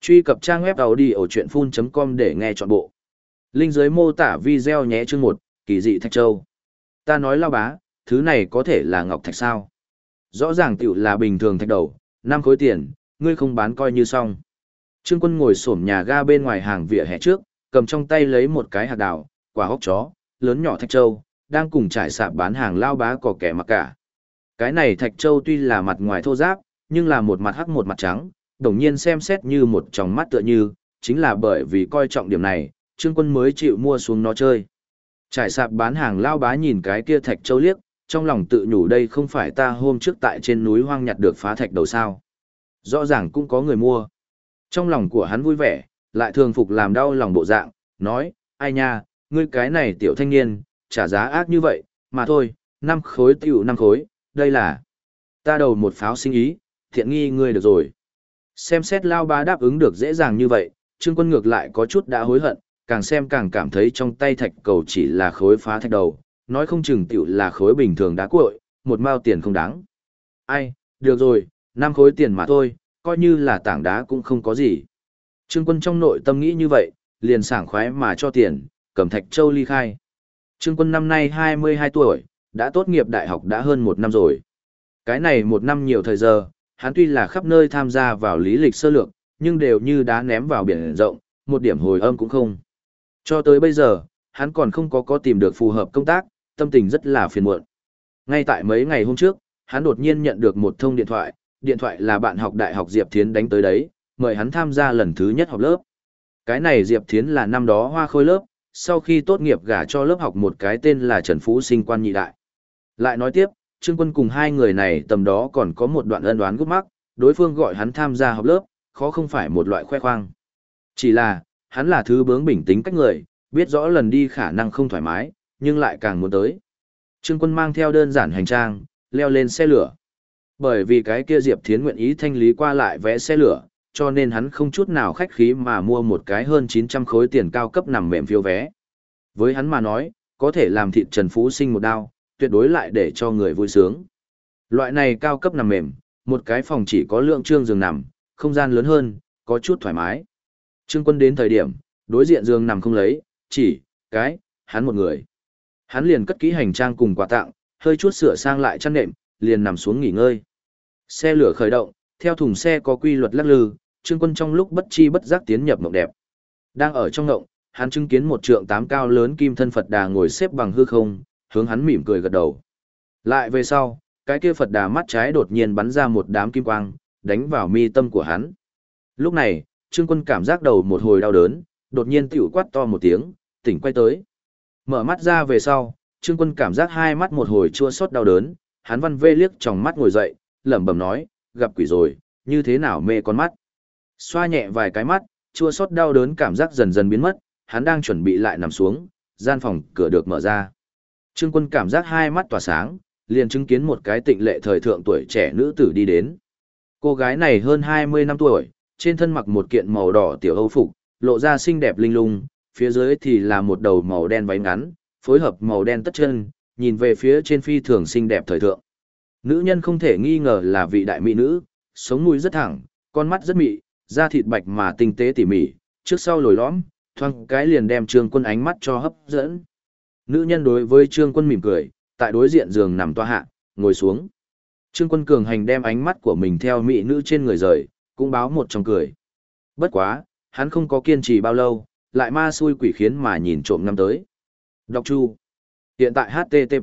Truy cập trang web audiochuyenphun.com để nghe trọn bộ. Link dưới mô tả video nhé. Chương 1, kỳ dị thạch châu. Ta nói lao bá, thứ này có thể là ngọc thạch sao? Rõ ràng tiểu là bình thường thạch đầu, 5 khối tiền, ngươi không bán coi như xong. Trương Quân ngồi xổm nhà ga bên ngoài hàng vỉa hè trước, cầm trong tay lấy một cái hạt đào, quả hốc chó, lớn nhỏ thạch châu, đang cùng trải sạp bán hàng lao bá có kẻ mặc cả. Cái này thạch châu tuy là mặt ngoài thô ráp, nhưng là một mặt hắc một mặt trắng, đồng nhiên xem xét như một tròng mắt tựa như, chính là bởi vì coi trọng điểm này, Trương Quân mới chịu mua xuống nó chơi. Trải sạp bán hàng lao bá nhìn cái kia thạch châu liếc, trong lòng tự nhủ đây không phải ta hôm trước tại trên núi hoang nhặt được phá thạch đầu sao. Rõ ràng cũng có người mua. Trong lòng của hắn vui vẻ, lại thường phục làm đau lòng bộ dạng, nói, ai nha, ngươi cái này tiểu thanh niên, trả giá ác như vậy, mà thôi, 5 khối tiểu 5 khối, đây là ta đầu một pháo sinh ý, thiện nghi ngươi được rồi. Xem xét lao bá đáp ứng được dễ dàng như vậy, Trương Quân ngược lại có chút đã hối hận, càng xem càng cảm thấy trong tay thạch cầu chỉ là khối phá thạch đầu, nói không chừng tiểu là khối bình thường đá cuội, một mao tiền không đáng. Ai, được rồi, 5 khối tiền mà thôi, coi như là tảng đá cũng không có gì. Trương Quân trong nội tâm nghĩ như vậy, liền sảng khoái mà cho tiền, cầm thạch châu ly khai. Trương Quân năm nay 22 tuổi, đã tốt nghiệp đại học đã hơn 1 năm rồi. Cái này 1 năm nhiều thời giờ, hắn tuy là khắp nơi tham gia vào lý lịch sơ lược, nhưng đều như đá ném vào biển rộng, một điểm hồi âm cũng không. Cho tới bây giờ, hắn còn không có tìm được phù hợp công tác, tâm tình rất là phiền muộn. Ngay tại mấy ngày hôm trước, hắn đột nhiên nhận được một thông điện thoại là bạn học đại học Diệp Thiến đánh tới đấy, mời hắn tham gia lần thứ nhất học lớp. Cái này Diệp Thiến là năm đó hoa khôi lớp, sau khi tốt nghiệp gả cho lớp học một cái tên là Trần Phú Sinh quan nhị đại. Lại nói tiếp, Trương Quân cùng hai người này tầm đó còn có một đoạn ân oán gút mắc, đối phương gọi hắn tham gia học lớp, khó không phải một loại khoe khoang. Chỉ là, hắn là thứ bướng bỉnh tính cách người, biết rõ lần đi khả năng không thoải mái, nhưng lại càng muốn tới. Trương Quân mang theo đơn giản hành trang, leo lên xe lửa. Bởi vì cái kia Diệp Thiến nguyện ý thanh lý qua lại vé xe lửa, cho nên hắn không chút nào khách khí mà mua một cái hơn 900 khối tiền cao cấp nằm mềm phiếu vé. Với hắn mà nói, có thể làm thịt Trần Phú Sinh một đao, tuyệt đối lại để cho người vui sướng. Loại này cao cấp nằm mềm, một cái phòng chỉ có lượng trương giường nằm, không gian lớn hơn, có chút thoải mái. Trương Quân đến thời điểm, đối diện giường nằm không lấy, chỉ, hắn một người. Hắn liền cất kỹ hành trang cùng quà tặng, hơi chút sửa sang lại chăn nệm, liền nằm xuống nghỉ ngơi. Xe lửa khởi động, theo thùng xe có quy luật lắc lư, Trương Quân trong lúc bất chi bất giác tiến nhập mộng đẹp. Đang ở trong mộng, hắn chứng kiến một trượng 8 cao lớn kim thân Phật Đà ngồi xếp bằng hư không, hướng hắn mỉm cười gật đầu. Lại về sau, cái kia Phật Đà mắt trái đột nhiên bắn ra một đám kim quang, đánh vào mi tâm của hắn. Lúc này, Trương Quân cảm giác đầu một hồi đau đớn, đột nhiên tiểu quát to một tiếng, tỉnh quay tới. Mở mắt ra về sau, Trương Quân cảm giác hai mắt một hồi chua xót đau đớn, hắn văn vê liếc trong mắt ngồi dậy, lẩm bẩm nói, gặp quỷ rồi, như thế nào mê con mắt. Xoa nhẹ vài cái mắt, chua xót đau đớn cảm giác dần dần biến mất, hắn đang chuẩn bị lại nằm xuống, gian phòng cửa được mở ra. Trương Quân cảm giác hai mắt tỏa sáng, liền chứng kiến một cái tịnh lệ thời thượng tuổi trẻ nữ tử đi đến. Cô gái này hơn 20 năm tuổi, trên thân mặc một kiện màu đỏ tiểu âu phục, lộ ra xinh đẹp linh lung, phía dưới thì là một đầu màu đen váy ngắn, phối hợp màu đen tất chân, nhìn về phía trên phi thường xinh đẹp thời thượng. Nữ nhân không thể nghi ngờ là vị đại mỹ nữ, sống mũi rất thẳng, con mắt rất mị, da thịt bạch mà tinh tế tỉ mỉ, trước sau lồi lõm, thoáng cái liền đem Trương Quân ánh mắt cho hấp dẫn. Nữ nhân đối với Trương Quân mỉm cười, tại đối diện giường nằm toa hạ, ngồi xuống. Trương Quân cường hành đem ánh mắt của mình theo mỹ nữ trên người rời, cũng báo một trong cười. Bất quá, hắn không có kiên trì bao lâu, lại ma xui quỷ khiến mà nhìn trộm năm tới. Đọc chu. Hiện tại HTTP.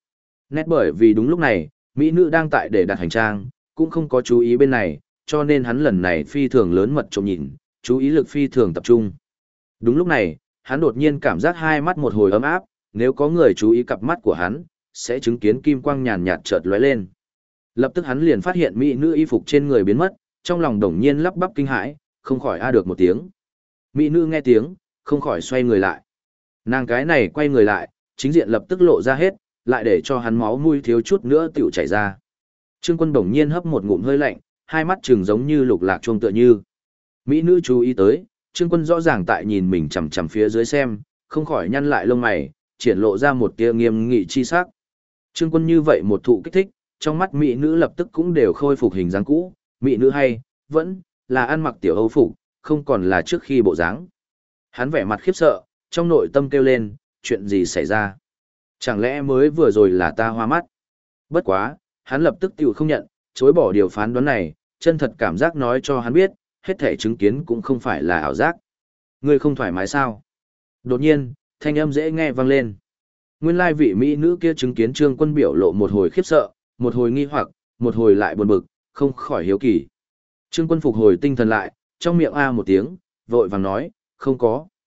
Nét bởi vì đúng lúc này, mỹ nữ đang tại để đặt hành trang, cũng không có chú ý bên này, cho nên hắn lần này phi thường lớn mật trộm nhìn, chú ý lực phi thường tập trung. Đúng lúc này, hắn đột nhiên cảm giác hai mắt một hồi ấm áp, nếu có người chú ý cặp mắt của hắn, sẽ chứng kiến kim quang nhàn nhạt chợt lóe lên. Lập tức hắn liền phát hiện mỹ nữ y phục trên người biến mất, trong lòng đột nhiên lắp bắp kinh hãi, không khỏi a được một tiếng. Mỹ nữ nghe tiếng, không khỏi xoay người lại. Nàng cái này quay người lại, chính diện lập tức lộ ra hết, lại để cho hắn máu mũi thiếu chút nữa tiểu chảy ra. Trương Quân bỗng nhiên hấp một ngụm hơi lạnh, hai mắt trừng giống như lục lạc chuông tựa như. Mỹ nữ chú ý tới, Trương Quân rõ ràng tại nhìn mình chằm chằm phía dưới xem, không khỏi nhăn lại lông mày, triển lộ ra một tia nghiêm nghị chi sắc. Trương Quân như vậy một thụ kích thích, trong mắt mỹ nữ lập tức cũng đều khôi phục hình dáng cũ, mỹ nữ hay, vẫn là ăn mặc tiểu âu phục, không còn là trước khi bộ dáng. Hắn vẻ mặt khiếp sợ, trong nội tâm kêu lên, chuyện gì xảy ra? Chẳng lẽ mới vừa rồi là ta hoa mắt? Bất quá, hắn lập tức tiểu không nhận, chối bỏ điều phán đoán này, chân thật cảm giác nói cho hắn biết, hết thể chứng kiến cũng không phải là ảo giác. Ngươi không thoải mái sao? Đột nhiên, thanh âm dễ nghe vang lên. Nguyên lai vị mỹ nữ kia chứng kiến Trương Quân biểu lộ một hồi khiếp sợ, một hồi nghi hoặc, một hồi lại buồn bực, không khỏi hiếu kỳ. Trương Quân phục hồi tinh thần lại, trong miệng a một tiếng, vội vàng nói, không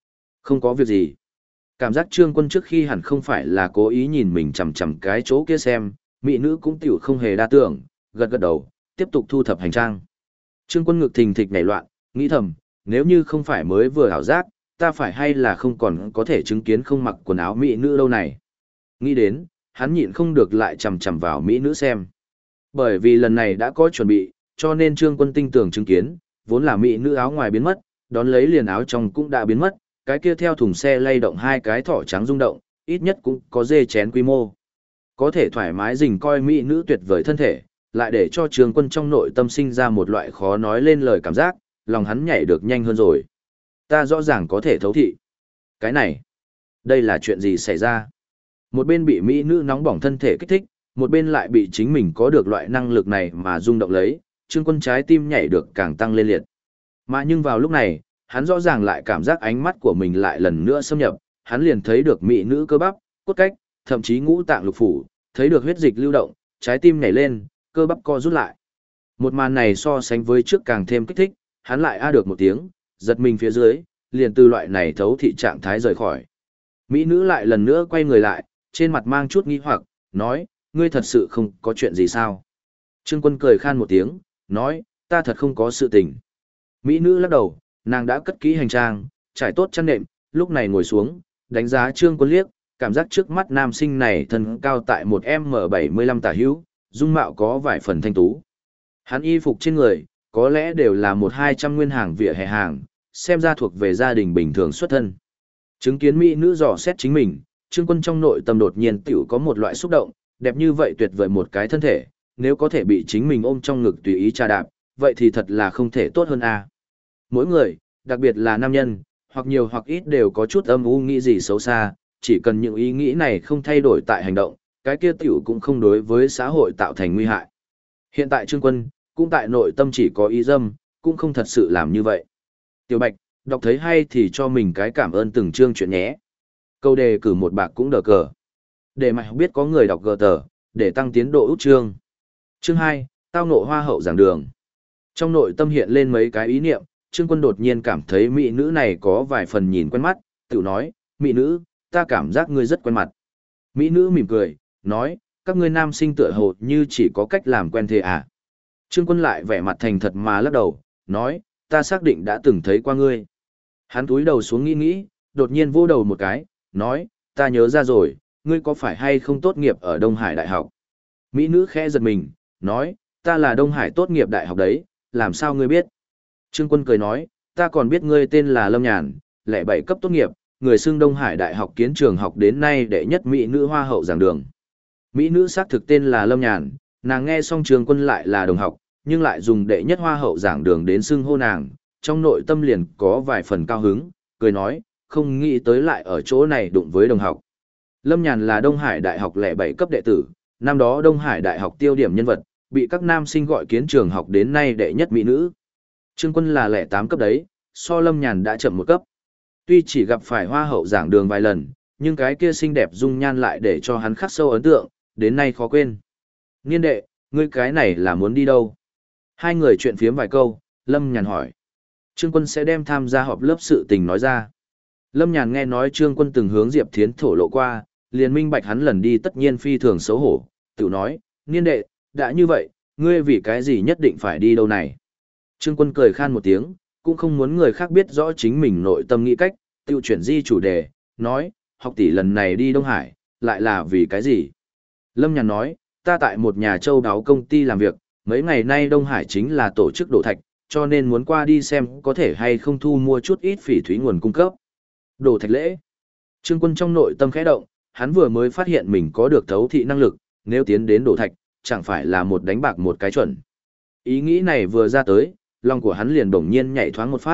có việc gì. Cảm giác Trương Quân trước khi hẳn không phải là cố ý nhìn mình chằm chằm cái chỗ kia xem, mỹ nữ cũng tiểu không hề đa tưởng, gật gật đầu, tiếp tục thu thập hành trang. Trương Quân ngực thình thịch nảy loạn, nghĩ thầm, nếu như không phải mới vừa ảo giác, ta phải hay là không còn có thể chứng kiến không mặc quần áo mỹ nữ đâu này. Nghĩ đến, hắn nhịn không được lại chằm chằm vào mỹ nữ xem. Bởi vì lần này đã có chuẩn bị, cho nên Trương Quân tinh tưởng chứng kiến, vốn là mỹ nữ áo ngoài biến mất, đón lấy liền áo trong cũng đã biến mất, cái kia theo thùng xe lay động hai cái thỏ trắng rung động, ít nhất cũng có dê chén quy mô. Có thể thoải mái rình coi mỹ nữ tuyệt vời thân thể, lại để cho Trương Quân trong nội tâm sinh ra một loại khó nói lên lời cảm giác, lòng hắn nhảy được nhanh hơn rồi. Ta rõ ràng có thể thấu thị. Cái này, đây là chuyện gì xảy ra? Một bên bị mỹ nữ nóng bỏng thân thể kích thích, một bên lại bị chính mình có được loại năng lực này mà rung động lấy, Trương Quân trái tim nhảy được càng tăng lên liệt. Mà nhưng vào lúc này, hắn rõ ràng lại cảm giác ánh mắt của mình lại lần nữa xâm nhập, hắn liền thấy được mỹ nữ cơ bắp, cốt cách, thậm chí ngũ tạng lục phủ, thấy được huyết dịch lưu động, trái tim nhảy lên, cơ bắp co rút lại. Một màn này so sánh với trước càng thêm kích thích, hắn lại a được một tiếng, giật mình phía dưới, liền từ loại này thấu thị trạng thái rời khỏi. Mỹ nữ lại lần nữa quay người lại, trên mặt mang chút nghi hoặc, nói, ngươi thật sự không có chuyện gì sao? Trương Quân cười khan một tiếng, nói, ta thật không có sự tình. Mỹ nữ lắc đầu, nàng đã cất kỹ hành trang, trải tốt chăn nệm, lúc này ngồi xuống, đánh giá Trương Quân liếc, cảm giác trước mắt nam sinh này thân cao tại một M75 tả hữu, dung mạo có vài phần thanh tú. Hắn y phục trên người, có lẽ đều là 100-200 nguyên hàng vỉa hè hàng, xem ra thuộc về gia đình bình thường xuất thân. Chứng kiến mỹ nữ dò xét chính mình, Trương Quân trong nội tâm đột nhiên tiểu có một loại xúc động, đẹp như vậy tuyệt vời một cái thân thể, nếu có thể bị chính mình ôm trong ngực tùy ý trà đạp, vậy thì thật là không thể tốt hơn a. Mỗi người, đặc biệt là nam nhân, hoặc nhiều hoặc ít đều có chút âm u nghĩ gì xấu xa, chỉ cần những ý nghĩ này không thay đổi tại hành động, cái kia tiểu cũng không đối với xã hội tạo thành nguy hại. Hiện tại Trương Quân, cũng tại nội tâm chỉ có ý dâm, cũng không thật sự làm như vậy. Tiểu Bạch, đọc thấy hay thì cho mình cái cảm ơn từng chương chuyện nhé. Câu đề cử một bạc cũng đỡ cờ. Để mày biết có người đọc gờ tờ, để tăng tiến độ út chương. Chương 2, tao ngộ hoa hậu giảng đường. Trong nội tâm hiện lên mấy cái ý niệm, Trương Quân đột nhiên cảm thấy mỹ nữ này có vài phần nhìn quen mắt, tự nói, mỹ nữ, ta cảm giác ngươi rất quen mặt. Mỹ nữ mỉm cười, nói, các ngươi nam sinh tựa hồ như chỉ có cách làm quen thế à. Trương Quân lại vẻ mặt thành thật mà lắc đầu, nói, ta xác định đã từng thấy qua ngươi. Hắn túi đầu xuống nghĩ nghĩ, đột nhiên vô đầu một cái, nói, ta nhớ ra rồi, ngươi có phải hay không tốt nghiệp ở Đông Hải Đại học? Mỹ nữ khẽ giật mình, nói, ta là Đông Hải tốt nghiệp đại học đấy, làm sao ngươi biết? Trương Quân cười nói, ta còn biết ngươi tên là Lâm Nhàn, lẻ 7 cấp tốt nghiệp, người xưng Đông Hải Đại học kiến trường học đến nay đệ nhất mỹ nữ hoa hậu giảng đường. Mỹ nữ xác thực tên là Lâm Nhàn, nàng nghe xong Trương Quân lại là đồng học, nhưng lại dùng đệ nhất hoa hậu giảng đường đến xưng hô nàng, trong nội tâm liền có vài phần cao hứng, cười nói, không nghĩ tới lại ở chỗ này đụng với đồng học. Lâm Nhàn là Đông Hải Đại học lẻ 7 cấp đệ tử, năm đó Đông Hải Đại học tiêu điểm nhân vật, bị các nam sinh gọi kiến trường học đến nay đệ nhất mỹ nữ. Trương Quân là lẻ 8 cấp đấy, so Lâm Nhàn đã chậm một cấp. Tuy chỉ gặp phải hoa hậu giảng đường vài lần, nhưng cái kia xinh đẹp dung nhan lại để cho hắn khắc sâu ấn tượng, đến nay khó quên. Niên đệ, ngươi cái này là muốn đi đâu? Hai người chuyện phiếm vài câu, Lâm Nhàn hỏi. Trương Quân sẽ đem tham gia họp lớp sự tình nói ra. Lâm Nhàn nghe nói Trương Quân từng hướng Diệp Thiến thổ lộ qua, liền minh bạch hắn lần đi tất nhiên phi thường xấu hổ, tự nói, niên đệ, đã như vậy, ngươi vì cái gì nhất định phải đi đâu này? Trương Quân cười khan một tiếng, cũng không muốn người khác biết rõ chính mình nội tâm nghĩ cách, tự chuyển di chủ đề, nói, học tỷ lần này đi Đông Hải, lại là vì cái gì? Lâm Nhàn nói, ta tại một nhà châu đáo công ty làm việc, mấy ngày nay Đông Hải chính là tổ chức đổ thạch, cho nên muốn qua đi xem có thể hay không thu mua chút ít phỉ thúy nguồn cung cấp. Đổ thạch lễ. Trương Quân trong nội tâm khẽ động, hắn vừa mới phát hiện mình có được thấu thị năng lực, nếu tiến đến đổ thạch, chẳng phải là một đánh bạc một cái chuẩn. Ý nghĩ này vừa ra tới, lòng của hắn liền bỗng nhiên nhảy thoáng một phát,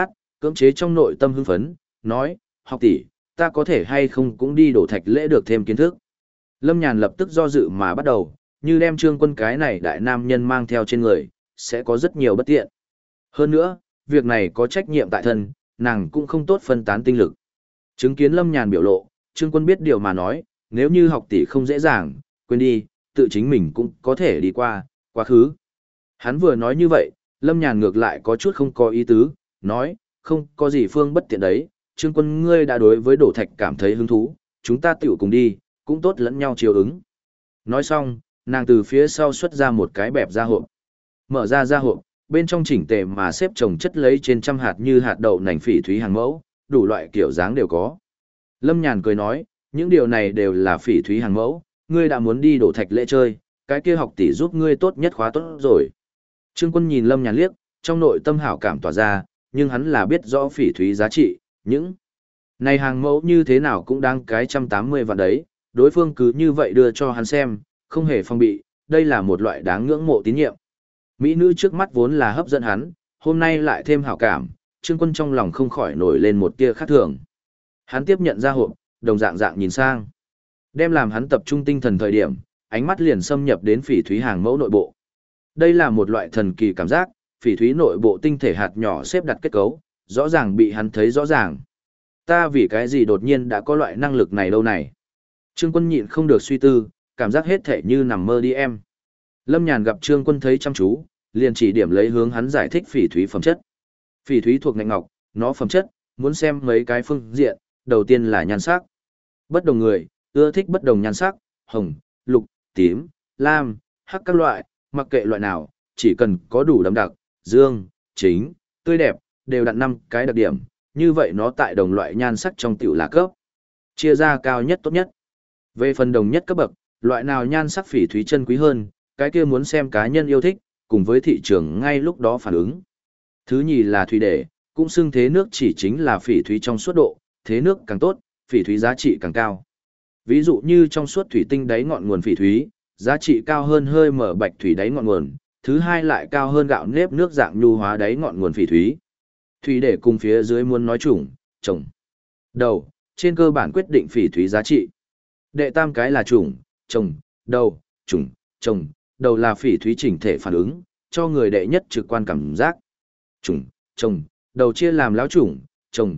cưỡng chế trong nội tâm hưng phấn, nói, học tỷ, ta có thể hay không cũng đi đổ thạch lễ được thêm kiến thức. Lâm Nhàn lập tức do dự mà bắt đầu, như đem Trương Quân cái này đại nam nhân mang theo trên người, sẽ có rất nhiều bất tiện. Hơn nữa, việc này có trách nhiệm tại thân, nàng cũng không tốt phân tán tinh lực. Chứng kiến Lâm Nhàn biểu lộ, Trương Quân biết điều mà nói, nếu như học tỷ không dễ dàng, quên đi, tự chính mình cũng có thể đi qua, quá khứ. Hắn vừa nói như vậy, Lâm Nhàn ngược lại có chút không có ý tứ, nói, không có gì phương bất tiện đấy, Trương Quân ngươi đã đối với đổ thạch cảm thấy hứng thú, chúng ta tiểu cùng đi, cũng tốt lẫn nhau chiều ứng. Nói xong, nàng từ phía sau xuất ra một cái bẹp da hộp. Mở ra da hộp, bên trong chỉnh tề mà xếp chồng chất lấy trên trăm hạt như hạt đậu nành phỉ thúy hàng mẫu, đủ loại kiểu dáng đều có. Lâm Nhàn cười nói, những điều này đều là phỉ thúy hàng mẫu, ngươi đã muốn đi đổ thạch lễ chơi, cái kia học tỷ giúp ngươi tốt nhất khóa tốt rồi. Trương Quân nhìn Lâm Nhàn liếc, trong nội tâm hảo cảm tỏa ra, nhưng hắn là biết rõ phỉ thúy giá trị, những này hàng mẫu như thế nào cũng đang cái 180 vạn đấy, đối phương cứ như vậy đưa cho hắn xem, không hề phong bị, đây là một loại đáng ngưỡng mộ tín nhiệm. Mỹ nữ trước mắt vốn là hấp dẫn hắn, hôm nay lại thêm hảo cảm, Trương Quân trong lòng không khỏi nổi lên một tia khác thường. Hắn tiếp nhận ra hộp, đồng dạng nhìn sang. Đem làm hắn tập trung tinh thần thời điểm, ánh mắt liền xâm nhập đến phỉ thúy hàng mẫu nội bộ. Đây là một loại thần kỳ cảm giác, phỉ thúy nội bộ tinh thể hạt nhỏ xếp đặt kết cấu, rõ ràng bị hắn thấy rõ ràng. Ta vì cái gì đột nhiên đã có loại năng lực này đâu này? Trương Quân nhịn không được suy tư, cảm giác hết thể như nằm mơ đi em. Lâm Nhàn gặp Trương Quân thấy chăm chú, liền chỉ điểm lấy hướng hắn giải thích phỉ thúy phẩm chất. Phỉ thúy thuộc ngạnh ngọc, nó phẩm chất, muốn xem mấy cái phương diện, đầu tiên là nhan sắc. Bất đồng người, ưa thích bất đồng nhan sắc, hồng, lục, tím, lam, hắc các loại, mặc kệ loại nào, chỉ cần có đủ đậm đặc, dương, chính, tươi đẹp, đều đặt 5 cái đặc điểm, như vậy nó tại đồng loại nhan sắc trong tiểu là cấp. Chia ra cao nhất tốt nhất. Về phần đồng nhất cấp bậc, loại nào nhan sắc phỉ thúy chân quý hơn, cái kia muốn xem cá nhân yêu thích, cùng với thị trường ngay lúc đó phản ứng. Thứ nhì là thủy để, cũng xưng thế nước chỉ chính là phỉ thúy trong suốt độ, thế nước càng tốt, phỉ thúy giá trị càng cao. Ví dụ như trong suốt thủy tinh đáy ngọn nguồn phỉ thúy, giá trị cao hơn hơi mở bạch thủy đáy ngọn nguồn, thứ hai lại cao hơn gạo nếp nước dạng nhu hóa đáy ngọn nguồn phỉ thúy. Thủy để cùng phía dưới muốn nói chủng, trồng. Đầu, trên cơ bản quyết định phỉ thúy giá trị. Đệ tam cái là chủng, trồng, đầu, chủng, trồng, đầu là phỉ thúy chỉnh thể phản ứng, cho người đệ nhất trực quan cảm giác. Chủng, trồng, đầu chia làm lão chủng, trồng,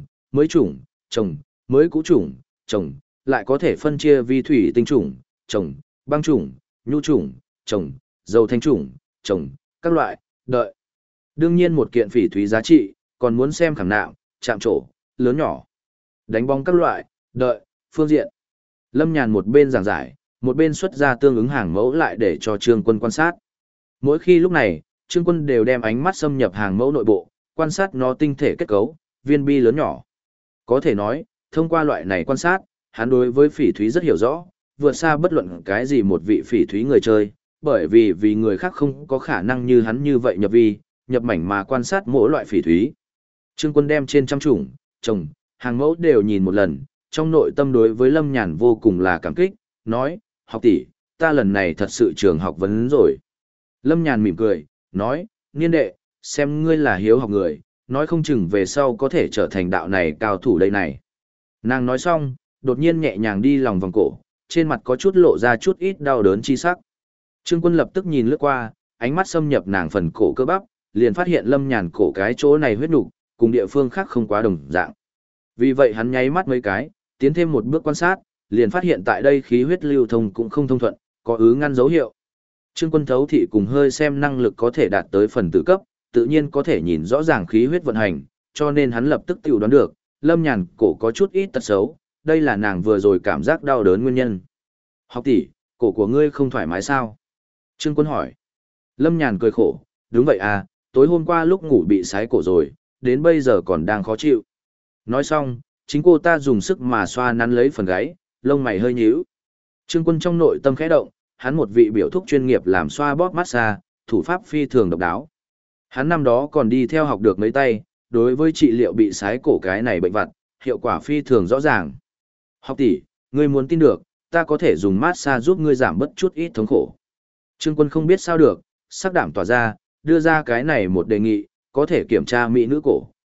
mới cũ chủng, trồng, lại có thể phân chia vi thủy tinh chủng, trồng, băng chủng, nhu chủng, trồng, dầu thanh chủng, trồng, các loại, đợi. Đương nhiên một kiện phỉ thúy giá trị, còn muốn xem khảm nạm, chạm trổ, lớn nhỏ, đánh bóng các loại, đợi, phương diện. Lâm Nhàn một bên giảng giải, một bên xuất ra tương ứng hàng mẫu lại để cho Trương Quân quan sát. Mỗi khi lúc này, Trương Quân đều đem ánh mắt xâm nhập hàng mẫu nội bộ, quan sát nó tinh thể kết cấu, viên bi lớn nhỏ. Có thể nói, thông qua loại này quan sát, hắn đối với phỉ thúy rất hiểu rõ, vượt xa bất luận cái gì một vị phỉ thúy người chơi, bởi vì người khác không có khả năng như hắn như vậy nhập mảnh mà quan sát mỗi loại phỉ thúy. Trương Quân đem trên trăm chủng, trồng, hàng mẫu đều nhìn một lần, trong nội tâm đối với Lâm Nhàn vô cùng là cảm kích, nói, học tỷ, ta lần này thật sự trường học vấn rồi. Lâm Nhàn mỉm cười, nói, niên đệ, xem ngươi là hiếu học người, nói không chừng về sau có thể trở thành đạo này cao thủ đây này. Nàng nói xong, đột nhiên nhẹ nhàng đi lòng vòng cổ, trên mặt có chút lộ ra chút ít đau đớn chi sắc. Trương Quân lập tức nhìn lướt qua, ánh mắt xâm nhập nàng phần cổ cơ bắp, liền phát hiện Lâm Nhàn cổ cái chỗ này huyết nục, cùng địa phương khác không quá đồng dạng. Vì vậy hắn nháy mắt mấy cái, tiến thêm một bước quan sát, liền phát hiện tại đây khí huyết lưu thông cũng không thông thuận, có ứ ngăn dấu hiệu. Trương Quân thấu thị cùng hơi xem năng lực có thể đạt tới phần tử cấp, tự nhiên có thể nhìn rõ ràng khí huyết vận hành, cho nên hắn lập tức tự đoán được, Lâm Nhàn cổ có chút ít tật xấu, đây là nàng vừa rồi cảm giác đau đớn nguyên nhân. Học tỷ, cổ của ngươi không thoải mái sao? Trương Quân hỏi. Lâm Nhàn cười khổ, đúng vậy à, tối hôm qua lúc ngủ bị sái cổ rồi, đến bây giờ còn đang khó chịu. Nói xong, chính cô ta dùng sức mà xoa nắn lấy phần gáy, lông mày hơi nhíu. Trương Quân trong nội tâm khẽ động, hắn một vị biểu thúc chuyên nghiệp làm xoa bóp massage, thủ pháp phi thường độc đáo. Hắn năm đó còn đi theo học được mấy tay, đối với trị liệu bị sái cổ cái này bệnh vặt, hiệu quả phi thường rõ ràng. Học tỷ, ngươi muốn tin được, ta có thể dùng massage giúp ngươi giảm bớt chút ít thống khổ. Trương Quân không biết sao được, sắc đảm tỏa ra, đưa ra cái này một đề nghị, có thể kiểm tra mỹ nữ cổ,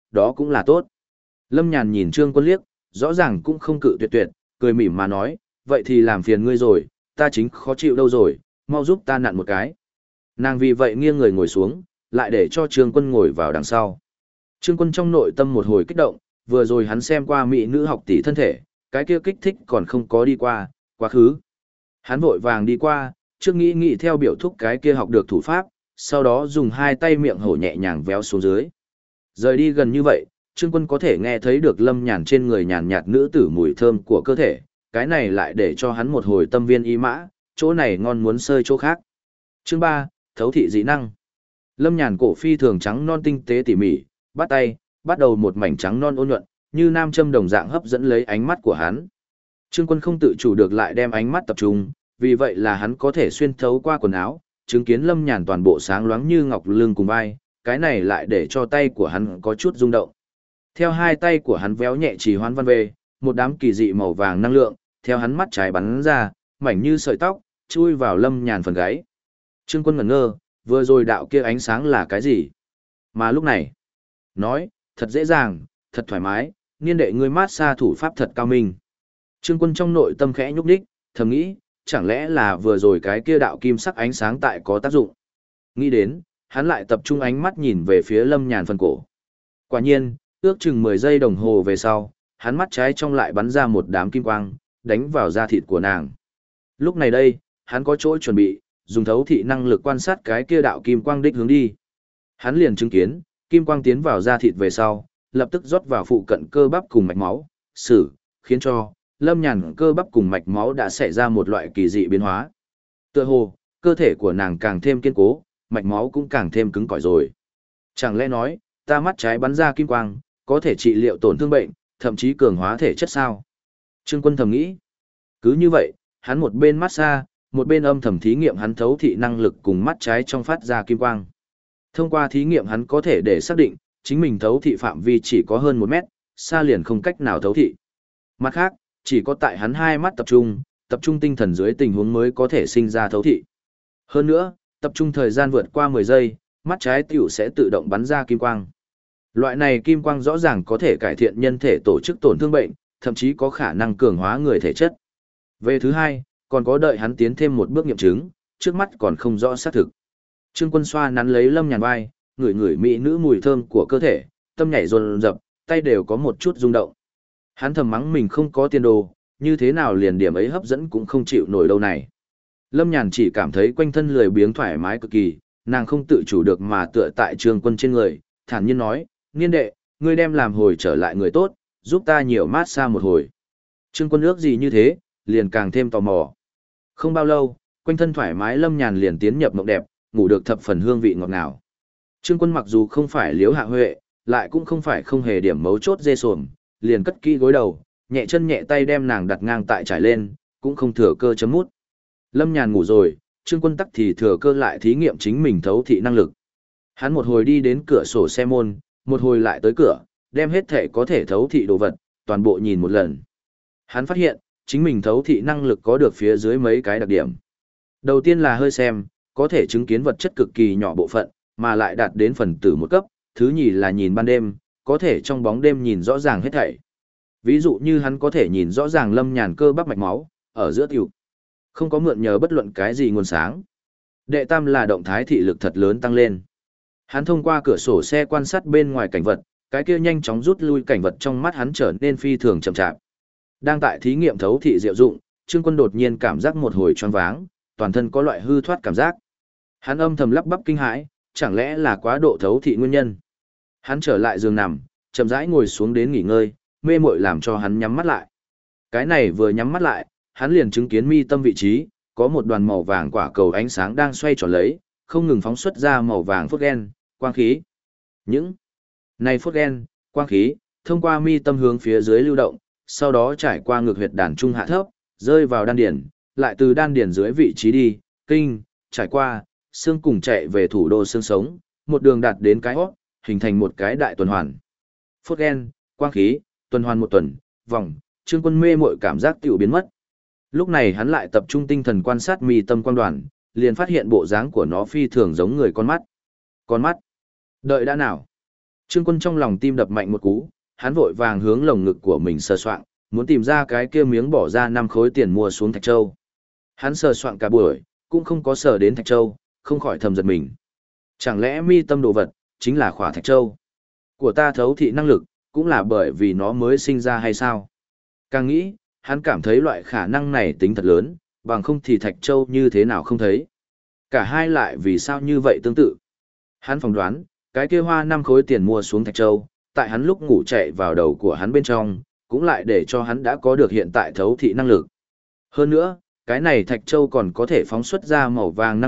đó cũng là tốt. Lâm Nhàn nhìn Trương Quân liếc, rõ ràng cũng không cự tuyệt tuyệt, cười mỉm mà nói, vậy thì làm phiền ngươi rồi, ta chính khó chịu đâu rồi, mau giúp ta nặn một cái. Nàng vì vậy nghiêng người ngồi xuống, lại để cho Trương Quân ngồi vào đằng sau. Trương Quân trong nội tâm một hồi kích động, vừa rồi hắn xem qua mỹ nữ học tỷ thân thể, cái kia kích thích còn không có đi qua, quá khứ. Hắn vội vàng đi qua, trước nghĩ theo biểu thúc cái kia học được thủ pháp, sau đó dùng hai tay miệng hổ nhẹ nhàng véo xuống dưới. Rời đi gần như vậy, Trương Quân có thể nghe thấy được Lâm Nhàn trên người nhàn nhạt nữ tử mùi thơm của cơ thể, cái này lại để cho hắn một hồi tâm viên ý mã, chỗ này ngon muốn sơi chỗ khác. Chương 3, thấu thị dị năng. Lâm Nhàn cổ phi thường trắng non tinh tế tỉ mỉ, bắt tay, bắt đầu một mảnh trắng non ôn nhuận, như nam châm đồng dạng hấp dẫn lấy ánh mắt của hắn. Trương Quân không tự chủ được lại đem ánh mắt tập trung, vì vậy là hắn có thể xuyên thấu qua quần áo, chứng kiến Lâm Nhàn toàn bộ sáng loáng như ngọc lưng cùng vai, cái này lại để cho tay của hắn có chút rung động. Theo hai tay của hắn véo nhẹ trì hoán văn về, một đám kỳ dị màu vàng năng lượng, theo hắn mắt trái bắn ra, mảnh như sợi tóc, chui vào Lâm Nhàn phần gáy. Trương Quân ngẩn ngơ, vừa rồi đạo kia ánh sáng là cái gì? Mà lúc này, nói, thật dễ dàng, thật thoải mái, niên đệ ngươi mát xa thủ pháp thật cao minh. Trương Quân trong nội tâm khẽ nhúc đích, thầm nghĩ, chẳng lẽ là vừa rồi cái kia đạo kim sắc ánh sáng tại có tác dụng. Nghĩ đến, hắn lại tập trung ánh mắt nhìn về phía Lâm Nhàn phần cổ. Quả nhiên, ước chừng 10 giây đồng hồ về sau, hắn mắt trái trong lại bắn ra một đám kim quang, đánh vào da thịt của nàng. Lúc này đây, hắn có chỗ chuẩn bị, dùng thấu thị năng lực quan sát cái kia đạo kim quang đích hướng đi. Hắn liền chứng kiến, kim quang tiến vào da thịt về sau, lập tức rót vào phụ cận cơ bắp cùng mạch máu, khiến cho Lâm Nhàn cơ bắp cùng mạch máu đã xảy ra một loại kỳ dị biến hóa. Tựa hồ, cơ thể của nàng càng thêm kiên cố, mạch máu cũng càng thêm cứng cỏi rồi. Chẳng lẽ nói, ta mắt trái bắn ra kim quang, có thể trị liệu tổn thương bệnh, thậm chí cường hóa thể chất sao? Trương Quân thầm nghĩ. Cứ như vậy, hắn một bên massage, một bên âm thầm thí nghiệm hắn thấu thị năng lực cùng mắt trái trong phát ra kim quang. Thông qua thí nghiệm hắn có thể để xác định, chính mình thấu thị phạm vi chỉ có hơn 1 mét, xa liền không cách nào thấu thị. Mặt khác, chỉ có tại hắn hai mắt tập trung tinh thần dưới tình huống mới có thể sinh ra thấu thị. Hơn nữa, tập trung thời gian vượt qua 10 giây, mắt trái tiểu sẽ tự động bắn ra kim quang. Loại này kim quang rõ ràng có thể cải thiện nhân thể tổ chức tổn thương bệnh, thậm chí có khả năng cường hóa người thể chất. Về thứ hai, còn có đợi hắn tiến thêm một bước nghiệm chứng, trước mắt còn không rõ xác thực. Trương Quân xoa nắn lấy Lâm Nhàn vai, ngửi ngửi mỹ nữ mùi thơm của cơ thể, tâm nhảy dồn dập, tay đều có một chút rung động. Hắn thầm mắng mình không có tiền đồ, như thế nào liền điểm ấy hấp dẫn cũng không chịu nổi đâu này. Lâm Nhàn chỉ cảm thấy quanh thân lười biếng thoải mái cực kỳ, nàng không tự chủ được mà tựa tại Trương Quân trên người, thản nhiên nói, niên đệ, ngươi đem làm hồi trở lại người tốt, giúp ta nhiều mát xa một hồi. Trương Quân ước gì như thế, liền càng thêm tò mò. Không bao lâu, quanh thân thoải mái Lâm Nhàn liền tiến nhập mộng đẹp, ngủ được thập phần hương vị ngọt ngào. Trương Quân mặc dù không phải Liễu Hạ Huệ, lại cũng không phải không hề điểm mấu chốt dê sồm, liền cất kỹ gối đầu, nhẹ chân nhẹ tay đem nàng đặt ngang tại trải lên, cũng không thừa cơ chấm mút. Lâm Nhàn ngủ rồi, Trương Quân tắc thì thừa cơ lại thí nghiệm chính mình thấu thị năng lực. Hắn một hồi đi đến cửa sổ xe môn, một hồi lại tới cửa, đem hết thể có thể thấu thị đồ vật, toàn bộ nhìn một lần. Hắn phát hiện, chính mình thấu thị năng lực có được phía dưới mấy cái đặc điểm. Đầu tiên là hơi xem, có thể chứng kiến vật chất cực kỳ nhỏ bộ phận, mà lại đạt đến phần tử một cấp. Thứ nhì là nhìn ban đêm, có thể trong bóng đêm nhìn rõ ràng hết thảy. Ví dụ như hắn có thể nhìn rõ ràng Lâm Nhàn cơ bắp mạch máu, ở giữa tiểu. Không có mượn nhờ bất luận cái gì nguồn sáng. Đệ tam là động thái thị lực thật lớn tăng lên. Hắn thông qua cửa sổ xe quan sát bên ngoài cảnh vật, cái kia nhanh chóng rút lui cảnh vật trong mắt hắn trở nên phi thường chậm chạp. Đang tại thí nghiệm thấu thị diệu dụng, Trương Quân đột nhiên cảm giác một hồi choáng váng, toàn thân có loại hư thoát cảm giác. Hắn âm thầm lắp bắp kinh hãi, chẳng lẽ là quá độ thấu thị nguyên nhân. Hắn trở lại giường nằm, chậm rãi ngồi xuống đến nghỉ ngơi, mê muội làm cho hắn nhắm mắt lại. Cái này vừa nhắm mắt lại, hắn liền chứng kiến mi tâm vị trí, có một đoàn màu vàng quả cầu ánh sáng đang xoay tròn lấy, không ngừng phóng xuất ra màu vàng phốt gen, quang khí. Những này phốt gen, quang khí, thông qua mi tâm hướng phía dưới lưu động, sau đó trải qua ngực huyệt đàn trung hạ thấp, rơi vào đan điển, lại từ đan điển dưới vị trí đi, kinh, trải qua, xương cùng chạy về thủ đô xương sống, một đường đạt đến cái hót, hình thành một cái đại tuần hoàn. Phốt gen, quang khí, tuần hoàn một tuần, vòng, Trương Quân mê muội cảm giác tiểu biến mất. Lúc này hắn lại tập trung tinh thần quan sát mi tâm quang đoàn, liền phát hiện bộ dáng của nó phi thường giống người con mắt. Con mắt? Đợi đã nào? Trương Quân trong lòng tim đập mạnh một cú, hắn vội vàng hướng lồng ngực của mình sờ soạng, muốn tìm ra cái kia miếng bỏ ra 5 khối tiền mua xuống Thạch Châu. Hắn sờ soạng cả buổi, cũng không có sờ đến Thạch Châu, không khỏi thầm giật mình. Chẳng lẽ mi tâm đồ vật, chính là khỏa Thạch Châu? Của ta thấu thị năng lực, cũng là bởi vì nó mới sinh ra hay sao? Càng nghĩ, hắn cảm thấy loại khả năng này tính thật lớn, bằng không thì Thạch Châu như thế nào không thấy. Cả hai lại vì sao như vậy tương tự. Hắn phỏng đoán, cái kia hoa 5 khối tiền mua xuống Thạch Châu, tại hắn lúc ngủ chạy vào đầu của hắn bên trong, cũng lại để cho hắn đã có được hiện tại thấu thị năng lực. Hơn nữa, cái này Thạch Châu còn có thể phóng xuất ra màu vàng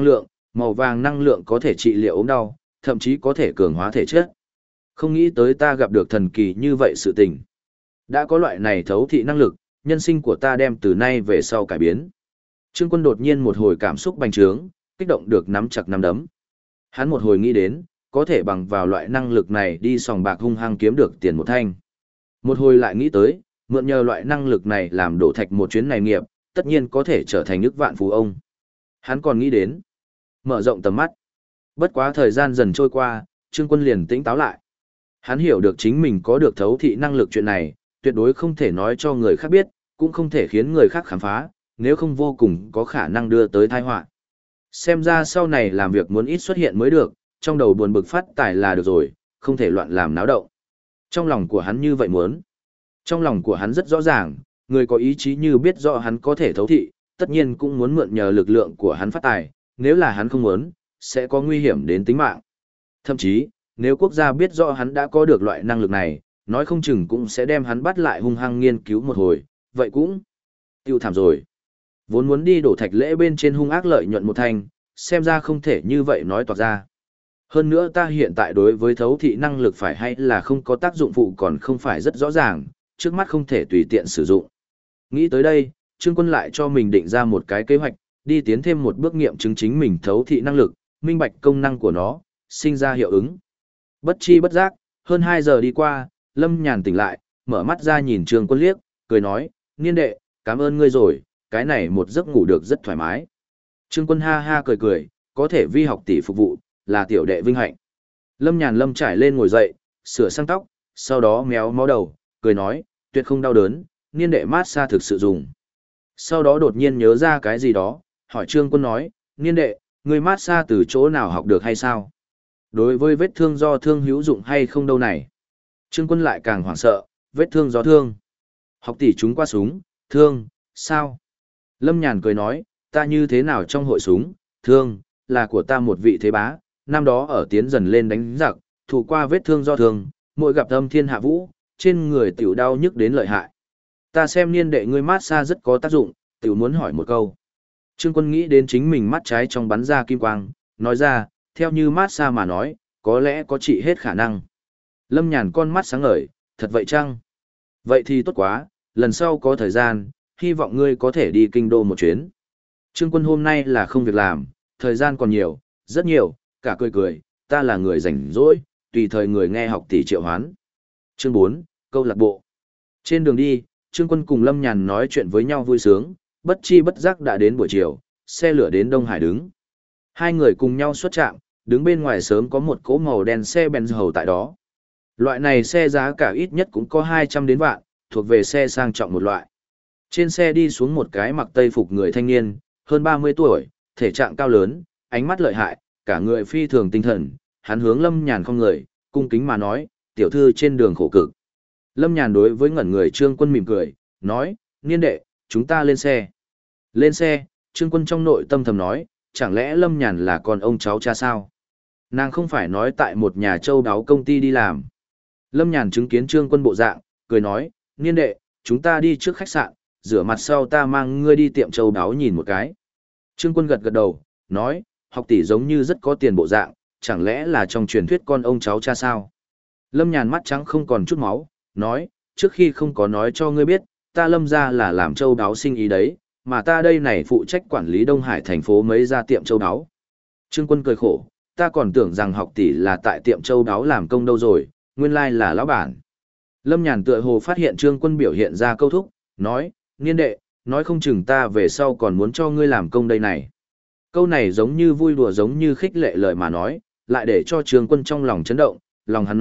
năng lượng có thể trị liệu ốm đau, thậm chí có thể cường hóa thể chất. Không nghĩ tới ta gặp được thần kỳ như vậy sự tình. Đã có loại này thấu thị năng lực, nhân sinh của ta đem từ nay về sau cải biến. Trương Quân đột nhiên một hồi cảm xúc bành trướng, kích động được nắm chặt nắm đấm. Hắn một hồi nghĩ đến, có thể bằng vào loại năng lực này đi sòng bạc hung hăng kiếm được tiền một thanh. Một hồi lại nghĩ tới, mượn nhờ loại năng lực này làm đổ thạch một chuyến này nghiệp, tất nhiên có thể trở thành nước vạn phú ông. Hắn còn nghĩ đến, mở rộng tầm mắt. Bất quá thời gian dần trôi qua, Trương Quân liền tỉnh táo lại. Hắn hiểu được chính mình có được thấu thị năng lực chuyện này, tuyệt đối không thể nói cho người khác biết, cũng không thể khiến người khác khám phá, nếu không vô cùng có khả năng đưa tới tai họa. Xem ra sau này làm việc muốn ít xuất hiện mới được, trong đầu buồn bực phát tài là được rồi, không thể loạn làm náo động. Trong lòng của hắn như vậy muốn. Trong lòng của hắn rất rõ ràng, người có ý chí như biết rõ hắn có thể thấu thị, tất nhiên cũng muốn mượn nhờ lực lượng của hắn phát tài, nếu là hắn không muốn, sẽ có nguy hiểm đến tính mạng. Thậm chí, nếu quốc gia biết rõ hắn đã có được loại năng lực này, nói không chừng cũng sẽ đem hắn bắt lại hung hăng nghiên cứu một hồi, vậy cũng tiêu thảm rồi. Vốn muốn đi đổ thạch lễ bên trên hung ác lợi nhuận một thành, xem ra không thể như vậy nói toạc ra. Hơn nữa ta hiện tại đối với thấu thị năng lực phải hay là không có tác dụng phụ còn không phải rất rõ ràng, trước mắt không thể tùy tiện sử dụng. Nghĩ tới đây, Trương Quân lại cho mình định ra một cái kế hoạch, đi tiến thêm một bước nghiệm chứng chính mình thấu thị năng lực, minh bạch công năng của nó, sinh ra hiệu ứng. Bất chi bất giác, hơn 2 giờ đi qua, Lâm Nhàn tỉnh lại, mở mắt ra nhìn Trương Quân liếc, cười nói, niên đệ, cảm ơn ngươi rồi, cái này một giấc ngủ được rất thoải mái. Trương Quân ha ha cười cười, có thể vi học tỷ phục vụ, là tiểu đệ vinh hạnh. Lâm Nhàn lâm trải lên ngồi dậy, sửa sang tóc, sau đó méo mó đầu, cười nói, tuyệt không đau đớn, niên đệ mát xa thực sự dùng. Sau đó đột nhiên nhớ ra cái gì đó, hỏi Trương Quân nói, niên đệ, ngươi mát xa từ chỗ nào học được hay sao? Đối với vết thương do thương hữu dụng hay không đâu này? Trương Quân lại càng hoảng sợ, vết thương do thương. Học tỷ chúng qua súng, thương, sao? Lâm Nhàn cười nói, ta như thế nào trong hội súng, thương, là của ta một vị thế bá, năm đó ở tiến dần lên đánh giặc, thủ qua vết thương do thương, mỗi gặp âm thiên hạ vũ, trên người tiểu đau nhức đến lợi hại. Ta xem niên đệ ngươi mát xa rất có tác dụng, tiểu muốn hỏi một câu. Trương Quân nghĩ đến chính mình mắt trái trong bắn ra kim quang, nói ra, theo như mát xa mà nói, có lẽ có trị hết khả năng. Lâm Nhàn con mắt sáng ngời, thật vậy chăng? Vậy thì tốt quá, lần sau có thời gian, hy vọng ngươi có thể đi kinh đô một chuyến. Trương Quân hôm nay là không việc làm, thời gian còn nhiều, rất nhiều, cả cười cười, ta là người rảnh rỗi, tùy thời người nghe học tỷ triệu hoán. Chương 4, câu lạc bộ. Trên đường đi, Trương Quân cùng Lâm Nhàn nói chuyện với nhau vui sướng, bất chi bất giác đã đến buổi chiều, xe lửa đến Đông Hải đứng. Hai người cùng nhau xuất trạm, đứng bên ngoài sớm có một cỗ màu đen xe Benz hầu tại đó. Loại này xe giá cả ít nhất cũng có 200 đến vạn, thuộc về xe sang trọng một loại. Trên xe đi xuống một cái mặc tây phục người thanh niên, hơn 30 tuổi, thể trạng cao lớn, ánh mắt lợi hại, cả người phi thường tinh thần, hắn hướng Lâm Nhàn không người, cung kính mà nói, tiểu thư trên đường khổ cực. Lâm Nhàn đối với ngẩn người Trương Quân mỉm cười, nói, niên đệ, chúng ta lên xe. Lên xe, Trương Quân trong nội tâm thầm nói, chẳng lẽ Lâm Nhàn là con ông cháu cha sao? Nàng không phải nói tại một nhà châu đáo công ty đi làm. Lâm Nhàn chứng kiến Trương Quân bộ dạng, cười nói, niên đệ, chúng ta đi trước khách sạn, rửa mặt sau ta mang ngươi đi tiệm châu đáo nhìn một cái. Trương Quân gật gật đầu, nói, học tỷ giống như rất có tiền bộ dạng, chẳng lẽ là trong truyền thuyết con ông cháu cha sao? Lâm Nhàn mắt trắng không còn chút máu, nói, trước khi không có nói cho ngươi biết, ta Lâm ra là làm châu đáo sinh ý đấy, mà ta đây này phụ trách quản lý Đông Hải thành phố mấy gia tiệm châu đáo. Trương Quân cười khổ, ta còn tưởng rằng học tỷ là tại tiệm châu đáo làm công đâu rồi, nguyên lai là lão bản. Lâm Nhàn tựa hồ phát hiện Trương Quân biểu hiện ra câu thúc, nói, niên đệ, nói không chừng ta về sau còn muốn cho ngươi làm công đây này. Câu này giống như vui đùa giống như khích lệ lời mà nói, lại để cho Trương Quân trong lòng chấn động, lòng hắn nói,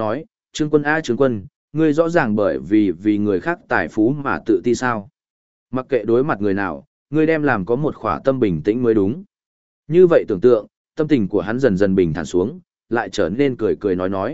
Trương Quân a Trương Quân, ngươi rõ ràng bởi vì người khác tài phú mà tự ti sao. Mặc kệ đối mặt người nào, ngươi đem làm có một khỏa tâm bình tĩnh mới đúng. Như vậy tưởng tượng, tâm tình của hắn dần dần bình thản xuống, lại trở nên cười cười nói.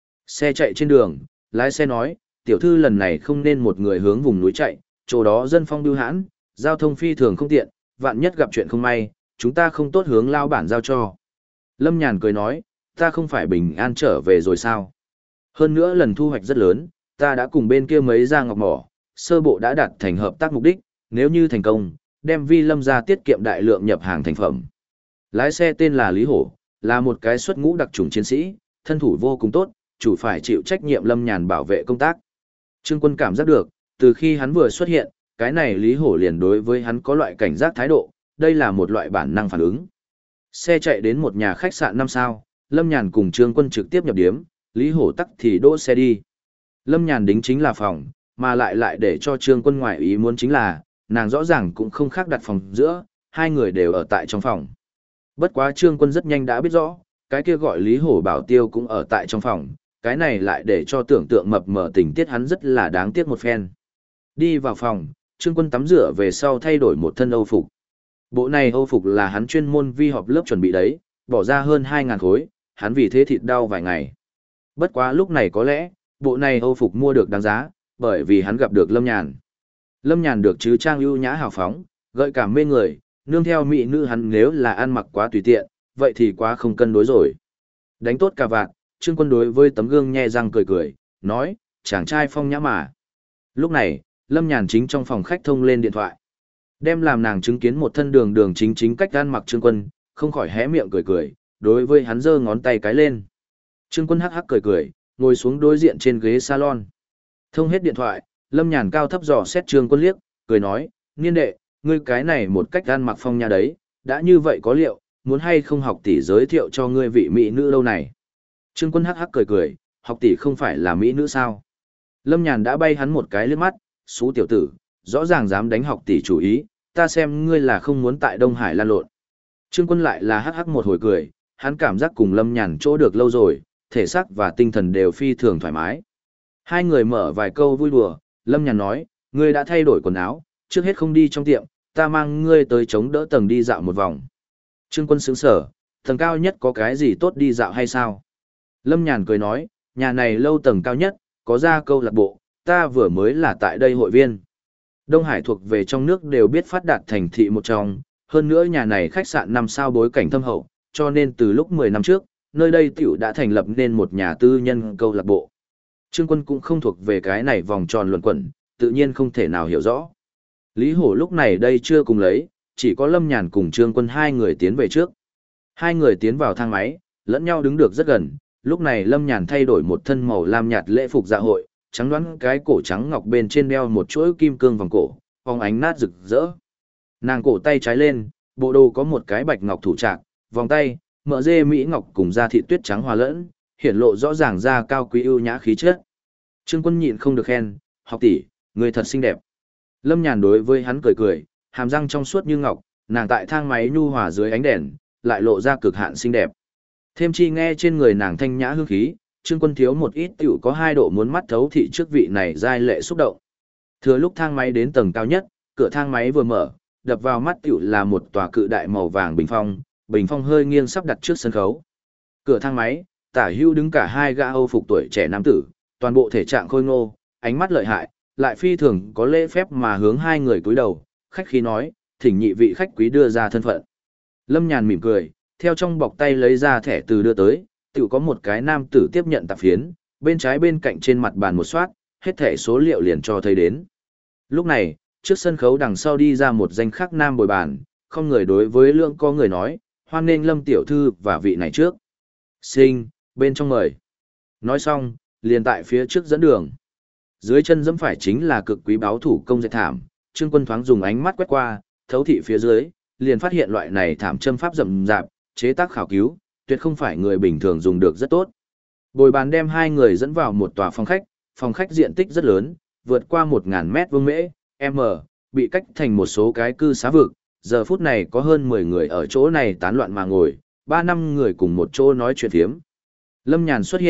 Xe chạy trên đường, lái xe nói, tiểu thư lần này không nên một người hướng vùng núi chạy, chỗ đó dân phong bưu hãn, giao thông phi thường không tiện, vạn nhất gặp chuyện không may, chúng ta không tốt hướng lao bản giao cho. Lâm Nhàn cười nói, ta không phải bình an trở về rồi sao? Hơn nữa lần thu hoạch rất lớn, ta đã cùng bên kia mấy gia ngọc mỏ, sơ bộ đã đạt thành hợp tác mục đích, nếu như thành công, đem Vi Lâm ra tiết kiệm đại lượng nhập hàng thành phẩm. Lái xe tên là Lý Hổ, là một cái xuất ngũ đặc chủng chiến sĩ, thân thủ vô cùng tốt, chủ phải chịu trách nhiệm Lâm Nhàn bảo vệ công tác. Trương Quân cảm giác được, từ khi hắn vừa xuất hiện, cái này Lý Hổ liền đối với hắn có loại cảnh giác thái độ, đây là một loại bản năng phản ứng. Xe chạy đến một nhà khách sạn 5 sao, Lâm Nhàn cùng Trương Quân trực tiếp nhập điếm, Lý Hổ tắc thì đỗ xe đi. Lâm Nhàn đính chính là phòng, mà lại để cho Trương Quân ngoại ý muốn chính là, nàng rõ ràng cũng không khác đặt phòng giữa, hai người đều ở tại trong phòng. Bất quá Trương Quân rất nhanh đã biết rõ, cái kia gọi Lý Hổ Bảo Tiêu cũng ở tại trong phòng, cái này lại để cho tưởng tượng mập mờ tình tiết hắn rất là đáng tiếc một phen. Đi vào phòng, Trương Quân tắm rửa về sau thay đổi một thân Âu phục. Bộ này Âu phục là hắn chuyên môn vi họp lớp chuẩn bị đấy, bỏ ra hơn 2.000 khối, hắn vì thế thịt đau vài ngày. Bất quá lúc này có lẽ, bộ này Âu phục mua được đáng giá, bởi vì hắn gặp được Lâm Nhàn. Lâm Nhàn được chứ trang ưu nhã hào phóng, gợi cảm mê người, nương theo mỹ nữ hắn nếu là ăn mặc quá tùy tiện, vậy thì quá không cân đối rồi. Đánh tốt cà vạt, Trương Quân đối với tấm gương nhe răng cười cười, nói, chàng trai phong nhã mà. Lúc này, Lâm Nhàn chính trong phòng khách thông lên điện thoại. Đem làm nàng chứng kiến một thân đường đường chính chính cách ăn mặc Trương Quân, không khỏi hé miệng cười cười, đối với hắn giơ ngón tay cái lên. Trương Quân hắc hắc cười cười, ngồi xuống đối diện trên ghế salon. Thông hết điện thoại, Lâm Nhàn cao thấp dò xét Trương Quân liếc, cười nói, niên đệ, ngươi cái này một cách ăn mặc phong nha đấy, đã như vậy có liệu, muốn hay không học tỷ giới thiệu cho ngươi vị mỹ nữ lâu này. Trương Quân hắc hắc cười cười, học tỷ không phải là mỹ nữ sao? Lâm Nhàn đã bay hắn một cái liếc mắt, xú tiểu tử, rõ ràng dám đánh học tỷ chủ ý, ta xem ngươi là không muốn tại Đông Hải lan lộn. Trương Quân lại là hắc hắc một hồi cười, hắn cảm giác cùng Lâm Nhàn chỗ được lâu rồi, thể xác và tinh thần đều phi thường thoải mái. Hai người mở vài câu vui đùa, Lâm Nhàn nói, ngươi đã thay đổi quần áo, trước hết không đi trong tiệm, ta mang ngươi tới chống đỡ tầng đi dạo một vòng. Trương Quân sững sở, tầng cao nhất có cái gì tốt đi dạo hay sao? Lâm Nhàn cười nói, nhà này lâu tầng cao nhất, có ra câu lạc bộ, ta vừa mới là tại đây hội viên. Đông Hải thuộc về trong nước đều biết phát đạt thành thị một trong, hơn nữa nhà này khách sạn 5 sao bối cảnh thâm hậu, cho nên từ lúc 10 năm trước, nơi đây tiểu đã thành lập nên một nhà tư nhân câu lạc bộ. Trương Quân cũng không thuộc về cái này vòng tròn luẩn quẩn, tự nhiên không thể nào hiểu rõ. Lý Hổ lúc này đây chưa cùng lấy, chỉ có Lâm Nhàn cùng Trương Quân hai người tiến về trước. Hai người tiến vào thang máy, lẫn nhau đứng được rất gần, lúc này Lâm Nhàn thay đổi một thân màu lam nhạt lễ phục dạ hội, trắng đoán cái cổ trắng ngọc bên trên đeo một chuỗi kim cương vòng cổ, phóng ánh nát rực rỡ. Nàng cổ tay trái lên, bộ đồ có một cái bạch ngọc thủ trạc, vòng tay, mỡ dê mỹ ngọc cùng da thịt tuyết trắng hòa lẫn, hiển lộ rõ ràng da cao quý ưu nhã khí chất. Trương Quân nhịn không được khen, học tỷ, người thật xinh đẹp. Lâm Nhàn đối với hắn cười cười, hàm răng trong suốt như ngọc, nàng tại thang máy nhu hòa dưới ánh đèn, lại lộ ra cực hạn xinh đẹp. Thêm chi nghe trên người nàng thanh nhã hương khí, Trương Quân thiếu một ít tiểu có 2 độ muốn mắt thấu thị trước vị này giai lệ xúc động. Thừa lúc thang máy đến tầng cao nhất, cửa thang máy vừa mở, đập vào mắt tiểu là một tòa cự đại màu vàng bình phong hơi nghiêng sắp đặt trước sân khấu. Cửa thang máy, tả hữu đứng cả 2 gã Âu phục tuổi trẻ nam tử, toàn bộ thể trạng khôi ngô, ánh mắt lợi hại, lại phi thường có lễ phép mà hướng hai người cúi đầu, khách khí nói, thỉnh nhị vị khách quý đưa ra thân phận. Lâm Nhàn mỉm cười, theo trong bọc tay lấy ra thẻ từ đưa tới, tự có một cái nam tử tiếp nhận tạp phiến, bên trái bên cạnh trên mặt bàn một soát, hết thẻ số liệu liền cho thấy đến. Lúc này, trước sân khấu đằng sau đi ra một danh khắc nam bồi bàn, không người đối với lượng có người nói, hoan nghênh Lâm tiểu thư và vị này trước. Sinh, bên trong mời. Nói xong, liền tại phía trước dẫn đường. Dưới chân dẫm phải chính là cực quý báo thủ công dệt thảm, Trương Quân thoáng dùng ánh mắt quét qua, thấu thị phía dưới, liền phát hiện loại này thảm châm pháp rậm rạp, chế tác khảo cứu, tuyệt không phải người bình thường dùng được rất tốt. Bồi bàn đem hai người dẫn vào một tòa phòng khách diện tích rất lớn, vượt qua 1.000 mét vuông m, bị cách thành một số cái cư xá vực, giờ phút này có hơn 10 người ở chỗ này tán loạn mà ngồi, 3 năm người cùng một chỗ nói chuyện thiếm. Lâm Nhàn xuất hiện,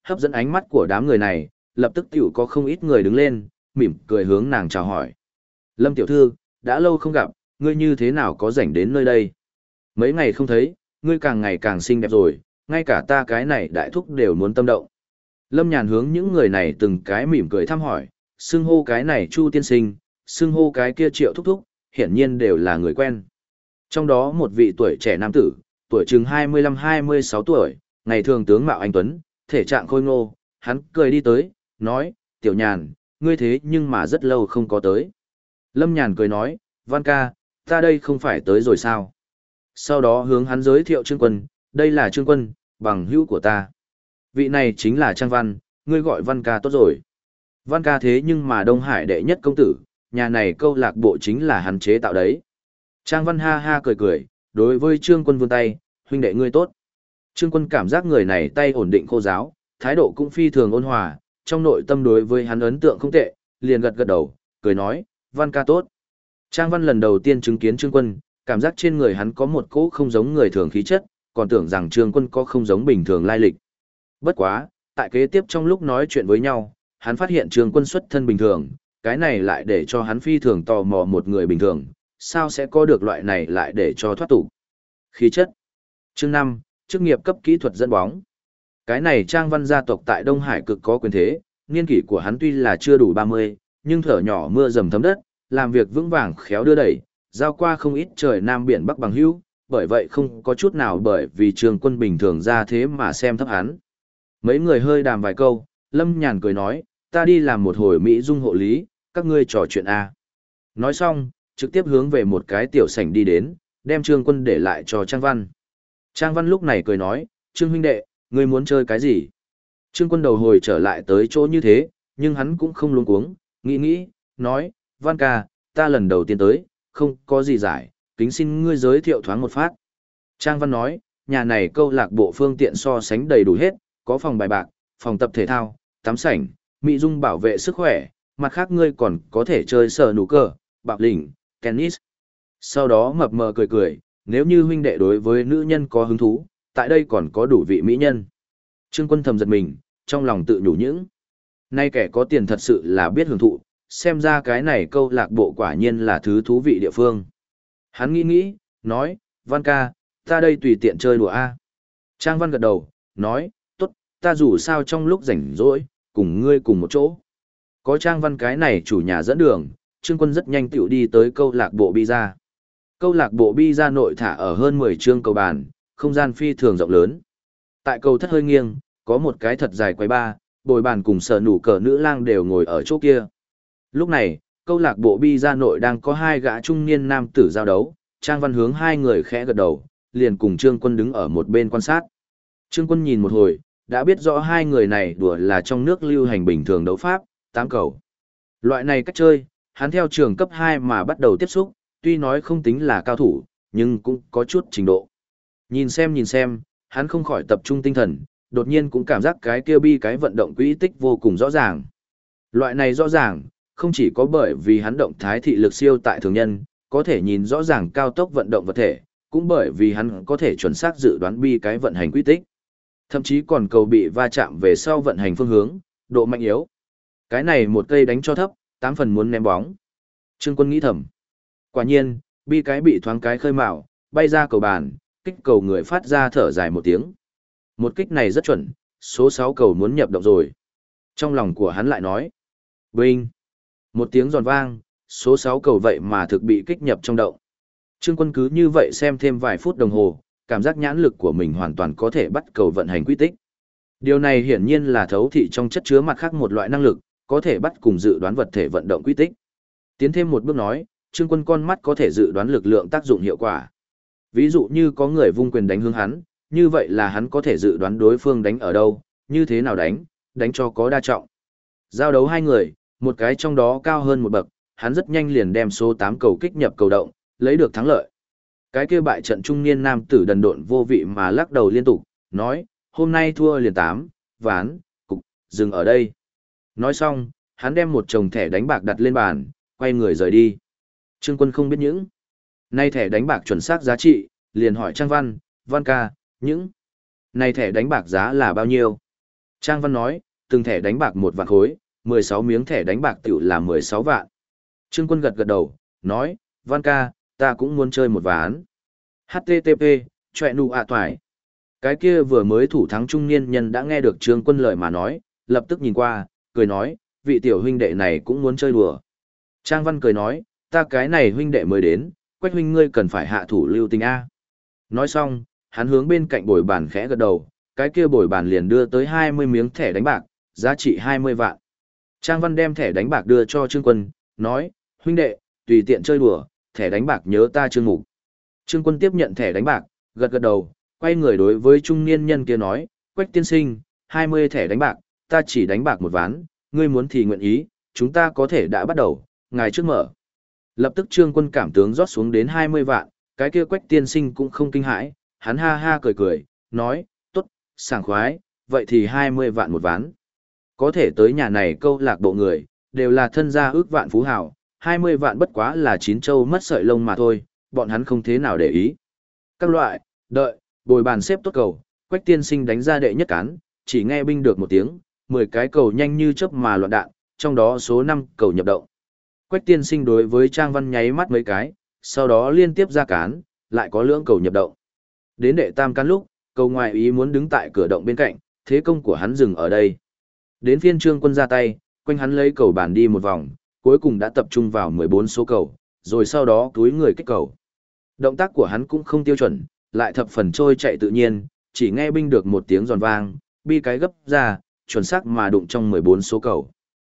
hấp dẫn ánh mắt của đám người này, lập tức tiểu có không ít người đứng lên, mỉm cười hướng nàng chào hỏi. Lâm tiểu thư, đã lâu không gặp, ngươi như thế nào có rảnh đến nơi đây? Mấy ngày không thấy, ngươi càng ngày càng xinh đẹp rồi, ngay cả ta cái này đại thúc đều muốn tâm động. Lâm Nhàn hướng những người này từng cái mỉm cười thăm hỏi, xưng hô cái này Chu tiên sinh, xưng hô cái kia Triệu thúc thúc, hiển nhiên đều là người quen. Trong đó một vị tuổi trẻ nam tử, tuổi chừng 25-26 tuổi, ngày thường tướng mạo anh tuấn, thể trạng khôi ngô, hắn cười đi tới, nói, Tiểu Nhàn, ngươi thế nhưng mà rất lâu không có tới. Lâm Nhàn cười nói, Văn ca, ta đây không phải tới rồi sao? Sau đó hướng hắn giới thiệu Trương Quân, đây là Trương Quân, bằng hữu của ta. Vị này chính là Trang Văn, ngươi gọi Văn ca tốt rồi. Văn ca thế nhưng mà Đông Hải đệ nhất công tử, nhà này câu lạc bộ chính là hắn chế tạo đấy. Trang Văn ha ha cười cười, đối với Trương Quân vươn tay, huynh đệ ngươi tốt. Trương Quân cảm giác người này tay ổn định khô giáo, thái độ cũng phi thường ôn hòa, trong nội tâm đối với hắn ấn tượng không tệ, liền gật gật đầu, cười nói, Văn ca tốt. Trang Văn lần đầu tiên chứng kiến Trương Quân, cảm giác trên người hắn có một cỗ không giống người thường khí chất, còn tưởng rằng Trương Quân có không giống bình thường lai lịch. Bất quá, tại kế tiếp trong lúc nói chuyện với nhau, hắn phát hiện Trương Quân xuất thân bình thường, cái này lại để cho hắn phi thường tò mò một người bình thường, sao sẽ có được loại này lại để cho thoát tục. Khí chất. Chương 5, chức nghiệp cấp kỹ thuật dẫn bóng. Cái này Trang Văn gia tộc tại Đông Hải cực có quyền thế, niên kỷ của hắn tuy là chưa đủ 30, nhưng thở nhỏ mưa dầm thấm đất, làm việc vững vàng khéo đưa đẩy, giao qua không ít trời Nam Biển Bắc bằng hữu, bởi vậy không có chút nào bởi vì Trương Quân bình thường ra thế mà xem thấp hắn. Mấy người hơi đàm vài câu, Lâm Nhàn cười nói, ta đi làm một hồi Mỹ dung hộ lý, các ngươi trò chuyện A. Nói xong, trực tiếp hướng về một cái tiểu sảnh đi đến, đem Trương Quân để lại cho Trang Văn. Trang Văn lúc này cười nói, Trương huynh đệ, ngươi muốn chơi cái gì? Trương Quân đầu hồi trở lại tới chỗ như thế, nhưng hắn cũng không luống cuống, nghĩ, nói, Văn ca, ta lần đầu tiên tới, không có gì giải, kính xin ngươi giới thiệu thoáng một phát. Trang Văn nói, nhà này câu lạc bộ phương tiện so sánh đầy đủ hết, có phòng bài bạc, phòng tập thể thao, tắm sảnh, mỹ dung bảo vệ sức khỏe, mặt khác ngươi còn có thể chơi sở nụ cờ, bạo lĩnh, tennis. Sau đó mập mờ cười, nếu như huynh đệ đối với nữ nhân có hứng thú, tại đây còn có đủ vị mỹ nhân. Trương Quân thầm giật mình, trong lòng tự nhủ những. Nay kẻ có tiền thật sự là biết hưởng thụ, xem ra cái này câu lạc bộ quả nhiên là thứ thú vị địa phương. Hắn nghĩ, nói, Văn ca, ta đây tùy tiện chơi đùa A. Trang Văn gật đầu, nói, tốt, ta dù sao trong lúc rảnh rỗi, cùng ngươi cùng một chỗ. Có Trang Văn cái này chủ nhà dẫn đường, Trương Quân rất nhanh tựu đi tới câu lạc bộ Bi-ra. Câu lạc bộ Bi-ra nội thả ở hơn 10 chương cầu bàn, không gian phi thường rộng lớn. Tại cầu thất hơi nghiêng, có một cái thật dài quầy ba, bồi bàn cùng sở nụ cờ nữ lang đều ngồi ở chỗ kia. Lúc này, câu lạc bộ Bi-ra nội đang có hai gã trung niên nam tử giao đấu, Trang Văn hướng hai người khẽ gật đầu, liền cùng Trương Quân đứng ở một bên quan sát. Trương Quân nhìn một hồi, đã biết rõ hai người này đùa là trong nước lưu hành bình thường đấu pháp, tám cầu. Loại này cách chơi, hắn theo trường cấp 2 mà bắt đầu tiếp xúc, tuy nói không tính là cao thủ, nhưng cũng có chút trình độ. Nhìn xem, hắn không khỏi tập trung tinh thần, đột nhiên cũng cảm giác cái kia bi cái vận động quỹ tích vô cùng rõ ràng. Loại này rõ ràng, không chỉ có bởi vì hắn động thái thị lực siêu tại thường nhân, có thể nhìn rõ ràng cao tốc vận động vật thể, cũng bởi vì hắn có thể chuẩn xác dự đoán bi cái vận hành quy tích. Thậm chí còn cầu bị va chạm về sau vận hành phương hướng, độ mạnh yếu. Cái này một cây đánh cho thấp, 8 phần muốn ném bóng. Trương Quân nghĩ thầm. Quả nhiên, bi cái bị thoáng cái khơi mào, bay ra cầu bàn, kích cầu người phát ra thở dài một tiếng. Một kích này rất chuẩn, số 6 cầu muốn nhập động rồi. Trong lòng của hắn lại nói. Binh. Một tiếng giòn vang, số 6 cầu vậy mà thực bị kích nhập trong động. Trương Quân cứ như vậy xem thêm vài phút đồng hồ, cảm giác nhãn lực của mình hoàn toàn có thể bắt cầu vận hành quy tích. Điều này hiển nhiên là thấu thị trong chất chứa mặt khác một loại năng lực, có thể bắt cùng dự đoán vật thể vận động quy tích. Tiến thêm một bước nói, Trương Quân con mắt có thể dự đoán lực lượng tác dụng hiệu quả. Ví dụ như có người vung quyền đánh hướng hắn, như vậy là hắn có thể dự đoán đối phương đánh ở đâu, như thế nào đánh cho có đa trọng. Giao đấu hai người, một cái trong đó cao hơn một bậc, hắn rất nhanh liền đem số 8 cầu kích nhập cầu động, lấy được thắng lợi. Cái kia bại trận trung niên nam tử đần độn vô vị mà lắc đầu liên tục, nói, hôm nay thua liền 8, ván, cục, dừng ở đây. Nói xong, hắn đem một chồng thẻ đánh bạc đặt lên bàn, quay người rời đi. Trương Quân không biết những. Nay thẻ đánh bạc chuẩn xác giá trị, liền hỏi Trang Văn, Văn ca, những. Nay thẻ đánh bạc giá là bao nhiêu? Trang Văn nói, từng thẻ đánh bạc 1 vạn khối, 16 miếng thẻ đánh bạc tiểu là 16 vạn. Trương Quân gật gật đầu, nói, Văn ca, ta cũng muốn chơi một ván. HTTP, chọe nụ ạ toài. Cái kia vừa mới thủ thắng trung niên nhân đã nghe được Trương Quân lời mà nói, lập tức nhìn qua, cười nói, vị tiểu huynh đệ này cũng muốn chơi đùa. Trang Văn cười nói, ta cái này huynh đệ mới đến, Quách huynh ngươi cần phải hạ thủ lưu tình A. Nói xong, hắn hướng bên cạnh bồi bàn khẽ gật đầu, cái kia bồi bàn liền đưa tới 20 miếng thẻ đánh bạc, giá trị 20 vạn. Trang Văn đem thẻ đánh bạc đưa cho Trương Quân, nói, huynh đệ, tùy tiện chơi đùa, thẻ đánh bạc nhớ ta Trương Mục. Trương Quân tiếp nhận thẻ đánh bạc, gật gật đầu, quay người đối với trung niên nhân kia nói, Quách tiên sinh, 20 thẻ đánh bạc, ta chỉ đánh bạc 1 ván, ngươi muốn thì nguyện ý, chúng ta có thể đã bắt đầu, ngài trước mở. Lập tức Trương Quân cảm tướng rót xuống đến 20 vạn, cái kia Quách tiên sinh cũng không kinh hãi, hắn ha ha cười cười, nói, tốt, sảng khoái, vậy thì 20 vạn 1 ván. Có thể tới nhà này câu lạc bộ người, đều là thân gia ước vạn phú hào, 20 vạn bất quá là 9 châu mất sợi lông mà thôi, bọn hắn không thế nào để ý. Các loại, đợi, bồi bàn xếp tốt cầu, Quách tiên sinh đánh ra đệ nhất cán, chỉ nghe binh được một tiếng, 10 cái cầu nhanh như chớp mà loạn đạn, trong đó số 5 cầu nhập động. Quách tiên sinh đối với Trang Văn nháy mắt mấy cái, sau đó liên tiếp ra cán, lại có lưỡng cầu nhập động. Đến đệ tam cán lúc, cầu ngoài ý muốn đứng tại cửa động bên cạnh, thế công của hắn dừng ở đây. Đến phiên Trương Quân ra tay, quanh hắn lấy cầu bàn đi một vòng, cuối cùng đã tập trung vào 14 số cầu, rồi sau đó túi người kích cầu. Động tác của hắn cũng không tiêu chuẩn, lại thập phần trôi chạy tự nhiên, chỉ nghe binh được một tiếng giòn vang, bi cái gấp ra, chuẩn xác mà đụng trong 14 số cầu.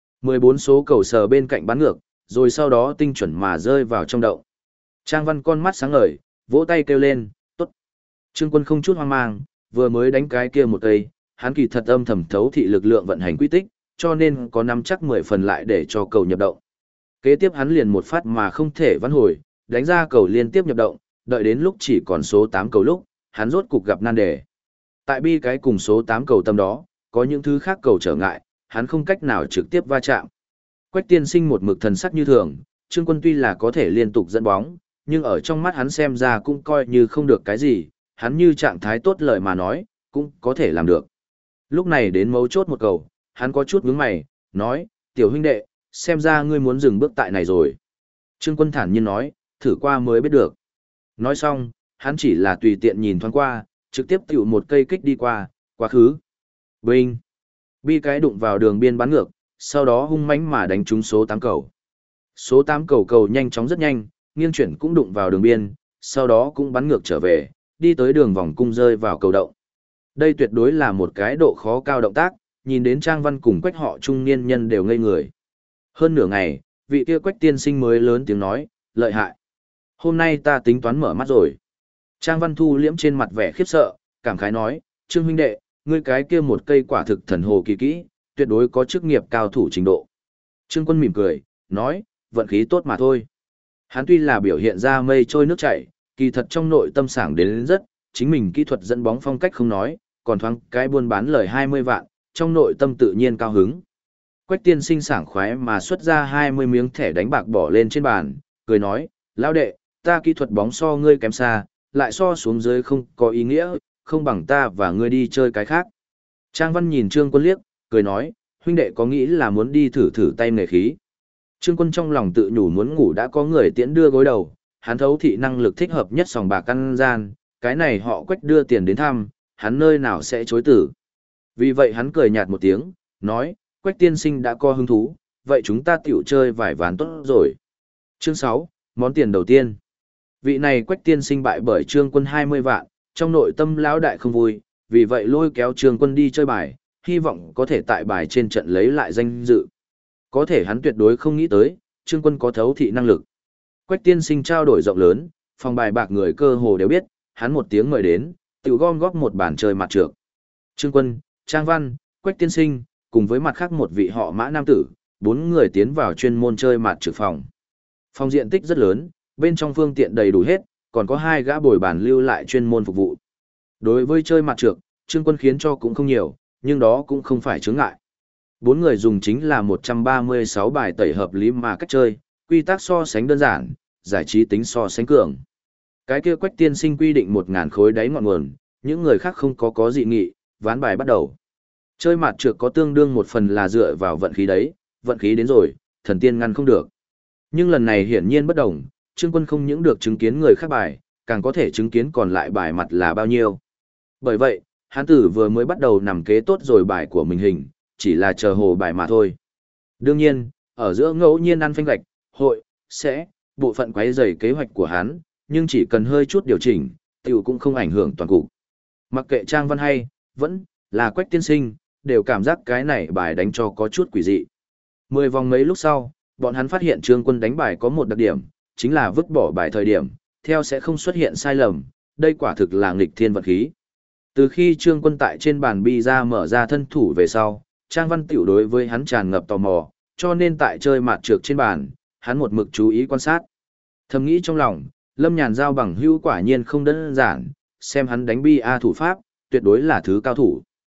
14 số cầu sờ bên cạnh bắn ngược, rồi sau đó tinh chuẩn mà rơi vào trong động. Trang Văn con mắt sáng ngời, vỗ tay kêu lên, tốt. Trương Quân không chút hoang mang, vừa mới đánh cái kia một cây, hắn kỳ thật âm thầm thấu thị lực lượng vận hành quy tích, cho nên có nắm chắc 10 phần lại để cho cầu nhập động. Kế tiếp hắn liền một phát mà không thể vãn hồi, đánh ra cầu liên tiếp nhập động, đợi đến lúc chỉ còn số 8 cầu lúc, hắn rốt cục gặp nan đề. Tại bi cái cùng số 8 cầu tâm đó, có những thứ khác cầu trở ngại, hắn không cách nào trực tiếp va chạm. Quách tiên sinh một mực thần sắc như thường, Trương Quân tuy là có thể liên tục dẫn bóng, nhưng ở trong mắt hắn xem ra cũng coi như không được cái gì, hắn như trạng thái tốt lời mà nói, cũng có thể làm được. Lúc này đến mấu chốt một cầu, hắn có chút nhướng mày, nói, tiểu huynh đệ, xem ra ngươi muốn dừng bước tại này rồi. Trương Quân thản nhiên nói, thử qua mới biết được. Nói xong, hắn chỉ là tùy tiện nhìn thoáng qua, trực tiếp tiểu một cây kích đi qua, quá khứ. Binh! Bi cái đụng vào đường biên bắn ngược, sau đó hung mãnh mà đánh trúng số 8 cầu. Số 8 cầu cầu nhanh chóng rất nhanh, nghiêng chuyển cũng đụng vào đường biên, sau đó cũng bắn ngược trở về, đi tới đường vòng cung rơi vào cầu động. Đây tuyệt đối là một cái độ khó cao động tác, nhìn đến Trang Văn cùng Quách họ trung niên nhân đều ngây người. Hơn nửa ngày, vị kia Quách tiên sinh mới lớn tiếng nói, lợi hại. Hôm nay ta tính toán mở mắt rồi. Trang Văn thu liễm trên mặt vẻ khiếp sợ, cảm khái nói, Trương huynh đệ, ngươi cái kia một cây quả thực thần hồ kỳ kỹ, tuyệt đối có chức nghiệp cao thủ trình độ. Trương Quân mỉm cười, nói, vận khí tốt mà thôi. Hắn tuy là biểu hiện ra mây trôi nước chảy, kỳ thật trong nội tâm sảng đến rất, chính mình kỹ thuật dẫn bóng phong cách không nói, còn thoáng cái buôn bán lời 20 vạn, trong nội tâm tự nhiên cao hứng. Quách tiên sinh sảng khoái mà xuất ra 20 miếng thẻ đánh bạc bỏ lên trên bàn, cười nói, lão đệ, ta kỹ thuật bóng so ngươi kém xa, lại so xuống dưới không có ý nghĩa, không bằng ta và ngươi đi chơi cái khác. Trang Văn nhìn Trương Quân liếc, cười nói, huynh đệ có nghĩ là muốn đi thử thử tay nghề khí. Trương Quân trong lòng tự nhủ muốn ngủ đã có người tiễn đưa gối đầu, hắn thấu thị năng lực thích hợp nhất sòng bạc căn gian, cái này họ Quách đưa tiền đến thăm, hắn nơi nào sẽ chối tử. Vì vậy hắn cười nhạt một tiếng, nói, Quách tiên sinh đã có hứng thú, vậy chúng ta tiểu chơi vài ván tốt rồi. Chương 6, món tiền đầu tiên. Vị này Quách tiên sinh bại bởi Trương Quân 20 vạn, trong nội tâm lão đại không vui, vì vậy lôi kéo Trương Quân đi chơi bài, hy vọng có thể tại bài trên trận lấy lại danh dự. Có thể hắn tuyệt đối không nghĩ tới, Trương Quân có thấu thị năng lực. Quách tiên sinh trao đổi rộng lớn, phòng bài bạc người cơ hồ đều biết, hắn một tiếng mời đến, tự gom góp một bàn chơi mặt trược. Trương Quân, Trang Văn, Quách tiên sinh, cùng với mặt khác một vị họ Mã nam tử, 4 người tiến vào chuyên môn chơi mặt trược phòng. Phòng diện tích rất lớn, bên trong phương tiện đầy đủ hết, còn có 2 gã bồi bàn lưu lại chuyên môn phục vụ. Đối với chơi mặt trược, Trương Quân khiến cho cũng không nhiều, nhưng đó cũng không phải chướng ngại. 4 người dùng chính là 136 bài tẩy hợp lý mà cách chơi, quy tắc so sánh đơn giản, giải trí tính so sánh cường. Cái kia Quách tiên sinh quy định 1000 khối đáy ngọn nguồn, những người khác không có dị nghị, ván bài bắt đầu. Chơi mặt trược có tương đương một phần là dựa vào vận khí đấy, vận khí đến rồi, thần tiên ngăn không được. Nhưng lần này hiển nhiên bất đồng, Trương Quân không những được chứng kiến người khác bài, càng có thể chứng kiến còn lại bài mặt là bao nhiêu. Bởi vậy, hắn tử vừa mới bắt đầu nằm kế tốt rồi bài của mình hình, chỉ là chờ hồ bài mà thôi. Đương nhiên, ở giữa ngẫu nhiên ăn phanh gạch, hội, sẽ, bộ phận quấy rầy kế hoạch của hắn, nhưng chỉ cần hơi chút điều chỉnh, tiểu cũng không ảnh hưởng toàn cục. Mặc kệ Trang Văn hay, vẫn là Quách tiên sinh, đều cảm giác cái này bài đánh cho có chút quỷ dị. 10 vòng mấy lúc sau, bọn hắn phát hiện Trương Quân đánh bài có một đặc điểm, chính là vứt bỏ bài thời điểm, theo sẽ không xuất hiện sai lầm, đây quả thực là nghịch thiên vận khí. Từ khi Trương Quân tại trên bàn bi ra mở ra thân thủ về sau, Trang Văn tiểu đối với hắn tràn ngập tò mò, cho nên tại chơi mạt trược trên bàn, hắn một mực chú ý quan sát. Thầm nghĩ trong lòng, Lâm Nhàn giao bằng hữu quả nhiên không đơn giản, xem hắn đánh bi a thủ pháp, tuyệt đối là thứ cao thủ.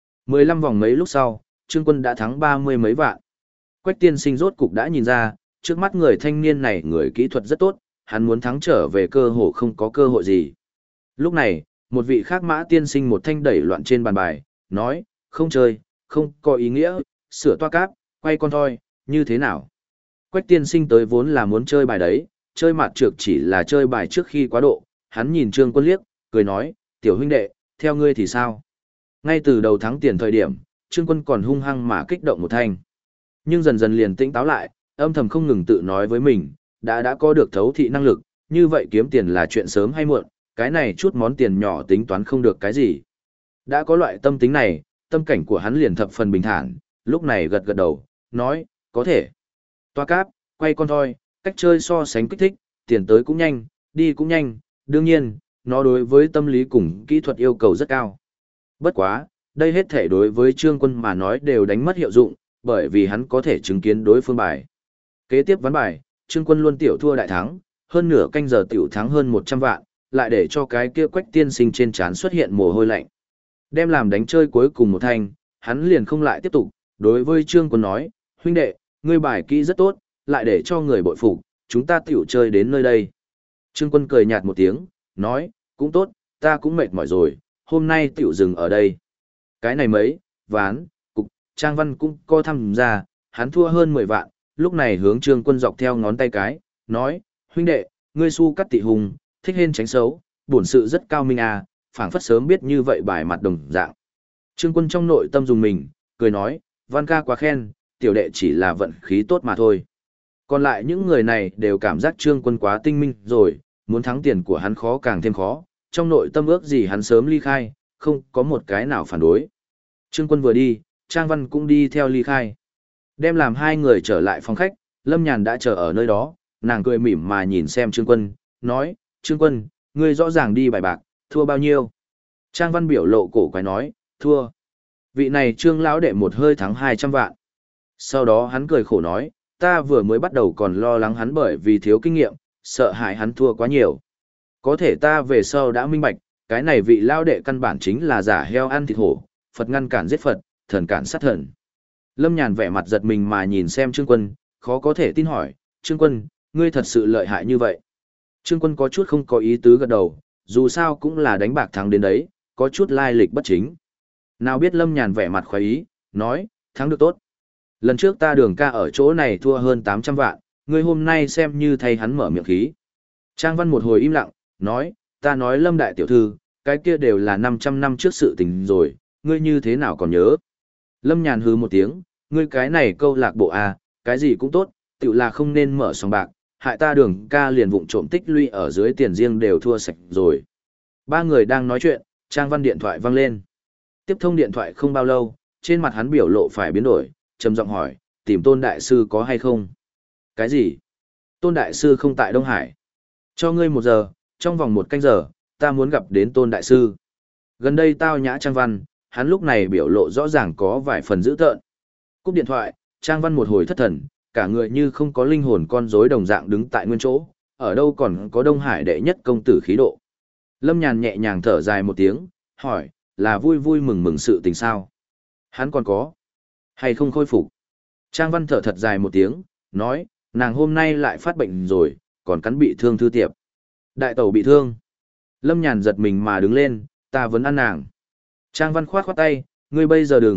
15 vòng mấy lúc sau, Trương Quân đã thắng 30 mấy vạn. Quách tiên sinh rốt cục đã nhìn ra, trước mắt người thanh niên này người kỹ thuật rất tốt, hắn muốn thắng trở về cơ hội không có cơ hội gì. Lúc này, một vị khác Mã tiên sinh một thanh đẩy loạn trên bàn bài, nói, không chơi, không có ý nghĩa, sửa toa cáp, quay con thôi, như thế nào? Quách tiên sinh tới vốn là muốn chơi bài đấy, chơi mặt trược chỉ là chơi bài trước khi quá độ, hắn nhìn Trương Quân liếc, cười nói, tiểu huynh đệ, theo ngươi thì sao? Ngay từ đầu thắng tiền thời điểm, Trương Quân còn hung hăng mà kích động một thanh. Nhưng dần dần liền tĩnh táo lại, âm thầm không ngừng tự nói với mình, đã có được thấu thị năng lực, như vậy kiếm tiền là chuyện sớm hay muộn, cái này chút món tiền nhỏ tính toán không được cái gì. Đã có loại tâm tính này, tâm cảnh của hắn liền thập phần bình thản, lúc này gật gật đầu, nói, có thể. Toa cáp, quay con thôi, cách chơi so sánh kích thích, tiền tới cũng nhanh, đi cũng nhanh, đương nhiên, nó đối với tâm lý cùng kỹ thuật yêu cầu rất cao. Bất quá, đây hết thể đối với Trương Quân mà nói đều đánh mất hiệu dụng, bởi vì hắn có thể chứng kiến đối phương bài. Kế tiếp ván bài, Trương Quân luôn tiểu thua đại thắng, hơn nửa canh giờ tiểu thắng hơn 100 vạn, lại để cho cái kia Quách tiên sinh trên trán xuất hiện mồ hôi lạnh. Đem làm đánh chơi cuối cùng một thanh, hắn liền không lại tiếp tục, đối với Trương Quân nói, huynh đệ, ngươi bài kỹ rất tốt, lại để cho người bội phục, chúng ta tiểu chơi đến nơi đây. Trương Quân cười nhạt một tiếng, nói, cũng tốt, ta cũng mệt mỏi rồi, hôm nay tiểu dừng ở đây. Cái này mấy, ván, cục, Trang Văn cũng có tham gia, hắn thua hơn 10 vạn, lúc này hướng Trương Quân dọc theo ngón tay cái, nói, huynh đệ, ngươi su cắt tị hùng, thích hên tránh xấu, bổn sự rất cao minh à, phảng phất sớm biết như vậy bài mặt đồng dạng. Trương Quân trong nội tâm dùng mình, cười nói, Văn ca quá khen, tiểu đệ chỉ là vận khí tốt mà thôi. Còn lại những người này đều cảm giác Trương Quân quá tinh minh rồi, muốn thắng tiền của hắn khó càng thêm khó, trong nội tâm ước gì hắn sớm ly khai, không có một cái nào phản đối. Trương Quân vừa đi, Trang Văn cũng đi theo ly khai. Đem làm hai người trở lại phòng khách, Lâm Nhàn đã chờ ở nơi đó, nàng cười mỉm mà nhìn xem Trương Quân, nói, Trương Quân, ngươi rõ ràng đi bài bạc, thua bao nhiêu? Trang Văn biểu lộ cổ quái nói, thua. Vị này Trương lão đệ một hơi thắng 200 vạn. Sau đó hắn cười khổ nói, ta vừa mới bắt đầu còn lo lắng hắn bởi vì thiếu kinh nghiệm, sợ hại hắn thua quá nhiều. Có thể ta về sau đã minh bạch, cái này vị lão đệ căn bản chính là giả heo ăn thịt hổ, Phật ngăn cản giết Phật, thần cản sát thần. Lâm Nhàn vẻ mặt giật mình mà nhìn xem Trương Quân, khó có thể tin hỏi, Trương Quân, ngươi thật sự lợi hại như vậy. Trương Quân có chút không có ý tứ gật đầu, dù sao cũng là đánh bạc thắng đến đấy, có chút lai lịch bất chính. Nào biết Lâm Nhàn vẻ mặt khoái ý, nói, thắng được tốt. Lần trước ta Đường ca ở chỗ này thua hơn 800 vạn, ngươi hôm nay xem như thay hắn mở miệng khí. Trang Văn một hồi im lặng, nói, ta nói Lâm đại tiểu thư, cái kia đều là 500 năm trước sự tình rồi, ngươi như thế nào còn nhớ. Lâm Nhàn hứ một tiếng, ngươi cái này câu lạc bộ à, cái gì cũng tốt, tự là không nên mở sòng bạc, hại ta Đường ca liền vụng trộm tích lũy ở dưới tiền riêng đều thua sạch rồi. Ba người đang nói chuyện, Trang Văn điện thoại vang lên. Tiếp thông điện thoại không bao lâu, trên mặt hắn biểu lộ phải biến đổi, trầm giọng hỏi, tìm Tôn Đại Sư có hay không? Cái gì? Tôn Đại Sư không tại Đông Hải. Cho ngươi 1 giờ, trong vòng 1 canh giờ, ta muốn gặp đến Tôn Đại Sư. Gần đây tao nhã Trang Văn, hắn lúc này biểu lộ rõ ràng có vài phần dữ tợn. Cúp điện thoại, Trang Văn một hồi thất thần, cả người như không có linh hồn con rối đồng dạng đứng tại nguyên chỗ, ở đâu còn có Đông Hải đệ nhất công tử khí độ. Lâm Nhàn nhẹ nhàng thở dài một tiếng, hỏi, là vui vui mừng mừng sự tình sao? Hắn còn có, hay không khôi phục? Trang Văn thở thật dài một tiếng, nói, nàng hôm nay lại phát bệnh rồi, còn cắn bị thương Thư Tiệp. Đại tẩu bị thương. Lâm Nhàn giật mình mà đứng lên, ta vẫn ăn nàng. Trang Văn khoát khoát tay, ngươi bây giờ đừng,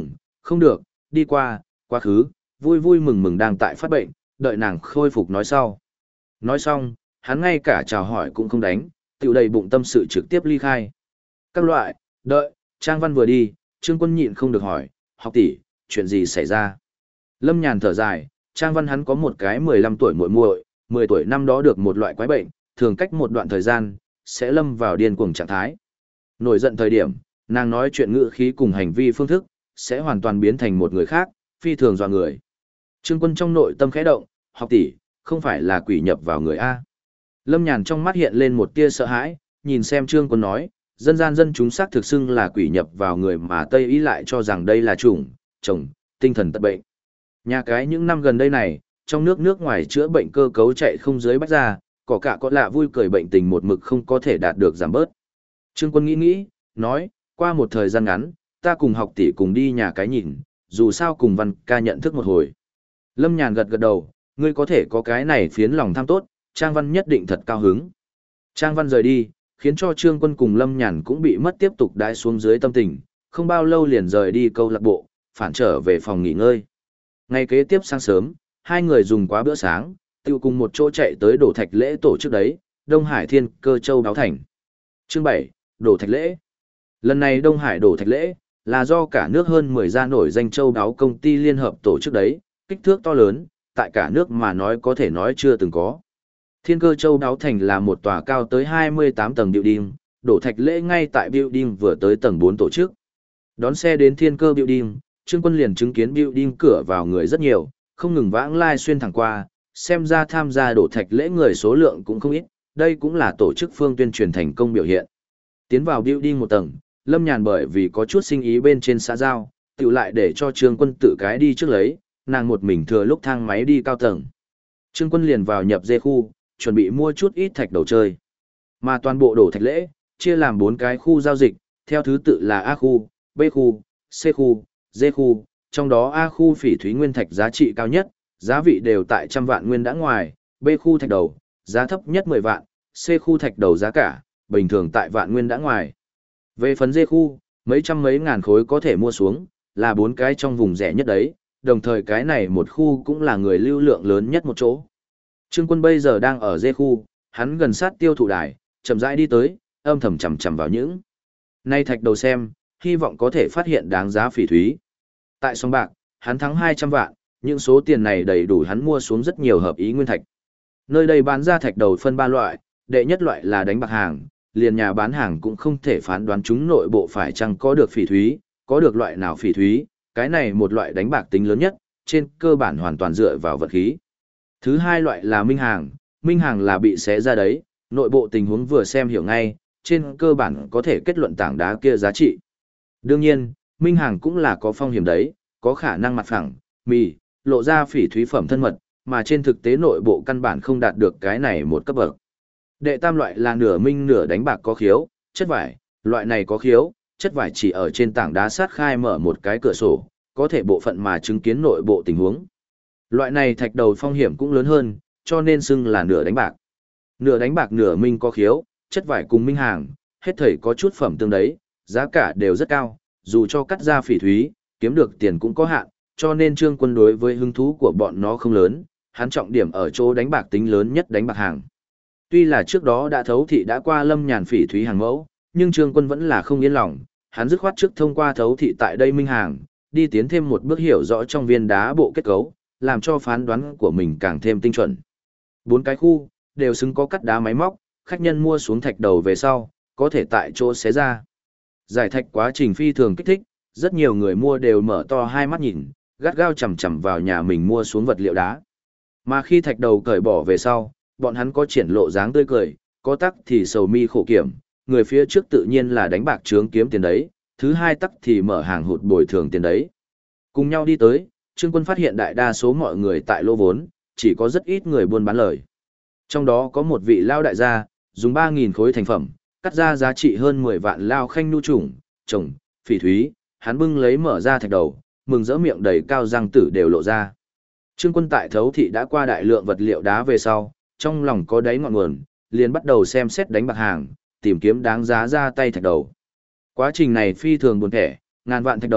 Không được, đi qua, quá khứ, vui vui mừng mừng đang tại phát bệnh, đợi nàng khôi phục nói sau. Nói xong, hắn ngay cả chào hỏi cũng không đánh, tiểu đầy bụng tâm sự trực tiếp ly khai. Các loại, đợi, Trang Văn vừa đi, Trương Quân nhịn không được hỏi, học tỷ, chuyện gì xảy ra? Lâm Nhàn thở dài, Trang Văn hắn có một cái 15 tuổi muội muội, 10 tuổi năm đó được một loại quái bệnh, thường cách một đoạn thời gian, sẽ lâm vào điên cuồng trạng thái. Nổi giận thời điểm, nàng nói chuyện ngữ khí cùng hành vi phương thức, sẽ hoàn toàn biến thành một người khác, phi thường dọa người. Trương Quân trong nội tâm khẽ động, học tỷ, không phải là quỷ nhập vào người A. Lâm Nhàn trong mắt hiện lên một tia sợ hãi, nhìn xem Trương Quân nói, dân gian dân chúng xác thực xưng là quỷ nhập vào người mà Tây ý lại cho rằng đây là chồng, tinh thần tật bệnh. Nhà cái những năm gần đây này, trong nước ngoài chữa bệnh cơ cấu chạy không dưới bách ra, có cả có lạ vui cười bệnh tình một mực không có thể đạt được giảm bớt. Trương Quân nghĩ, nói, qua một thời gian ngắn, ta cùng học tỷ cùng đi nhà cái nhìn, dù sao cùng Văn ca nhận thức một hồi. Lâm Nhàn gật gật đầu, ngươi có thể có cái này phiến lòng tham tốt, Trang Văn nhất định thật cao hứng. Trang Văn rời đi, khiến cho Trương Quân cùng Lâm Nhàn cũng bị mất tiếp tục đái xuống dưới tâm tình, không bao lâu liền rời đi câu lạc bộ, phản trở về phòng nghỉ ngơi. Ngày kế tiếp sáng sớm, hai người dùng quá bữa sáng, tiêu cùng một chỗ chạy tới đổ thạch lễ tổ chức đấy, Đông Hải Thiên Cơ Châu Đáo Thành. Chương 7, đổ thạch lễ. Lần này Đông Hải đổ thạch lễ, là do cả nước hơn 10 gia nổi danh châu đáo công ty liên hợp tổ chức đấy, kích thước to lớn, tại cả nước mà nói có thể nói chưa từng có. Thiên Cơ Châu Đáo Thành là một tòa cao tới 28 tầng building, đổ thạch lễ ngay tại building vừa tới tầng 4 tổ chức. Đón xe đến Thiên Cơ building, Trương Quân liền chứng kiến building cửa vào người rất nhiều, không ngừng vãng lai xuyên thẳng qua, xem ra tham gia đổ thạch lễ người số lượng cũng không ít, đây cũng là tổ chức phương tuyên truyền thành công biểu hiện. Tiến vào building một tầng, Lâm Nhàn bởi vì có chút sinh ý bên trên xã giao, tự lại để cho Trương Quân tự cái đi trước lấy, nàng một mình thừa lúc thang máy đi cao tầng. Trương Quân liền vào nhập dê khu, chuẩn bị mua chút ít thạch đầu chơi. Mà toàn bộ đổ thạch lễ, chia làm 4 cái khu giao dịch, theo thứ tự là A khu, B khu, C khu, D khu, trong đó A khu phỉ thúy nguyên thạch giá trị cao nhất, giá vị đều tại 100 vạn nguyên đã ngoài, B khu thạch đầu, giá thấp nhất 10 vạn, C khu thạch đầu giá cả, bình thường tại vạn nguyên đã ngoài. Về phần D khu, mấy trăm mấy ngàn khối có thể mua xuống, là 4 cái trong vùng rẻ nhất đấy, đồng thời cái này một khu cũng là người lưu lượng lớn nhất một chỗ. Trương Quân bây giờ đang ở D khu, hắn gần sát tiêu thụ đài, chậm rãi đi tới, âm thầm chầm chầm vào những. Nay thạch đầu xem, hy vọng có thể phát hiện đáng giá phỉ thúy. Tại sòng bạc, hắn thắng 200 vạn, những số tiền này đầy đủ hắn mua xuống rất nhiều hợp ý nguyên thạch. Nơi đây bán ra thạch đầu phân 3 loại, đệ nhất loại là đánh bạc hàng, liền nhà bán hàng cũng không thể phán đoán chúng nội bộ phải chăng có được phỉ thúy, có được loại nào phỉ thúy, cái này một loại đánh bạc tính lớn nhất, trên cơ bản hoàn toàn dựa vào vật khí. Thứ hai loại là minh hàng là bị xé ra đấy, nội bộ tình huống vừa xem hiểu ngay, trên cơ bản có thể kết luận tảng đá kia giá trị. Đương nhiên, minh hàng cũng là có phong hiểm đấy, có khả năng mặt phẳng, lộ ra phỉ thúy phẩm thân mật, mà trên thực tế nội bộ căn bản không đạt được cái này một cấp bậc. Đệ tam loại là nửa minh nửa đánh bạc có khiếu, chất vải, loại này có khiếu, chất vải chỉ ở trên tảng đá sát khai mở một cái cửa sổ, có thể bộ phận mà chứng kiến nội bộ tình huống. Loại này thạch đầu phong hiểm cũng lớn hơn, cho nên xưng là nửa đánh bạc. Nửa đánh bạc nửa minh có khiếu, chất vải cùng minh hàng, hết thảy có chút phẩm tương đấy, giá cả đều rất cao, dù cho cắt ra phỉ thúy, kiếm được tiền cũng có hạn, cho nên Trương Quân đối với hứng thú của bọn nó không lớn, hắn trọng điểm ở chỗ đánh bạc tính lớn nhất đánh bạc hàng. Tuy là trước đó đã thấu thị đã qua Lâm Nhàn phỉ thúy hàng mẫu, nhưng Trương Quân vẫn là không yên lòng, hắn dứt khoát trước thông qua thấu thị tại đây minh hàng, đi tiến thêm một bước hiểu rõ trong viên đá bộ kết cấu, làm cho phán đoán của mình càng thêm tinh chuẩn. 4 cái khu đều xứng có cắt đá máy móc, khách nhân mua xuống thạch đầu về sau, có thể tại chỗ xé ra. Giải thạch quá trình phi thường kích thích, rất nhiều người mua đều mở to hai mắt nhìn, gắt gao chằm chằm vào nhà mình mua xuống vật liệu đá. Mà khi thạch đầu cởi bỏ về sau, bọn hắn có triển lộ dáng tươi cười, có tắc thì sầu mi khổ kiểm, người phía trước tự nhiên là đánh bạc trướng kiếm tiền đấy, thứ hai tắc thì mở hàng hụt bồi thường tiền đấy. Cùng nhau đi tới, Trương Quân phát hiện đại đa số mọi người tại lô vốn, chỉ có rất ít người buôn bán lời. Trong đó có một vị lao đại gia, dùng 3.000 khối thành phẩm, cắt ra giá trị hơn 10 vạn lao khanh nu trồng, phỉ thúy, hắn bưng lấy mở ra thạch đầu, mừng rỡ miệng đầy cao răng tử đều lộ ra. Trương Quân tại thấu thị đã qua đại lượng vật liệu đá về sau, trong lòng có đáy ngọn nguồn, liền bắt đầu xem xét đánh bạc hàng, tìm kiếm đáng giá ra tay thạch đầu. Quá trình này phi thường buồn thẻ, ngàn vạn thạch đầu,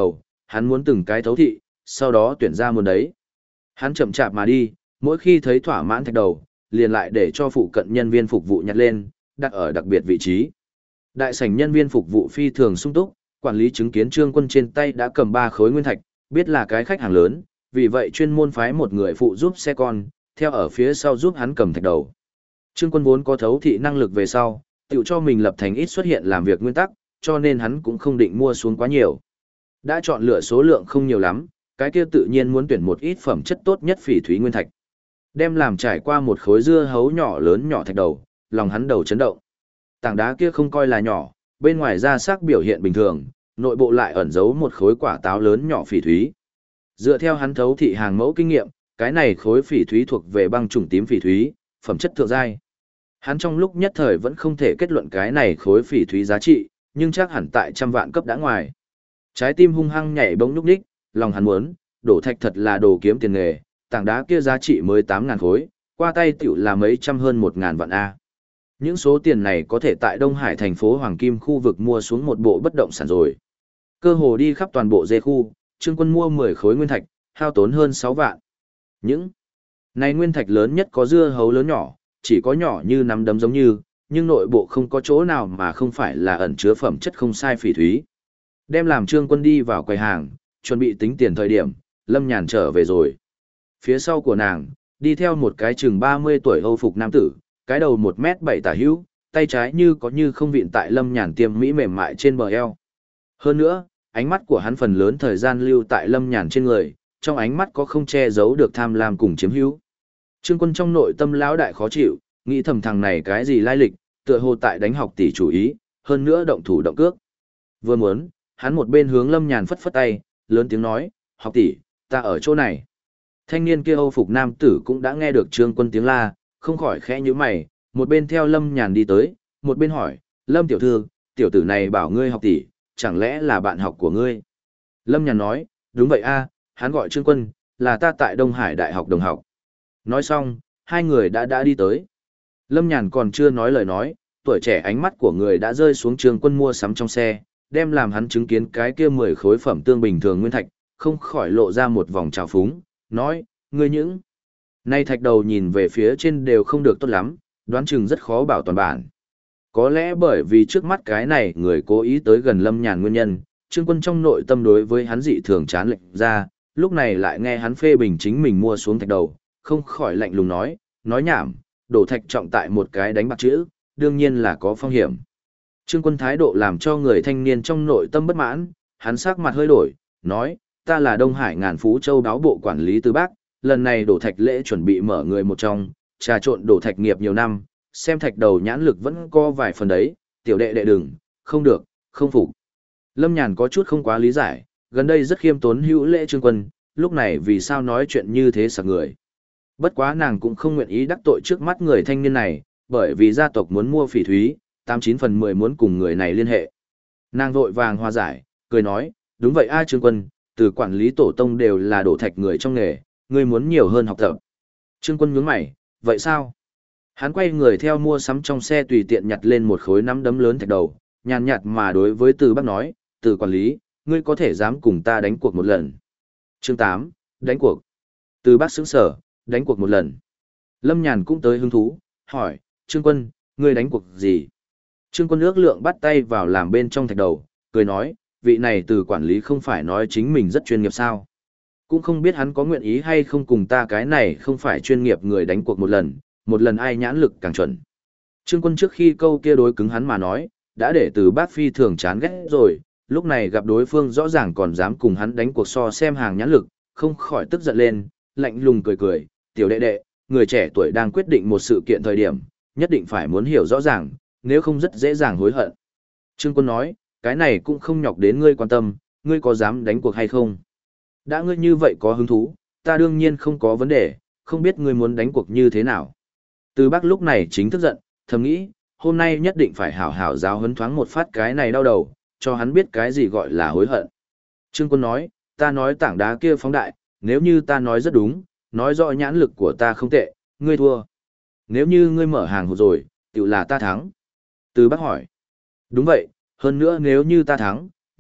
hắn muốn từng cái thấu thị, sau đó tuyển ra một đấy. Hắn chậm chạp mà đi, mỗi khi thấy thỏa mãn thạch đầu, liền lại để cho phụ cận nhân viên phục vụ nhặt lên, đặt ở đặc biệt vị trí. Đại sảnh nhân viên phục vụ phi thường sung túc, quản lý chứng kiến Trương Quân trên tay đã cầm 3 khối nguyên thạch, biết là cái khách hàng lớn, vì vậy chuyên môn phái một người phụ giúp xe con, theo ở phía sau giúp hắn cầm thạch đầu. Trương Quân vốn có thấu thị năng lực về sau, tự cho mình lập thành ít xuất hiện làm việc nguyên tắc, cho nên hắn cũng không định mua xuống quá nhiều. Đã chọn lựa số lượng không nhiều lắm, cái kia tự nhiên muốn tuyển một ít phẩm chất tốt nhất phỉ thúy nguyên thạch. Đem làm trải qua một khối dưa hấu nhỏ lớn nhỏ thạch đầu, lòng hắn đầu chấn động. Tảng đá kia không coi là nhỏ, bên ngoài da sắc biểu hiện bình thường, nội bộ lại ẩn giấu một khối quả táo lớn nhỏ phỉ thúy. Dựa theo hắn thấu thị hàng mẫu kinh nghiệm, cái này khối phỉ thúy thuộc về băng trùng tím phỉ thúy, phẩm chất thượng giai. Hắn trong lúc nhất thời vẫn không thể kết luận cái này khối phỉ thúy giá trị, nhưng chắc hẳn tại trăm vạn cấp đã ngoài. Trái tim hung hăng nhảy bỗng nhúc nhích, lòng hắn muốn, đổ thạch thật là đồ kiếm tiền nghề, tảng đá kia giá trị mới 8.000 khối, qua tay tiểu là mấy trăm hơn 1.000 vạn A. Những số tiền này có thể tại Đông Hải thành phố Hoàng Kim khu vực mua xuống một bộ bất động sản rồi. Cơ hồ đi khắp toàn bộ dê khu, Trương Quân mua 10 khối nguyên thạch, hao tốn hơn 6 vạn. Những này nguyên thạch lớn nhất có dưa hấu lớn nhỏ, chỉ có nhỏ như nắm đấm giống như, nhưng nội bộ không có chỗ nào mà không phải là ẩn chứa phẩm chất không sai phỉ thúy. Đem làm Trương Quân đi vào quầy hàng, chuẩn bị tính tiền thời điểm, Lâm Nhàn trở về rồi. Phía sau của nàng, đi theo một cái chừng 30 tuổi Âu phục nam tử, cái đầu 1m7 tả hữu, tay trái như có như không vịn tại Lâm Nhàn tiêm mỹ mềm mại trên bờ eo. Hơn nữa, ánh mắt của hắn phần lớn thời gian lưu tại Lâm Nhàn trên người, trong ánh mắt có không che giấu được tham lam cùng chiếm hữu. Trương Quân trong nội tâm lão đại khó chịu, nghĩ thầm thằng này cái gì lai lịch, tựa hồ tại đánh học tỷ chủ ý, hơn nữa động thủ động cước. Vừa muốn, hắn một bên hướng Lâm Nhàn phất phất tay, lớn tiếng nói, học tỷ, ta ở chỗ này. Thanh niên kia Âu phục nam tử cũng đã nghe được Trương Quân tiếng la, không khỏi khẽ nhíu mày, một bên theo Lâm Nhàn đi tới, một bên hỏi, Lâm tiểu thư, tiểu tử này bảo ngươi học tỷ, chẳng lẽ là bạn học của ngươi? Lâm Nhàn nói, đúng vậy a, hắn gọi Trương Quân, là ta tại Đông Hải Đại học đồng học. Nói xong, hai người đã đi tới. Lâm Nhàn còn chưa nói lời nói, tuổi trẻ ánh mắt của người đã rơi xuống Trương Quân mua sắm trong xe, đem làm hắn chứng kiến cái kia 10 khối phẩm tương bình thường nguyên thạch, không khỏi lộ ra một vòng trào phúng, nói, ngươi những nay thạch đầu nhìn về phía trên đều không được tốt lắm, đoán chừng rất khó bảo toàn bản. Có lẽ bởi vì trước mắt cái này người cố ý tới gần Lâm Nhàn nguyên nhân, Trương Quân trong nội tâm đối với hắn dị thường chán lệch ra, lúc này lại nghe hắn phê bình chính mình mua xuống thạch đầu, không khỏi lạnh lùng nói nhảm, đổ thạch trọng tại một cái đánh bạc chữ, đương nhiên là có phong hiểm. Trương Quân thái độ làm cho người thanh niên trong nội tâm bất mãn, hắn sắc mặt hơi đổi, nói, ta là Đông Hải Ngàn Phú Châu đáo bộ quản lý Từ Bắc, lần này đổ thạch lễ chuẩn bị mở người một trong, trà trộn đổ thạch nghiệp nhiều năm, xem thạch đầu nhãn lực vẫn có vài phần đấy, tiểu đệ đệ đừng, không được, không phục. Lâm Nhàn có chút không quá lý giải, gần đây rất khiêm tốn hữu lễ Trương Quân, lúc này vì sao nói chuyện như thế sặc người. Bất quá nàng cũng không nguyện ý đắc tội trước mắt người thanh niên này, bởi vì gia tộc muốn mua phỉ thúy, 89/10 muốn cùng người này liên hệ. Nàng vội vàng hòa giải, cười nói, đúng vậy a Trương Quân, từ quản lý tổ tông đều là đổ thạch người trong nghề, ngươi muốn nhiều hơn học tập. Trương Quân nhướng mày, vậy sao? Hắn quay người theo mua sắm trong xe tùy tiện nhặt lên một khối nắm đấm lớn thạch đầu, nhàn nhạt mà đối với Từ Bắc nói, Từ quản lý, ngươi có thể dám cùng ta đánh cuộc một lần. Chương 8, đánh cuộc. Từ Bắc sững sở, đánh cuộc một lần. Lâm Nhàn cũng tới hứng thú, hỏi, Trương Quân, ngươi đánh cuộc gì? Trương Quân ước lượng bắt tay vào làm bên trong thạch đầu, cười nói, vị này Từ quản lý không phải nói chính mình rất chuyên nghiệp sao? Cũng không biết hắn có nguyện ý hay không cùng ta cái này không phải chuyên nghiệp người đánh cuộc một lần ai nhãn lực càng chuẩn. Trương Quân trước khi câu kia đối cứng hắn mà nói, đã để Từ Bác phi thường chán ghét rồi, lúc này gặp đối phương rõ ràng còn dám cùng hắn đánh cuộc so xem hàng nhãn lực, không khỏi tức giận lên, lạnh lùng cười, tiểu đệ đệ, người trẻ tuổi đang quyết định một sự kiện thời điểm, nhất định phải muốn hiểu rõ ràng, nếu không rất dễ dàng hối hận. Trương Quân nói, cái này cũng không nhọc đến ngươi quan tâm, ngươi có dám đánh cuộc hay không? Đã ngươi như vậy có hứng thú, ta đương nhiên không có vấn đề, không biết ngươi muốn đánh cuộc như thế nào. Từ Bắc lúc này chính thức giận, thầm nghĩ, hôm nay nhất định phải hảo hảo giáo huấn thoáng một phát cái này đau đầu, cho hắn biết cái gì gọi là hối hận. Trương Quân nói, ta nói tảng đá kia phóng đại, nếu như ta nói rất đúng, nói rõ nhãn lực của ta không tệ, ngươi thua. Nếu như ngươi mở hàng hụt rồi, tự là ta thắng. Từ Bắc hỏi, đúng vậy, hơn nữa nếu như ta thắng,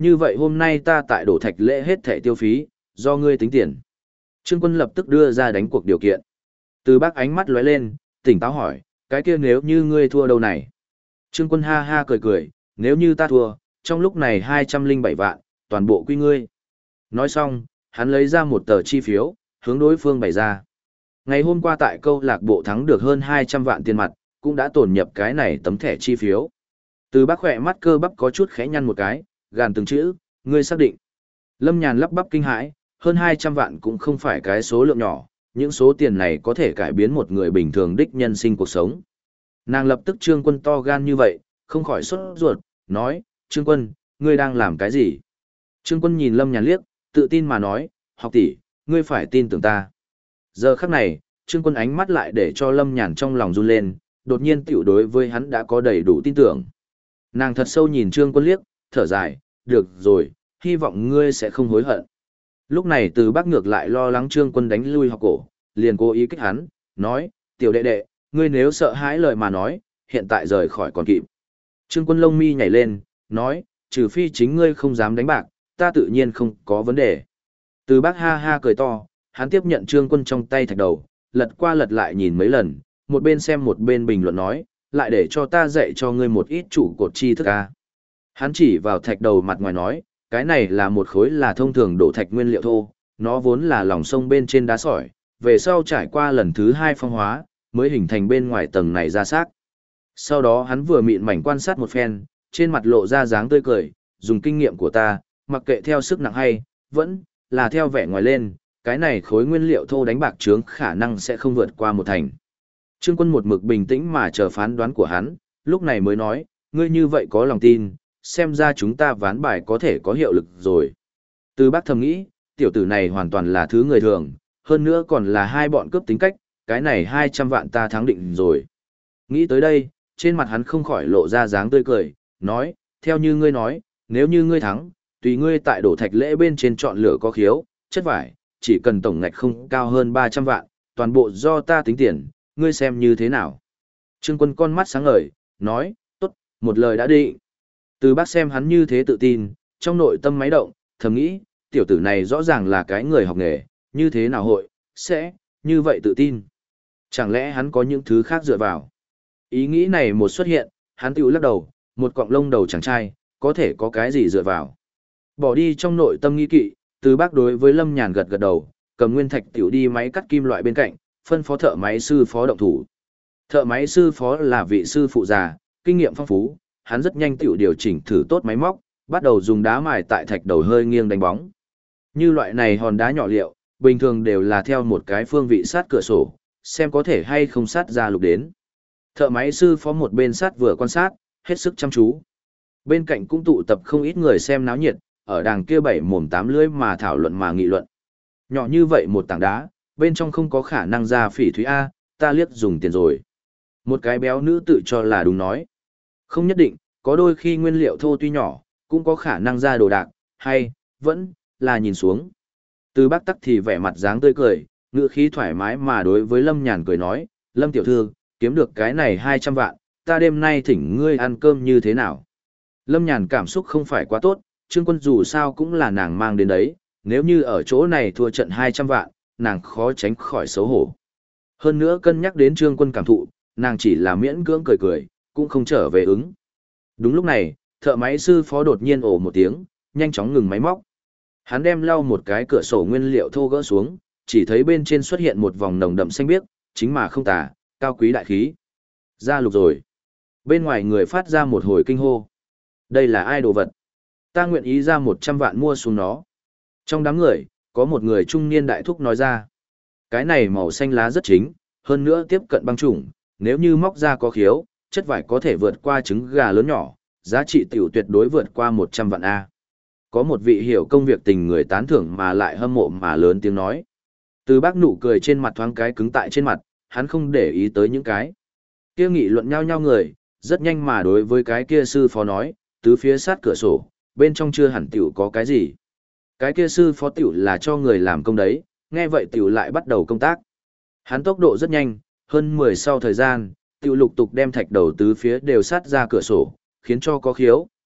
như vậy hôm nay ta tại đổ thạch lễ hết thẻ tiêu phí, do ngươi tính tiền. Trương Quân lập tức đưa ra đánh cuộc điều kiện. Từ Bác ánh mắt lóe lên, tỉnh táo hỏi, cái kia nếu như ngươi thua đâu này? Trương Quân ha ha cười cười, nếu như ta thua, trong lúc này 207 vạn, toàn bộ quy ngươi. Nói xong, hắn lấy ra một tờ chi phiếu, hướng đối phương bày ra. Ngày hôm qua tại câu lạc bộ thắng được hơn 200 vạn tiền mặt, cũng đã tổn nhập cái này tấm thẻ chi phiếu. Từ Bác khỏe mắt cơ bắp có chút khẽ nhăn một cái, gàn từng chữ, ngươi xác định. Lâm Nhàn lắp bắp kinh hãi, hơn 200 vạn cũng không phải cái số lượng nhỏ, những số tiền này có thể cải biến một người bình thường đích nhân sinh cuộc sống. Nàng lập tức Trương Quân to gan như vậy, không khỏi sốt ruột, nói, Trương Quân, ngươi đang làm cái gì? Trương Quân nhìn Lâm Nhàn liếc, tự tin mà nói, học tỷ, ngươi phải tin tưởng ta. Giờ khắc này, Trương Quân ánh mắt lại để cho Lâm Nhàn trong lòng run lên, đột nhiên tiểu đối với hắn đã có đầy đủ tin tưởng. Nàng thật sâu nhìn Trương Quân liếc, thở dài, được rồi, hy vọng ngươi sẽ không hối hận. Lúc này Từ Bác ngược lại lo lắng Trương Quân đánh lui học cổ, liền cố ý kích hắn, nói, tiểu đệ đệ, ngươi nếu sợ hãi lời mà nói, hiện tại rời khỏi còn kịp. Trương Quân lông mi nhảy lên, nói, trừ phi chính ngươi không dám đánh bạc, ta tự nhiên không có vấn đề. Từ Bác ha ha cười to, hắn tiếp nhận Trương Quân trong tay thạch đầu, lật qua lật lại nhìn mấy lần, một bên xem một bên bình luận nói, lại để cho ta dạy cho ngươi một ít trụ cột tri thức a. Hắn chỉ vào thạch đầu mặt ngoài nói, cái này là một khối là thông thường đổ thạch nguyên liệu thô, nó vốn là lòng sông bên trên đá sỏi, về sau trải qua lần thứ 2 phong hóa, mới hình thành bên ngoài tầng này ra xác. Sau đó hắn vừa mịn mảnh quan sát một phen, trên mặt lộ ra dáng tươi cười, dùng kinh nghiệm của ta, mặc kệ theo sức nặng hay, vẫn là theo vẻ ngoài lên, cái này khối nguyên liệu thô đánh bạc trướng khả năng sẽ không vượt qua một thành. Trương Quân một mực bình tĩnh mà chờ phán đoán của hắn, lúc này mới nói, ngươi như vậy có lòng tin, xem ra chúng ta ván bài có thể có hiệu lực rồi. Từ Bác thầm nghĩ, tiểu tử này hoàn toàn là thứ người thường, hơn nữa còn là hai bọn cướp tính cách, cái này 200 vạn ta thắng định rồi. Nghĩ tới đây, trên mặt hắn không khỏi lộ ra dáng tươi cười, nói, theo như ngươi nói, nếu như ngươi thắng, tùy ngươi tại đổ thạch lễ bên trên chọn lựa có khiếu, chất vải, chỉ cần tổng ngạch không cao hơn 300 vạn, toàn bộ do ta tính tiền, ngươi xem như thế nào. Trương Quân con mắt sáng ngời, nói, tốt, một lời đã định. Từ Bác xem hắn như thế tự tin, trong nội tâm máy động, thầm nghĩ, tiểu tử này rõ ràng là cái người học nghề, như thế nào hội, sẽ, như vậy tự tin. Chẳng lẽ hắn có những thứ khác dựa vào? Ý nghĩ này một xuất hiện, hắn tiểu lắc đầu, một cọng lông đầu chàng trai, có thể có cái gì dựa vào. Bỏ đi trong nội tâm nghi kỵ, Từ Bác đối với Lâm Nhàn gật gật đầu, cầm nguyên thạch tiểu đi máy cắt kim loại bên cạnh, phân phó thợ máy sư phó động thủ. Thợ máy sư phó là vị sư phụ già, kinh nghiệm phong phú, hắn rất nhanh tiểu điều chỉnh thử tốt máy móc, bắt đầu dùng đá mài tại thạch đầu hơi nghiêng đánh bóng. Như loại này hòn đá nhỏ liệu, bình thường đều là theo một cái phương vị sát cửa sổ, xem có thể hay không sát ra lục đến. Thợ máy sư phó một bên sát vừa quan sát, hết sức chăm chú. Bên cạnh cũng tụ tập không ít người xem náo nhiệt, ở đàng kia bảy mồm tám lưỡi mà thảo luận mà nghị luận. Nhỏ như vậy một tảng đá, bên trong không có khả năng ra phỉ thúy A, ta liếc dùng tiền rồi. Một cái béo nữ tự cho là đúng nói. Không nhất định, có đôi khi nguyên liệu thô tuy nhỏ, cũng có khả năng ra đồ đạc, hay, vẫn, là nhìn xuống. Từ Bác tắc thì vẻ mặt dáng tươi cười, ngữ khí thoải mái mà đối với Lâm Nhàn cười nói, Lâm tiểu thư, kiếm được cái này 200 vạn, ta đêm nay thỉnh ngươi ăn cơm như thế nào? Lâm Nhàn cảm xúc không phải quá tốt, Trương Quân dù sao cũng là nàng mang đến đấy, nếu như ở chỗ này thua trận 200 vạn, nàng khó tránh khỏi xấu hổ. Hơn nữa cân nhắc đến Trương Quân cảm thụ, nàng chỉ là miễn cưỡng cười cười, cũng không trở về ứng. Đúng lúc này, thợ máy sư phó đột nhiên ồ một tiếng, nhanh chóng ngừng máy móc. Hắn đem lau một cái cửa sổ nguyên liệu thô gỡ xuống, chỉ thấy bên trên xuất hiện một vòng nồng đậm xanh biếc, chính mà không tả, cao quý đại khí. Ra lục rồi. Bên ngoài người phát ra một hồi kinh hô. Đây là ai đồ vật? Ta nguyện ý ra 100 vạn mua xuống nó. Trong đám người, có một người trung niên đại thúc nói ra. Cái này màu xanh lá rất chính, hơn nữa tiếp cận băng chủng, nếu như móc ra có khiếu, chất vải có thể vượt qua trứng gà lớn nhỏ, giá trị tiểu tuyệt đối vượt qua 100 vạn A. Có một vị hiểu công việc tình người tán thưởng mà lại hâm mộ mà lớn tiếng nói. Từ Bác nụ cười trên mặt thoáng cái cứng tại trên mặt, hắn không để ý tới những cái kia nghị luận nhau nhau người, rất nhanh mà đối với cái kia sư phó nói, tứ phía sát cửa sổ, bên trong chưa hẳn tiểu có cái gì. Cái kia sư phó tiểu là cho người làm công đấy, nghe vậy tiểu lại bắt đầu công tác. Hắn tốc độ rất nhanh, hơn 10 sau thời gian, tiểu lục tục đem thạch đầu tứ phía đều sát ra cửa sổ, khiến cho có khiếu,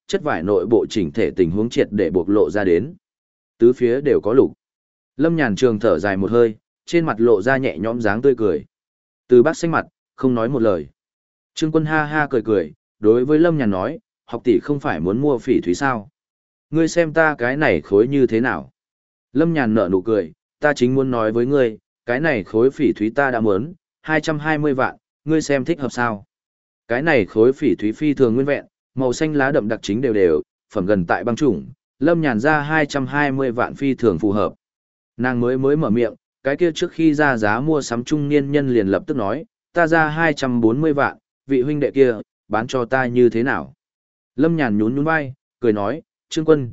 chất vải nội bộ chỉnh thể tình huống triệt để bộc lộ ra đến. Tứ phía đều có lục. Lâm Nhàn Trường thở dài một hơi, trên mặt lộ ra nhẹ nhõm dáng tươi cười. Từ Bác xanh mặt, không nói một lời. Trương Quân ha ha cười cười, đối với Lâm Nhàn nói, học tỷ không phải muốn mua phỉ thúy sao? Ngươi xem ta cái này khối như thế nào? Lâm Nhàn nở nụ cười, ta chính muốn nói với ngươi, cái này khối phỉ thúy ta đã muốn, 220 vạn, ngươi xem thích hợp sao? Cái này khối phỉ thúy phi thường nguyên vẹn, màu xanh lá đậm đặc chính đều đều, phẩm gần tại băng chủng, Lâm Nhàn ra 220 vạn phi thường phù hợp. Nàng mới mở miệng, cái kia trước khi ra giá mua sắm trung niên nhân liền lập tức nói, ta ra 240 vạn, vị huynh đệ kia, bán cho ta như thế nào? Lâm Nhàn nhún nhún vai, cười nói, Trương Quân,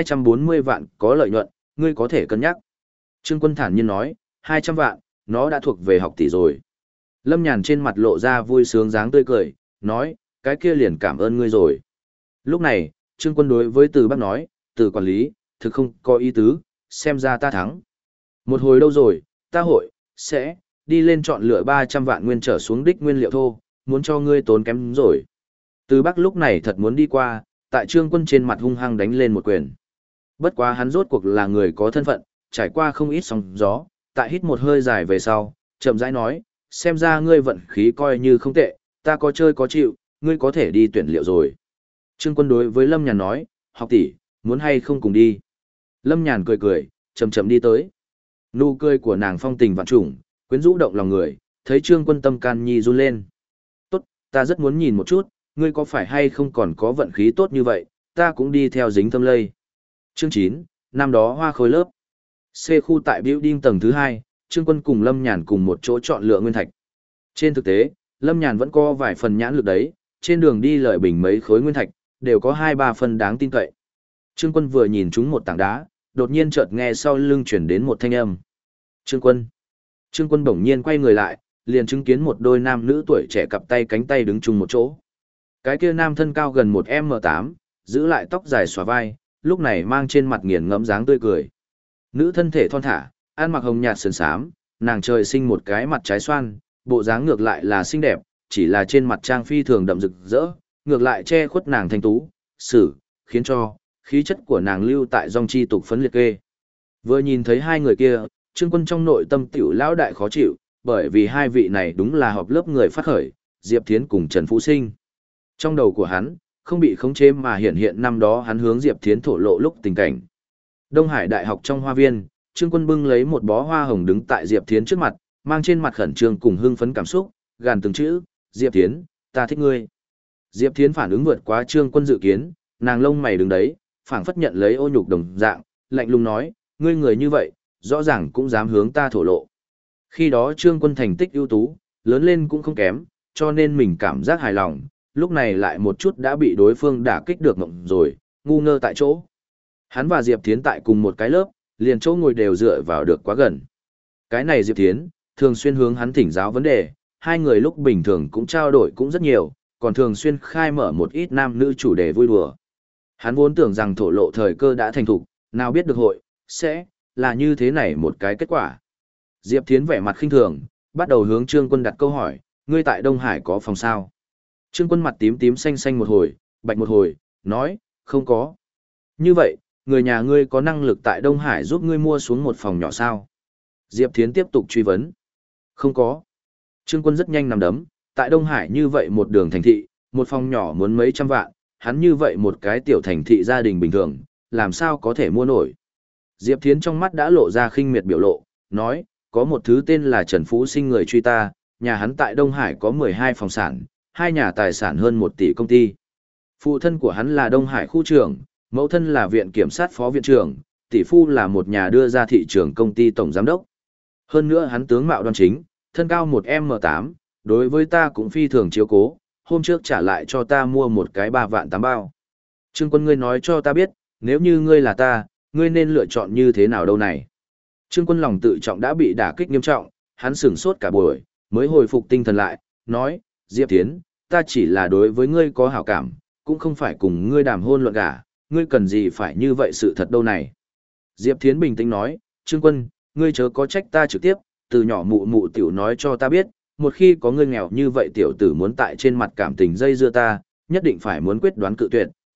240 vạn có lợi nhuận, ngươi có thể cân nhắc. Trương Quân thản nhiên nói, 200 vạn, nó đã thuộc về học tỷ rồi. Lâm Nhàn trên mặt lộ ra vui sướng dáng tươi cười, nói, cái kia liền cảm ơn ngươi rồi. Lúc này, Trương Quân đối với Từ Bác nói, Từ quản lý, thực không có ý tứ, xem ra ta thắng. Một hồi đâu rồi, ta sẽ đi lên chọn lựa 300 vạn nguyên trở xuống đích nguyên liệu thô, muốn cho ngươi tốn kém rồi. Từ Bắc lúc này thật muốn đi qua, tại Trương Quân trên mặt hung hăng đánh lên một quyền. Bất quá hắn rốt cuộc là người có thân phận, trải qua không ít sóng gió, tại hít một hơi dài về sau, chậm rãi nói, xem ra ngươi vận khí coi như không tệ, ta có chơi có chịu, ngươi có thể đi tuyển liệu rồi. Trương Quân đối với Lâm Nhàn nói, học tỷ, muốn hay không cùng đi. Lâm Nhàn cười cười, chậm chậm đi tới. Nụ cười của nàng phong tình vạn trùng, quyến rũ động lòng người, thấy Trương Quân tâm can nhi run lên. Tốt, ta rất muốn nhìn một chút, ngươi có phải hay không còn có vận khí tốt như vậy, ta cũng đi theo dính thâm lây. Chương 9, năm đó hoa khôi lớp. C khu tại building tầng thứ 2, Trương Quân cùng Lâm Nhàn cùng một chỗ chọn lựa nguyên thạch. Trên thực tế, Lâm Nhàn vẫn có vài phần nhãn lực đấy, trên đường đi lợi bình mấy khối nguyên thạch, đều có 2-3 phần đáng tin cậy. Trương Quân vừa nhìn chúng một tảng đá, đột nhiên chợt nghe sau lưng chuyển đến một thanh âm. Trương Quân. Trương Quân bỗng nhiên quay người lại, liền chứng kiến một đôi nam nữ tuổi trẻ cặp tay cánh tay đứng chung một chỗ. Cái kia nam thân cao gần 1m8, giữ lại tóc dài xõa vai, lúc này mang trên mặt nghiền ngẫm dáng tươi cười. Nữ thân thể thon thả, ăn mặc hồng nhạt sườn xám, nàng trời sinh một cái mặt trái xoan, bộ dáng ngược lại là xinh đẹp, chỉ là trên mặt trang phi thường đậm rực rỡ, ngược lại che khuất nàng thanh tú, khiến cho khí chất của nàng lưu tại dòng chi tục phấn liệt kê. Vừa nhìn thấy hai người kia, Trương Quân trong nội tâm tiểu lão đại khó chịu, bởi vì hai vị này đúng là họp lớp người phát khởi, Diệp Thiến cùng Trần Phú Sinh. Trong đầu của hắn, không bị khống chế mà hiện năm đó hắn hướng Diệp Thiến thổ lộ lúc tình cảnh. Đông Hải Đại học trong hoa viên, Trương Quân bưng lấy một bó hoa hồng đứng tại Diệp Thiến trước mặt, mang trên mặt khẩn trương cùng hưng phấn cảm xúc, gàn từng chữ, Diệp Thiến, ta thích ngươi. Diệp Thiến phản ứng vượt quá Trương Quân dự kiến, nàng lông mày đứng đấy, phảng phất nhận lấy ô nhục đồng dạng, lạnh lùng nói, ngươi người như vậy, rõ ràng cũng dám hướng ta thổ lộ. Khi đó Trương Quân thành tích ưu tú, lớn lên cũng không kém, cho nên mình cảm giác hài lòng, lúc này lại một chút đã bị đối phương đả kích được ngộng rồi, ngu ngơ tại chỗ. Hắn và Diệp Thiến tại cùng một cái lớp, liền chỗ ngồi đều dựa vào được quá gần. Cái này Diệp Thiến, thường xuyên hướng hắn thỉnh giáo vấn đề, hai người lúc bình thường cũng trao đổi cũng rất nhiều, còn thường xuyên khai mở một ít nam nữ chủ đề vui đùa. Hắn vốn tưởng rằng thổ lộ thời cơ đã thành thục, nào biết được sẽ là như thế này một cái kết quả. Diệp Thiến vẻ mặt khinh thường, bắt đầu hướng Trương Quân đặt câu hỏi, ngươi tại Đông Hải có phòng sao? Trương Quân mặt tím tím xanh xanh một hồi, bạch một hồi, nói, không có. Như vậy, người nhà ngươi có năng lực tại Đông Hải giúp ngươi mua xuống một phòng nhỏ sao? Diệp Thiến tiếp tục truy vấn. Không có. Trương Quân rất nhanh nằm đấm, tại Đông Hải như vậy một đường thành thị, một phòng nhỏ muốn mấy trăm vạn, hắn như vậy một cái tiểu thành thị gia đình bình thường, làm sao có thể mua nổi. Diệp Thiến trong mắt đã lộ ra khinh miệt biểu lộ, nói, có một thứ tên là Trần Phú Sinh người truy ta, nhà hắn tại Đông Hải có 12 phòng sản, hai nhà tài sản hơn 1 tỷ công ty. Phụ thân của hắn là Đông Hải khu trưởng, mẫu thân là viện kiểm sát phó viện trưởng, tỷ phu là một nhà đưa ra thị trường công ty tổng giám đốc. Hơn nữa hắn tướng mạo đoan chính, thân cao 1m8, đối với ta cũng phi thường chiếu cố, hôm trước trả lại cho ta mua một cái 3 vạn 8 bao. Trương Quân ngươi nói cho ta biết, nếu như ngươi là ta, ngươi nên lựa chọn như thế nào đâu này. Trương Quân lòng tự trọng đã bị đả kích nghiêm trọng, hắn sửng sốt cả buổi, mới hồi phục tinh thần lại, nói, Diệp Thiến, ta chỉ là đối với ngươi có hảo cảm, cũng không phải cùng ngươi đàm hôn luận gả, ngươi cần gì phải như vậy sự thật đâu này. Diệp Thiến bình tĩnh nói, Trương Quân, ngươi chớ có trách ta trực tiếp, từ nhỏ mụ mụ tiểu nói cho ta biết, một khi có ngươi nghèo như vậy tiểu tử muốn tại trên mặt cảm tình dây dưa ta, nhất định phải muốn quyết đoán cự tuyệt,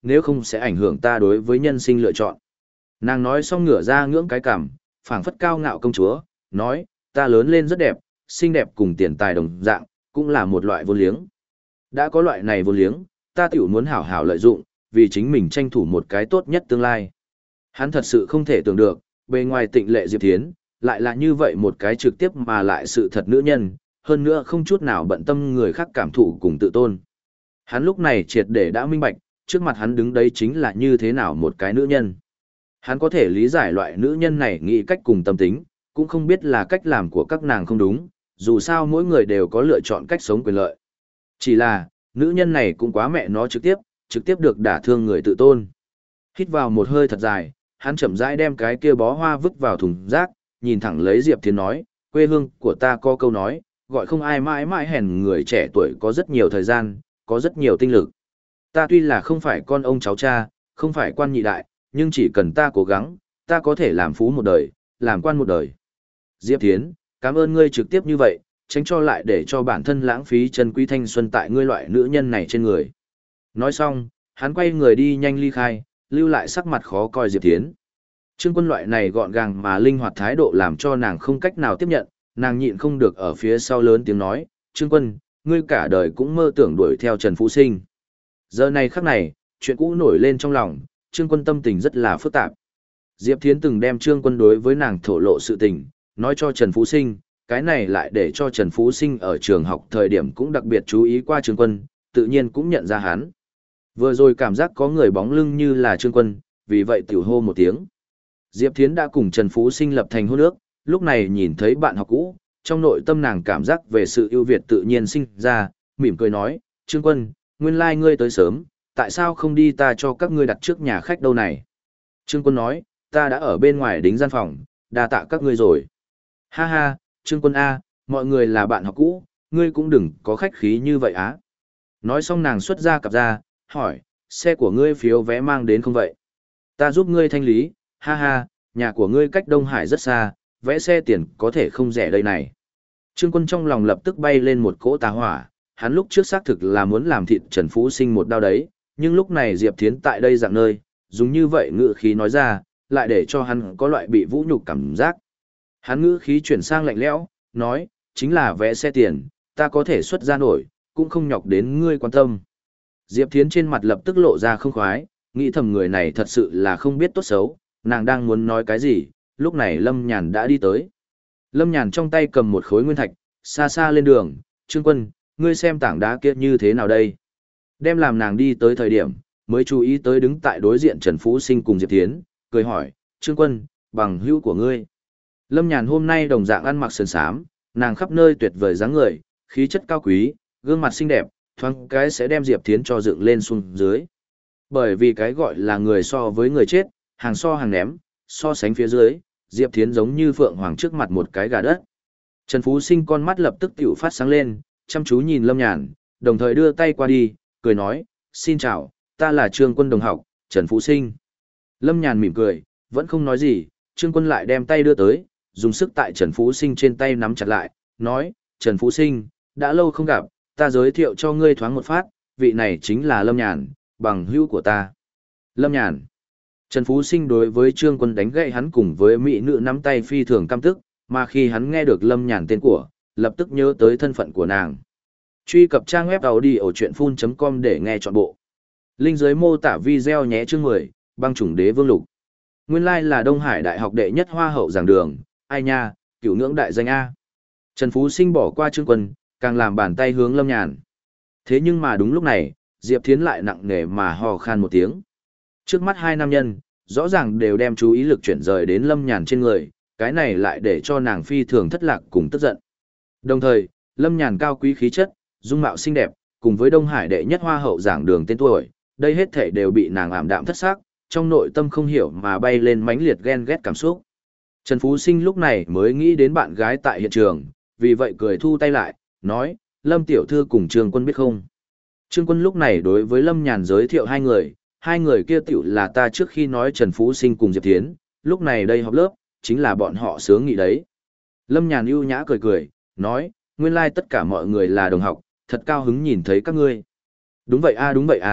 nếu không sẽ ảnh hưởng ta đối với nhân sinh lựa chọn. Nàng nói xong ngửa ra ngưỡng cái cằm, phảng phất cao ngạo công chúa, nói, ta lớn lên rất đẹp, xinh đẹp cùng tiền tài đồng dạng, cũng là một loại vô liếng. Đã có loại này vô liếng, ta tiểu muốn hảo hảo lợi dụng, vì chính mình tranh thủ một cái tốt nhất tương lai. Hắn thật sự không thể tưởng được, bề ngoài tịnh lệ Diệp Thiến, lại là như vậy một cái trực tiếp mà lại sự thật nữ nhân, hơn nữa không chút nào bận tâm người khác cảm thụ cùng tự tôn. Hắn lúc này triệt để đã minh bạch, trước mặt hắn đứng đấy chính là như thế nào một cái nữ nhân. Hắn có thể lý giải loại nữ nhân này nghĩ cách cùng tâm tính, cũng không biết là cách làm của các nàng không đúng, dù sao mỗi người đều có lựa chọn cách sống quyền lợi. Chỉ là, nữ nhân này cũng quá mẹ nó trực tiếp được đả thương người tự tôn. Hít vào một hơi thật dài, hắn chậm rãi đem cái kia bó hoa vứt vào thùng rác, nhìn thẳng lấy Diệp Thiến nói, quê hương của ta có câu nói, gọi không ai mãi mãi hèn người trẻ tuổi có rất nhiều thời gian, có rất nhiều tinh lực. Ta tuy là không phải con ông cháu cha, không phải quan nhị đại, nhưng chỉ cần ta cố gắng, ta có thể làm phú một đời, làm quan một đời. Diệp Thiến, cảm ơn ngươi trực tiếp như vậy, tránh cho lại để cho bản thân lãng phí chân quý thanh xuân tại ngươi loại nữ nhân này trên người. Nói xong, hắn quay người đi nhanh ly khai, lưu lại sắc mặt khó coi Diệp Thiến. Trương Quân loại này gọn gàng mà linh hoạt thái độ làm cho nàng không cách nào tiếp nhận, nàng nhịn không được ở phía sau lớn tiếng nói, Trương Quân, ngươi cả đời cũng mơ tưởng đuổi theo Trần Phú Sinh. Giờ này khắc này, chuyện cũ nổi lên trong lòng, Trương Quân tâm tình rất là phức tạp. Diệp Thiến từng đem Trương Quân đối với nàng thổ lộ sự tình, nói cho Trần Phú Sinh, cái này lại để cho Trần Phú Sinh ở trường học thời điểm cũng đặc biệt chú ý qua Trương Quân, tự nhiên cũng nhận ra hắn. Vừa rồi cảm giác có người bóng lưng như là Trương Quân, vì vậy tiểu hô một tiếng. Diệp Thiến đã cùng Trần Phú Sinh lập thành hôn ước, lúc này nhìn thấy bạn học cũ, trong nội tâm nàng cảm giác về sự ưu việt tự nhiên sinh ra, mỉm cười nói, Trương Quân, nguyên lai ngươi tới sớm, tại sao không đi ta cho các ngươi đặt trước nhà khách đâu này? Trương Quân nói, ta đã ở bên ngoài đính gian phòng, đa tạ các ngươi rồi. Ha ha, Trương Quân A, mọi người là bạn học cũ, ngươi cũng đừng có khách khí như vậy á. Nói xong nàng xuất ra cặp ra, hỏi, xe của ngươi phiếu vé mang đến không vậy? Ta giúp ngươi thanh lý, ha ha, nhà của ngươi cách Đông Hải rất xa, vẽ xe tiền có thể không rẻ đây này. Trương Quân trong lòng lập tức bay lên một cỗ tà hỏa, hắn lúc trước xác thực là muốn làm thịt Trần Phú Sinh một đau đấy, nhưng lúc này Diệp Thiến tại đây dạng nơi, dùng như vậy ngữ khí nói ra, lại để cho hắn có loại bị vũ nhục cảm giác. Hắn ngữ khí chuyển sang lạnh lẽo, nói, chính là vẽ xe tiền, ta có thể xuất ra nổi, cũng không nhọc đến ngươi quan tâm. Diệp Thiến trên mặt lập tức lộ ra không khoái, nghĩ thầm người này thật sự là không biết tốt xấu, nàng đang muốn nói cái gì, lúc này Lâm Nhàn đã đi tới. Lâm Nhàn trong tay cầm một khối nguyên thạch, xa xa lên đường, Trương Quân, ngươi xem tảng đá kia như thế nào đây? Đem làm nàng đi tới thời điểm, mới chú ý tới đứng tại đối diện Trần Phú Sinh cùng Diệp Thiến, cười hỏi, Trương Quân, bằng hữu của ngươi. Lâm Nhàn hôm nay đồng dạng ăn mặc sườn xám, nàng khắp nơi tuyệt vời dáng người, khí chất cao quý, gương mặt xinh đẹp, thoáng cái sẽ đem Diệp Thiến cho dựng lên xuống dưới. Bởi vì cái gọi là người so với người chết, hàng so hàng ném, so sánh phía dưới, Diệp Thiến giống như phượng hoàng trước mặt một cái gà đất. Trần Phú Sinh con mắt lập tức tiểu phát sáng lên, chăm chú nhìn Lâm Nhàn, đồng thời đưa tay qua đi, cười nói, xin chào, ta là Trương Quân đồng học, Trần Phú Sinh. Lâm Nhàn mỉm cười, vẫn không nói gì, Trương Quân lại đem tay đưa tới, dùng sức tại Trần Phú Sinh trên tay nắm chặt lại, nói, Trần Phú Sinh, đã lâu không gặp, ta giới thiệu cho ngươi thoáng một phát, vị này chính là Lâm Nhàn, bằng hữu của ta. Lâm Nhàn. Trần Phú Sinh đối với Trương Quân đánh gậy hắn cùng với mỹ nữ nắm tay phi thường căm tức, mà khi hắn nghe được Lâm Nhàn tên của, lập tức nhớ tới thân phận của nàng. Truy cập trang web audiochuyenphun.com để nghe trọn bộ. Link dưới mô tả video nhé chương 10, băng chủng đế vương lục. Nguyên lai là Đông Hải Đại học đệ nhất hoa hậu giảng đường, ai nha, cửu ngưỡng đại danh A. Trần Phú Sinh bỏ qua Trương Quân, càng làm bàn tay hướng Lâm Nhàn. Thế nhưng mà đúng lúc này, Diệp Thiến lại nặng nề mà hò khan một tiếng. Trước mắt hai nam nhân, rõ ràng đều đem chú ý lực chuyển rời đến Lâm Nhàn trên người, cái này lại để cho nàng phi thường thất lạc cùng tức giận. Đồng thời, Lâm Nhàn cao quý khí chất, dung mạo xinh đẹp, cùng với Đông Hải đệ nhất hoa hậu giảng đường tên tuổi, đây hết thể đều bị nàng ảm đạm thất xác, trong nội tâm không hiểu mà bay lên mãnh liệt ghen ghét cảm xúc. Trần Phú Sinh lúc này mới nghĩ đến bạn gái tại hiện trường, vì vậy cười thu tay lại, nói, Lâm tiểu thư cùng Trương Quân biết không? Trương Quân lúc này đối với Lâm Nhàn giới thiệu hai người kia tiểu là ta trước khi nói Trần Phú Sinh cùng Diệp Thiến, lúc này đây họp lớp, chính là bọn họ sướng nghị đấy. Lâm Nhàn ưu nhã cười cười, nói, nguyên lai tất cả mọi người là đồng học, thật cao hứng nhìn thấy các ngươi. Đúng vậy a,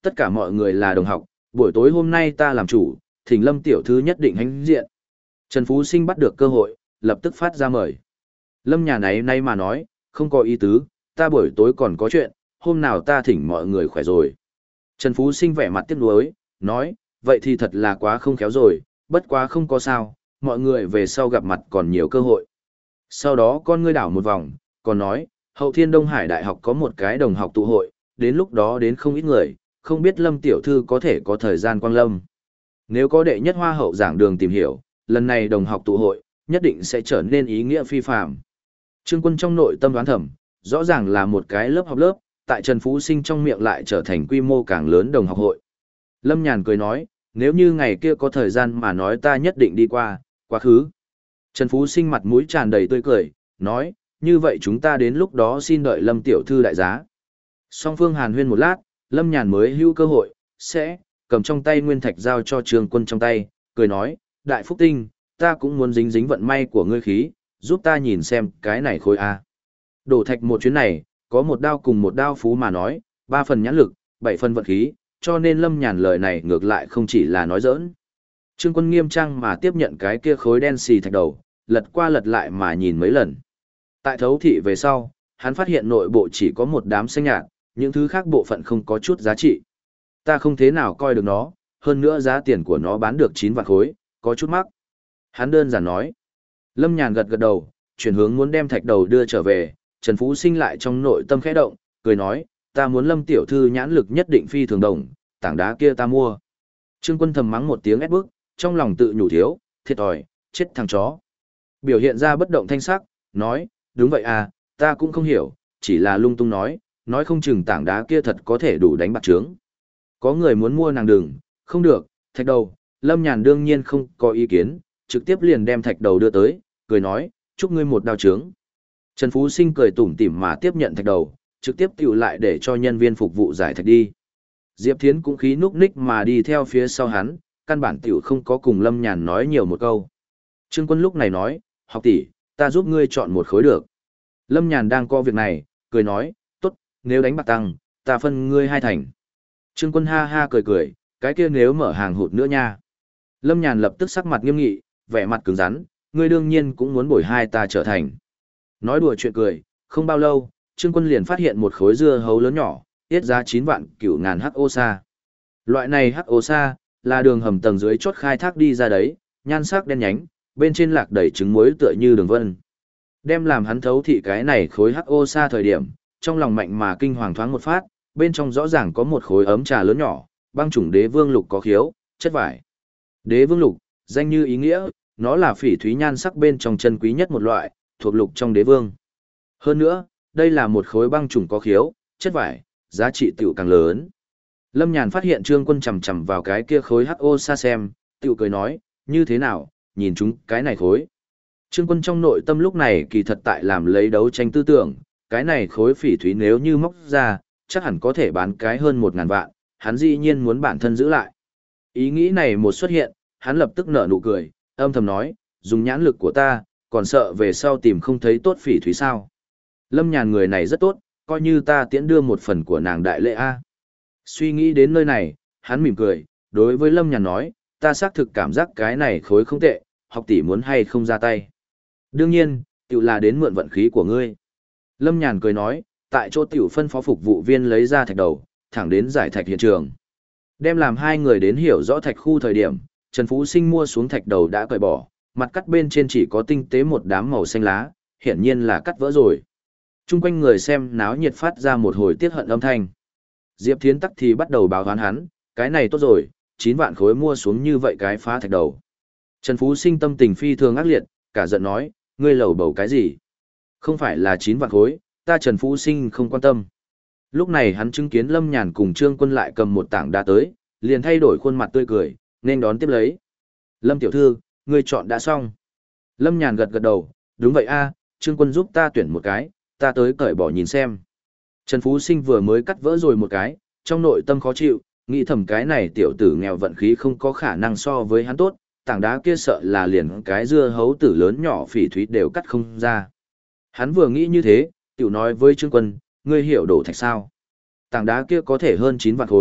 Tất cả mọi người là đồng học, buổi tối hôm nay ta làm chủ, thỉnh Lâm tiểu thư nhất định hãnh diện. Trần Phú Sinh bắt được cơ hội, lập tức phát ra mời. Lâm nhà này nay mà nói, không có ý tứ, ta buổi tối còn có chuyện, hôm nào ta thỉnh mọi người khỏe rồi. Trần Phú Sinh vẻ mặt tiếc nuối, nói, vậy thì thật là quá không khéo rồi, bất quá không có sao, mọi người về sau gặp mặt còn nhiều cơ hội. Sau đó con ngươi đảo một vòng, còn nói, Hậu Thiên Đông Hải Đại học có một cái đồng học tụ hội, đến lúc đó đến không ít người, không biết Lâm tiểu thư có thể có thời gian quang lâm. Nếu có đệ nhất hoa hậu giảng đường tìm hiểu, lần này đồng học tụ hội, nhất định sẽ trở nên ý nghĩa phi phàm. Trương Quân trong nội tâm đoán thầm, rõ ràng là một cái lớp học lớp, tại Trần Phú Sinh trong miệng lại trở thành quy mô càng lớn đồng học hội. Lâm Nhàn cười nói, nếu như ngày kia có thời gian mà nói ta nhất định đi qua, quá khứ. Trần Phú Sinh mặt mũi tràn đầy tươi cười, nói, như vậy chúng ta đến lúc đó xin đợi Lâm tiểu thư đại giá. Song phương hàn huyên một lát, Lâm Nhàn mới hữu cơ hội, sẽ cầm trong tay nguyên thạch giao cho Trương Quân trong tay, cười nói, Đại Phúc Tinh, ta cũng muốn dính dính vận may của ngươi khí, giúp ta nhìn xem cái này khối A. Đổ thạch một chuyến này, có một đao cùng một đao phú mà nói, 3 phần nhãn lực, 7 phần vận khí, cho nên Lâm Nhàn lời này ngược lại không chỉ là nói giỡn. Trương Quân nghiêm trang mà tiếp nhận cái kia khối đen xì thạch đầu, lật qua lật lại mà nhìn mấy lần. Tại thấu thị về sau, hắn phát hiện nội bộ chỉ có một đám xanh nhạt, những thứ khác bộ phận không có chút giá trị. Ta không thế nào coi được nó, hơn nữa giá tiền của nó bán được 9 vạn khối, có chút mắc. Hắn đơn giản nói. Lâm Nhàn gật gật đầu, chuyển hướng muốn đem thạch đầu đưa trở về, Trần Phú Sinh lại trong nội tâm khẽ động, cười nói, ta muốn Lâm tiểu thư nhãn lực nhất định phi thường đồng, tảng đá kia ta mua. Trương Quân thầm mắng một tiếng ép bức, trong lòng tự nhủ thiếu, thiệt thòi, chết thằng chó. Biểu hiện ra bất động thanh sắc, nói, đúng vậy à, ta cũng không hiểu, chỉ là lung tung nói không chừng tảng đá kia thật có thể đủ đánh bạc trướng. Có người muốn mua nàng đừng, không được, thạch đầu, Lâm Nhàn đương nhiên không có ý kiến, trực tiếp liền đem thạch đầu đưa tới, cười nói, chúc ngươi một đao trướng. Trần Phú Sinh cười tủm tỉm mà tiếp nhận thạch đầu, trực tiếp tiểu lại để cho nhân viên phục vụ giải thạch đi. Diệp Thiến cũng khí núc ních mà đi theo phía sau hắn, căn bản tiểu không có cùng Lâm Nhàn nói nhiều một câu. Trương Quân lúc này nói, học tỷ, ta giúp ngươi chọn một khối được. Lâm Nhàn đang có việc này, cười nói, tốt, nếu đánh bạc tăng, ta phân ngươi 2 thành. Trương Quân ha ha cười cười, cái kia nếu mở hàng hụt nữa nha. Lâm Nhàn lập tức sắc mặt nghiêm nghị, vẻ mặt cứng rắn, ngươi đương nhiên cũng muốn bồi 2 ta trở thành. Nói đùa chuyện cười, không bao lâu, Trương Quân liền phát hiện một khối dưa hấu lớn nhỏ, tiết giá 9 vạn 9 ngàn HO sa. Loại này HO sa là đường hầm tầng dưới chốt khai thác đi ra đấy, nhan sắc đen nhánh, bên trên lạc đầy trứng muối tựa như đường vân. Đem làm hắn thấu thị cái này khối HO sa thời điểm, trong lòng mạnh mà kinh hoàng thoáng một phát, bên trong rõ ràng có một khối ấm trà lớn nhỏ, băng chủng đế vương lục có khiếu, chất vải. Đế vương lục, danh như ý nghĩa, nó là phỉ thúy nhan sắc bên trong chân quý nhất một loại, thuộc lục trong đế vương. Hơn nữa, đây là một khối băng chủng có khiếu, chất vải, giá trị tiểu càng lớn. Lâm Nhàn phát hiện Trương Quân chầm chầm vào cái kia khối HO sa xem, tiểu cười nói, như thế nào, nhìn chúng cái này khối. Trương Quân trong nội tâm lúc này kỳ thật tại làm lấy đấu tranh tư tưởng, cái này khối phỉ thúy nếu như móc ra, chắc hẳn có thể bán cái hơn 1.000 vạn, hắn dĩ nhiên muốn bản thân giữ lại. Ý nghĩ này một xuất hiện, hắn lập tức nở nụ cười, âm thầm nói, dùng nhãn lực của ta, còn sợ về sau tìm không thấy tốt phỉ thúy sao. Lâm Nhàn người này rất tốt, coi như ta tiễn đưa một phần của nàng đại lễ A. Suy nghĩ đến nơi này, hắn mỉm cười, đối với Lâm Nhàn nói, ta xác thực cảm giác cái này khối không tệ, học tỷ muốn hay không ra tay. Đương nhiên, tiểu là đến mượn vận khí của ngươi. Lâm Nhàn cười nói, tại chỗ tiểu phân phó phục vụ viên lấy ra thạch đầu, thẳng đến giải thạch hiện trường. Đem làm 2 người đến hiểu rõ thạch khu thời điểm, Trần Phú Sinh mua xuống thạch đầu đã cởi bỏ, mặt cắt bên trên chỉ có tinh tế một đám màu xanh lá, hiển nhiên là cắt vỡ rồi. Trung quanh người xem náo nhiệt phát ra một hồi tiết hận âm thanh. Diệp Thiến tắc thì bắt đầu báo hoán hắn, cái này tốt rồi, 9 vạn khối mua xuống như vậy cái phá thạch đầu. Trần Phú Sinh tâm tình phi thường ác liệt, cả giận nói, ngươi lầu bầu cái gì? Không phải là 9 vạn khối, ta Trần Phú Sinh không quan tâm. Lúc này hắn chứng kiến Lâm Nhàn cùng Trương Quân lại cầm một tảng đá tới, liền thay đổi khuôn mặt tươi cười, nên đón tiếp lấy. Lâm tiểu thư, ngươi chọn đã xong. Lâm Nhàn gật gật đầu, đúng vậy a, Trương Quân giúp ta tuyển một cái, ta tới cởi bỏ nhìn xem. Trần Phú Sinh vừa mới cắt vỡ rồi một cái, trong nội tâm khó chịu, nghĩ thầm cái này tiểu tử nghèo vận khí không có khả năng so với hắn tốt, tảng đá kia sợ là liền cái dưa hấu tử lớn nhỏ phỉ thúy đều cắt không ra. Hắn vừa nghĩ như thế, tiểu nói với Trương Quân, ngươi hiểu đổ thạch sao? Tảng đá kia có thể hơn 9 vạn khối,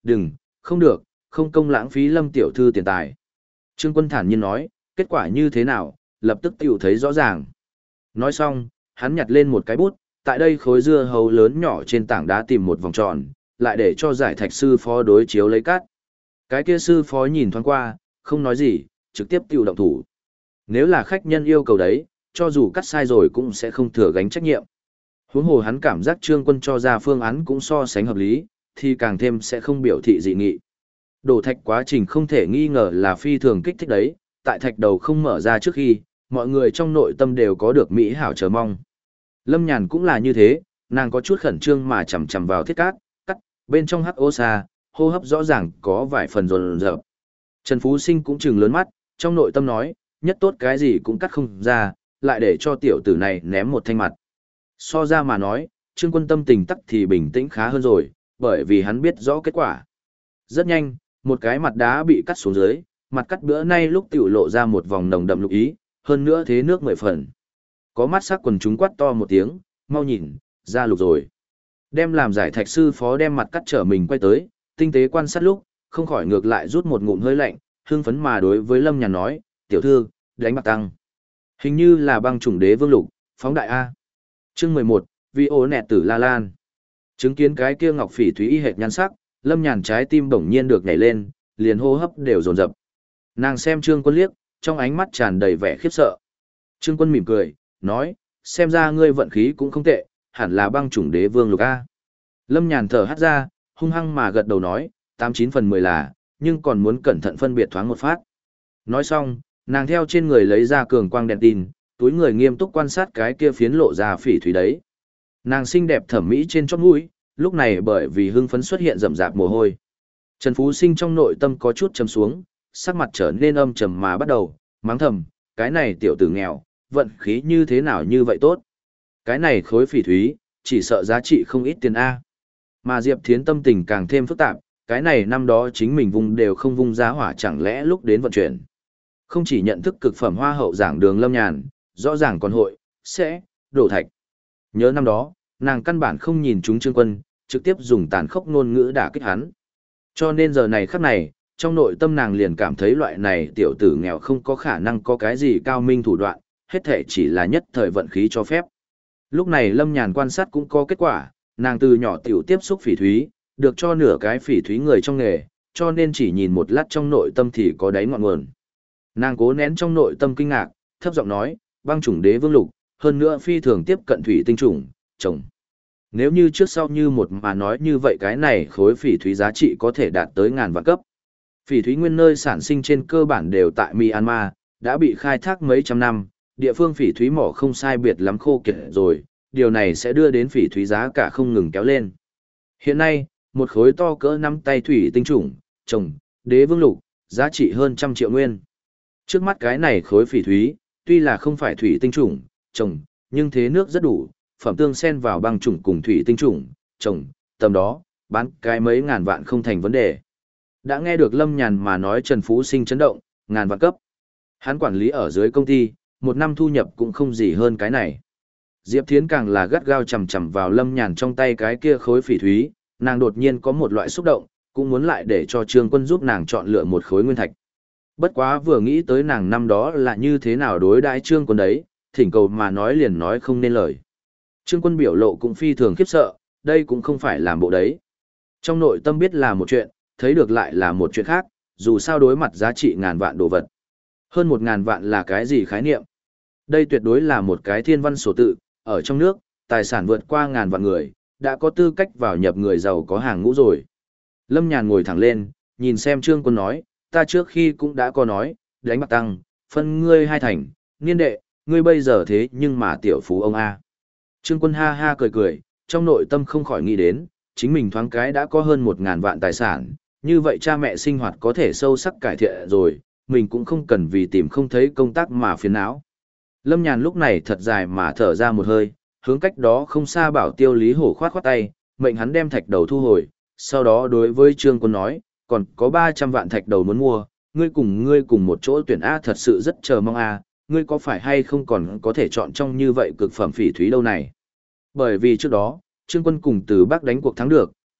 đừng, không được, không công lãng phí Lâm tiểu thư tiền tài. Trương Quân thản nhiên nói, kết quả như thế nào, lập tức tiểu thấy rõ ràng. Nói xong, hắn nhặt lên một cái bút, tại đây khối dưa hấu lớn nhỏ trên tảng đá tìm một vòng tròn, lại để cho giải thạch sư phó đối chiếu lấy cát. Cái kia sư phó nhìn thoáng qua, không nói gì, trực tiếp tiểu động thủ. Nếu là khách nhân yêu cầu đấy, cho dù cắt sai rồi cũng sẽ không thừa gánh trách nhiệm. Huống hồ hắn cảm giác Trương Quân cho ra phương án cũng so sánh hợp lý, thì càng thêm sẽ không biểu thị dị nghị. Đổ thạch quá trình không thể nghi ngờ là phi thường kích thích đấy, tại thạch đầu không mở ra trước khi, mọi người trong nội tâm đều có được mỹ hảo chờ mong. Lâm Nhàn cũng là như thế, nàng có chút khẩn trương mà chầm chầm vào thiết cát, cắt, bên trong hắc ô xa, hô hấp rõ ràng có vài phần rồn rợp. Trần Phú Sinh cũng trừng lớn mắt, trong nội tâm nói, nhất tốt cái gì cũng cắt không ra, lại để cho tiểu tử này ném một thanh mặt. So ra mà nói, Trương Quân tâm tình tắc thì bình tĩnh khá hơn rồi, bởi vì hắn biết rõ kết quả. Rất nhanh, một cái mặt đá bị cắt xuống dưới, mặt cắt bữa nay lúc tiểu lộ ra một vòng nồng đậm lục ý, hơn nữa thế nước 10 phần. Có mắt sắc quần chúng quát to một tiếng, mau nhìn, ra lục rồi. Đem làm giải thạch sư phó đem mặt cắt trở mình quay tới, tinh tế quan sát lúc, không khỏi ngược lại rút một ngụm hơi lạnh, hưng phấn mà đối với Lâm Nhàn nói, tiểu thư, đánh bạc tăng. Hình như là băng chủng đế vương lục, phóng đại A. Chương 11, vi ô nẹt tử La Lan. Chứng kiến cái kia ngọc phỉ thúy y hệt nhan sắc, Lâm Nhàn trái tim bỗng nhiên được nhảy lên, liền hô hấp đều dồn dập. Nàng xem Trương Quân liếc, trong ánh mắt tràn đầy vẻ khiếp sợ. Trương Quân mỉm cười, nói, xem ra ngươi vận khí cũng không tệ, hẳn là băng chủng đế vương lục A. Lâm Nhàn thở hắt ra, hung hăng mà gật đầu nói, 89 phần 10 là, nhưng còn muốn cẩn thận phân biệt thoáng một phát. Nói xong, nàng theo trên người lấy ra cường quang đèn tin, túi người nghiêm túc quan sát cái kia phiến lộ ra phỉ thúy đấy. Nàng xinh đẹp thẩm mỹ trên chóp mũi, lúc này bởi vì hưng phấn xuất hiện rậm rạp mồ hôi. Trần Phú Sinh trong nội tâm có chút trầm xuống, sắc mặt trở nên âm trầm mà bắt đầu, mắng thầm, cái này tiểu tử nghèo, vận khí như thế nào như vậy tốt. Cái này khối phỉ thúy, chỉ sợ giá trị không ít tiền A. Mà Diệp Thiến tâm tình càng thêm phức tạp, cái này năm đó chính mình vung đều không vung giá hỏa chẳng lẽ lúc đến vận chuyển. Không chỉ nhận thức cực phẩm hoa hậu giảng đường Lâm Nhàn, rõ ràng còn hội, sẽ, đổ thạch. Nhớ năm đó, nàng căn bản không nhìn chúng Trương Quân, trực tiếp dùng tàn khốc ngôn ngữ đả kích hắn. Cho nên giờ này khắc này, trong nội tâm nàng liền cảm thấy loại này tiểu tử nghèo không có khả năng có cái gì cao minh thủ đoạn, hết thể chỉ là nhất thời vận khí cho phép. Lúc này Lâm Nhàn quan sát cũng có kết quả, nàng từ nhỏ tiểu tiếp xúc phỉ thúy, được cho nửa cái phỉ thúy người trong nghề, cho nên chỉ nhìn một lát trong nội tâm thì có đáy ngọn nguồn. Nàng cố nén trong nội tâm kinh ngạc, thấp giọng nói, băng chủng đế vương lục, hơn nữa phi thường tiếp cận thủy tinh chủng, chồng. Nếu như trước sau như một mà nói như vậy cái này khối phỉ thúy giá trị có thể đạt tới ngàn vạn cấp. Phỉ thúy nguyên nơi sản sinh trên cơ bản đều tại Myanmar, đã bị khai thác mấy trăm năm, địa phương phỉ thúy mỏ không sai biệt lắm khô kiệt rồi, điều này sẽ đưa đến phỉ thúy giá cả không ngừng kéo lên. Hiện nay, một khối to cỡ nắm tay thủy tinh chủng, chồng, đế vương lục, giá trị hơn 100 triệu nguyên. Trước mắt cái này khối phỉ thúy, tuy là không phải thủy tinh chủng, chồng, nhưng thế nước rất đủ, phẩm tương xen vào băng chủng cùng thủy tinh chủng, chồng, tầm đó, bán cái mấy ngàn vạn không thành vấn đề. Đã nghe được Lâm Nhàn mà nói Trần Phú Sinh chấn động, ngàn vạn cấp. Hắn quản lý ở dưới công ty, một năm thu nhập cũng không gì hơn cái này. Diệp Thiến càng là gắt gao chầm chầm vào Lâm Nhàn trong tay cái kia khối phỉ thúy, nàng đột nhiên có một loại xúc động, cũng muốn lại để cho Trương Quân giúp nàng chọn lựa một khối nguyên thạch. Bất quá vừa nghĩ tới nàng năm đó là như thế nào đối đãi Trương Quân đấy, thỉnh cầu mà nói liền nói không nên lời. Trương Quân biểu lộ cũng phi thường khiếp sợ, đây cũng không phải làm bộ đấy. Trong nội tâm biết là một chuyện, thấy được lại là một chuyện khác, dù sao đối mặt giá trị ngàn vạn đồ vật. Hơn 1.000 vạn là cái gì khái niệm? Đây tuyệt đối là một cái thiên văn sổ tự, ở trong nước, tài sản vượt qua ngàn vạn người, đã có tư cách vào nhập người giàu có hàng ngũ rồi. Lâm Nhàn ngồi thẳng lên, nhìn xem Trương Quân nói, ta trước khi cũng đã có nói, đánh bạc tăng, phân ngươi hai thành, niên đệ, ngươi bây giờ thế nhưng mà tiểu phú ông A. Trương Quân ha ha cười cười, trong nội tâm không khỏi nghĩ đến, chính mình thoáng cái đã có hơn 1.000 vạn tài sản, như vậy cha mẹ sinh hoạt có thể sâu sắc cải thiện rồi, mình cũng không cần vì tìm không thấy công tác mà phiền não. Lâm Nhàn lúc này thật dài mà thở ra một hơi, hướng cách đó không xa Bảo Tiêu Lý Hổ khoát khoát tay, mệnh hắn đem thạch đầu thu hồi, sau đó đối với Trương Quân nói, còn có 300 vạn thạch đầu muốn mua, ngươi cùng một chỗ tuyển A thật sự rất chờ mong A, ngươi có phải hay không còn có thể chọn trong như vậy cực phẩm phỉ thúy đâu này. Bởi vì trước đó, Trương Quân cùng từ Bắc đánh cuộc thắng được,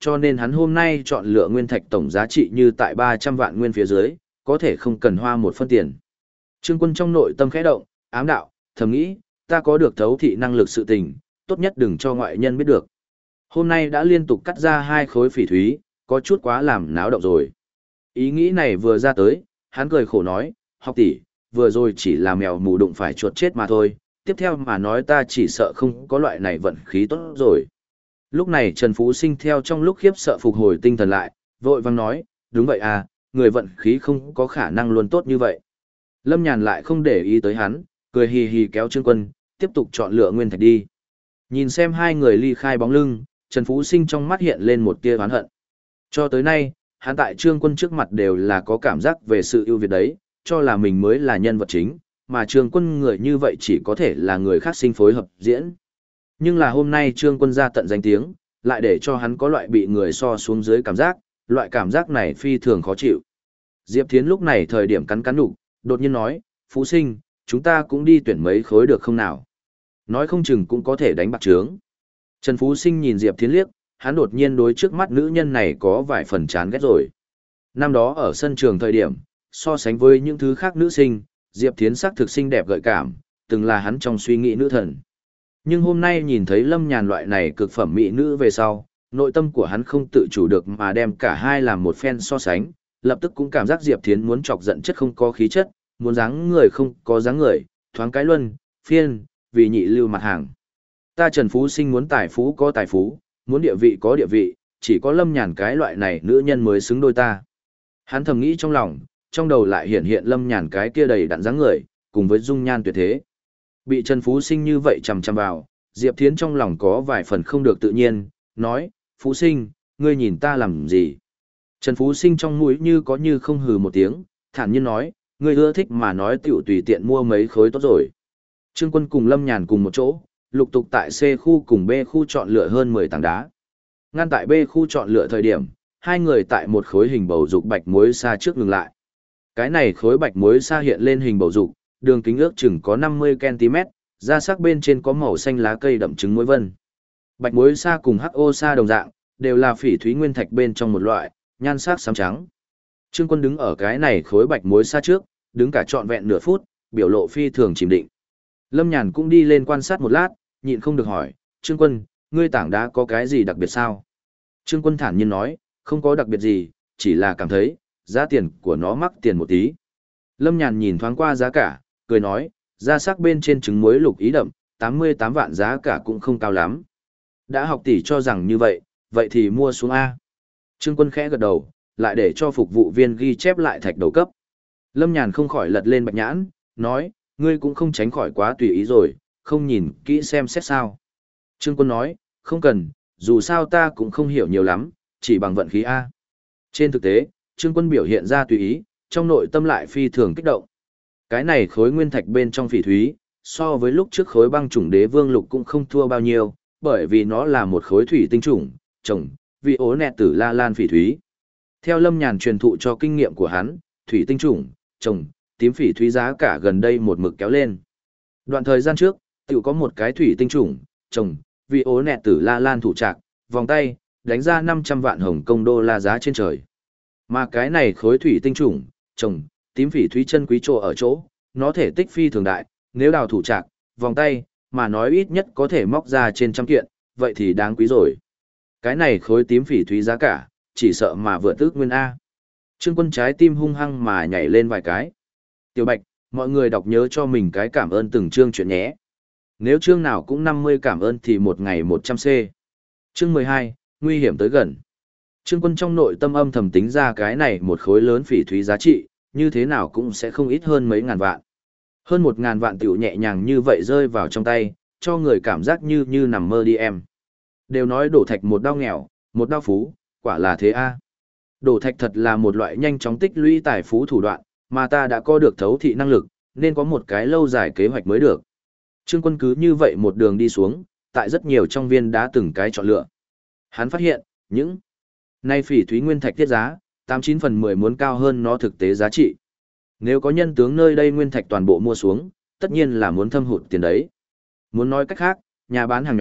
cho nên hắn hôm nay chọn lựa nguyên thạch tổng giá trị như tại 300 vạn nguyên phía dưới, có thể không cần hoa một phân tiền. Trương Quân trong nội tâm khẽ động, ám đạo, thầm nghĩ, ta có được thấu thị năng lực sự tình, tốt nhất đừng cho ngoại nhân biết được. Hôm nay đã liên tục cắt ra 2 khối phỉ thúy, có chút quá làm náo động rồi. Ý nghĩ này vừa ra tới, hắn cười khổ nói, học tỷ, vừa rồi chỉ là mèo mù đụng phải chuột chết mà thôi, tiếp theo mà nói ta chỉ sợ không có loại này vận khí tốt rồi. Lúc này Trần Phú Sinh theo trong lúc khiếp sợ phục hồi tinh thần lại, vội vang nói, đúng vậy à, người vận khí không có khả năng luôn tốt như vậy. Lâm Nhàn lại không để ý tới hắn, cười hì hì kéo Trương Quân, tiếp tục chọn lựa nguyên thạch đi. Nhìn xem hai người ly khai bóng lưng, Trần Phú Sinh trong mắt hiện lên một tia oán hận. Cho tới nay, hắn tại Trương Quân trước mặt đều là có cảm giác về sự ưu việt đấy, cho là mình mới là nhân vật chính, mà Trương Quân người như vậy chỉ có thể là người khác sinh phối hợp diễn. Nhưng là hôm nay Trương Quân ra tận danh tiếng, lại để cho hắn có loại bị người so xuống dưới cảm giác, loại cảm giác này phi thường khó chịu. Diệp Thiến lúc này thời điểm cắn cắn đục, đột nhiên nói, Phú Sinh, chúng ta cũng đi tuyển mấy khối được không nào? Nói không chừng cũng có thể đánh bạc trướng. Trần Phú Sinh nhìn Diệp Thiến liếc, hắn đột nhiên đối trước mắt nữ nhân này có vài phần chán ghét rồi. Năm đó ở sân trường thời điểm, so sánh với những thứ khác nữ sinh, Diệp Thiến sắc thực xinh đẹp gợi cảm, từng là hắn trong suy nghĩ nữ thần. Nhưng hôm nay nhìn thấy Lâm Nhàn loại này cực phẩm mỹ nữ về sau, nội tâm của hắn không tự chủ được mà đem cả hai làm một phen so sánh, lập tức cũng cảm giác Diệp Thiến muốn chọc giận chất không có khí chất, muốn dáng người không có dáng người, thoáng cái luân, phiên, vì nhị lưu mặt hàng. Ta Trần Phú Sinh muốn tài phú có tài phú, muốn địa vị có địa vị, chỉ có Lâm Nhàn cái loại này nữ nhân mới xứng đôi ta. Hắn thầm nghĩ trong lòng, trong đầu lại hiện hiện Lâm Nhàn cái kia đầy đặn dáng người, cùng với dung nhan tuyệt thế. Bị Trần Phú Sinh như vậy chằm chằm vào, Diệp Thiến trong lòng có vài phần không được tự nhiên, nói, Phú Sinh, ngươi nhìn ta làm gì? Trần Phú Sinh trong mũi như có như không hừ một tiếng, thản nhiên nói, ngươi ưa thích mà nói tiểu tùy tiện mua mấy khối tốt rồi. Trương Quân cùng Lâm Nhàn cùng một chỗ, lục tục tại C khu cùng B khu chọn lựa hơn 10 tảng đá. Ngăn tại B khu chọn lựa thời điểm, hai người tại một khối hình bầu dục bạch muối sa trước ngừng lại. Cái này khối bạch muối sa hiện lên hình bầu dục, đường kính ước chừng có 50 cm, da sắc bên trên có màu xanh lá cây đậm trứng muối vân. Bạch muối sa cùng hắc ô sa đồng dạng, đều là phỉ thúy nguyên thạch bên trong một loại, nhan sắc xám trắng. Trương Quân đứng ở cái này khối bạch muối sa trước, đứng cả trọn vẹn nửa phút, biểu lộ phi thường chìm định. Lâm Nhàn cũng đi lên quan sát một lát, nhịn không được hỏi, Trương Quân, ngươi tảng đá có cái gì đặc biệt sao? Trương Quân thản nhiên nói, không có đặc biệt gì, chỉ là cảm thấy, giá tiền của nó mắc tiền một tí. Lâm Nhàn nhìn thoáng qua giá cả, cười nói, da sắc bên trên trứng muối lục ý đậm, 88 vạn giá cả cũng không cao lắm. Đã học tỷ cho rằng như vậy, vậy thì mua xuống A. Trương Quân khẽ gật đầu, lại để cho phục vụ viên ghi chép lại thạch đầu cấp. Lâm Nhàn không khỏi lật lên bạch nhãn, nói, ngươi cũng không tránh khỏi quá tùy ý rồi, không nhìn kỹ xem xét sao. Trương Quân nói, không cần, dù sao ta cũng không hiểu nhiều lắm, chỉ bằng vận khí A. Trên thực tế, Trương Quân biểu hiện ra tùy ý, trong nội tâm lại phi thường kích động. Cái này khối nguyên thạch bên trong phỉ thúy, so với lúc trước khối băng chủng đế vương lục cũng không thua bao nhiêu, bởi vì nó là một khối thủy tinh chủng, trồng, vị ố nẹt tử la lan phỉ thúy. Theo Lâm Nhàn truyền thụ cho kinh nghiệm của hắn, thủy tinh chủng, trồng, tím phỉ thúy giá cả gần đây một mực kéo lên. Đoạn thời gian trước, tự có một cái thủy tinh chủng, trồng, vị ố nẹt tử la lan thủ trạc, vòng tay, đánh ra 500 vạn Hồng Kông đô la giá trên trời. Mà cái này khối thủy tinh chủng, trồng, tím phỉ thúy chân quý chỗ ở chỗ, nó thể tích phi thường đại, nếu đào thủ trạc, vòng tay, mà nói ít nhất có thể móc ra trên trăm kiện, vậy thì đáng quý rồi. Cái này khối tím phỉ thúy giá cả, chỉ sợ mà vượt ước nguyên A. Trương Quân trái tim hung hăng mà nhảy lên vài cái. Tiểu Bạch, mọi người đọc nhớ cho mình cái cảm ơn từng chương chuyện nhé. Nếu chương nào cũng 50 cảm ơn thì một ngày 100C. Chương 12, nguy hiểm tới gần. Trương Quân trong nội tâm âm thầm tính ra cái này một khối lớn phỉ thúy giá trị, như thế nào cũng sẽ không ít hơn mấy ngàn vạn. Hơn 1.000 vạn tiểu nhẹ nhàng như vậy rơi vào trong tay, cho người cảm giác như nằm mơ đi em. Đều nói đổ thạch một đao nghèo, một đao phú, quả là thế a. Đổ thạch thật là một loại nhanh chóng tích lũy tài phú thủ đoạn, mà ta đã có được thấu thị năng lực, nên có một cái lâu dài kế hoạch mới được. Trương Quân cứ như vậy một đường đi xuống, tại rất nhiều trong viên đá từng cái chọn lựa. Hắn phát hiện, những nay phỉ thúy nguyên thạch tiết giá, 89 phần 10 muốn cao hơn nó thực tế giá trị. Nếu có nhân tướng nơi đây nguyên thạch toàn bộ mua xuống, tất nhiên là muốn thâm hụt tiền đấy. Muốn nói cách khác, nhà bán hàng nhóm,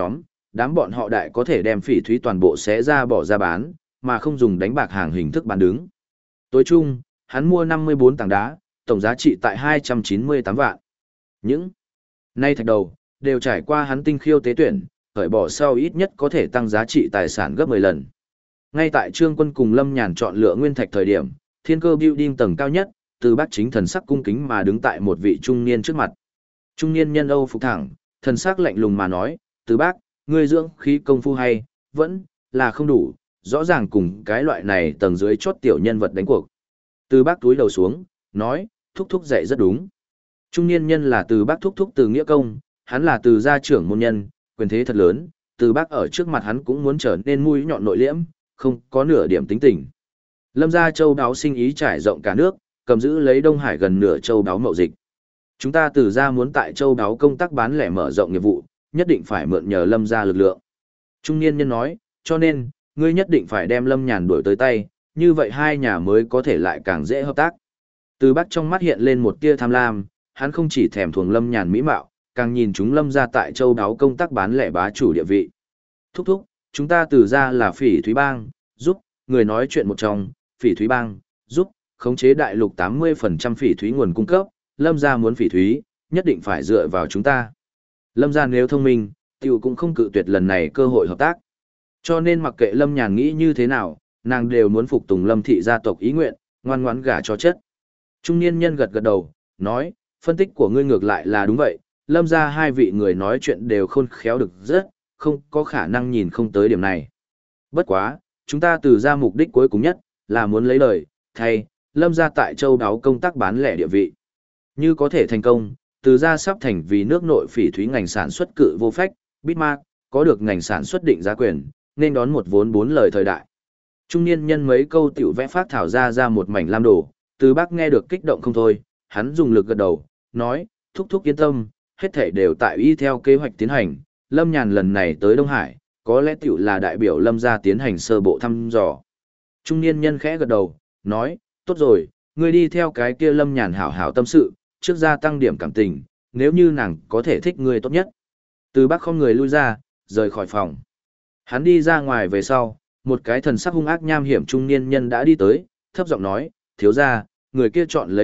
đám bọn họ đại có thể đem phỉ thúy toàn bộ xé ra bỏ ra bán, mà không dùng đánh bạc hàng hình thức bán đứng. Tối chung, hắn mua 54 tảng đá, tổng giá trị tại 298 vạn. Những nay thạch đầu, đều trải qua hắn tinh khiêu tế tuyển, khởi bỏ sau ít nhất có thể tăng giá trị tài sản gấp 10 lần. Ngay tại Trương Quân cùng Lâm Nhàn chọn lựa nguyên thạch thời điểm, Thiên Cơ Building tầng cao nhất, Từ Bác chính thần sắc cung kính mà đứng tại một vị trung niên trước mặt. Trung niên nhân Âu phục thẳng, thần sắc lạnh lùng mà nói, Từ Bác, ngươi dưỡng khí công phu hay, vẫn là không đủ, rõ ràng cùng cái loại này tầng dưới chót tiểu nhân vật đánh cuộc. Từ Bác túi đầu xuống, nói, thúc thúc dạy rất đúng. Trung niên nhân là Từ Bác thúc thúc Từ Nghĩa Công, hắn là Từ gia trưởng môn nhân, quyền thế thật lớn, Từ Bác ở trước mặt hắn cũng muốn trở nên mũi nhọn nội liễm, không có nửa điểm tính tình. Lâm gia châu đáo sinh ý trải rộng cả nước, cầm giữ lấy Đông Hải gần nửa châu đáo mậu dịch. Chúng ta Từ gia muốn tại châu đáo công tác bán lẻ mở rộng nghiệp vụ, nhất định phải mượn nhờ Lâm gia lực lượng. Trung niên nhân nói, cho nên, ngươi nhất định phải đem Lâm Nhàn đuổi tới tay, như vậy hai nhà mới có thể lại càng dễ hợp tác. Từ Bác trong mắt hiện lên một tia tham lam, hắn không chỉ thèm thuồng Lâm Nhàn mỹ mạo, càng nhìn chúng Lâm gia tại châu đáo công tác bán lẻ bá chủ địa vị. Thúc thúc, chúng ta Từ gia là Phỉ Thúy Bang, giúp, người nói chuyện một trong, Phỉ Thúy Bang, giúp, khống chế đại lục 80% phỉ thúy nguồn cung cấp, Lâm gia muốn phỉ thúy, nhất định phải dựa vào chúng ta. Lâm gia nếu thông minh, tiểu cũng không cự tuyệt lần này cơ hội hợp tác. Cho nên mặc kệ Lâm Nhàn nghĩ như thế nào, nàng đều muốn phục tùng Lâm thị gia tộc ý nguyện, ngoan ngoãn gả cho chất. Trung niên nhân gật gật đầu, nói, phân tích của ngươi ngược lại là đúng vậy, Lâm gia hai vị người nói chuyện đều khôn khéo được rất, không có khả năng nhìn không tới điểm này. Bất quá, chúng ta Từ gia mục đích cuối cùng nhất, là muốn lấy lời, thay, Lâm gia tại châu đáo công tác bán lẻ địa vị. Như có thể thành công, Từ gia sắp thành vì nước nội phỉ thúy ngành sản xuất cự vô phách, Bitmark, có được ngành sản xuất định giá quyền, nên đón một vốn 4 lời thời đại. Trung niên nhân mấy câu tiểu vẽ phát thảo ra một mảnh lam đồ, Từ Bác nghe được kích động không thôi, hắn dùng lực gật đầu, nói, thúc thúc yên tâm, hết thảy đều tại y theo kế hoạch tiến hành, Lâm Nhàn lần này tới Đông Hải, có lẽ tiểu là đại biểu Lâm gia tiến hành sơ bộ thăm dò. Trung niên nhân khẽ gật đầu, nói, tốt rồi, ngươi đi theo cái kia Lâm Nhàn hảo hảo tâm sự, trước gia tăng điểm cảm tình, nếu như nàng có thể thích ngươi tốt nhất. Từ Bác không người lui ra, rời khỏi phòng. Hắn đi ra ngoài về sau, một cái thần sắc hung ác nham hiểm trung niên nhân đã đi tới, thấp giọng nói, thiếu gia, người kia chọn lấy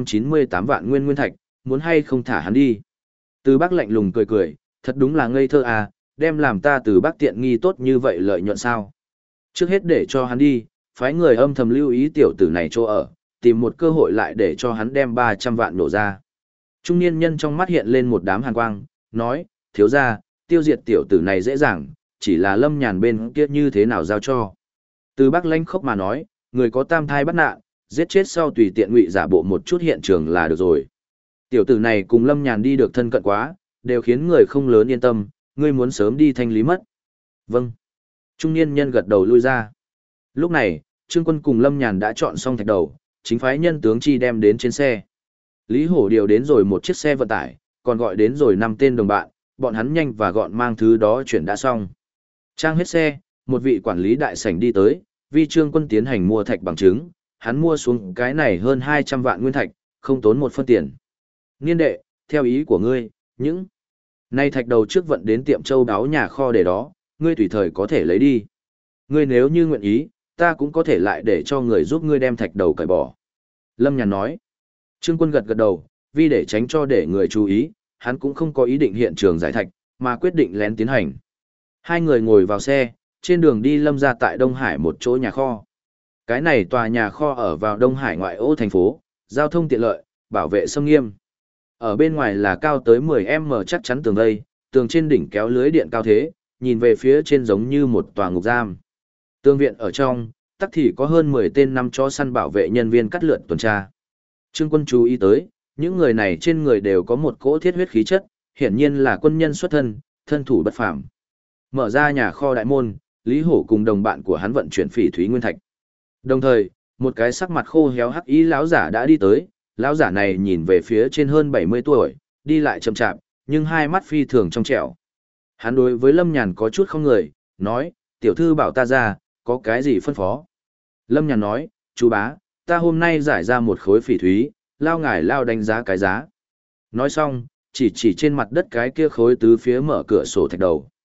298 vạn nguyên thạch, muốn hay không thả hắn đi. Từ Bác lạnh lùng cười cười, thật đúng là ngây thơ à, đem làm ta Từ Bác tiện nghi tốt như vậy lợi nhuận sao. Trước hết để cho hắn đi, phái người âm thầm lưu ý tiểu tử này chỗ ở, tìm một cơ hội lại để cho hắn đem 300 vạn nổ ra. Trung niên nhân trong mắt hiện lên một đám hàn quang, nói, thiếu gia, tiêu diệt tiểu tử này dễ dàng, chỉ là Lâm Nhàn bên kia như thế nào giao cho. Từ Bác lanh khốc mà nói, người có tam thai bắt nạn, giết chết sau tùy tiện ngụy giả bộ một chút hiện trường là được rồi. Tiểu tử này cùng Lâm Nhàn đi được thân cận quá, đều khiến người không lớn yên tâm, ngươi muốn sớm đi thanh lý mất. Vâng. Trung niên nhân gật đầu lui ra. Lúc này, Trương Quân cùng Lâm Nhàn đã chọn xong thạch đầu, chính phái nhân tướng chi đem đến trên xe. Lý Hổ điều đến rồi một chiếc xe vận tải, còn gọi đến rồi 5 tên đồng bạn, bọn hắn nhanh và gọn mang thứ đó chuyển đã xong. Trang hết xe, một vị quản lý đại sảnh đi tới, vì Trương Quân tiến hành mua thạch bằng chứng, hắn mua xuống cái này hơn 200 vạn nguyên thạch, không tốn một phân tiền. Niên đệ, theo ý của ngươi, những nay thạch đầu trước vận đến tiệm châu đáo nhà kho để đó, ngươi tùy thời có thể lấy đi. Ngươi nếu như nguyện ý, ta cũng có thể lại để cho người giúp ngươi đem thạch đầu cởi bỏ. Lâm Nhàn nói. Trương Quân gật gật đầu, vì để tránh cho để người chú ý, hắn cũng không có ý định hiện trường giải thạch, mà quyết định lén tiến hành. Hai người ngồi vào xe, trên đường đi Lâm ra tại Đông Hải một chỗ nhà kho. Cái này tòa nhà kho ở vào Đông Hải ngoại ô thành phố, giao thông tiện lợi, bảo vệ xâm nghiêm. Ở bên ngoài là cao tới 10m chắc chắn tường vây, tường trên đỉnh kéo lưới điện cao thế, nhìn về phía trên giống như một tòa ngục giam. Tường viện ở trong, tắc thì có hơn 10 tên năm chó săn bảo vệ nhân viên cắt lượn tuần tra. Trương Quân chú ý tới, những người này trên người đều có một cỗ thiết huyết khí chất, hiển nhiên là quân nhân xuất thân, thân thủ bất phàm. Mở ra nhà kho đại môn, Lý Hổ cùng đồng bạn của hắn vận chuyển phỉ thúy nguyên thạch. Đồng thời, một cái sắc mặt khô héo hắc ý lão giả đã đi tới, lão giả này nhìn về phía trên hơn 70 tuổi, đi lại chậm chạp, nhưng hai mắt phi thường trong trẻo. Hắn đối với Lâm Nhàn có chút không người, nói, tiểu thư bảo ta ra, có cái gì phân phó. Lâm Nhàn nói, chú bá, ta hôm nay giải ra một khối phỉ thúy, lao ngài lao đánh giá cái giá. Nói xong, chỉ trên mặt đất cái kia khối tứ phía mở cửa sổ thạch đầu.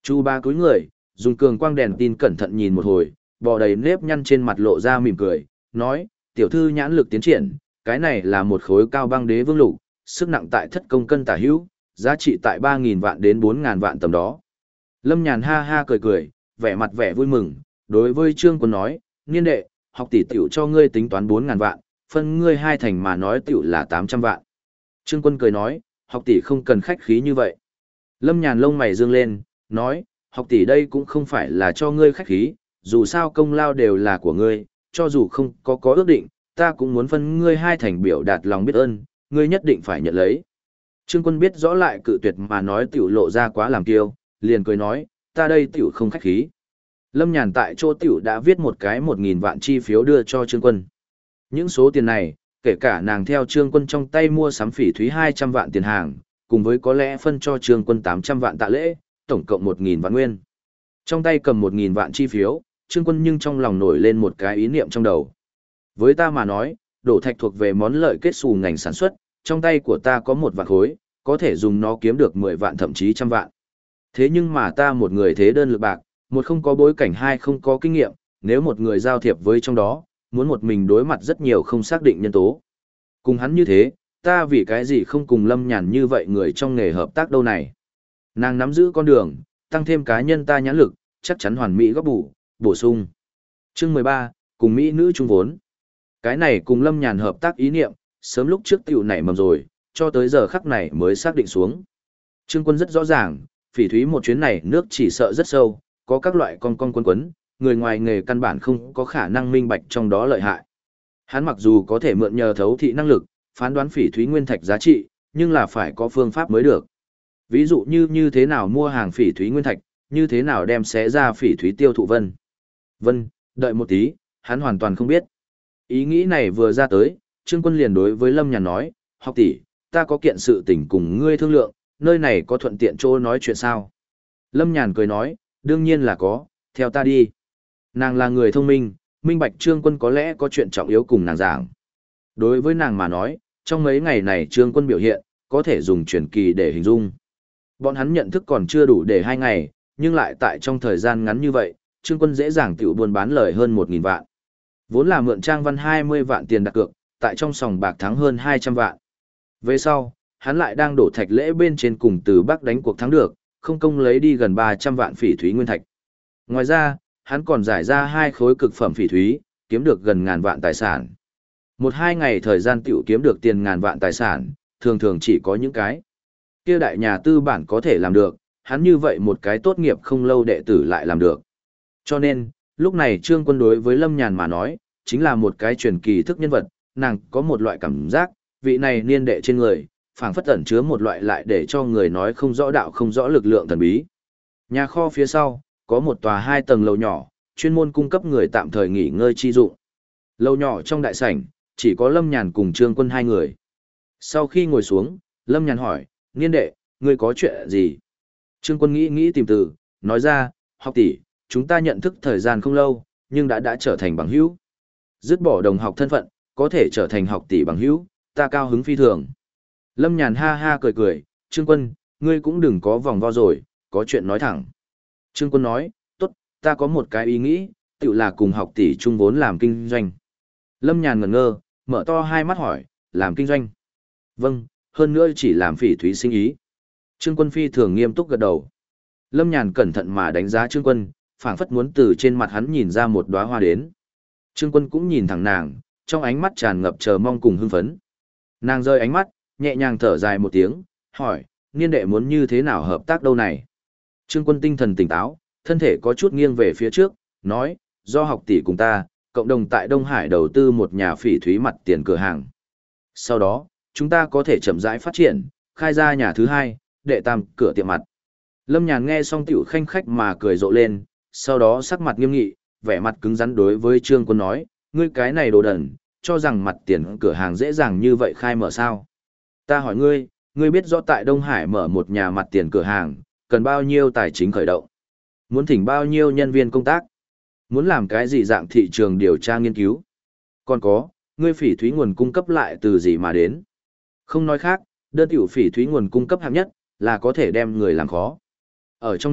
Chu Ba cúi người, dùng cường quang đèn tin cẩn thận nhìn một hồi, bò đầy nếp nhăn trên mặt lộ ra mỉm cười, nói, tiểu thư nhãn lực tiến triển, cái này là một khối cao băng đế vương lục, sức nặng tại thất công cân tả hữu, giá trị tại 3.000 vạn đến 4.000 vạn tầm đó. Lâm Nhàn ha ha cười cười, vẻ mặt vẻ vui mừng, đối với Trương Quân nói, niên đệ, học tỷ tiểu cho ngươi tính toán 4.000 vạn, phân ngươi hai thành mà nói tiểu là 800 vạn. Trương Quân cười nói, học tỷ không cần khách khí như vậy. Lâm Nhàn lông mày dương lên, nói, học tỷ đây cũng không phải là cho ngươi khách khí, dù sao công lao đều là của ngươi, cho dù không có ước định, ta cũng muốn phân ngươi hai thành biểu đạt lòng biết ơn, ngươi nhất định phải nhận lấy. Trương Quân biết rõ lại cự tuyệt mà nói tiểu lộ ra quá làm kiêu, liền cười nói, ta đây tiểu không khách khí. Lâm Nhàn tại chỗ tiểu đã viết một cái 1.000 vạn chi phiếu đưa cho Trương Quân. Những số tiền này, kể cả nàng theo Trương Quân trong tay mua sắm phỉ thúy 200 vạn tiền hàng, cùng với có lẽ phân cho Trương Quân 800 vạn tạ lễ, tổng cộng 1.000 vạn nguyên. Trong tay cầm 1.000 vạn chi phiếu, Trương Quân nhưng trong lòng nổi lên một cái ý niệm trong đầu. Với ta mà nói, đổ thạch thuộc về món lợi kết xù ngành sản xuất, trong tay của ta có 1 vạn khối, có thể dùng nó kiếm được 10 vạn thậm chí 100 vạn. Thế nhưng mà ta một người thế đơn lực bạc, một không có bối cảnh, hai không có kinh nghiệm, nếu một người giao thiệp với trong đó, muốn một mình đối mặt rất nhiều không xác định nhân tố. Cùng hắn như thế, ta vì cái gì không cùng Lâm Nhàn như vậy người trong nghề hợp tác đâu này. Nàng nắm giữ con đường, tăng thêm cá nhân ta nhãn lực, chắc chắn hoàn mỹ góp bổ sung. Chương 13, cùng Mỹ nữ chung vốn. Cái này cùng Lâm Nhàn hợp tác ý niệm, sớm lúc trước tiểu nảy mầm rồi, cho tới giờ khắc này mới xác định xuống. Trương Quân rất rõ ràng, phỉ thúy một chuyến này nước chỉ sợ rất sâu, có các loại con quấn, người ngoài nghề căn bản không có khả năng minh bạch trong đó lợi hại. Hắn mặc dù có thể mượn nhờ thấu thị năng lực, phán đoán phỉ thúy nguyên thạch giá trị, nhưng là phải có phương pháp mới được. Ví dụ như thế nào mua hàng phỉ thúy nguyên thạch, như thế nào đem xé ra phỉ thúy tiêu thụ vân, đợi một tí, hắn hoàn toàn không biết. Ý nghĩ này vừa ra tới, Trương Quân liền đối với Lâm Nhàn nói, học tỷ, ta có kiện sự tình cùng ngươi thương lượng, nơi này có thuận tiện chỗ nói chuyện sao? Lâm Nhàn cười nói, đương nhiên là có, theo ta đi. Nàng là người thông minh, minh bạch Trương Quân có lẽ có chuyện trọng yếu cùng nàng giảng. Đối với nàng mà nói, trong mấy ngày này Trương Quân biểu hiện, có thể dùng truyền kỳ để hình dung. Bọn hắn nhận thức còn chưa đủ để 2 ngày, nhưng lại tại trong thời gian ngắn như vậy, Trương Quân dễ dàng tiểu buôn bán lời hơn 1.000 vạn. Vốn là mượn Trang Văn 20 vạn tiền đặt cược, tại trong sòng bạc thắng hơn 200 vạn. Về sau, hắn lại đang đổ thạch lễ bên trên cùng từ Bắc đánh cuộc thắng được, không công lấy đi gần 300 vạn phỉ thúy nguyên thạch. Ngoài ra, hắn còn giải ra 2 khối cực phẩm phỉ thúy, kiếm được gần ngàn vạn tài sản. 1-2 ngày thời gian tiểu kiếm được tiền ngàn vạn tài sản, thường thường chỉ có những cái kia đại nhà tư bản có thể làm được, hắn như vậy một cái tốt nghiệp không lâu đệ tử lại làm được. Cho nên, lúc này Trương Quân đối với Lâm Nhàn mà nói, chính là một cái truyền kỳ thức nhân vật, nàng có một loại cảm giác, vị này niên đệ trên người, phảng phất ẩn chứa một loại lại để cho người nói không rõ đạo không rõ lực lượng thần bí. Nhà kho phía sau, có một tòa 2 tầng lầu nhỏ, chuyên môn cung cấp người tạm thời nghỉ ngơi chi dụng. Lầu nhỏ trong đại sảnh, chỉ có Lâm Nhàn cùng Trương Quân 2 người. Sau khi ngồi xuống, Lâm Nhàn hỏi, niên đệ, ngươi có chuyện gì? Trương Quân nghĩ tìm từ, nói ra, học tỷ, chúng ta nhận thức thời gian không lâu, nhưng đã trở thành bằng hữu. Dứt bỏ đồng học thân phận, có thể trở thành học tỷ bằng hữu, ta cao hứng phi thường. Lâm Nhàn ha ha cười, Trương Quân, ngươi cũng đừng có vòng vo rồi, có chuyện nói thẳng. Trương Quân nói, tốt, ta có một cái ý nghĩ, tự là cùng học tỷ chung vốn làm kinh doanh. Lâm Nhàn ngẩn ngơ, mở to hai mắt hỏi, làm kinh doanh? Vâng, hơn nữa chỉ làm phỉ thúy sinh ý. Trương Quân phi thường nghiêm túc gật đầu. Lâm Nhàn cẩn thận mà đánh giá Trương Quân, phảng phất muốn từ trên mặt hắn nhìn ra một đóa hoa đến. Trương Quân cũng nhìn thẳng nàng, trong ánh mắt tràn ngập chờ mong cùng hưng phấn. Nàng rơi ánh mắt, nhẹ nhàng thở dài một tiếng, hỏi, niên đệ muốn như thế nào hợp tác đâu này? Trương Quân tinh thần tỉnh táo, thân thể có chút nghiêng về phía trước, nói, do học tỷ cùng ta, cộng đồng tại Đông Hải đầu tư một nhà phỉ thúy mặt tiền cửa hàng. Sau đó, chúng ta có thể chậm rãi phát triển, khai ra nhà thứ 2, đệ tam cửa tiệm mặt. Lâm Nhàn nghe xong tiểu khanh khách mà cười rộ lên, sau đó sắc mặt nghiêm nghị, vẻ mặt cứng rắn đối với Trương Quân nói, ngươi cái này đồ đần, cho rằng mặt tiền cửa hàng dễ dàng như vậy khai mở sao? Ta hỏi ngươi, ngươi biết rõ tại Đông Hải mở một nhà mặt tiền cửa hàng, cần bao nhiêu tài chính khởi động? Muốn thỉnh bao nhiêu nhân viên công tác? Muốn làm cái gì dạng thị trường điều tra nghiên cứu? Còn có, ngươi phỉ thúy nguồn cung cấp lại từ gì mà đến? Không nói khác, đơn tiểu phỉ thúy nguồn cung cấp hạng nhất, là có thể đem người làm khó. Ở trong nước,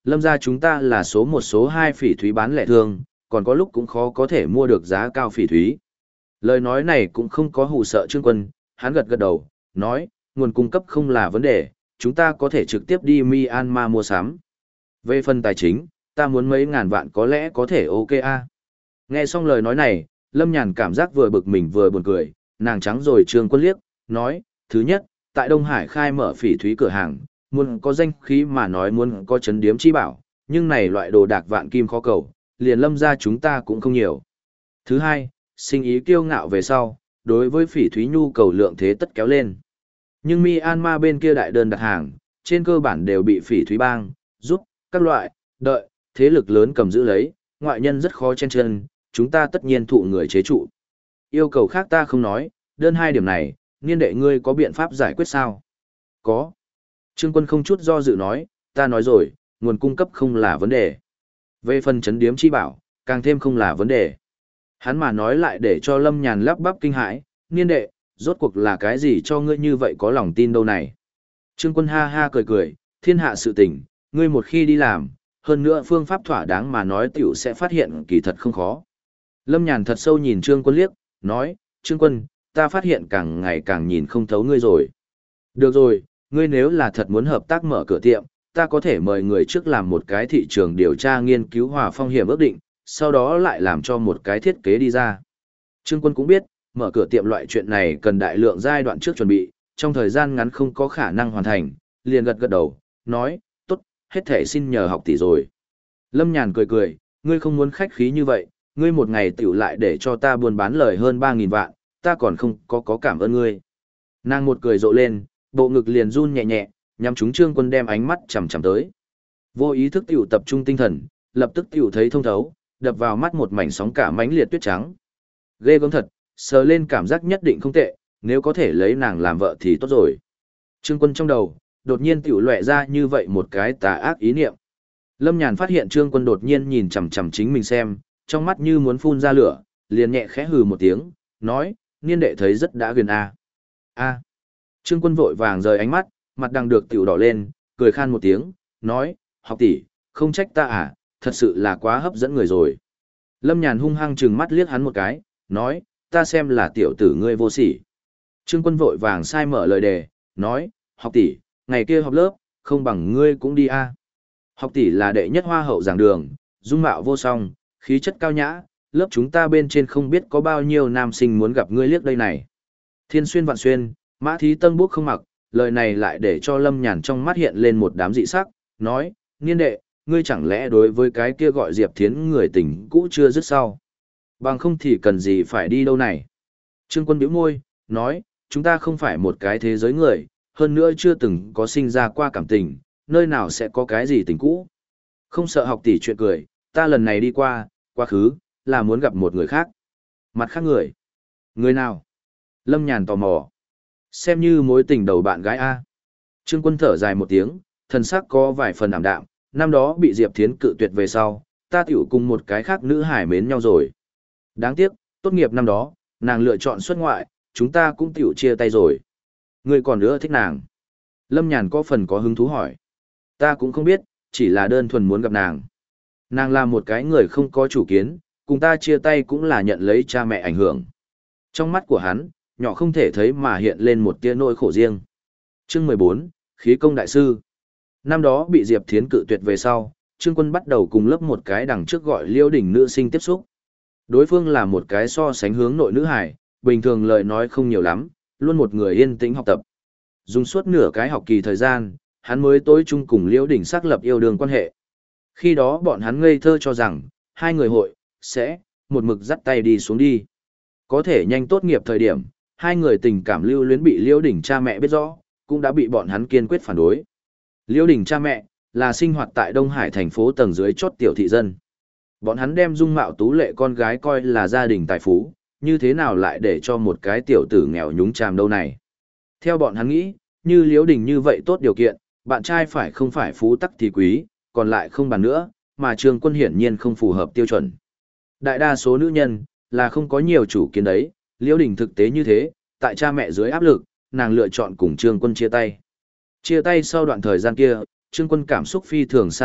Lâm gia chúng ta là số một số hai phỉ thúy bán lẻ thương, còn có lúc cũng khó có thể mua được giá cao phỉ thúy. Lời nói này cũng không có hù sợ Trương Quân, hắn gật gật đầu, nói, nguồn cung cấp không là vấn đề, chúng ta có thể trực tiếp đi Myanmar mua sắm. Về phần tài chính, ta muốn mấy ngàn vạn có lẽ có thể ok a. Nghe xong lời nói này, Lâm Nhàn cảm giác vừa bực mình vừa buồn cười, nàng trắng rồi Trương Quân liếc, nói, thứ nhất, tại Đông Hải khai mở phỉ thúy cửa hàng, muốn có danh khí mà nói muốn có chấn điếm chi bảo, nhưng này loại đồ đạc vạn kim khó cầu, liền Lâm gia chúng ta cũng không nhiều. Thứ hai, sinh ý kiêu ngạo về sau, đối với phỉ thúy nhu cầu lượng thế tất kéo lên. Nhưng Myanmar bên kia đại đơn đặt hàng, trên cơ bản đều bị phỉ thúy bang, giúp, các loại, đợi, thế lực lớn cầm giữ lấy, ngoại nhân rất khó chen chân, chúng ta tất nhiên thụ người chế trụ. Yêu cầu khác ta không nói, đơn hai điểm này, niên đệ ngươi có biện pháp giải quyết sao? Có. Trương Quân không chút do dự nói, ta nói rồi, nguồn cung cấp không là vấn đề. Về phần chấn điếm chi bảo, càng thêm không là vấn đề. Hắn mà nói lại để cho Lâm Nhàn lắp bắp kinh hãi, niên đệ, rốt cuộc là cái gì cho ngươi như vậy có lòng tin đâu này. Trương Quân ha ha cười cười, thiên hạ sự tình, ngươi một khi đi làm, hơn nữa phương pháp thỏa đáng mà nói tiểu sẽ phát hiện kỳ thật không khó. Lâm Nhàn thật sâu nhìn Trương Quân liếc, nói, Trương Quân, ta phát hiện càng ngày càng nhìn không thấu ngươi rồi. Được rồi, ngươi nếu là thật muốn hợp tác mở cửa tiệm, ta có thể mời người trước làm một cái thị trường điều tra nghiên cứu hòa phong hiểm ước định, sau đó lại làm cho một cái thiết kế đi ra. Trương Quân cũng biết, mở cửa tiệm loại chuyện này cần đại lượng giai đoạn trước chuẩn bị, trong thời gian ngắn không có khả năng hoàn thành, liền gật gật đầu, nói, tốt, hết thể xin nhờ học tỷ rồi. Lâm Nhàn cười cười, ngươi không muốn khách khí như vậy, ngươi một ngày tiểu lại để cho ta buôn bán lời hơn 3.000 vạn, ta còn không có cảm ơn ngươi. Nàng một cười rộ lên, bộ ngực liền run nhẹ nhẹ, nhằm chúng Trương Quân đem ánh mắt chằm chằm tới. Vô ý thức tiểu tập trung tinh thần, lập tức tiểu thấy thông thấu, đập vào mắt một mảnh sóng cả mãnh liệt tuyết trắng. Ghê gớm thật, sờ lên cảm giác nhất định không tệ, nếu có thể lấy nàng làm vợ thì tốt rồi. Trương Quân trong đầu, đột nhiên tiểu lóe ra như vậy một cái tà ác ý niệm. Lâm Nhàn phát hiện Trương Quân đột nhiên nhìn chằm chằm chính mình xem, trong mắt như muốn phun ra lửa, liền nhẹ khẽ hừ một tiếng, nói, niên đệ thấy rất đã gần a. A. Trương Quân vội vàng rời ánh mắt, mặt đang được tiểu đỏ lên, cười khan một tiếng, nói, học tỷ, không trách ta à, thật sự là quá hấp dẫn người rồi. Lâm Nhàn hung hăng trừng mắt liếc hắn một cái, nói, ta xem là tiểu tử ngươi vô sỉ. Trương Quân vội vàng sai mở lời đề, nói, học tỷ, ngày kia học lớp, không bằng ngươi cũng đi a. Học tỷ là đệ nhất hoa hậu giảng đường, dung mạo vô song, khí chất cao nhã, lớp chúng ta bên trên không biết có bao nhiêu nam sinh muốn gặp ngươi liếc đây này. Thiên xuyên vạn xuyên, mã thí tân bốc không mặc, lời này lại để cho Lâm Nhàn trong mắt hiện lên một đám dị sắc, nói, niên đệ, ngươi chẳng lẽ đối với cái kia gọi Diệp Thiến người tình cũ chưa dứt sau. Bằng không thì cần gì phải đi đâu này. Trương Quân bĩu môi, nói, chúng ta không phải một cái thế giới người, hơn nữa chưa từng có sinh ra qua cảm tình, nơi nào sẽ có cái gì tình cũ. Không sợ học tỷ chuyện cười, ta lần này đi qua, quá khứ, là muốn gặp một người khác. Mặt khác người. Người nào? Lâm Nhàn tò mò. Xem như mối tình đầu bạn gái A. Trương Quân thở dài một tiếng, thần sắc có vài phần ảm đạm, năm đó bị Diệp Thiến cự tuyệt về sau, ta tiểu cùng một cái khác nữ hải mến nhau rồi. Đáng tiếc, tốt nghiệp năm đó, nàng lựa chọn xuất ngoại, chúng ta cũng tiểu chia tay rồi. Ngươi còn nữa thích nàng. Lâm Nhàn có phần có hứng thú hỏi. Ta cũng không biết, chỉ là đơn thuần muốn gặp nàng. Nàng là một cái người không có chủ kiến, cùng ta chia tay cũng là nhận lấy cha mẹ ảnh hưởng. Trong mắt của hắn, nhỏ không thể thấy mà hiện lên một tia nỗi khổ riêng. Chương 14, Khí công đại sư. Năm đó bị Diệp Thiến cự tuyệt về sau, Trương Quân bắt đầu cùng lớp một cái đằng trước gọi Liễu Đình nữ sinh tiếp xúc. Đối phương là một cái so sánh hướng nội nữ hải, bình thường lời nói không nhiều lắm, luôn một người yên tĩnh học tập. Dùng suốt nửa cái học kỳ thời gian, hắn mới tối chung cùng Liễu Đình xác lập yêu đương quan hệ. Khi đó bọn hắn ngây thơ cho rằng, hai người hội, sẽ, một mực dắt tay đi xuống đi. Có thể nhanh tốt nghiệp thời điểm, hai người tình cảm lưu luyến bị Liễu Đình cha mẹ biết rõ, cũng đã bị bọn hắn kiên quyết phản đối. Liễu Đình cha mẹ, là sinh hoạt tại Đông Hải thành phố tầng dưới chót tiểu thị dân. Bọn hắn đem dung mạo tú lệ con gái coi là gia đình tài phú, như thế nào lại để cho một cái tiểu tử nghèo nhúng chàm đâu này. Theo bọn hắn nghĩ, như Liễu Đình như vậy tốt điều kiện, bạn trai phải không phải phú tắc thì quý, còn lại không bàn nữa, mà Trương Quân hiển nhiên không phù hợp tiêu chuẩn. Đại đa số nữ nhân, là không có nhiều chủ kiến đấy, Liễu Đình thực tế như thế, tại cha mẹ dưới áp lực, nàng lựa chọn cùng Trương Quân chia tay. Chia tay sau đoạn thời gian kia, Trương Quân cảm xúc phi thường sa sút,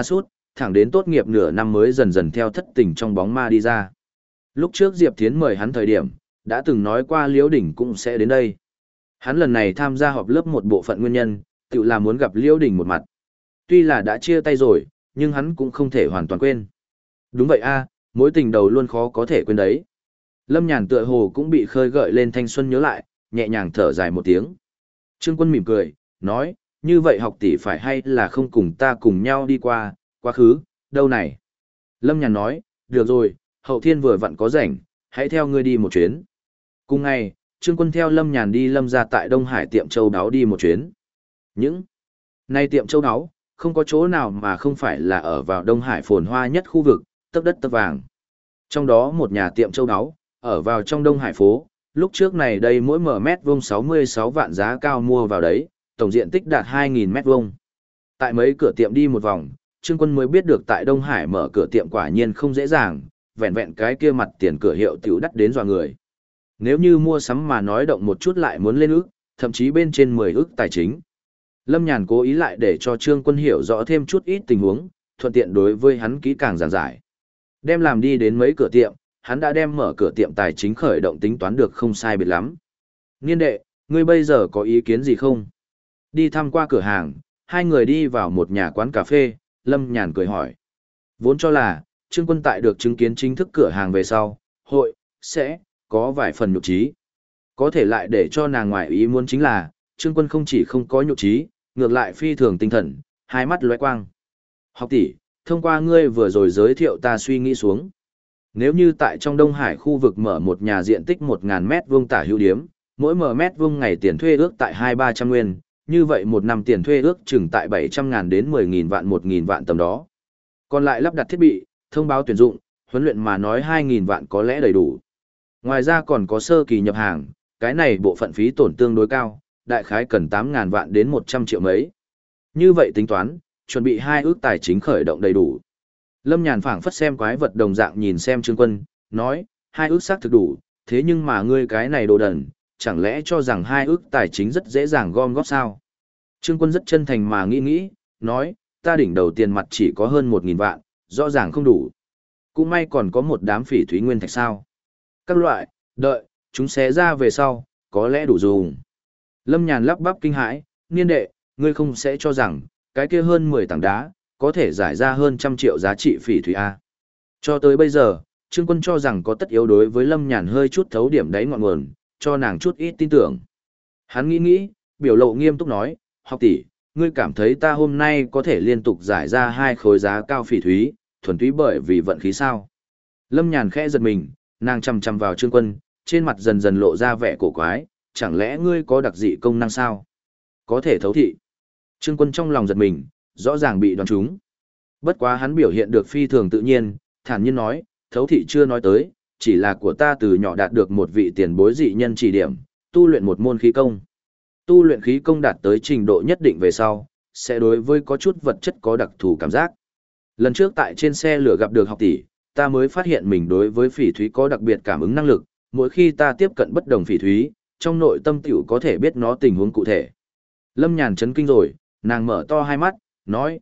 thẳng đến tốt nghiệp nửa năm mới dần dần theo thất tình trong bóng ma đi ra. Lúc trước Diệp Thiến mời hắn thời điểm, đã từng nói qua Liễu Đình cũng sẽ đến đây. Hắn lần này tham gia họp lớp một bộ phận nguyên nhân, tự là muốn gặp Liễu Đình một mặt. Tuy là đã chia tay rồi, nhưng hắn cũng không thể hoàn toàn quên. Đúng vậy a, mối tình đầu luôn khó có thể quên đấy. Lâm Nhàn tựa hồ cũng bị khơi gợi lên thanh xuân nhớ lại, nhẹ nhàng thở dài một tiếng. Trương Quân mỉm cười, nói, như vậy học tỷ phải hay là không cùng ta cùng nhau đi qua, quá khứ, đâu này. Lâm Nhàn nói, được rồi, hậu thiên vừa vặn có rảnh, hãy theo ngươi đi một chuyến. Cùng ngày, Trương Quân theo Lâm Nhàn đi Lâm ra tại Đông Hải tiệm châu đáo đi một chuyến. Những nay tiệm châu đáo, không có chỗ nào mà không phải là ở vào Đông Hải phồn hoa nhất khu vực, tấp đất tấp vàng. Trong đó một nhà tiệm châu đáo, ở vào trong Đông Hải phố, lúc trước này đây mỗi mở mét vuông 66 vạn giá cao mua vào đấy, tổng diện tích đạt 2.000 mét vuông. Tại mấy cửa tiệm đi một vòng, Trương Quân mới biết được tại Đông Hải mở cửa tiệm quả nhiên không dễ dàng, vẹn vẹn cái kia mặt tiền cửa hiệu tiểu đắt đến dọa người. Nếu như mua sắm mà nói động một chút lại muốn lên ước, thậm chí bên trên 10 ước tài chính. Lâm Nhàn cố ý lại để cho Trương Quân hiểu rõ thêm chút ít tình huống, thuận tiện đối với hắn kỹ càng giảng giải. Đem làm đi đến mấy cửa tiệm, hắn đã đem mở cửa tiệm tài chính khởi động tính toán được không sai biệt lắm. Niên đệ, ngươi bây giờ có ý kiến gì không? Đi thăm qua cửa hàng, hai người đi vào một nhà quán cà phê, Lâm Nhàn cười hỏi. Vốn cho là, Trương Quân tại được chứng kiến chính thức cửa hàng về sau, hội, sẽ, có vài phần nhục trí. Có thể lại để cho nàng ngoại ý muốn chính là, Trương Quân không chỉ không có nhục trí, ngược lại phi thường tinh thần, hai mắt lóe quang. Học tỷ, thông qua ngươi vừa rồi giới thiệu ta suy nghĩ xuống. Nếu như tại trong Đông Hải khu vực mở một nhà diện tích 1.000 mét vuông tả hữu điếm, mỗi mở mét vuông ngày tiền thuê ước tại 2-300 nguyên, như vậy một năm tiền thuê ước chừng tại 700.000 đến 10.000 vạn 1.000 vạn tầm đó. Còn lại lắp đặt thiết bị, thông báo tuyển dụng, huấn luyện mà nói 2.000 vạn có lẽ đầy đủ. Ngoài ra còn có sơ kỳ nhập hàng, cái này bộ phận phí tổn tương đối cao, đại khái cần 8.000 vạn đến 100 triệu mấy. Như vậy tính toán, chuẩn bị 2 ước tài chính khởi động đầy đủ. Lâm Nhàn phảng phất xem quái vật đồng dạng nhìn xem Trương Quân, nói, 2 ước xác thực đủ, thế nhưng mà ngươi cái này đồ đần, chẳng lẽ cho rằng 2 ước tài chính rất dễ dàng gom góp sao? Trương Quân rất chân thành mà nghĩ, nói, ta đỉnh đầu tiền mặt chỉ có hơn 1.000 vạn, rõ ràng không đủ. Cũng may còn có một đám phỉ thúy nguyên thạch sao. Các loại, đợi, chúng xé ra về sau, có lẽ đủ dùng. Lâm Nhàn lắp bắp kinh hãi, niên đệ, ngươi không sẽ cho rằng, cái kia hơn 10 tảng đá, có thể giải ra hơn 100 triệu giá trị phỉ thúy A. Cho tới bây giờ, Trương Quân cho rằng có tất yếu đối với Lâm Nhàn hơi chút thấu điểm đáy ngọn nguồn, cho nàng chút ít tin tưởng. Hắn nghĩ, biểu lộ nghiêm túc nói, học tỷ, ngươi cảm thấy ta hôm nay có thể liên tục giải ra 2 khối giá cao phỉ thúy, thuần túy bởi vì vận khí sao. Lâm Nhàn khẽ giật mình, nàng chằm chằm vào Trương Quân, trên mặt dần dần lộ ra vẻ cổ quái, chẳng lẽ ngươi có đặc dị công năng sao? Có thể thấu thị. Trương Quân trong lòng giật mình, rõ ràng bị đoán trúng. Bất quá hắn biểu hiện được phi thường tự nhiên, thản nhiên nói, thấu thị chưa nói tới, chỉ là của ta từ nhỏ đạt được một vị tiền bối dị nhân chỉ điểm, tu luyện một môn khí công. Tu luyện khí công đạt tới trình độ nhất định về sau, sẽ đối với có chút vật chất có đặc thù cảm giác. Lần trước tại trên xe lửa gặp được học tỷ, ta mới phát hiện mình đối với phỉ thúy có đặc biệt cảm ứng năng lực, mỗi khi ta tiếp cận bất đồng phỉ thúy, trong nội tâm tiểu có thể biết nó tình huống cụ thể. Lâm Nhàn chấn kinh rồi, nàng mở to hai mắt, nói,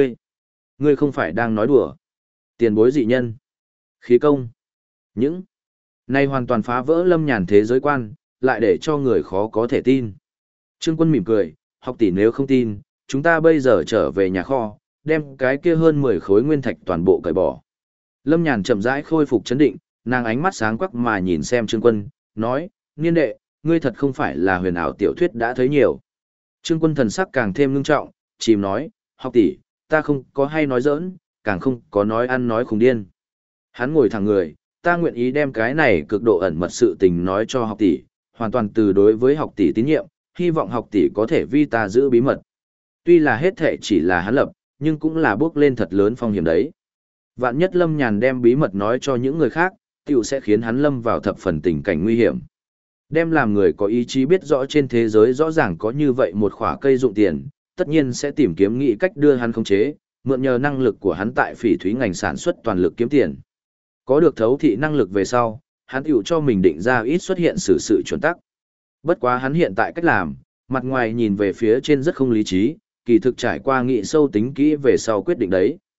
ngươi không phải đang nói đùa. Tiền bối dị nhân, khí công, những này hoàn toàn phá vỡ Lâm Nhàn thế giới quan, lại để cho người khó có thể tin. Trương Quân mỉm cười, học tỷ nếu không tin, chúng ta bây giờ trở về nhà kho, đem cái kia hơn 10 khối nguyên thạch toàn bộ cởi bỏ. Lâm Nhàn chậm rãi khôi phục chấn định, nàng ánh mắt sáng quắc mà nhìn xem Trương Quân, nói, niên đệ, ngươi thật không phải là huyền ảo tiểu thuyết đã thấy nhiều. Trương Quân thần sắc càng thêm ngưng trọng, chìm nói, học tỷ, ta không có hay nói giỡn, càng không có nói ăn nói khùng điên. Hắn ngồi thẳng người, ta nguyện ý đem cái này cực độ ẩn mật sự tình nói cho học tỷ, hoàn toàn từ đối với học tỷ tín nhiệm, hy vọng học tỷ có thể vi ta giữ bí mật. Tuy là hết thể chỉ là hắn lập, nhưng cũng là bước lên thật lớn phong hiểm đấy. Vạn nhất Lâm Nhàn đem bí mật nói cho những người khác, tiểu sẽ khiến hắn lâm vào thập phần tình cảnh nguy hiểm. Đem làm người có ý chí biết rõ trên thế giới rõ ràng có như vậy một khỏa cây dụng tiền, tất nhiên sẽ tìm kiếm nghĩ cách đưa hắn khống chế, mượn nhờ năng lực của hắn tại phỉ thúy ngành sản xuất toàn lực kiếm tiền. Có được thấu thị năng lực về sau, hắn tiểu cho mình định ra ít xuất hiện sự chuẩn tắc. Bất quá hắn hiện tại cách làm, mặt ngoài nhìn về phía trên rất không lý trí, kỳ thực trải qua nghị sâu tính kỹ về sau quyết định đấy.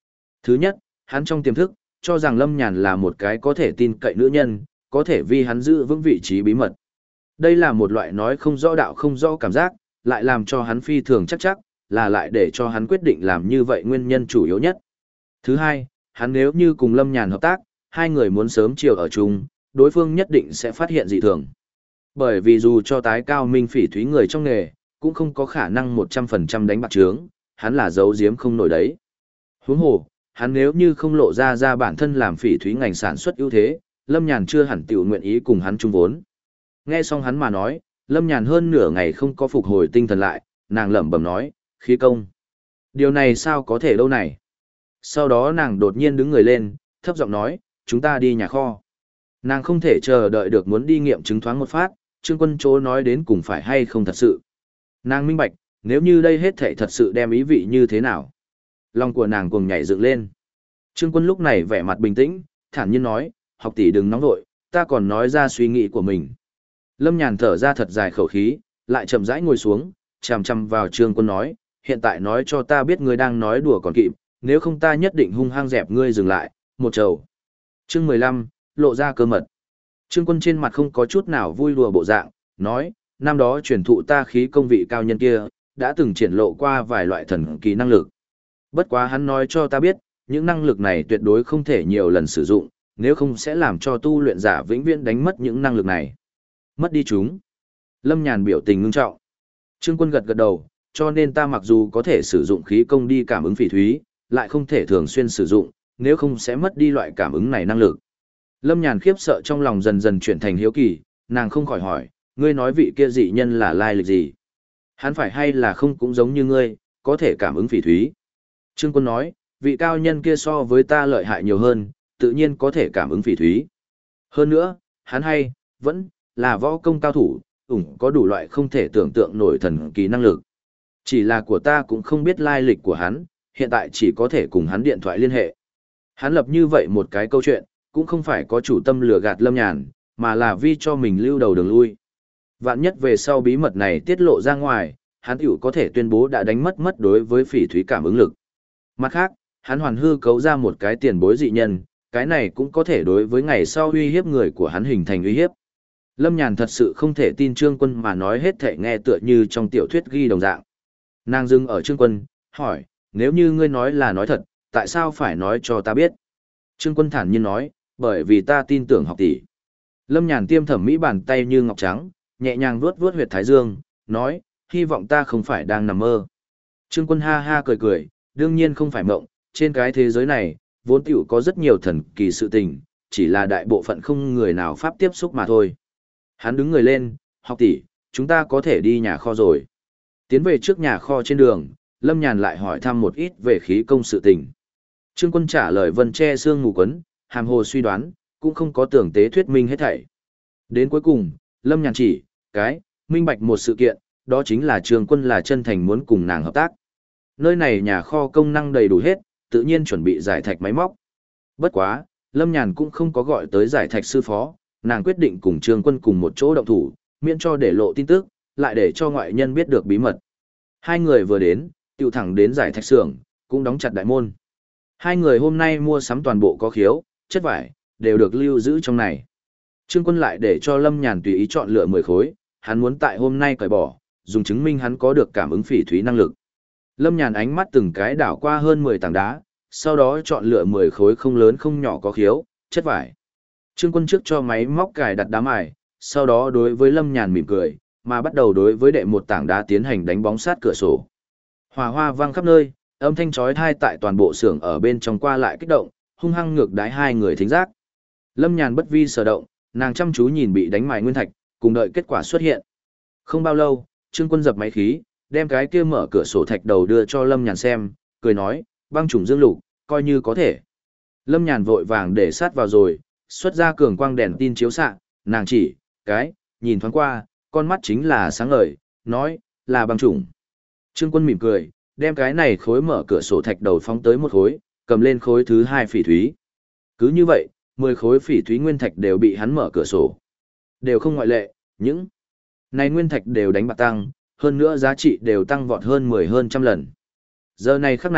Thứ nhất, hắn trong tiềm thức, cho rằng Lâm Nhàn là một cái có thể tin cậy nữ nhân, có thể vì hắn giữ vững vị trí bí mật. Đây là một loại nói không rõ đạo không rõ cảm giác, lại làm cho hắn phi thường chắc, là lại để cho hắn quyết định làm như vậy nguyên nhân chủ yếu nhất. Thứ hai, hắn nếu như cùng Lâm Nhàn hợp tác, hai người muốn sớm chiều ở chung, đối phương nhất định sẽ phát hiện dị thường. Bởi vì dù cho tái cao minh phỉ thúy người trong nghề, cũng không có khả năng 100% đánh bạc trướng, hắn là giấu giếm không nổi đấy. Huống hồ, hắn nếu như không lộ ra bản thân làm phỉ thúy ngành sản xuất ưu thế, Lâm Nhàn chưa hẳn tiểu nguyện ý cùng hắn chung vốn. Nghe xong hắn mà nói, Lâm Nhàn hơn nửa ngày không có phục hồi tinh thần lại, nàng lẩm bẩm nói, khí công. Điều này sao có thể đâu này? Sau đó nàng đột nhiên đứng người lên, thấp giọng nói, chúng ta đi nhà kho. Nàng không thể chờ đợi được muốn đi nghiệm chứng thoáng một phát, Trương Quân chỗ nói đến cùng phải hay không thật sự. Nàng minh bạch, nếu như đây hết thảy thật sự đem ý vị như thế nào. Lòng của nàng cuồng nhảy dựng lên. Trương Quân lúc này vẻ mặt bình tĩnh, thản nhiên nói, học tỷ đừng nóng vội, ta còn nói ra suy nghĩ của mình. Lâm Nhàn thở ra thật dài khẩu khí, lại chậm rãi ngồi xuống, chằm chằm vào Trương Quân nói, hiện tại nói cho ta biết ngươi đang nói đùa còn kịp, nếu không ta nhất định hung hăng dẹp ngươi dừng lại, một trầu. Chương 15, lộ ra cơ mật. Trương Quân trên mặt không có chút nào vui đùa bộ dạng, nói, năm đó truyền thụ ta khí công vị cao nhân kia, đã từng triển lộ qua vài loại thần kỳ năng lực. Bất quá hắn nói cho ta biết, những năng lực này tuyệt đối không thể nhiều lần sử dụng, nếu không sẽ làm cho tu luyện giả vĩnh viễn đánh mất những năng lực này. Mất đi chúng. Lâm Nhàn biểu tình ngưng trọng. Trương Quân gật gật đầu, cho nên ta mặc dù có thể sử dụng khí công đi cảm ứng phỉ thúy, lại không thể thường xuyên sử dụng, nếu không sẽ mất đi loại cảm ứng này năng lực. Lâm Nhàn khiếp sợ trong lòng dần dần chuyển thành hiếu kỳ, nàng không khỏi hỏi, ngươi nói vị kia dị nhân là lai lịch gì? Hắn phải hay là không cũng giống như ngươi, có thể cảm ứng phỉ thúy? Trương Quân nói, vị cao nhân kia so với ta lợi hại nhiều hơn, tự nhiên có thể cảm ứng phỉ thúy. Hơn nữa, hắn hay, vẫn là võ công cao thủ, có đủ loại không thể tưởng tượng nổi thần kỳ năng lực. Chỉ là của ta cũng không biết lai lịch của hắn, hiện tại chỉ có thể cùng hắn điện thoại liên hệ. Hắn lập như vậy một cái câu chuyện, cũng không phải có chủ tâm lừa gạt Lâm Nhàn, mà là vì cho mình lưu đầu đường lui. Vạn nhất về sau bí mật này tiết lộ ra ngoài, hắn tiểu có thể tuyên bố đã đánh mất đối với phỉ thúy cảm ứng lực. Mặt khác, hắn hoàn hư cấu ra một cái tiền bối dị nhân, cái này cũng có thể đối với ngày sau uy hiếp người của hắn hình thành uy hiếp. Lâm Nhàn thật sự không thể tin Trương Quân mà nói hết thể nghe tựa như trong tiểu thuyết ghi đồng dạng. Nàng dừng ở Trương Quân, hỏi, nếu như ngươi nói là nói thật, tại sao phải nói cho ta biết? Trương Quân thản nhiên nói, bởi vì ta tin tưởng học tỷ. Lâm Nhàn tiêm thẩm mỹ bàn tay như ngọc trắng, nhẹ nhàng vuốt vuốt huyệt thái dương, nói, hy vọng ta không phải đang nằm mơ. Trương Quân ha ha cười cười, đương nhiên không phải mộng, trên cái thế giới này, vốn tiểu có rất nhiều thần kỳ sự tình, chỉ là đại bộ phận không người nào pháp tiếp xúc mà thôi. Hắn đứng người lên, học tỷ, chúng ta có thể đi nhà kho rồi. Tiến về trước nhà kho trên đường, Lâm Nhàn lại hỏi thăm một ít về khí công sự tình. Trương Quân trả lời vân che xương mù quấn, hàm hồ suy đoán, cũng không có tưởng tế thuyết minh hết thảy. Đến cuối cùng, Lâm Nhàn chỉ, minh bạch một sự kiện, đó chính là Trương Quân là chân thành muốn cùng nàng hợp tác. Nơi này nhà kho công năng đầy đủ hết, tự nhiên chuẩn bị giải thạch máy móc. Bất quá, Lâm Nhàn cũng không có gọi tới giải thạch sư phó, nàng quyết định cùng Trương Quân cùng một chỗ động thủ, miễn cho để lộ tin tức, lại để cho ngoại nhân biết được bí mật. Hai người vừa đến, tiểu thẳng đến giải thạch xưởng, cũng đóng chặt đại môn. Hai người hôm nay mua sắm toàn bộ có khiếu, chất vải, đều được lưu giữ trong này. Trương Quân lại để cho Lâm Nhàn tùy ý chọn lựa 10 khối, hắn muốn tại hôm nay cởi bỏ, dùng chứng minh hắn có được cảm ứng phỉ thúy năng lực. Lâm Nhàn ánh mắt từng cái đảo qua hơn 10 tảng đá, sau đó chọn lựa 10 khối không lớn không nhỏ có khiếu, chất vải. Trương Quân trước cho máy móc cài đặt đá mài, sau đó đối với Lâm Nhàn mỉm cười, mà bắt đầu đối với đệ một tảng đá tiến hành đánh bóng sát cửa sổ. Hỏa hoa vang khắp nơi, âm thanh chói tai tại toàn bộ xưởng ở bên trong qua lại kích động, hung hăng ngược đái hai người thính giác. Lâm Nhàn bất vi sở động, nàng chăm chú nhìn bị đánh mài nguyên thạch, cùng đợi kết quả xuất hiện. Không bao lâu, Trương Quân dập máy khí, đem cái kia mở cửa sổ thạch đầu đưa cho Lâm Nhàn xem, cười nói, băng trùng dương lục, coi như có thể. Lâm Nhàn vội vàng để sát vào rồi, xuất ra cường quang đèn tin chiếu xạ, nàng chỉ, nhìn thoáng qua, con mắt chính là sáng ngời, nói, là băng trùng. Trương Quân mỉm cười, đem cái này khối mở cửa sổ thạch đầu phóng tới một khối, cầm lên khối thứ 2 phỉ thúy. Cứ như vậy, 10 khối phỉ thúy nguyên thạch đều bị hắn mở cửa sổ. Đều không ngoại lệ, những này nguyên thạch đều đánh bạc tăng, hơn nữa giá trị đều tăng vọt hơn 10 hơn trăm lần. Giờ này khắc này,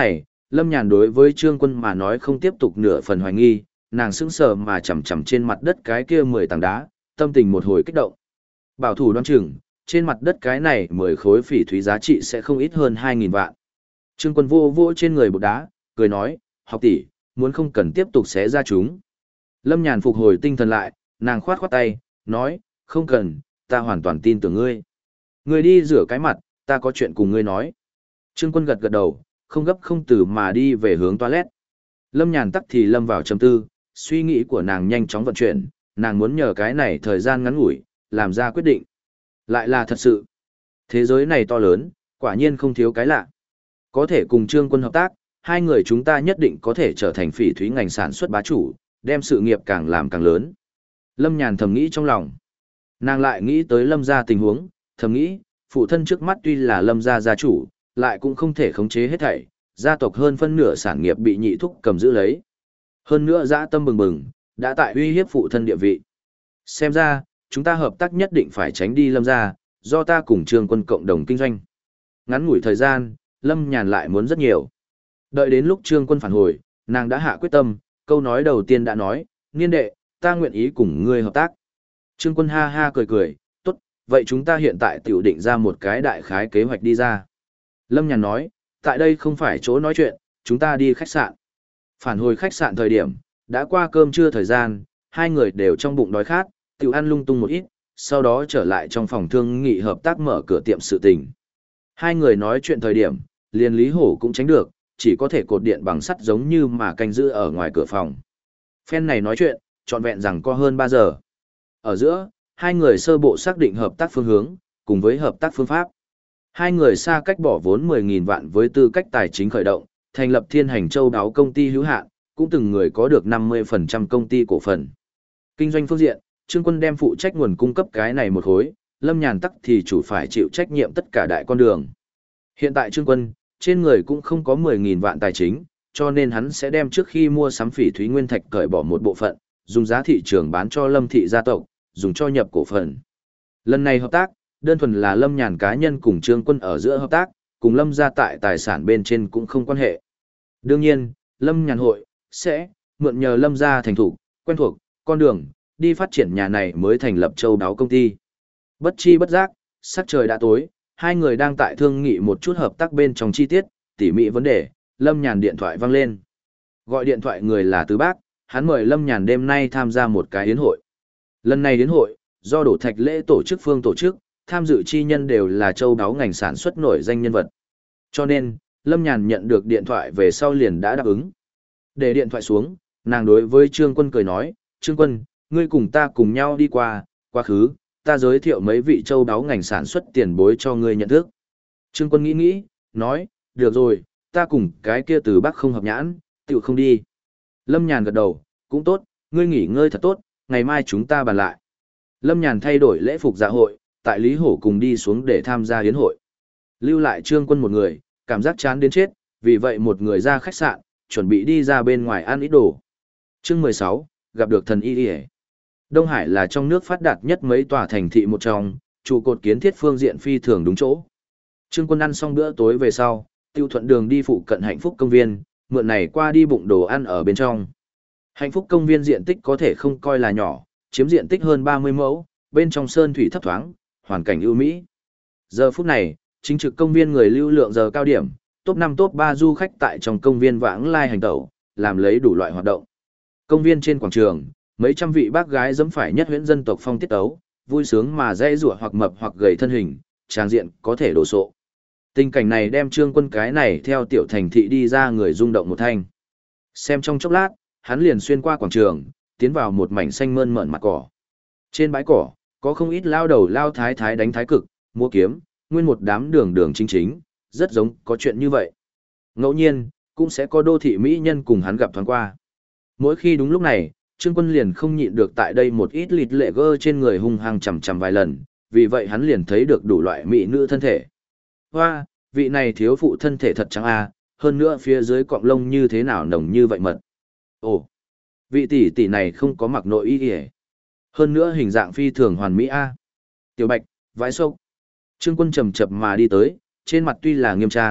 Lâm Nhàn đối với Trương Quân mà nói không tiếp tục nửa phần hoài nghi, nàng sững sờ mà chầm chầm trên mặt đất cái kia 10 tảng đá, tâm tình một hồi kích động. Bảo thủ đoán chừng, trên mặt đất cái này 10 khối phỉ thúy giá trị sẽ không ít hơn 2.000 vạn. Trương Quân vô vô trên người bột đá, cười nói, học tỷ, muốn không cần tiếp tục xé ra chúng. Lâm Nhàn phục hồi tinh thần lại, nàng khoát khoát tay, nói, không cần, ta hoàn toàn tin tưởng ngươi. Ngươi đi rửa cái mặt, ta có chuyện cùng ngươi nói. Trương Quân gật gật đầu, không gấp không từ mà đi về hướng toilet. Lâm Nhàn tắc thì lâm vào trầm tư, suy nghĩ của nàng nhanh chóng vận chuyển, nàng muốn nhờ cái này thời gian ngắn ngủi, làm ra quyết định. Lại là thật sự. Thế giới này to lớn, quả nhiên không thiếu cái lạ. Có thể cùng Trương Quân hợp tác, hai người chúng ta nhất định có thể trở thành phỉ thúy ngành sản xuất bá chủ, đem sự nghiệp càng làm càng lớn. Lâm Nhàn thầm nghĩ trong lòng. Nàng lại nghĩ tới Lâm gia tình huống, thầm nghĩ, phụ thân trước mắt tuy là Lâm gia gia chủ, lại cũng không thể khống chế hết thảy, gia tộc hơn phân nửa sản nghiệp bị nhị thúc cầm giữ lấy. Hơn nữa dã tâm bừng bừng, đã tại uy hiếp phụ thân địa vị. Xem ra, chúng ta hợp tác nhất định phải tránh đi Lâm gia, do ta cùng Trương Quân cộng đồng kinh doanh. Ngắn ngủi thời gian, Lâm Nhàn lại muốn rất nhiều. Đợi đến lúc Trương Quân phản hồi, nàng đã hạ quyết tâm, câu nói đầu tiên đã nói, niên đệ, ta nguyện ý cùng ngươi hợp tác. Trương Quân ha ha cười cười, tốt, vậy chúng ta hiện tại tiểu định ra một cái đại khái kế hoạch đi ra. Lâm Nhàn nói, tại đây không phải chỗ nói chuyện, chúng ta đi khách sạn. Phản hồi khách sạn thời điểm, đã qua cơm trưa thời gian, hai người đều trong bụng đói khát, tiểu ăn lung tung một ít, sau đó trở lại trong phòng thương nghị hợp tác mở cửa tiệm sự tình. Hai người nói chuyện thời điểm, liền Lý Hổ cũng tránh được, chỉ có thể cột điện bằng sắt giống như mà canh giữ ở ngoài cửa phòng. Phen này nói chuyện, trọn vẹn rằng có hơn 3 giờ. Ở giữa, hai người sơ bộ xác định hợp tác phương hướng, cùng với hợp tác phương pháp. Hai người xa cách bỏ vốn 10.000 vạn với tư cách tài chính khởi động, thành lập Thiên Hành Châu đáo công ty hữu hạn, cũng từng người có được 50% công ty cổ phần. Kinh doanh phương diện, Trương Quân đem phụ trách nguồn cung cấp cái này một khối, Lâm Nhàn tắc thì chủ phải chịu trách nhiệm tất cả đại con đường. Hiện tại Trương Quân, trên người cũng không có 10.000 vạn tài chính, cho nên hắn sẽ đem trước khi mua sắm phỉ thúy nguyên thạch cởi bỏ một bộ phận, dùng giá thị trường bán cho Lâm thị gia tộc, dùng cho nhập cổ phần. Lần này hợp tác, đơn thuần là Lâm Nhàn cá nhân cùng Trương Quân ở giữa hợp tác, cùng Lâm gia tại tài sản bên trên cũng không quan hệ. Đương nhiên, Lâm Nhàn hội sẽ mượn nhờ Lâm gia thành thủ, quen thuộc con đường đi phát triển nhà này mới thành lập châu đáo công ty. Bất chi bất giác, sắc trời đã tối, hai người đang tại thương nghị một chút hợp tác bên trong chi tiết, tỉ mỉ vấn đề, Lâm Nhàn điện thoại vang lên. Gọi điện thoại người là Tứ Bác, hắn mời Lâm Nhàn đêm nay tham gia một cái yến hội. Lần này yến hội, do Đổ Thạch Lễ tổ chức phương tổ chức, tham dự chi nhân đều là châu đáo ngành sản xuất nổi danh nhân vật. Cho nên, Lâm Nhàn nhận được điện thoại về sau liền đã đáp ứng. Để điện thoại xuống, nàng đối với Trương Quân cười nói, Trương Quân, ngươi cùng ta cùng nhau đi qua, quá khứ, ta giới thiệu mấy vị châu đáo ngành sản xuất tiền bối cho ngươi nhận thức. Trương Quân nghĩ nghĩ, nói, được rồi, ta cùng cái kia Từ Bắc không hợp nhãn, tiểu không đi. Lâm Nhàn gật đầu, cũng tốt, ngươi nghỉ ngơi thật tốt, ngày mai chúng ta bàn lại. Lâm Nhàn thay đổi lễ phục dạ hội, tại Lý Hổ cùng đi xuống để tham gia yến hội. Lưu lại Trương Quân một người, cảm giác chán đến chết, vì vậy một người ra khách sạn, chuẩn bị đi ra bên ngoài ăn ít đồ. Chương 16, gặp được thần y y. Đông Hải là trong nước phát đạt nhất mấy tòa thành thị một trong, trụ cột kiến thiết phương diện phi thường đúng chỗ. Trương Quân ăn xong bữa tối về sau, tiêu thuận đường đi phụ cận Hạnh Phúc công viên, mượn này qua đi bụng đồ ăn ở bên trong. Hạnh Phúc công viên diện tích có thể không coi là nhỏ, chiếm diện tích hơn 30 mẫu, bên trong sơn thủy thấp thoáng, hoàn cảnh ưu mỹ. Giờ phút này, chính trực công viên người lưu lượng giờ cao điểm, top 5 top 3 du khách tại trong công viên vãng lai hành tẩu, làm lấy đủ loại hoạt động. Công viên trên quảng trường, mấy trăm vị bác gái dẫm phải nhất huyễn dân tộc phong tiết tấu, vui sướng mà dãy rủa hoặc mập hoặc gầy thân hình, trang diện có thể đồ sộ. Tình cảnh này đem Trương Quân cái này theo tiểu thành thị đi ra người rung động một thanh. Xem trong chốc lát, hắn liền xuyên qua quảng trường, tiến vào một mảnh xanh mơn mởn mặt cỏ. Trên bãi cỏ, có không ít lao đầu lao thái thái đánh thái cực, múa kiếm, nguyên một đám đường đường chính chính, rất giống có chuyện như vậy. Ngẫu nhiên, cũng sẽ có đô thị mỹ nhân cùng hắn gặp thoáng qua. Mỗi khi đúng lúc này, Trương Quân liền không nhịn được tại đây một ít lịt lệ gơ trên người hung hăng chằm chằm vài lần, vì vậy hắn liền thấy được đủ loại mỹ nữ thân thể. Hoa, vị này thiếu phụ thân thể thật trắng a, hơn nữa phía dưới cọng lông như thế nào nồng như vậy mật. Ồ, vị tỷ tỷ này không có mặc nội y y. Hơn nữa hình dạng phi thường hoàn mỹ a. Tiểu Bạch, vãi sốc. Trương Quân chậm chậm mà đi tới, trên mặt tuy là nghiêm trang,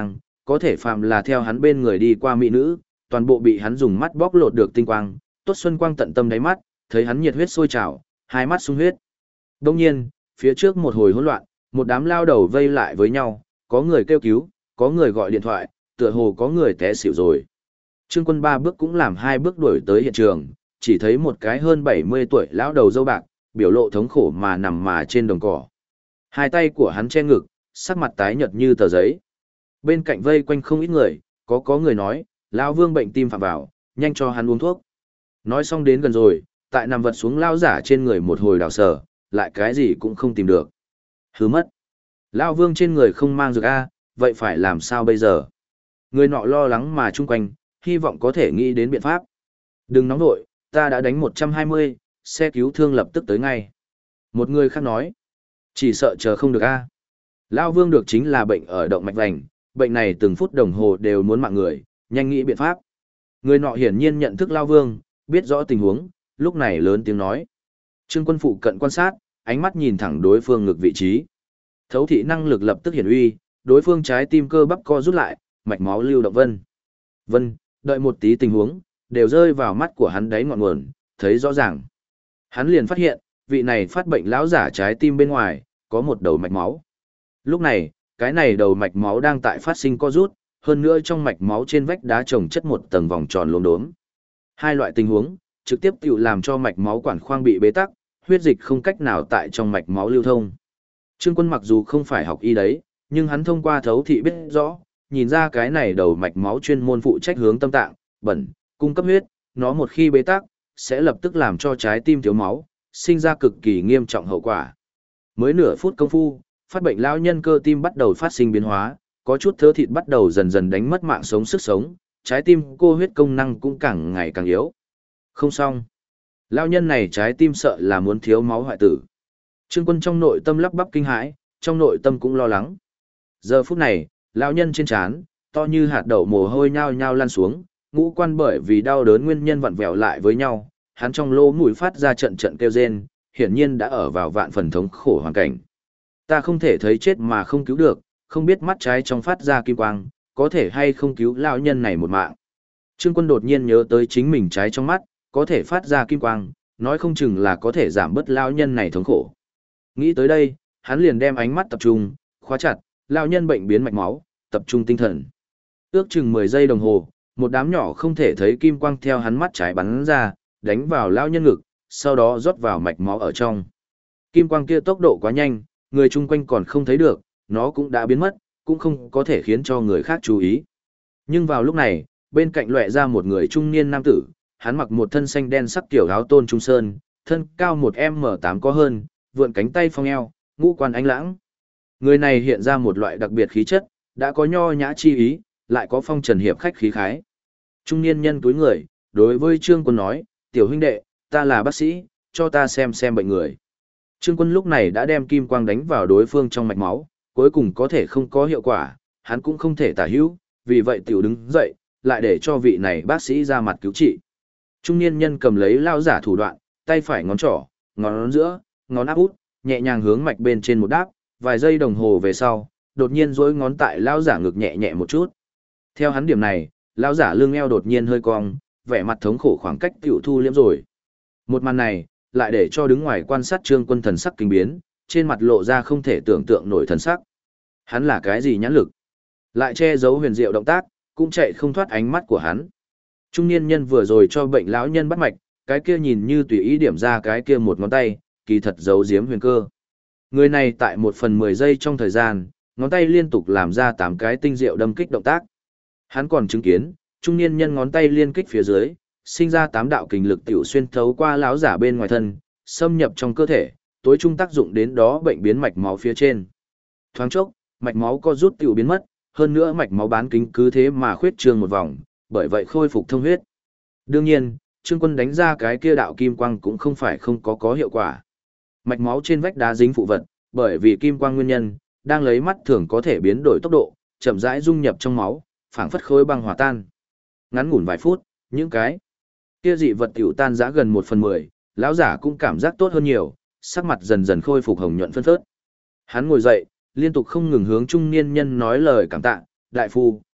có thể phàm là theo hắn bên người đi qua mỹ nữ, toàn bộ bị hắn dùng mắt bóc lột được tinh quang, tốt xuân quang tận tâm đáy mắt, thấy hắn nhiệt huyết sôi trào, hai mắt sung huyết. Đông nhiên, phía trước một hồi hỗn loạn, một đám lao đầu vây lại với nhau, có người kêu cứu, có người gọi điện thoại, tựa hồ có người té xỉu rồi. Trương Quân 3 bước cũng làm 2 bước đuổi tới hiện trường, chỉ thấy một cái hơn 70 tuổi lão đầu râu bạc, biểu lộ thống khổ mà nằm trên đồng cỏ. Hai tay của hắn che ngực, sắc mặt tái nhợt như tờ giấy. Bên cạnh vây quanh không ít người, có người nói, lão Vương bệnh tim phạm vào, nhanh cho hắn uống thuốc. Nói xong đến gần rồi, tại nằm vật xuống lao giả trên người một hồi đào sở, lại cái gì cũng không tìm được. Hứ mất. Lão Vương trên người không mang dược A, vậy phải làm sao bây giờ? Người nọ lo lắng mà chung quanh, hy vọng có thể nghĩ đến biện pháp. Đừng nóng nội, ta đã đánh 120, xe cứu thương lập tức tới ngay. Một người khác nói, chỉ sợ chờ không được A. Lão Vương được chính là bệnh ở động mạch vành, bệnh này từng phút đồng hồ đều muốn mạng người, nhanh nghĩ biện pháp. Người nọ hiển nhiên nhận thức Lão Vương, biết rõ tình huống, lúc này lớn tiếng nói. Trương Quân phụ cận quan sát, ánh mắt nhìn thẳng đối phương ngực vị trí. Thấu thị năng lực lập tức hiển uy, đối phương trái tim cơ bắp co rút lại, mạch máu lưu động vân, đợi một tí tình huống, đều rơi vào mắt của hắn đáy ngọn nguồn, thấy rõ ràng. Hắn liền phát hiện, vị này phát bệnh lão giả trái tim bên ngoài, có một đầu mạch máu. Lúc này, cái này đầu mạch máu đang tại phát sinh co rút, hơn nữa trong mạch máu trên vách đá trồng chất một tầng vòng tròn lốm đốm. Hai loại tình huống, trực tiếp tự làm cho mạch máu quản khoang bị bế tắc, huyết dịch không cách nào tại trong mạch máu lưu thông. Trương Quân mặc dù không phải học y đấy, nhưng hắn thông qua thấu thị biết rõ, nhìn ra cái này đầu mạch máu chuyên môn phụ trách hướng tâm tạng, bẩn, cung cấp huyết, nó một khi bế tắc, sẽ lập tức làm cho trái tim thiếu máu, sinh ra cực kỳ nghiêm trọng hậu quả. Mới nửa phút công phu, phát bệnh lão nhân cơ tim bắt đầu phát sinh biến hóa, có chút thớ thịt bắt đầu dần dần đánh mất mạng sống sức sống, trái tim cô huyết công năng cũng càng ngày càng yếu. Không xong. Lão nhân này trái tim sợ là muốn thiếu máu hoại tử. Trương Quân trong nội tâm lắp bắp kinh hãi, trong nội tâm cũng lo lắng. Giờ phút này, lão nhân trên trán, to như hạt đậu mồ hôi nhao nhao lăn xuống, ngũ quan bởi vì đau đớn nguyên nhân vặn vẹo lại với nhau, hắn trong lỗ mũi phát ra trận trận kêu rên, hiển nhiên đã ở vào vạn phần thống khổ hoàn cảnh. Ta không thể thấy chết mà không cứu được, không biết mắt trái trong phát ra kim quang, có thể hay không cứu lão nhân này một mạng. Trương Quân đột nhiên nhớ tới chính mình trái trong mắt, có thể phát ra kim quang, nói không chừng là có thể giảm bớt lão nhân này thống khổ. Nghĩ tới đây, hắn liền đem ánh mắt tập trung, khóa chặt, lão nhân bệnh biến mạch máu, tập trung tinh thần. Ước chừng 10 giây đồng hồ, một đám nhỏ không thể thấy kim quang theo hắn mắt trái bắn ra, đánh vào lão nhân ngực, sau đó rót vào mạch máu ở trong. Kim quang kia tốc độ quá nhanh, người chung quanh còn không thấy được, nó cũng đã biến mất, cũng không có thể khiến cho người khác chú ý. Nhưng vào lúc này, bên cạnh lóe ra một người trung niên nam tử, hắn mặc một thân xanh đen sắc tiểu áo tôn trung sơn, thân cao 1m8 có hơn, vượn cánh tay phong eo, ngũ quan ánh lãng. Người này hiện ra một loại đặc biệt khí chất, đã có nho nhã chi ý, lại có phong trần hiệp khách khí khái. Trung niên nhân túi người, đối với Trương Quân nói, tiểu huynh đệ, ta là bác sĩ, cho ta xem bệnh người. Trương Quân lúc này đã đem kim quang đánh vào đối phương trong mạch máu, cuối cùng có thể không có hiệu quả, hắn cũng không thể tả hữu, vì vậy tiểu đứng dậy, lại để cho vị này bác sĩ ra mặt cứu trị. Trung niên nhân cầm lấy lao giả thủ đoạn, tay phải ngón trỏ, ngón giữa, ngón áp út, nhẹ nhàng hướng mạch bên trên một đáp, vài giây đồng hồ về sau, đột nhiên duỗi ngón tại lao giả ngực nhẹ nhẹ một chút. Theo hắn điểm này, lao giả lưng eo đột nhiên hơi cong, vẻ mặt thống khổ khoảng cách tiểu thu liễm rồi. Một màn này, lại để cho đứng ngoài quan sát Trương Quân thần sắc kinh biến, trên mặt lộ ra không thể tưởng tượng nổi thần sắc. Hắn là cái gì nhãn lực? Lại che giấu huyền diệu động tác, cũng chạy không thoát ánh mắt của hắn. Trung niên nhân vừa rồi cho bệnh lão nhân bắt mạch, cái kia nhìn như tùy ý điểm ra cái kia một ngón tay, kỳ thật giấu giếm huyền cơ. Người này tại 1/10 giây trong thời gian, ngón tay liên tục làm ra 8 cái tinh diệu đâm kích động tác. Hắn còn chứng kiến, trung niên nhân ngón tay liên kích phía dưới, sinh ra 8 đạo kình lực tiểu xuyên thấu qua lão giả bên ngoài thân, xâm nhập trong cơ thể, tối trung tác dụng đến đó bệnh biến mạch máu phía trên. Thoáng chốc, mạch máu co rút tiểu biến mất, hơn nữa mạch máu bán kính cứ thế mà khuyết trương một vòng, bởi vậy khôi phục thông huyết. Đương nhiên, Trương Quân đánh ra cái kia đạo kim quang cũng không phải không có hiệu quả. Mạch máu trên vách đá dính phụ vật, bởi vì kim quang nguyên nhân, đang lấy mắt thường có thể biến đổi tốc độ, chậm rãi dung nhập trong máu, phảng phất khối băng hòa tan. Ngắn ngủn vài phút, những cái kia dị vật tiểu tan rã gần 1/10, lão giả cũng cảm giác tốt hơn nhiều, sắc mặt dần dần khôi phục hồng nhuận phân phớt. Hắn ngồi dậy, liên tục không ngừng hướng trung niên nhân nói lời cảm tạ, đại phu,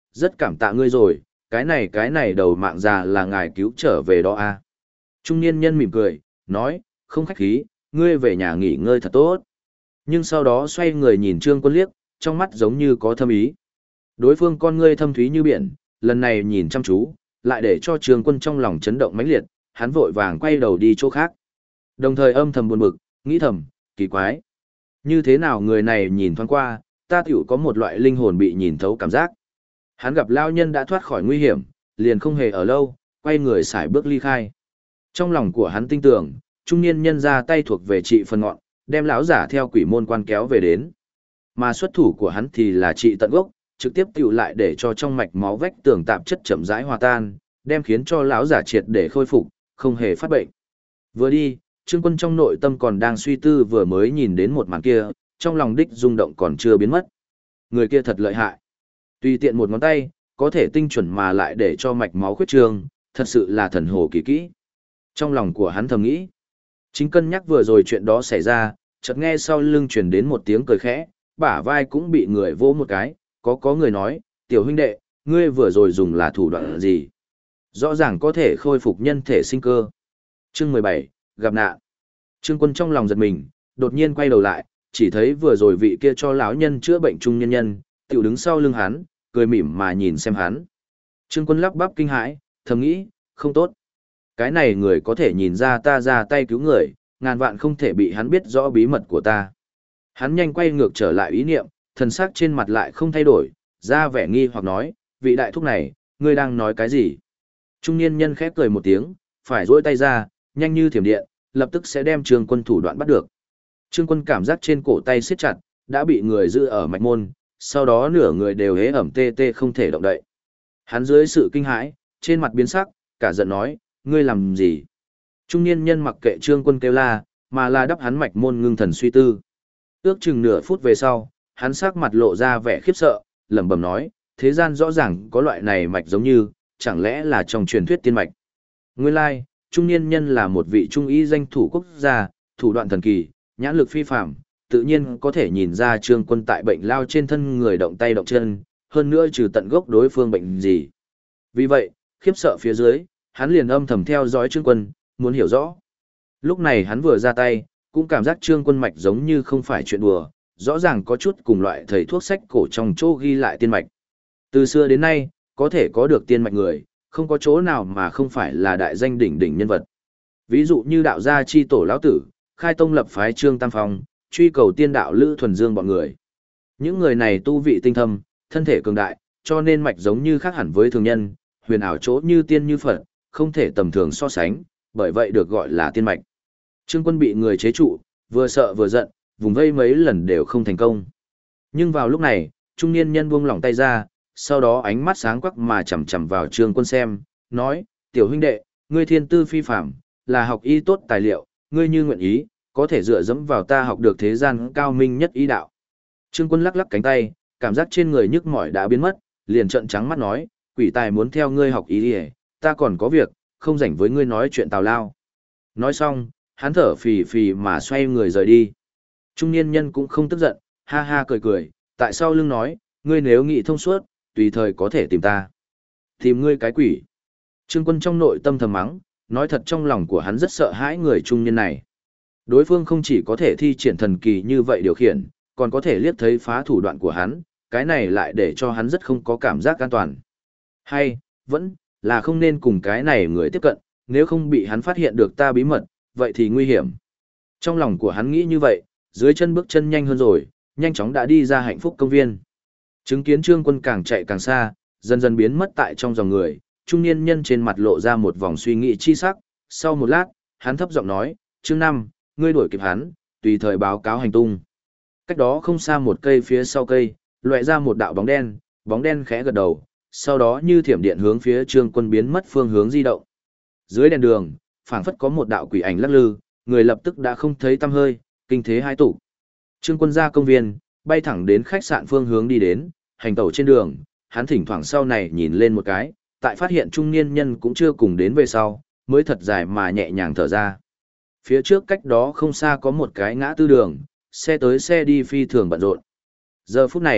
rất cảm tạ ngươi rồi, cái này đầu mạng già là ngài cứu trở về đó à. Trung niên nhân mỉm cười, nói, không khách khí, ngươi về nhà nghỉ ngơi thật tốt. Nhưng sau đó xoay người nhìn Trương Quân liếc, trong mắt giống như có thâm ý. Đối phương con ngươi thâm thúy như biển, lần này nhìn chăm chú, lại để cho Trương Quân trong lòng chấn động mãnh liệt, hắn vội vàng quay đầu đi chỗ khác. Đồng thời âm thầm buồn bực, nghĩ thầm, kỳ quái. Như thế nào người này nhìn thoáng qua, ta tiểu có một loại linh hồn bị nhìn thấu cảm giác. Hắn gặp lao nhân đã thoát khỏi nguy hiểm, liền không hề ở lâu, quay người xài bước ly khai. Trong lòng của hắn tin tưởng, trung niên nhân ra tay thuộc về trị phần ngọn, đem lão giả theo quỷ môn quan kéo về đến. Mà xuất thủ của hắn thì là trị tận gốc, trực tiếp tiểu lại để cho trong mạch máu vách tường tạp chất chậm rãi hòa tan, đem khiến cho lão giả triệt để khôi phục, không hề phát bệnh. Vừa đi, Trương Quân trong nội tâm còn đang suy tư vừa mới nhìn đến một màn kia, trong lòng đích rung động còn chưa biến mất. Người kia thật lợi hại. Tùy tiện một ngón tay, có thể tinh chuẩn mà lại để cho mạch máu khuyết trương, thật sự là thần hồ kỳ kỹ. Trong lòng của hắn thầm nghĩ, chính cân nhắc vừa rồi chuyện đó xảy ra, chợt nghe sau lưng truyền đến một tiếng cười khẽ, bả vai cũng bị người vỗ một cái, có người nói, tiểu huynh đệ, ngươi vừa rồi dùng là thủ đoạn gì? Rõ ràng có thể khôi phục nhân thể sinh cơ. Chương 17, gặp nạn. Trương Quân trong lòng giật mình, đột nhiên quay đầu lại, chỉ thấy vừa rồi vị kia cho lão nhân chữa bệnh trung nhân nhân, tiểu đứng sau lưng hắn, cười mỉm mà nhìn xem hắn. Trương Quân lắp bắp kinh hãi, thầm nghĩ, không tốt. Cái này người có thể nhìn ra ta ra tay cứu người, ngàn vạn không thể bị hắn biết rõ bí mật của ta. Hắn nhanh quay ngược trở lại ý niệm, thần sắc trên mặt lại không thay đổi, ra vẻ nghi hoặc nói, vị đại thúc này, ngươi đang nói cái gì? Trung niên nhân khép cười một tiếng, phải duỗi tay ra, nhanh như thiểm điện, lập tức sẽ đem Trương Quân thủ đoạn bắt được. Trương Quân cảm giác trên cổ tay siết chặt, đã bị người giữ ở mạch môn, sau đó nửa người đều hế ẩm tê tê không thể động đậy. Hắn dưới sự kinh hãi, trên mặt biến sắc, cả giận nói, ngươi làm gì? Trung niên nhân mặc kệ Trương Quân kêu la, mà là đắp hắn mạch môn ngưng thần suy tư. Ước chừng nửa phút về sau, hắn sắc mặt lộ ra vẻ khiếp sợ, lẩm bẩm nói, thế gian rõ ràng có loại này mạch giống như, chẳng lẽ là trong truyền thuyết tiên mạch. Nguyên lai, trung niên nhân là một vị trung y danh thủ quốc gia, thủ đoạn thần kỳ, nhãn lực phi phàm, tự nhiên có thể nhìn ra Trương Quân tại bệnh lao trên thân người động tay động chân, hơn nữa trừ tận gốc đối phương bệnh gì. Vì vậy, khiếp sợ phía dưới, hắn liền âm thầm theo dõi Trương Quân, muốn hiểu rõ. Lúc này hắn vừa ra tay, cũng cảm giác Trương Quân mạch giống như không phải chuyện đùa, rõ ràng có chút cùng loại thầy thuốc sách cổ trong chỗ ghi lại tiên mạch. Từ xưa đến nay, có thể có được tiên mạch người, không có chỗ nào mà không phải là đại danh đỉnh đỉnh nhân vật. Ví dụ như đạo gia chi tổ lão tử, khai tông lập phái Trương Tam Phong, truy cầu tiên đạo Lữ Thuần Dương bọn người. Những người này tu vị tinh thâm, thân thể cường đại, cho nên mạch giống như khác hẳn với thường nhân, huyền ảo chỗ như tiên như Phật, không thể tầm thường so sánh, bởi vậy được gọi là tiên mạch. Trương Quân bị người chế trụ, vừa sợ vừa giận, vùng vây mấy lần đều không thành công. Nhưng vào lúc này, trung niên nhân buông lỏng tay ra, sau đó ánh mắt sáng quắc mà chằm chằm vào Trương Quân xem, nói, tiểu huynh đệ, ngươi thiên tư phi phạm, là học y tốt tài liệu, ngươi như nguyện ý, có thể dựa dẫm vào ta học được thế gian cao minh nhất ý đạo. Trương Quân lắc lắc cánh tay, cảm giác trên người nhức mỏi đã biến mất, liền trợn trắng mắt nói, quỷ tài muốn theo ngươi học ý đi, ta còn có việc, không rảnh với ngươi nói chuyện tào lao. Nói xong, hắn thở phì phì mà xoay người rời đi. Trung niên nhân cũng không tức giận, ha ha cười cười, tại sao lưng nói, ngươi nếu nghĩ thông suốt, tùy thời có thể tìm ta. Tìm ngươi cái quỷ. Trương Quân trong nội tâm thầm mắng, nói thật trong lòng của hắn rất sợ hãi người trung niên này. Đối phương không chỉ có thể thi triển thần kỳ như vậy điều khiển, còn có thể liếc thấy phá thủ đoạn của hắn, cái này lại để cho hắn rất không có cảm giác an toàn. Hay, vẫn là không nên cùng cái này người tiếp cận, nếu không bị hắn phát hiện được ta bí mật, vậy thì nguy hiểm. Trong lòng của hắn nghĩ như vậy, dưới chân bước chân nhanh hơn rồi, nhanh chóng đã đi ra hạnh phúc công viên. Chứng kiến Trương Quân càng chạy càng xa, dần dần biến mất tại trong dòng người, trung niên nhân trên mặt lộ ra một vòng suy nghĩ chi sắc, sau một lát, hắn thấp giọng nói, Trương Năm, ngươi đuổi kịp hắn, tùy thời báo cáo hành tung. Cách đó không xa một cây phía sau cây, lóe ra một đạo bóng đen khẽ gật đầu, sau đó như thiểm điện hướng phía Trương Quân biến mất phương hướng di động. Dưới đèn đường, phảng phất có một đạo quỷ ảnh lắc lư, người lập tức đã không thấy tăm hơi, kinh thế hai tụ. Trương Quân ra công viên, bay thẳng đến khách sạn phương hướng đi đến, hành tẩu trên đường, hắn thỉnh thoảng sau này nhìn lên một cái, tại phát hiện trung niên nhân cũng chưa cùng đến về sau, mới thật dài mà nhẹ nhàng thở ra. Phía trước cách đó không xa có một cái ngã tư đường, xe tới xe đi phi thường bận rộn. Giờ phút này,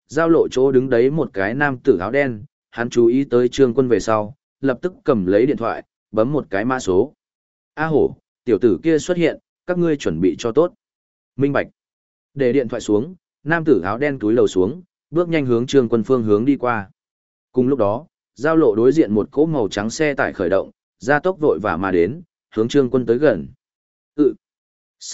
giao lộ chỗ đứng đấy một cái nam tử áo đen, hắn chú ý tới Trương Quân về sau, lập tức cầm lấy điện thoại, bấm một cái mã số. A hổ, tiểu tử kia xuất hiện, các ngươi chuẩn bị cho tốt. Minh bạch. Để điện thoại xuống, nam tử áo đen túi lầu xuống, bước nhanh hướng Trương Quân phương hướng đi qua. Cùng lúc đó, giao lộ đối diện một cỗ màu trắng xe tải khởi động, gia tốc vội vã mà đến, hướng Trương Quân tới gần. C.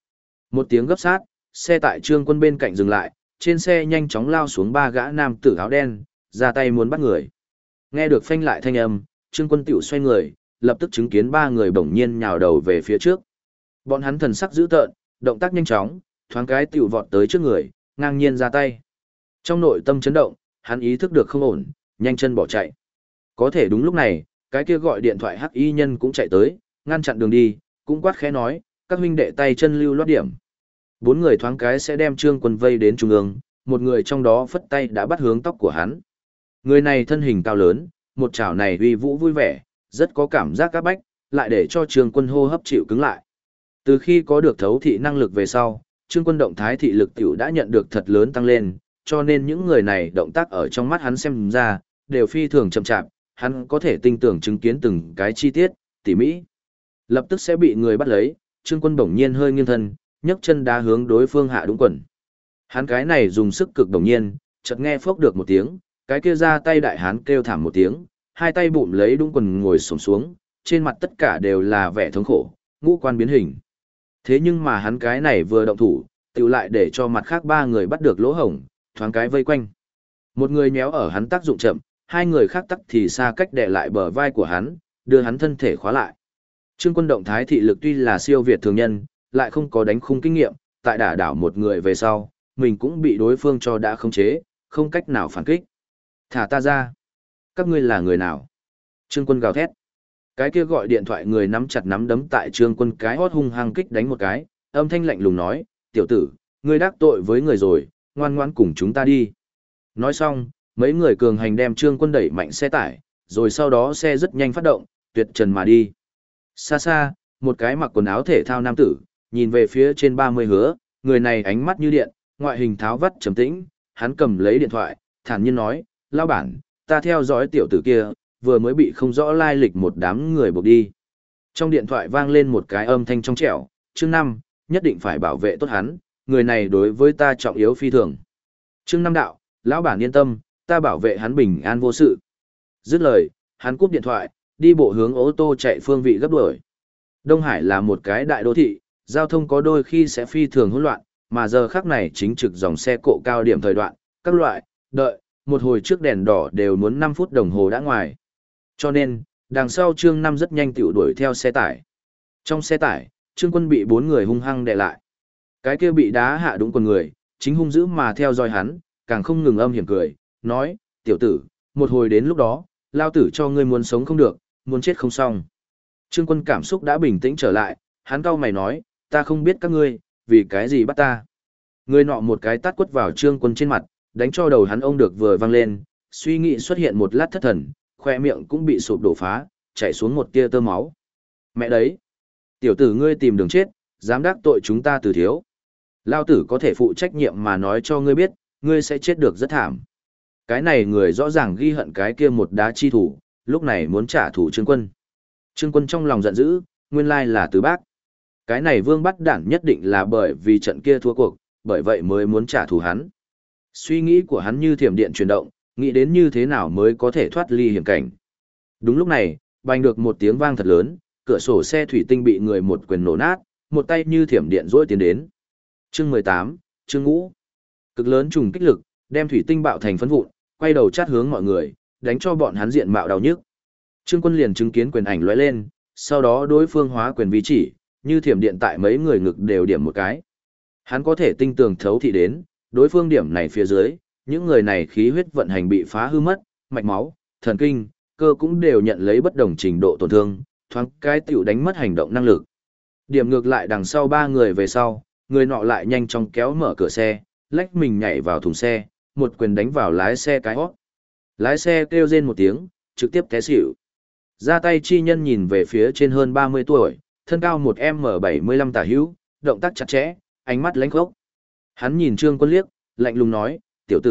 Một tiếng gấp sát, xe tải Trương Quân bên cạnh dừng lại, trên xe nhanh chóng lao xuống ba gã nam tử áo đen, ra tay muốn bắt người. Nghe được phanh lại thanh âm, Trương Quân tiểu xoay người, lập tức chứng kiến ba người bỗng nhiên nhào đầu về phía trước. Bọn hắn thần sắc dữ tợn, động tác nhanh chóng, thoáng cái tiểu vọt tới trước người, ngang nhiên ra tay. Trong nội tâm chấn động, hắn ý thức được không ổn, nhanh chân bỏ chạy. Có thể đúng lúc này, cái kia gọi điện thoại hắc y nhân cũng chạy tới, ngăn chặn đường đi, cũng quát khẽ nói, các huynh đệ tay chân lưu loát điểm. Bốn người thoáng cái sẽ đem Trương Quân vây đến trung ương, một người trong đó phất tay đã bắt hướng tóc của hắn. Người này thân hình cao lớn, một chảo này uy vũ vui vẻ, rất có cảm giác các bách, lại để cho Trương Quân hô hấp chịu cứng lại. Từ khi có được thấu thị năng lực về sau, Trương Quân động thái thị lực tiểu đã nhận được thật lớn tăng lên, cho nên những người này động tác ở trong mắt hắn xem ra, đều phi thường chậm chạp, hắn có thể tinh tưởng chứng kiến từng cái chi tiết, tỉ mỹ. Lập tức sẽ bị người bắt lấy, Trương Quân bỗng nhiên hơi nghiêng thân, nhấc chân đá hướng đối phương hạ đúng quần. Hắn cái này dùng sức cực đồng nhiên, chợt nghe phốc được một tiếng, cái kia ra tay đại hán kêu thảm một tiếng, hai tay bụm lấy đúng quần ngồi xổm xuống, trên mặt tất cả đều là vẻ thống khổ, ngũ quan biến hình. Thế nhưng mà hắn cái này vừa động thủ, tiểu lại để cho mặt khác ba người bắt được lỗ hổng, thoáng cái vây quanh. Một người méo ở hắn tác dụng chậm, hai người khác tắc thì xa cách đè lại bờ vai của hắn, đưa hắn thân thể khóa lại. Trương Quân động thái thị lực tuy là siêu việt thường nhân, lại không có đánh khung kinh nghiệm, tại đả đảo một người về sau, mình cũng bị đối phương cho đã khống chế, không cách nào phản kích. Thả ta ra. Các ngươi là người nào? Trương Quân gào thét. Cái kia gọi điện thoại người nắm chặt nắm đấm tại Trương Quân cái hót hung hăng kích đánh một cái, âm thanh lạnh lùng nói, tiểu tử, ngươi đắc tội với người rồi, ngoan ngoãn cùng chúng ta đi. Nói xong, mấy người cường hành đem Trương Quân đẩy mạnh xe tải, rồi sau đó xe rất nhanh phát động, tuyệt trần mà đi. Xa xa, một cái mặc quần áo thể thao nam tử, nhìn về phía trên 30 hứa, người này ánh mắt như điện, ngoại hình tháo vắt trầm tĩnh, hắn cầm lấy điện thoại, thản nhiên nói, lao bản, ta theo dõi tiểu tử kia, vừa mới bị không rõ lai lịch một đám người buộc đi. Trong điện thoại vang lên một cái âm thanh trong trẻo, chương 5, nhất định phải bảo vệ tốt hắn, người này đối với ta trọng yếu phi thường. Chương 5 đạo, lão bản yên tâm, ta bảo vệ hắn bình an vô sự. Dứt lời, hắn cúp điện thoại, đi bộ hướng ô tô chạy phương vị gấp đuổi. Đông Hải là một cái đại đô thị, giao thông có đôi khi sẽ phi thường hỗn loạn, mà giờ khắc này chính trực dòng xe cộ cao điểm thời đoạn, các loại, đợi, một hồi trước đèn đỏ đều muốn 5 phút đồng hồ đã ngoài. Cho nên, đằng sau Trương Năm rất nhanh tiểu đuổi theo xe tải. Trong xe tải, Trương Quân bị 4 người hung hăng đè lại. Cái kia bị đá hạ đúng con người, chính hung dữ mà theo dõi hắn, càng không ngừng âm hiểm cười, nói, tiểu tử, một hồi đến lúc đó, lao tử cho ngươi muốn sống không được, muốn chết không xong. Trương Quân cảm xúc đã bình tĩnh trở lại, hắn cau mày nói, ta không biết các ngươi, vì cái gì bắt ta. Người nọ một cái tát quất vào Trương Quân trên mặt, đánh cho đầu hắn ông được vừa văng lên, suy nghĩ xuất hiện một lát thất thần, khoe miệng cũng bị sụp đổ phá, chảy xuống một tia tơ máu. Mẹ đấy! Tiểu tử ngươi tìm đường chết, dám đắc tội chúng ta từ thiếu. Lao tử có thể phụ trách nhiệm mà nói cho ngươi biết, ngươi sẽ chết được rất thảm. Cái này người rõ ràng ghi hận cái kia một đá chi thủ, lúc này muốn trả thù Trương Quân. Trương Quân trong lòng giận dữ, nguyên lai là Từ Bác. Cái này Vương Bắt Đản nhất định là bởi vì trận kia thua cuộc, bởi vậy mới muốn trả thù hắn. Suy nghĩ của hắn như thiểm điện chuyển động, nghĩ đến như thế nào mới có thể thoát ly hiểm cảnh. Đúng lúc này, bành được một tiếng vang thật lớn, cửa sổ xe thủy tinh bị người một quyền nổ nát, một tay như thiểm điện rỗi tiến đến. Chương 18, chương ngũ. Cực lớn trùng kích lực, đem thủy tinh bạo thành phấn vụn, quay đầu chát hướng mọi người, đánh cho bọn hắn diện mạo đau nhức. Trương Quân liền chứng kiến quyền ảnh lóe lên, sau đó đối phương hóa quyền vi chỉ, như thiểm điện tại mấy người ngực đều điểm một cái. Hắn có thể tinh tường thấu thị đến, đối phương điểm này phía dưới, những người này khí huyết vận hành bị phá hư mất, mạch máu, thần kinh, cơ cũng đều nhận lấy bất đồng trình độ tổn thương, thoáng cái tiểu đánh mất hành động năng lực. Điểm ngược lại đằng sau 3 người về sau, người nọ lại nhanh chóng kéo mở cửa xe, lách mình nhảy vào thùng xe, một quyền đánh vào lái xe cái hót. Lái xe kêu rên một tiếng, trực tiếp té xỉu. Ra tay chi nhân nhìn về phía trên hơn 30 tuổi, thân cao 1m75 tả hữu, động tác chặt chẽ, ánh mắt lánh khốc. Hắn nhìn Trương Quân liếc, lạnh lùng nói, tiểu tử,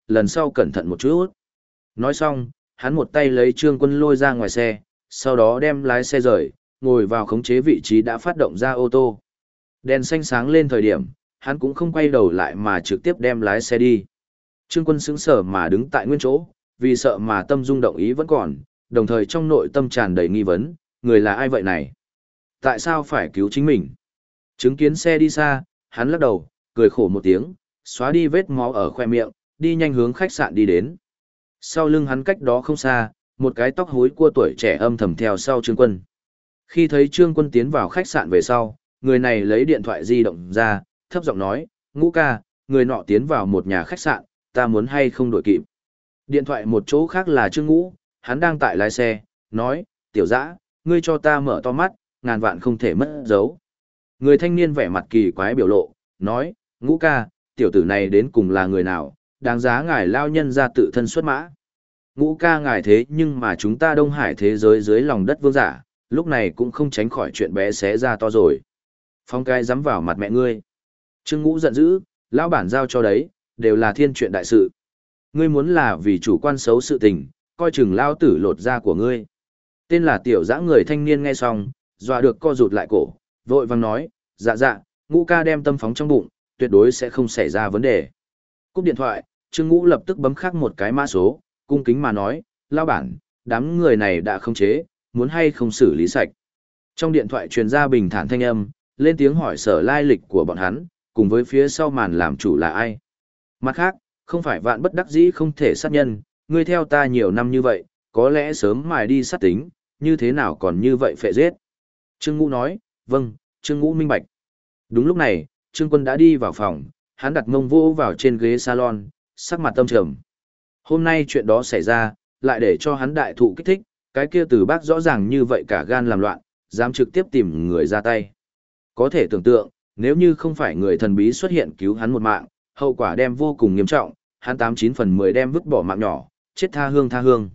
lần sau cẩn thận một chút. Nói xong, hắn một tay lấy Trương Quân lôi ra ngoài xe, sau đó đem lái xe rời, ngồi vào khống chế vị trí đã phát động ra ô tô. Đèn xanh sáng lên thời điểm, hắn cũng không quay đầu lại mà trực tiếp đem lái xe đi. Trương Quân sững sờ mà đứng tại nguyên chỗ, vì sợ mà tâm rung động ý vẫn còn, đồng thời trong nội tâm tràn đầy nghi vấn, người là ai vậy này? Tại sao phải cứu chính mình? Chứng kiến xe đi xa, hắn lắc đầu, cười khổ một tiếng, xóa đi vết máu ở khoe miệng, đi nhanh hướng khách sạn đi đến. Sau lưng hắn cách đó không xa, một cái tóc hối cua tuổi trẻ âm thầm theo sau Trương Quân. Khi thấy Trương Quân tiến vào khách sạn về sau, người này lấy điện thoại di động ra, thấp giọng nói, Ngũ ca, người nọ tiến vào một nhà khách sạn, ta muốn hay không đổi kịp. Điện thoại một chỗ khác là Trương Ngũ, hắn đang tại lái xe, nói, tiểu dã, ngươi cho ta mở to mắt, ngàn vạn không thể mất dấu. Người thanh niên vẻ mặt kỳ quái biểu lộ, nói, Ngũ ca, tiểu tử này đến cùng là người nào, đáng giá ngài lao nhân ra tự thân xuất mã. Ngũ ca ngài thế nhưng mà chúng ta Đông Hải thế giới dưới lòng đất vương giả, lúc này cũng không tránh khỏi chuyện bé xé ra to rồi. Phong cái dám vào mặt mẹ ngươi. Trương Ngũ giận dữ, lão bản giao cho đấy, đều là thiên chuyện đại sự. Ngươi muốn là vì chủ quan xấu sự tình, coi chừng lao tử lột da của ngươi. Tên là tiểu dã người thanh niên nghe xong, dọa được co rụt lại cổ, vội vàng nói, dạ dạ, Ngũ ca đem tâm phóng trong bụng, tuyệt đối sẽ không xảy ra vấn đề. Cúp điện thoại, Trương Ngũ lập tức bấm khắc một cái mã số, cung kính mà nói, lao bản, đám người này đã không chế, muốn hay không xử lý sạch. Trong điện thoại truyền ra bình thản thanh âm, lên tiếng hỏi sở lai lịch của bọn hắn, cùng với phía sau màn làm chủ là ai. Mặt khác, không phải vạn bất đắc dĩ không thể sát nhân, ngươi theo ta nhiều năm như vậy, có lẽ sớm mài đi sát tính, như thế nào còn như vậy phệ giết. Trương Ngũ nói, vâng, Trương Ngũ minh bạch. Đúng lúc này, Trương Quân đã đi vào phòng, hắn đặt mông vô vào trên ghế salon, sắc mặt tâm trầm. Hôm nay chuyện đó xảy ra, lại để cho hắn đại thụ kích thích, cái kia từ bác rõ ràng như vậy cả gan làm loạn, dám trực tiếp tìm người ra tay. Có thể tưởng tượng, nếu như không phải người thần bí xuất hiện cứu hắn một mạng, hậu quả đem vô cùng nghiêm trọng, hắn 89/10 đem vứt bỏ mạng nhỏ, chết tha hương tha hương.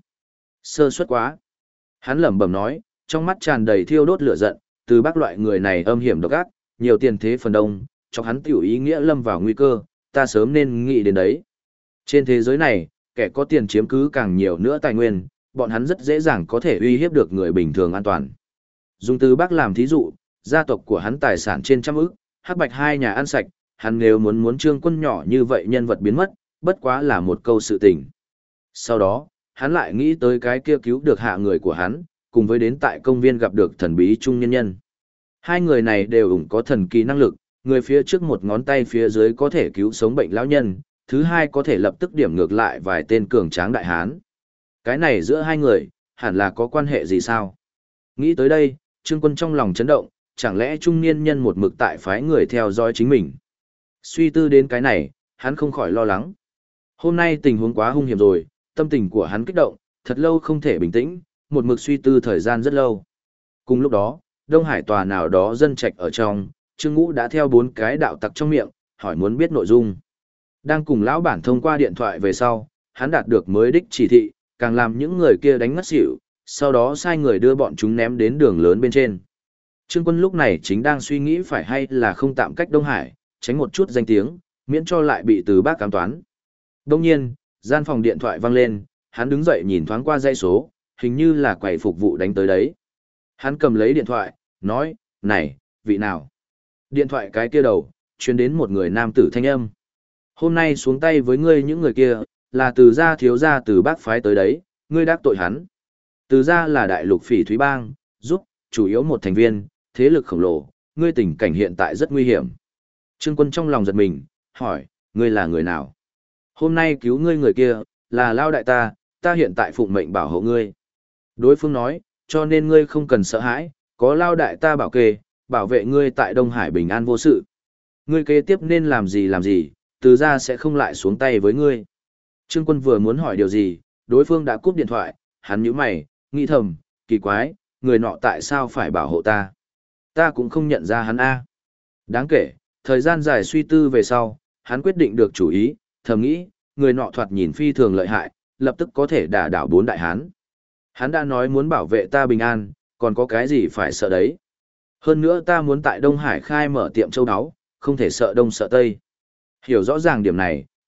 Sơ suất quá. Hắn lẩm bẩm nói, trong mắt tràn đầy thiêu đốt lửa giận, từ bác loại người này âm hiểm độc ác, nhiều tiền thế phần đông, cho hắn tiểu ý nghĩa lâm vào nguy cơ, ta sớm nên nghĩ đến đấy. Trên thế giới này, kẻ có tiền chiếm cứ càng nhiều nữa tài nguyên, bọn hắn rất dễ dàng có thể uy hiếp được người bình thường an toàn. Dùng từ bác làm thí dụ, gia tộc của hắn tài sản trên trăm ức, hắc bạch hai nhà ăn sạch, hắn nếu muốn Trương Quân nhỏ như vậy nhân vật biến mất, bất quá là một câu sự tình. Sau đó, hắn lại nghĩ tới cái kia cứu được hạ người của hắn, cùng với đến tại công viên gặp được thần bí trung nhân nhân. Hai người này đều ủng có thần kỳ năng lực, người phía trước một ngón tay phía dưới có thể cứu sống bệnh lão nhân, thứ hai có thể lập tức điểm ngược lại vài tên cường tráng đại hán. Cái này giữa hai người, hẳn là có quan hệ gì sao? Nghĩ tới đây, Trương Quân trong lòng chấn động, chẳng lẽ trung niên nhân một mực tại phái người theo dõi chính mình? Suy tư đến cái này, hắn không khỏi lo lắng. Hôm nay tình huống quá hung hiểm rồi, tâm tình của hắn kích động, thật lâu không thể bình tĩnh, một mực suy tư thời gian rất lâu. Cùng lúc đó, Đông Hải tòa nào đó dân trạch ở trong, Trương Ngũ đã theo 4 cái đạo tặc trong miệng, hỏi muốn biết nội dung. Đang cùng lão bản thông qua điện thoại về sau, hắn đạt được mới đích chỉ thị, càng làm những người kia đánh ngất xỉu, sau đó sai người đưa bọn chúng ném đến đường lớn bên trên. Trương Quân lúc này chính đang suy nghĩ phải hay là không tạm cách Đông Hải, tránh một chút danh tiếng, miễn cho lại bị từ bác cám toán. Đông nhiên, gian phòng điện thoại vang lên, hắn đứng dậy nhìn thoáng qua dãy số, hình như là quầy phục vụ đánh tới đấy. Hắn cầm lấy điện thoại, nói, này, vị nào? Điện thoại cái kia đầu, truyền đến một người nam tử thanh âm. Hôm nay xuống tay với ngươi những người kia, là từ gia thiếu gia từ bác phái tới đấy, ngươi đắc tội hắn. Từ gia là đại lục phỉ thúy bang, giúp, chủ yếu một thành viên, thế lực khổng lồ, ngươi tình cảnh hiện tại rất nguy hiểm. Trương Quân trong lòng giật mình, hỏi, ngươi là người nào? Hôm nay cứu ngươi người kia, là Lao đại ta hiện tại phụng mệnh bảo hộ ngươi. Đối phương nói, cho nên ngươi không cần sợ hãi, có Lao đại ta bảo kê, bảo vệ ngươi tại Đông Hải bình an vô sự. Ngươi kế tiếp nên làm gì, từ gia sẽ không lại xuống tay với ngươi. Trương Quân vừa muốn hỏi điều gì, đối phương đã cúp điện thoại, hắn nhíu mày, nghĩ thầm, kỳ quái, người nọ tại sao phải bảo hộ ta? Ta cũng không nhận ra hắn a. Đáng kể, thời gian dài suy tư về sau, hắn quyết định được chủ ý, thầm nghĩ, người nọ thoạt nhìn phi thường lợi hại, lập tức có thể đả đảo 4 đại hán. Hắn đã nói muốn bảo vệ ta bình an, còn có cái gì phải sợ đấy? Hơn nữa ta muốn tại Đông Hải khai mở tiệm châu áo, không thể sợ đông sợ tây. Hiểu rõ ràng điểm này,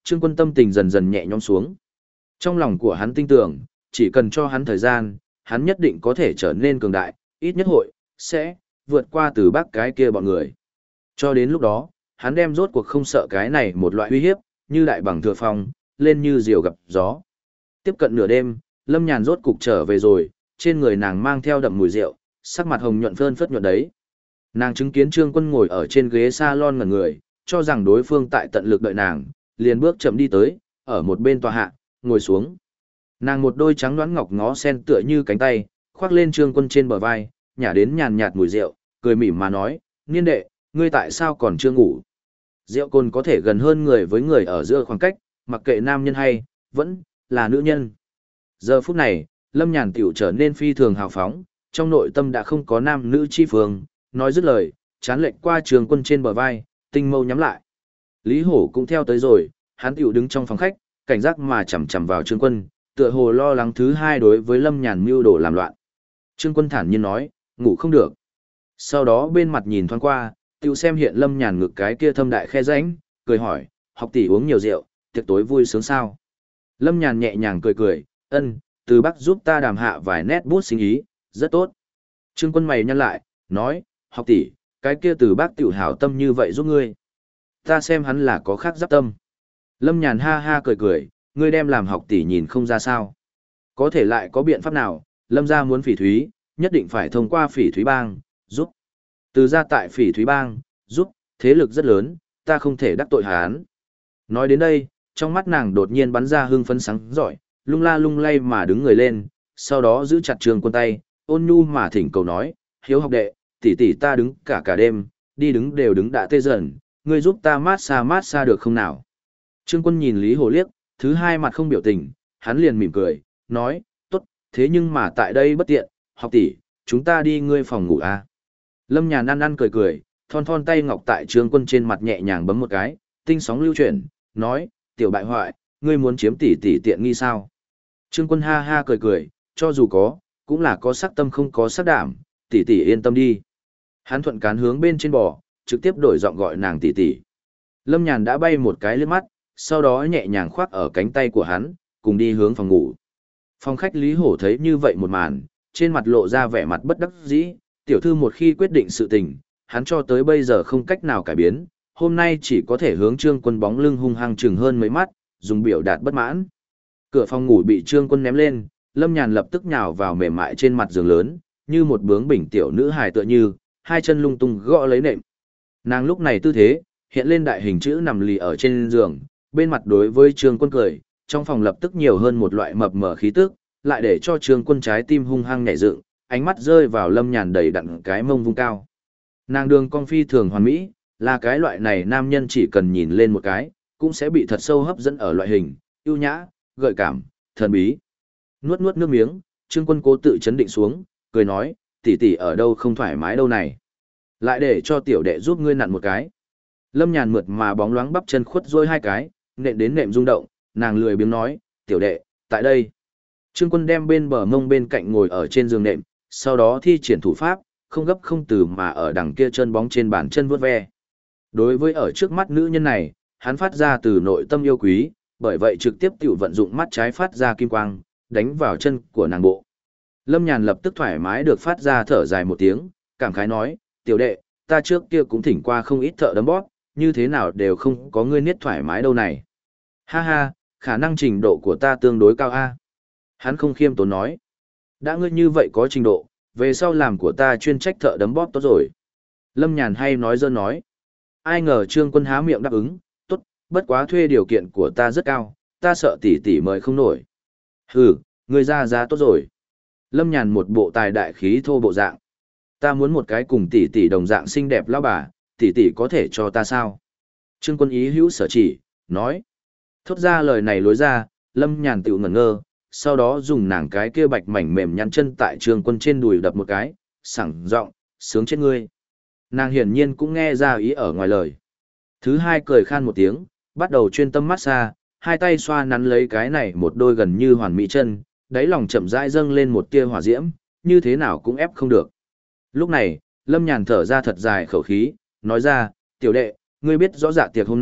Trương Quân tâm tình dần dần nhẹ nhõm xuống. Trong lòng của hắn tin tưởng, chỉ cần cho hắn thời gian, hắn nhất định có thể trở nên cường đại, ít nhất sẽ vượt qua Từ Bắc cái kia bọn người. Cho đến lúc đó, hắn đem rốt cuộc không sợ cái này một loại uy hiếp, như đại bằng thừa phong, lên như diều gặp gió. Tiếp cận nửa đêm, Lâm Nhàn rốt cục trở về rồi, trên người nàng mang theo đậm mùi rượu, sắc mặt hồng nhuận phơn phất nhuận đấy. Nàng chứng kiến Trương Quân ngồi ở trên ghế salon ngẩn người, cho rằng đối phương tại tận lực đợi nàng, liền bước chậm đi tới, ở một bên tòa hạ, ngồi xuống. Nàng một đôi trắng đoán ngọc ngó sen tựa như cánh tay, khoác lên Trương Quân trên bờ vai, nhả đến nhàn nhạt mùi rượu, cười mỉm mà nói, niên đệ, ngươi tại sao còn chưa ngủ? Rượu cồn có thể gần hơn người với người ở giữa khoảng cách, mặc kệ nam nhân hay, vẫn là nữ nhân. Giờ phút này, Lâm Nhàn tiểu trở nên phi thường hào phóng, trong nội tâm đã không có nam nữ chi phương, nói dứt lời, chán lệch qua Trương Quân trên bờ vai, tinh mâu nhắm lại. Lý Hổ cũng theo tới rồi, hắn tiểu đứng trong phòng khách, cảnh giác mà chằm chằm vào Trương Quân, tựa hồ lo lắng thứ hai đối với Lâm Nhàn mưu đồ làm loạn. Trương Quân thản nhiên nói, ngủ không được. Sau đó bên mặt nhìn thoáng qua, tiểu xem hiện Lâm Nhàn ngực cái kia thâm đại khe rãnh, cười hỏi, học tỷ uống nhiều rượu, tiệc tối vui sướng sao? Lâm Nhàn nhẹ nhàng cười cười, ân, Từ Bắc giúp ta đàm hạ vài nét bút sinh ý, rất tốt. Trương Quân mày nhăn lại, nói, học tỷ, cái kia Từ Bắc tiểu hảo tâm như vậy giúp ngươi. Ta xem hắn là có khác giáp tâm. Lâm Nhàn ha ha cười cười, ngươi đem làm học tỷ nhìn không ra sao. Có thể lại có biện pháp nào, Lâm gia muốn Phỉ Thúy, nhất định phải thông qua Phỉ Thúy Bang, giúp. Từ gia tại Phỉ Thúy Bang, giúp, thế lực rất lớn, ta không thể đắc tội hắn. Nói đến đây, trong mắt nàng đột nhiên bắn ra hương phấn sáng giỏi, lung la lung lay mà đứng người lên, sau đó giữ chặt Trương Quân tay, ôn nhu mà thỉnh cầu nói, hiếu học đệ, tỷ tỷ ta đứng cả đêm, đi đứng đều đứng đã tê dần, ngươi giúp ta mát xa được không nào? Trương Quân nhìn Lý Hồ liếc, thứ hai mặt không biểu tình, hắn liền mỉm cười, nói, tốt, thế nhưng mà tại đây bất tiện, học tỷ, chúng ta đi ngươi phòng ngủ à? Lâm Nhàn ăn cười cười, thon thon tay ngọc tại Trương Quân trên mặt nhẹ nhàng bấm một cái, tinh sóng lưu chuyển, nói, tiểu bại hoại, ngươi muốn chiếm tỷ tỷ tiện nghi sao? Trương Quân ha ha cười cười, cho dù có, cũng là có sắc tâm không có sắc đảm, tỷ tỷ yên tâm đi. Hắn thuận cán hướng bên trên bò, trực tiếp đổi giọng gọi nàng tỷ tỷ. Lâm Nhàn đã bay một cái liếc mắt, sau đó nhẹ nhàng khoác ở cánh tay của hắn, cùng đi hướng phòng ngủ. Phòng khách Lý Hổ thấy như vậy một màn, trên mặt lộ ra vẻ mặt bất đắc dĩ, tiểu thư một khi quyết định sự tình, hắn cho tới bây giờ không cách nào cải biến, hôm nay chỉ có thể hướng Trương Quân bóng lưng hung hăng chừng hơn mấy mắt, dùng biểu đạt bất mãn. Cửa phòng ngủ bị Trương Quân ném lên, Lâm Nhàn lập tức nhào vào mềm mại trên mặt giường lớn, như một bướng bỉnh tiểu nữ hài tựa như, hai chân lung tung gõ lấy nệm. Nàng lúc này tư thế, hiện lên đại hình chữ nằm lì ở trên giường, bên mặt đối với Trương Quân cười, trong phòng lập tức nhiều hơn một loại mập mờ khí tức, lại để cho Trương Quân trái tim hung hăng nhảy dựng, ánh mắt rơi vào Lâm Nhàn đầy đặn cái mông vung cao. Nàng đường cong phi thường hoàn mỹ, là cái loại này nam nhân chỉ cần nhìn lên một cái, cũng sẽ bị thật sâu hấp dẫn ở loại hình, ưu nhã, gợi cảm, thần bí. Nuốt nước miếng, Trương Quân cố tự chấn định xuống, cười nói, tỷ tỷ ở đâu không thoải mái đâu này. Lại để cho tiểu đệ giúp ngươi nặn một cái. Lâm Nhàn mượt mà bóng loáng bắp chân khuất rôi hai cái, nện đến nệm rung động, nàng lười biếng nói, tiểu đệ, tại đây. Trương Quân đem bên bờ mông bên cạnh ngồi ở trên giường nệm, sau đó thi triển thủ pháp, không gấp không từ mà ở đằng kia chân bóng trên bàn chân vuốt ve. Đối với ở trước mắt nữ nhân này, hắn phát ra từ nội tâm yêu quý, bởi vậy trực tiếp tiểu vận dụng mắt trái phát ra kim quang, đánh vào chân của nàng bộ. Lâm Nhàn lập tức thoải mái được phát ra thở dài một tiếng, cảm khái nói, tiểu đệ, ta trước kia cũng thỉnh qua không ít thợ đấm bóp, như thế nào đều không có ngươi niết thoải mái đâu này. Ha ha, khả năng trình độ của ta tương đối cao a. Hắn không khiêm tốn nói, đã ngươi như vậy có trình độ, về sau làm của ta chuyên trách thợ đấm bóp tốt rồi. Lâm Nhàn hay nói dơ nói, ai ngờ Trương Quân há miệng đáp ứng, tốt, bất quá thuê điều kiện của ta rất cao, ta sợ tỷ tỷ mời không nổi. Hừ, ngươi ra giá tốt rồi. Lâm Nhàn một bộ tài đại khí thô bộ dạng. Ta muốn một cái cùng tỷ tỷ đồng dạng xinh đẹp lão bà, tỷ tỷ có thể cho ta sao? Trương Quân ý hữu sở chỉ, nói. Thốt ra lời này lối ra, Lâm Nhàn tiểu ngẩn ngơ, sau đó dùng nàng cái kia bạch mảnh mềm nhăn chân tại Trương Quân trên đùi đập một cái, sảng giọng, sướng chết ngươi. Nàng hiển nhiên cũng nghe ra ý ở ngoài lời. Thứ hai cười khan một tiếng, bắt đầu chuyên tâm massage, hai tay xoa nắn lấy cái này một đôi gần như hoàn mỹ chân, đáy lòng chậm rãi dâng lên một tia hỏa diễm, như thế nào cũng ép không được. Lúc này, Lâm Nhàn thở ra thật dài khẩu khí, nói ra, tiểu đệ, ngươi biết rõ dạ tiệc hôm nay,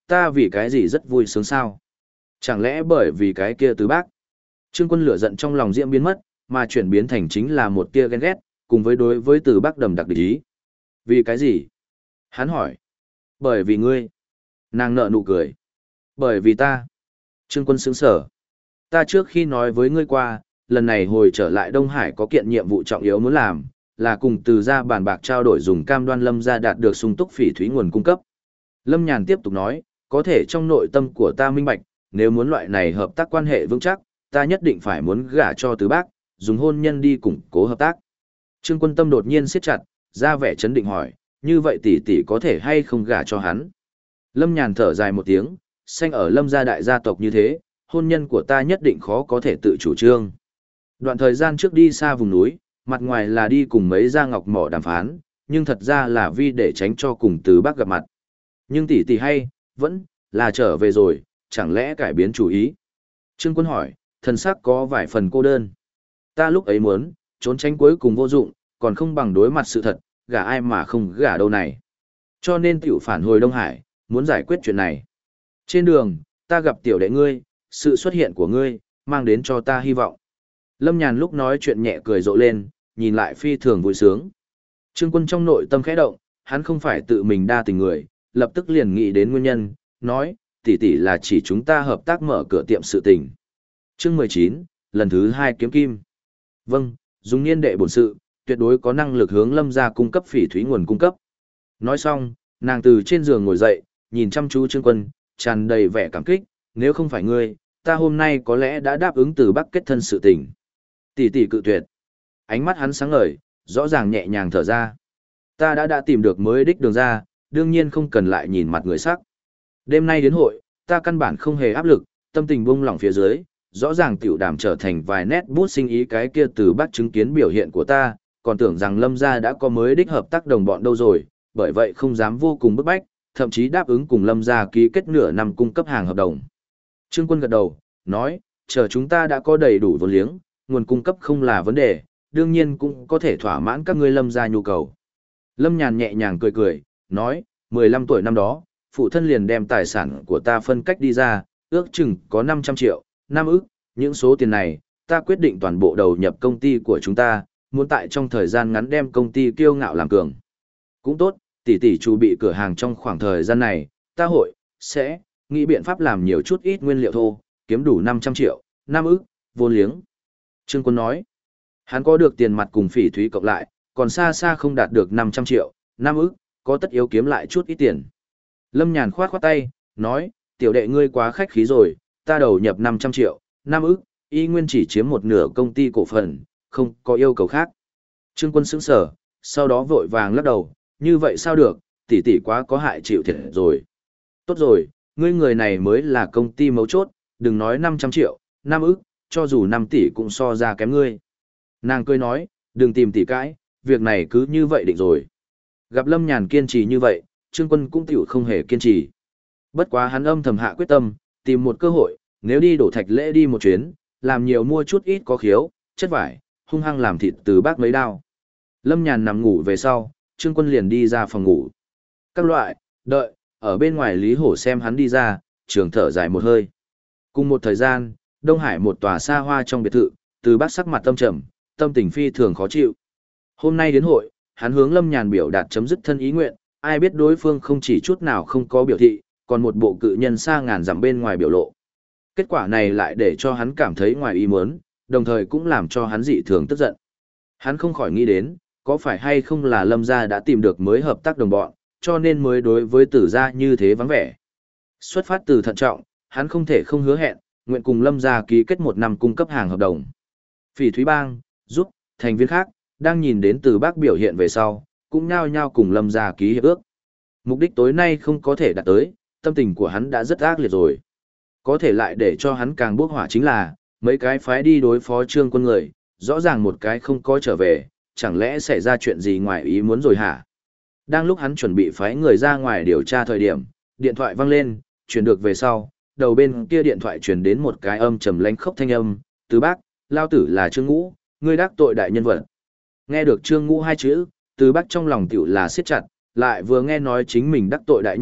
ta vì cái gì rất vui sướng sao? Chẳng lẽ bởi vì cái kia Từ Bác? Trương Quân lửa giận trong lòng diễm biến mất, mà chuyển biến thành chính là một tia ghen ghét, cùng với đối với Từ Bác đầm đặc địch ý. Vì cái gì? Hắn hỏi. Bởi vì ngươi. Nàng nở nụ cười. Bởi vì ta. Trương Quân sững sờ. Ta trước khi nói với ngươi qua, lần này hồi trở lại Đông Hải có kiện nhiệm vụ trọng yếu muốn làm, là cùng Từ gia bàn bạc trao đổi dùng cam đoan Lâm gia đạt được sung túc phỉ thúy nguồn cung cấp. Lâm Nhàn tiếp tục nói, có thể trong nội tâm của ta minh bạch, nếu muốn loại này hợp tác quan hệ vững chắc, ta nhất định phải muốn gả cho Từ Bác, dùng hôn nhân đi củng cố hợp tác. Trương Quân tâm đột nhiên siết chặt, ra vẻ chấn định hỏi, như vậy tỷ tỷ có thể hay không gả cho hắn? Lâm Nhàn thở dài một tiếng, sanh ở Lâm gia đại gia tộc như thế, hôn nhân của ta nhất định khó có thể tự chủ trương. Đoạn thời gian trước đi xa vùng núi, mặt ngoài là đi cùng mấy gia ngọc mỏ đàm phán, nhưng thật ra là vì để tránh cho cùng Từ Bác gặp mặt. Nhưng tỷ tỷ hay, vẫn là trở về rồi, chẳng lẽ cải biến chủ ý? Trương Quân hỏi, thần sắc có vài phần cô đơn. Ta lúc ấy muốn, trốn tránh cuối cùng vô dụng, còn không bằng đối mặt sự thật, gả ai mà không gả đâu này. Cho nên tiểu phản hồi Đông Hải, muốn giải quyết chuyện này. Trên đường, ta gặp tiểu đệ ngươi, sự xuất hiện của ngươi, mang đến cho ta hy vọng. Lâm Nhàn lúc nói chuyện nhẹ cười rộ lên, nhìn lại phi thường vui sướng. Trương Quân trong nội tâm khẽ động, hắn không phải tự mình đa tình người, lập tức liền nghĩ đến nguyên nhân, nói, tỷ tỷ là chỉ chúng ta hợp tác mở cửa tiệm sự tình. Chương 19, lần thứ 2 kiếm kim. Vâng, dùng niên đệ bổn sự, tuyệt đối có năng lực hướng Lâm gia cung cấp phỉ thúy nguồn cung cấp. Nói xong, nàng từ trên giường ngồi dậy, nhìn chăm chú Trương Quân, tràn đầy vẻ cảm kích, nếu không phải ngươi, ta hôm nay có lẽ đã đáp ứng Từ Bác kết thân sự tình. Tỷ tỷ cự tuyệt. Ánh mắt hắn sáng ngời, rõ ràng nhẹ nhàng thở ra. Ta đã tìm được mới đích đường ra, đương nhiên không cần lại nhìn mặt người sắc. Đêm nay đến hội, ta căn bản không hề áp lực, tâm tình buông lỏng phía dưới, rõ ràng tiểu đàm trở thành vài nét bút sinh ý cái kia Từ Bác chứng kiến biểu hiện của ta, còn tưởng rằng Lâm gia đã có mới đích hợp tác đồng bọn đâu rồi, bởi vậy không dám vô cùng bức bách, thậm chí đáp ứng cùng Lâm gia ký kết nửa năm cung cấp hàng hợp đồng. Trương Quân gật đầu, nói, chờ chúng ta đã có đầy đủ vốn liếng, nguồn cung cấp không là vấn đề, đương nhiên cũng có thể thỏa mãn các ngươi Lâm gia nhu cầu. Lâm Nhàn nhẹ nhàng cười cười, nói, 15 tuổi năm đó, phụ thân liền đem tài sản của ta phân cách đi ra, ước chừng có 500 triệu, 5 ức, những số tiền này, ta quyết định toàn bộ đầu nhập công ty của chúng ta, muốn tại trong thời gian ngắn đem công ty kiêu ngạo làm cường. Cũng tốt, tỷ tỷ chuẩn bị cửa hàng trong khoảng thời gian này, ta sẽ nghĩ biện pháp làm nhiều chút ít nguyên liệu thô, kiếm đủ 500 triệu, 5 ức, vốn liếng. Trương Quân nói, hắn có được tiền mặt cùng phỉ thúy cộng lại, còn xa xa không đạt được 500 triệu, 5 ức, có tất yếu kiếm lại chút ít tiền. Lâm Nhàn khoát khoát tay, nói, tiểu đệ ngươi quá khách khí rồi, ta đầu nhập 500 triệu, 5 ức, y nguyên chỉ chiếm một nửa công ty cổ phần, không có yêu cầu khác. Trương Quân sững sờ, sau đó vội vàng lắc đầu, như vậy sao được, tỷ tỷ quá có hại chịu thiệt rồi. Tốt rồi, ngươi người này mới là công ty mấu chốt, đừng nói 500 triệu, 5 ức, cho dù 5 tỷ cũng so ra kém ngươi. Nàng cười nói, đừng tìm tỷ cãi, việc này cứ như vậy định rồi. Gặp Lâm Nhàn kiên trì như vậy, Trương Quân cũng tiểu không hề kiên trì. Bất quá hắn âm thầm hạ quyết tâm, tìm một cơ hội, nếu đi đổ thạch lễ đi một chuyến, làm nhiều mua chút ít có khiếu, chất vải, hung hăng làm thịt Từ Bác mấy đao. Lâm Nhàn nằm ngủ về sau, Trương Quân liền đi ra phòng ngủ. Các loại, đợi, ở bên ngoài Lý Hổ xem hắn đi ra, trường thở dài một hơi. Cùng một thời gian, Đông Hải một tòa xa hoa trong biệt thự, Từ Bác sắc mặt tâm trầm, tâm tình phi thường khó chịu. Hôm nay đến hội, hắn hướng Lâm Nhàn biểu đạt chấm dứt thân ý nguyện, ai biết đối phương không chỉ chút nào không có biểu thị, còn một bộ cự nhân xa ngàn dặm bên ngoài biểu lộ. Kết quả này lại để cho hắn cảm thấy ngoài ý muốn, đồng thời cũng làm cho hắn dị thường tức giận. Hắn không khỏi nghĩ đến, có phải hay không là Lâm gia đã tìm được mới hợp tác đồng bọn, cho nên mới đối với Tử gia như thế vắng vẻ. Xuất phát từ thận trọng, hắn không thể không hứa hẹn, nguyện cùng Lâm gia ký kết 1 năm cung cấp hàng hợp đồng. Phỉ Thúy Bang, giúp, thành viên khác, đang nhìn đến Từ Bác biểu hiện về sau, cũng nhao nhao cùng Lâm gia ký hiệp ước. Mục đích tối nay không có thể đạt tới, tâm tình của hắn đã rất ác liệt rồi. Có thể lại để cho hắn càng bốc hỏa chính là, mấy cái phái đi đối phó Trương Quân người, rõ ràng một cái không có trở về, chẳng lẽ xảy ra chuyện gì ngoài ý muốn rồi hả? Đang lúc hắn chuẩn bị phái người ra ngoài điều tra thời điểm, điện thoại vang lên, truyền được về sau, đầu bên kia điện thoại truyền đến một cái âm trầm lãnh khốc thanh âm, Từ Bác, lao tử là Trương Ngũ, ngươi đắc tội đại nhân vật. Nghe được Trương Ngũ 2 chữ, Từ Bác trong lòng tiểu là siết chặt, lại vừa nghe nói chính mình đắc tội đại nhân vật,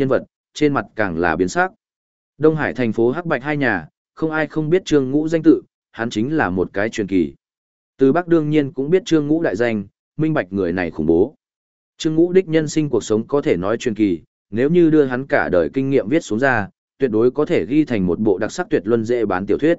trên mặt càng là biến sắc. Đông Hải thành phố hắc bạch hai nhà, không ai không biết Trương Ngũ danh tự, hắn chính là một cái truyền kỳ. Từ Bắc đương nhiên cũng biết Trương Ngũ đại danh, minh bạch người này khủng bố. Trương Ngũ đích nhân sinh cuộc sống có thể nói truyền kỳ, nếu như đưa hắn cả đời kinh nghiệm viết xuống ra, tuyệt đối có thể ghi thành một bộ đặc sắc tuyệt luân dễ bán tiểu thuyết.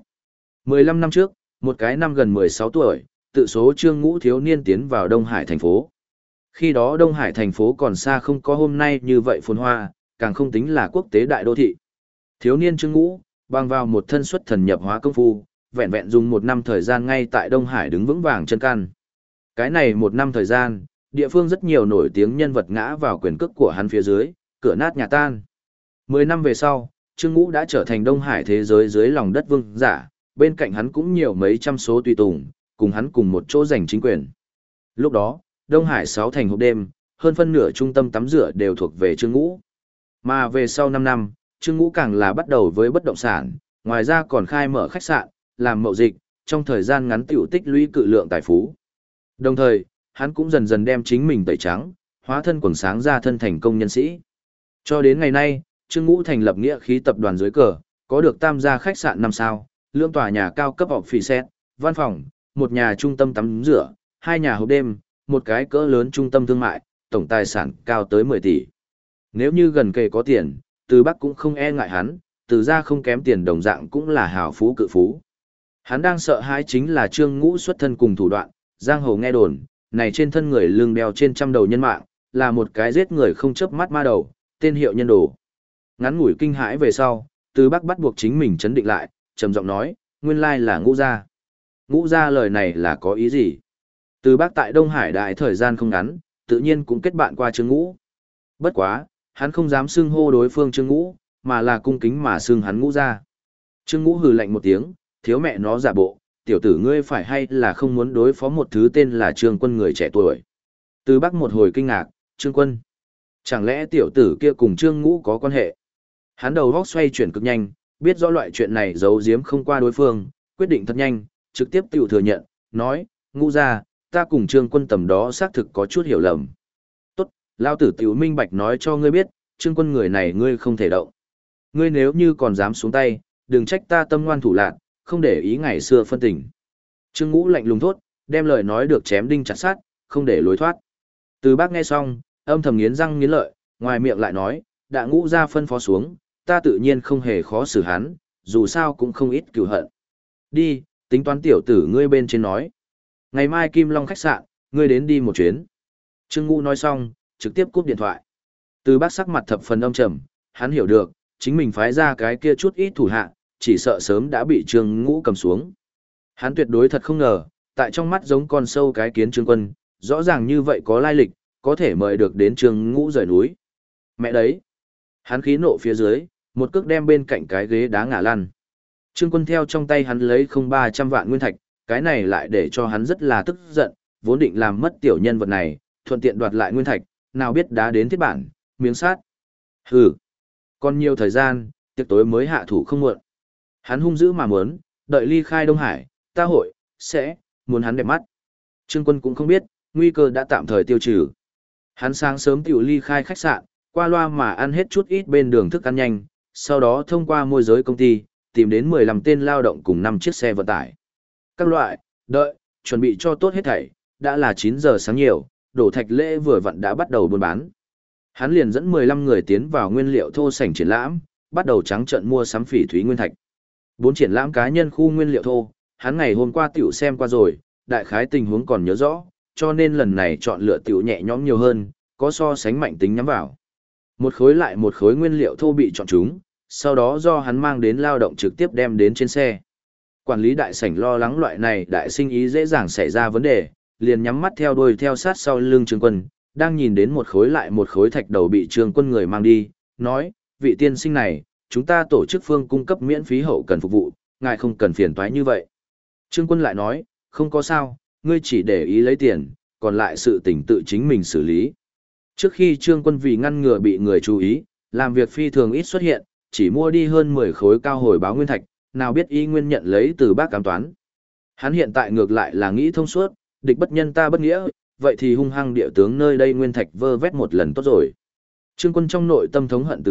15 năm trước, một cái năm gần 16 tuổi, tự số Trương Ngũ thiếu niên tiến vào Đông Hải thành phố. Khi đó Đông Hải thành phố còn xa không có hôm nay như vậy phồn hoa, càng không tính là quốc tế đại đô thị. Thiếu niên Trương Ngũ, bằng vào một thân xuất thần nhập hóa công phu, vẹn vẹn dùng một năm thời gian ngay tại Đông Hải đứng vững vàng chân căn. Cái này một năm thời gian, địa phương rất nhiều nổi tiếng nhân vật ngã vào quyền cước của hắn phía dưới, cửa nát nhà tan. 10 năm về sau, Trương Ngũ đã trở thành Đông Hải thế giới dưới lòng đất vương giả, bên cạnh hắn cũng nhiều mấy trăm số tùy tùng, cùng hắn cùng một chỗ giành chính quyền. Lúc đó, Đông Hải 6 thành hộp đêm, hơn phân nửa trung tâm tắm rửa đều thuộc về Trương Ngũ. Mà về sau 5 năm, Trương Ngũ càng là bắt đầu với bất động sản, ngoài ra còn khai mở khách sạn, làm mậu dịch, trong thời gian ngắn tiểu tích lũy cự lượng tài phú. Đồng thời, hắn cũng dần dần đem chính mình tẩy trắng, hóa thân quần sáng ra thân thành công nhân sĩ. Cho đến ngày nay, Trương Ngũ thành lập nghĩa khí tập đoàn dưới cờ, có được tam gia khách sạn 5 sao, lưỡng tòa nhà cao cấp họp phỉ xét, văn phòng, một nhà trung tâm tắm rửa, 2 nhà hộp đêm, một cái cỡ lớn trung tâm thương mại, tổng tài sản cao tới 10 tỷ. Nếu như gần kề có tiền, Từ Bắc cũng không e ngại hắn, Từ gia không kém tiền đồng dạng cũng là hào phú cự phú. Hắn đang sợ hãi chính là Trương Ngũ xuất thân cùng thủ đoạn, giang hồ nghe đồn, này trên thân người lưng đeo trên trăm đầu nhân mạng, là một cái giết người không chớp mắt ma đầu, tên hiệu nhân đồ. Ngắn ngủi kinh hãi về sau, Từ Bắc bắt buộc chính mình chấn định lại, trầm giọng nói, nguyên lai là Ngũ gia. Ngũ gia lời này là có ý gì? Từ Bắc tại Đông Hải đại thời gian không ngắn, tự nhiên cũng kết bạn qua Trương Ngũ. Bất quá, hắn không dám xưng hô đối phương Trương Ngũ, mà là cung kính mà xưng hắn Ngũ gia. Trương Ngũ hừ lạnh một tiếng, thiếu mẹ nó giả bộ, tiểu tử ngươi phải hay là không muốn đối phó một thứ tên là Trương Quân người trẻ tuổi. Từ Bắc một hồi kinh ngạc, Trương Quân. Chẳng lẽ tiểu tử kia cùng Trương Ngũ có quan hệ? Hắn đầu góc xoay chuyển cực nhanh, biết rõ loại chuyện này giấu giếm không qua đối phương, quyết định thật nhanh, trực tiếp tiểu thừa nhận, nói, Ngũ gia, ta cùng Trương Quân tầm đó xác thực có chút hiểu lầm. Tốt, lao tử tiểu minh bạch nói cho ngươi biết, Trương Quân người này ngươi không thể động. Ngươi nếu như còn dám xuống tay, đừng trách ta tâm ngoan thủ lạn, không để ý ngày xưa phân tình. Trương Ngũ lạnh lùng thốt, đem lời nói được chém đinh chặt sắt, không để lối thoát. Từ Bác nghe xong, âm thầm nghiến răng nghiến lợi, ngoài miệng lại nói, đã Ngũ gia phân phó xuống, ta tự nhiên không hề khó xử hắn, dù sao cũng không ít cừu hận. Đi, tính toán tiểu tử ngươi bên trên nói. Ngày mai Kim Long khách sạn, ngươi đến đi một chuyến. Trương Ngũ nói xong, trực tiếp cúp điện thoại. Từ Bác sắc mặt thập phần âm trầm, hắn hiểu được, chính mình phái ra cái kia chút ít thủ hạ, chỉ sợ sớm đã bị Trương Ngũ cầm xuống. Hắn tuyệt đối thật không ngờ, tại trong mắt giống con sâu cái kiến Trương Quân, rõ ràng như vậy có lai lịch, có thể mời được đến Trương Ngũ rời núi. Mẹ đấy! Hắn khí nộ phía dưới, một cước đem bên cạnh cái ghế đá ngã lăn. Trương Quân theo trong tay hắn lấy 300 vạn nguyên thạch, cái này lại để cho hắn rất là tức giận, vốn định làm mất tiểu nhân vật này, thuận tiện đoạt lại nguyên thạch, nào biết đá đến thiết bản, miếng sát. Hừ! Còn nhiều thời gian, tiệc tối mới hạ thủ không muộn. Hắn hung dữ mà muốn, đợi ly khai Đông Hải, ta hội, sẽ, muốn hắn đẹp mắt. Trương Quân cũng không biết, nguy cơ đã tạm thời tiêu trừ. Hắn sáng sớm tiểu ly khai khách sạn, qua loa mà ăn hết chút ít bên đường thức ăn nhanh, sau đó thông qua môi giới công ty, tìm đến 15 tên lao động cùng 5 chiếc xe vận tải. Các loại, đợi, chuẩn bị cho tốt hết thảy, đã là 9 giờ sáng nhiều, đổ thạch lễ vừa vặn đã bắt đầu buôn bán. Hắn liền dẫn 15 người tiến vào nguyên liệu thô sảnh triển lãm, bắt đầu trắng trợn mua sắm phỉ thúy nguyên thạch. 4 triển lãm cá nhân khu nguyên liệu thô, hắn ngày hôm qua tiểu xem qua rồi, đại khái tình huống còn nhớ rõ, cho nên lần này chọn lựa tiểu nhẹ nhõm nhiều hơn, có so sánh mạnh tính nhắm vào. Một khối lại một khối nguyên liệu thô bị chọn chúng, sau đó do hắn mang đến lao động trực tiếp đem đến trên xe. Quản lý đại sảnh lo lắng loại này đại sinh ý dễ dàng xảy ra vấn đề, liền nhắm mắt theo đuôi theo sát sau lưng Trương Quân, đang nhìn đến một khối lại một khối thạch đầu bị Trương Quân người mang đi, nói, vị tiên sinh này, chúng ta tổ chức phương cung cấp miễn phí hậu cần phục vụ, ngài không cần phiền toái như vậy. Trương Quân lại nói, không có sao, ngươi chỉ để ý lấy tiền, còn lại sự tình tự chính mình xử lý. Trước khi Trương Quân vì ngăn ngừa bị người chú ý, làm việc phi thường ít xuất hiện, chỉ mua đi hơn 10 khối cao hồi báo nguyên thạch, nào biết y nguyên nhận lấy từ bác cám toán. Hắn hiện tại ngược lại là nghĩ thông suốt, địch bất nhân ta bất nghĩa, vậy thì hung hăng địa tướng nơi đây nguyên thạch vơ vét một lần tốt rồi. Trương Quân trong nội tâm thống hận từ bác,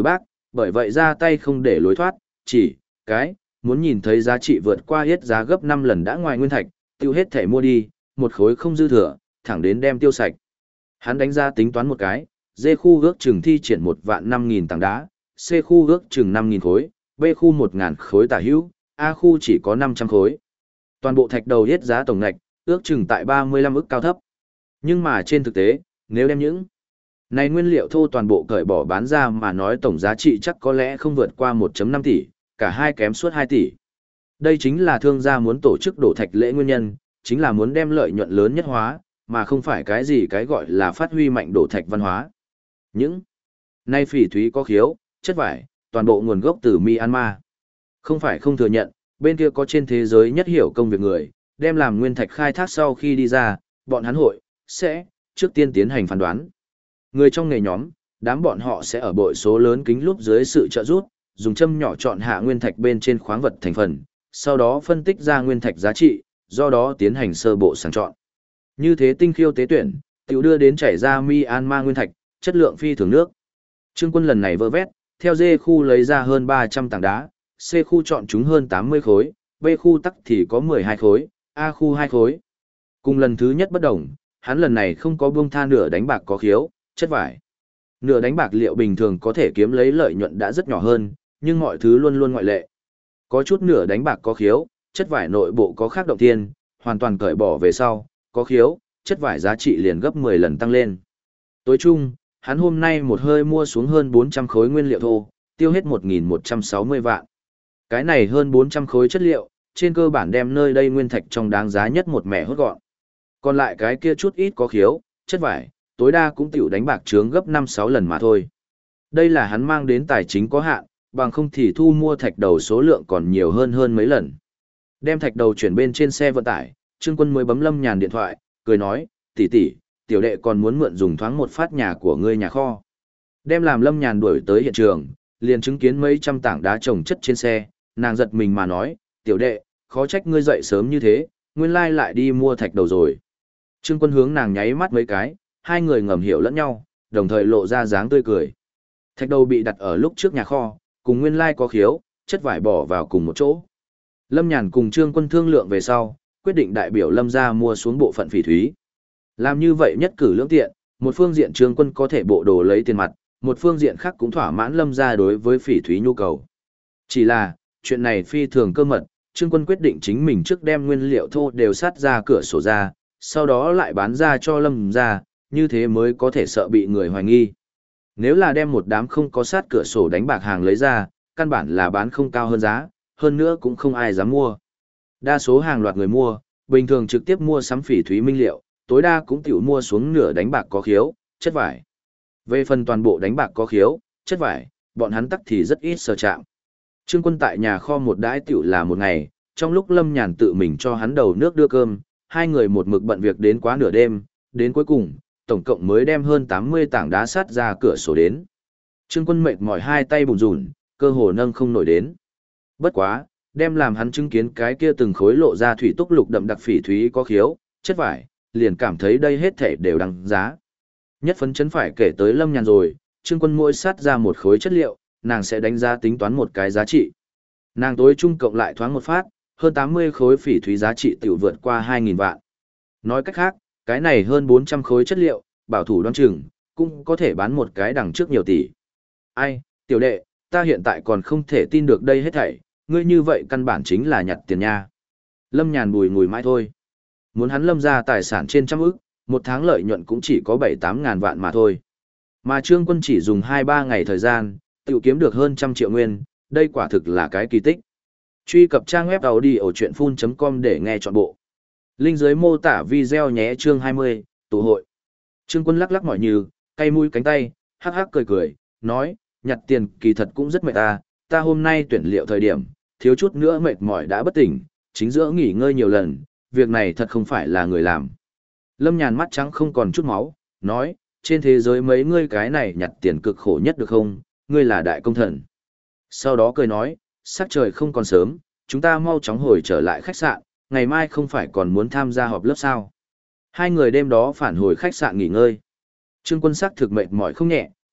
bởi vậy ra tay không để lối thoát, chỉ, muốn nhìn thấy giá trị vượt qua hết giá gấp 5 lần đã ngoài nguyên thạch, tiêu hết thể mua đi, một khối không dư thừa, thẳng đến đem tiêu sạch. Hắn đánh ra tính toán một cái, D khu ước chừng thi triển 1.005.000 tảng đá, C khu ước chừng 5.000 khối, B khu 1.000 khối tả hữu, A khu chỉ có 500 khối. Toàn bộ thạch đầu hết giá tổng ngạch, ước chừng tại 35 ức cao thấp. Nhưng mà trên thực tế, nếu đem những này nguyên liệu thô toàn bộ cởi bỏ bán ra mà nói tổng giá trị chắc có lẽ không vượt qua 1.5 tỷ, cả hai kém suốt 2 tỷ. Đây chính là thương gia muốn tổ chức đổ thạch lễ nguyên nhân, chính là muốn đem lợi nhuận lớn nhất hóa, mà không phải cái gì cái gọi là phát huy mạnh đổ thạch văn hóa. Những nay phỉ thúy có khiếu, chất vải, toàn bộ nguồn gốc từ Myanmar. Không phải không thừa nhận, bên kia có trên thế giới nhất hiểu công việc người, đem làm nguyên thạch khai thác sau khi đi ra, bọn hắn hội, sẽ, trước tiên tiến hành phán đoán. Người trong nghề nhóm, đám bọn họ sẽ ở bội số lớn kính lúp dưới sự trợ giúp, dùng châm nhỏ chọn hạ nguyên thạch bên trên khoáng vật thành phần, sau đó phân tích ra nguyên thạch giá trị, do đó tiến hành sơ bộ sàng chọn. Như thế tinh khiêu tế tuyển, tiểu đưa đến chảy ra Myanmar nguyên thạch, chất lượng phi thường nước. Trương Quân lần này vơ vét, theo D khu lấy ra hơn 300 tảng đá, C khu chọn chúng hơn 80 khối, B khu tắc thì có 12 khối, A khu 2 khối. Cùng lần thứ nhất bất đồng, hắn lần này không có buông tha nửa đánh bạc có khiếu, chất vải. Nửa đánh bạc liệu bình thường có thể kiếm lấy lợi nhuận đã rất nhỏ hơn, nhưng mọi thứ luôn luôn ngoại lệ. Có chút nửa đánh bạc có khiếu, chất vải nội bộ có khác động thiên, hoàn toàn cởi bỏ về sau, có khiếu, chất vải giá trị liền gấp 10 lần tăng lên. Tối chung, hắn hôm nay một hơi mua xuống hơn 400 khối nguyên liệu thô, tiêu hết 1.160 vạn. Cái này hơn 400 khối chất liệu, trên cơ bản đem nơi đây nguyên thạch trong đáng giá nhất một mẻ hốt gọn. Còn lại cái kia chút ít có khiếu, chất vải, tối đa cũng tiểu đánh bạc trướng gấp 5-6 lần mà thôi. Đây là hắn mang đến tài chính có hạn, bằng không thì thu mua thạch đầu số lượng còn nhiều hơn mấy lần. Đem thạch đầu chuyển bên trên xe vận tải, Trương Quân mới bấm Lâm Nhàn điện thoại, cười nói, tỷ tỷ, tiểu đệ còn muốn mượn dùng thoáng một phát nhà của ngươi nhà kho. Đem làm Lâm Nhàn đuổi tới hiện trường, liền chứng kiến mấy trăm tảng đá chồng chất trên xe, nàng giật mình mà nói, tiểu đệ, khó trách ngươi dậy sớm như thế, nguyên lai lại đi mua thạch đầu rồi. Trương Quân hướng nàng nháy mắt mấy cái, hai người ngầm hiểu lẫn nhau, đồng thời lộ ra dáng tươi cười. Thạch đầu bị đặt ở lúc trước nhà kho, cùng nguyên lai có khiếu, chất vải bỏ vào cùng một chỗ. Lâm Nhàn cùng Trương Quân thương lượng về sau, quyết định đại biểu Lâm gia mua xuống bộ phận phỉ thúy. Làm như vậy nhất cử lưỡng tiện, một phương diện Trương Quân có thể bộ đồ lấy tiền mặt, một phương diện khác cũng thỏa mãn Lâm gia đối với phỉ thúy nhu cầu. Chỉ là, chuyện này phi thường cơ mật, Trương Quân quyết định chính mình trước đem nguyên liệu thô đều sát ra cửa sổ ra, sau đó lại bán ra cho Lâm gia, như thế mới có thể sợ bị người hoài nghi. Nếu là đem một đám không có sát cửa sổ đánh bạc hàng lấy ra, căn bản là bán không cao hơn giá, hơn nữa cũng không ai dám mua. Đa số hàng loạt người mua, bình thường trực tiếp mua sắm phỉ thúy minh liệu, tối đa cũng tiểu mua xuống nửa đánh bạc có khiếu, chất vải. Về phần toàn bộ đánh bạc có khiếu, chất vải, bọn hắn tắc thì rất ít sờ chạm. Trương Quân tại nhà kho một đãi tiểu là một ngày, trong lúc Lâm Nhàn tự mình cho hắn đầu nước đưa cơm, hai người một mực bận việc đến quá nửa đêm, đến cuối cùng, tổng cộng mới đem hơn 80 tảng đá sắt ra cửa sổ đến. Trương Quân mệt mỏi hai tay bùn rùn, cơ hồ nâng không nổi đến. Bất quá, đem làm hắn chứng kiến cái kia từng khối lộ ra thủy túc lục đậm đặc phỉ thúy có khiếu, chất vải, liền cảm thấy đây hết thể đều đăng giá. Nhất phấn chấn phải kể tới Lâm Nhàn rồi, Trương Quân mỗi sát ra một khối chất liệu, nàng sẽ đánh giá tính toán một cái giá trị. Nàng tối trung cộng lại thoáng một phát, hơn 80 khối phỉ thúy giá trị tiểu vượt qua 2.000 vạn. Nói cách khác, cái này hơn 400 khối chất liệu, bảo thủ đoán chừng, cũng có thể bán một cái đằng trước nhiều tỷ. Ai, tiểu đệ, ta hiện tại còn không thể tin được đây hết thảy, ngươi như vậy căn bản chính là nhặt tiền nha. Lâm Nhàn bùi ngùi mãi thôi. Muốn hắn Lâm ra tài sản trên trăm ức, một tháng lợi nhuận cũng chỉ có 7-8 ngàn vạn mà thôi. Mà Trương Quân chỉ dùng 2-3 ngày thời gian, tự kiếm được hơn 100 triệu nguyên, đây quả thực là cái kỳ tích. Truy cập trang web audiochuyenphun.com để nghe trọn bộ. Link dưới mô tả video nhé. Chương 20, tụ hội. Trương Quân lắc lắc mỏi như, cay mũi cánh tay, hắc hắc cười cười, nói, nhặt tiền kỳ thật cũng rất mệt ta hôm nay tuyển liệu thời điểm, thiếu chút nữa mệt mỏi đã bất tỉnh, chính giữa nghỉ ngơi nhiều lần, việc này thật không phải là người làm. Lâm Nhàn mắt trắng không còn chút máu, nói, trên thế giới mấy ngươi cái này nhặt tiền cực khổ nhất được không, ngươi là đại công thần. Sau đó cười nói, sắc trời không còn sớm, chúng ta mau chóng hồi trở lại khách sạn, ngày mai không phải còn muốn tham gia họp lớp sao. Hai người đêm đó phản hồi khách sạn nghỉ ngơi. Trương Quân sắc thực mệt mỏi không nhẹ,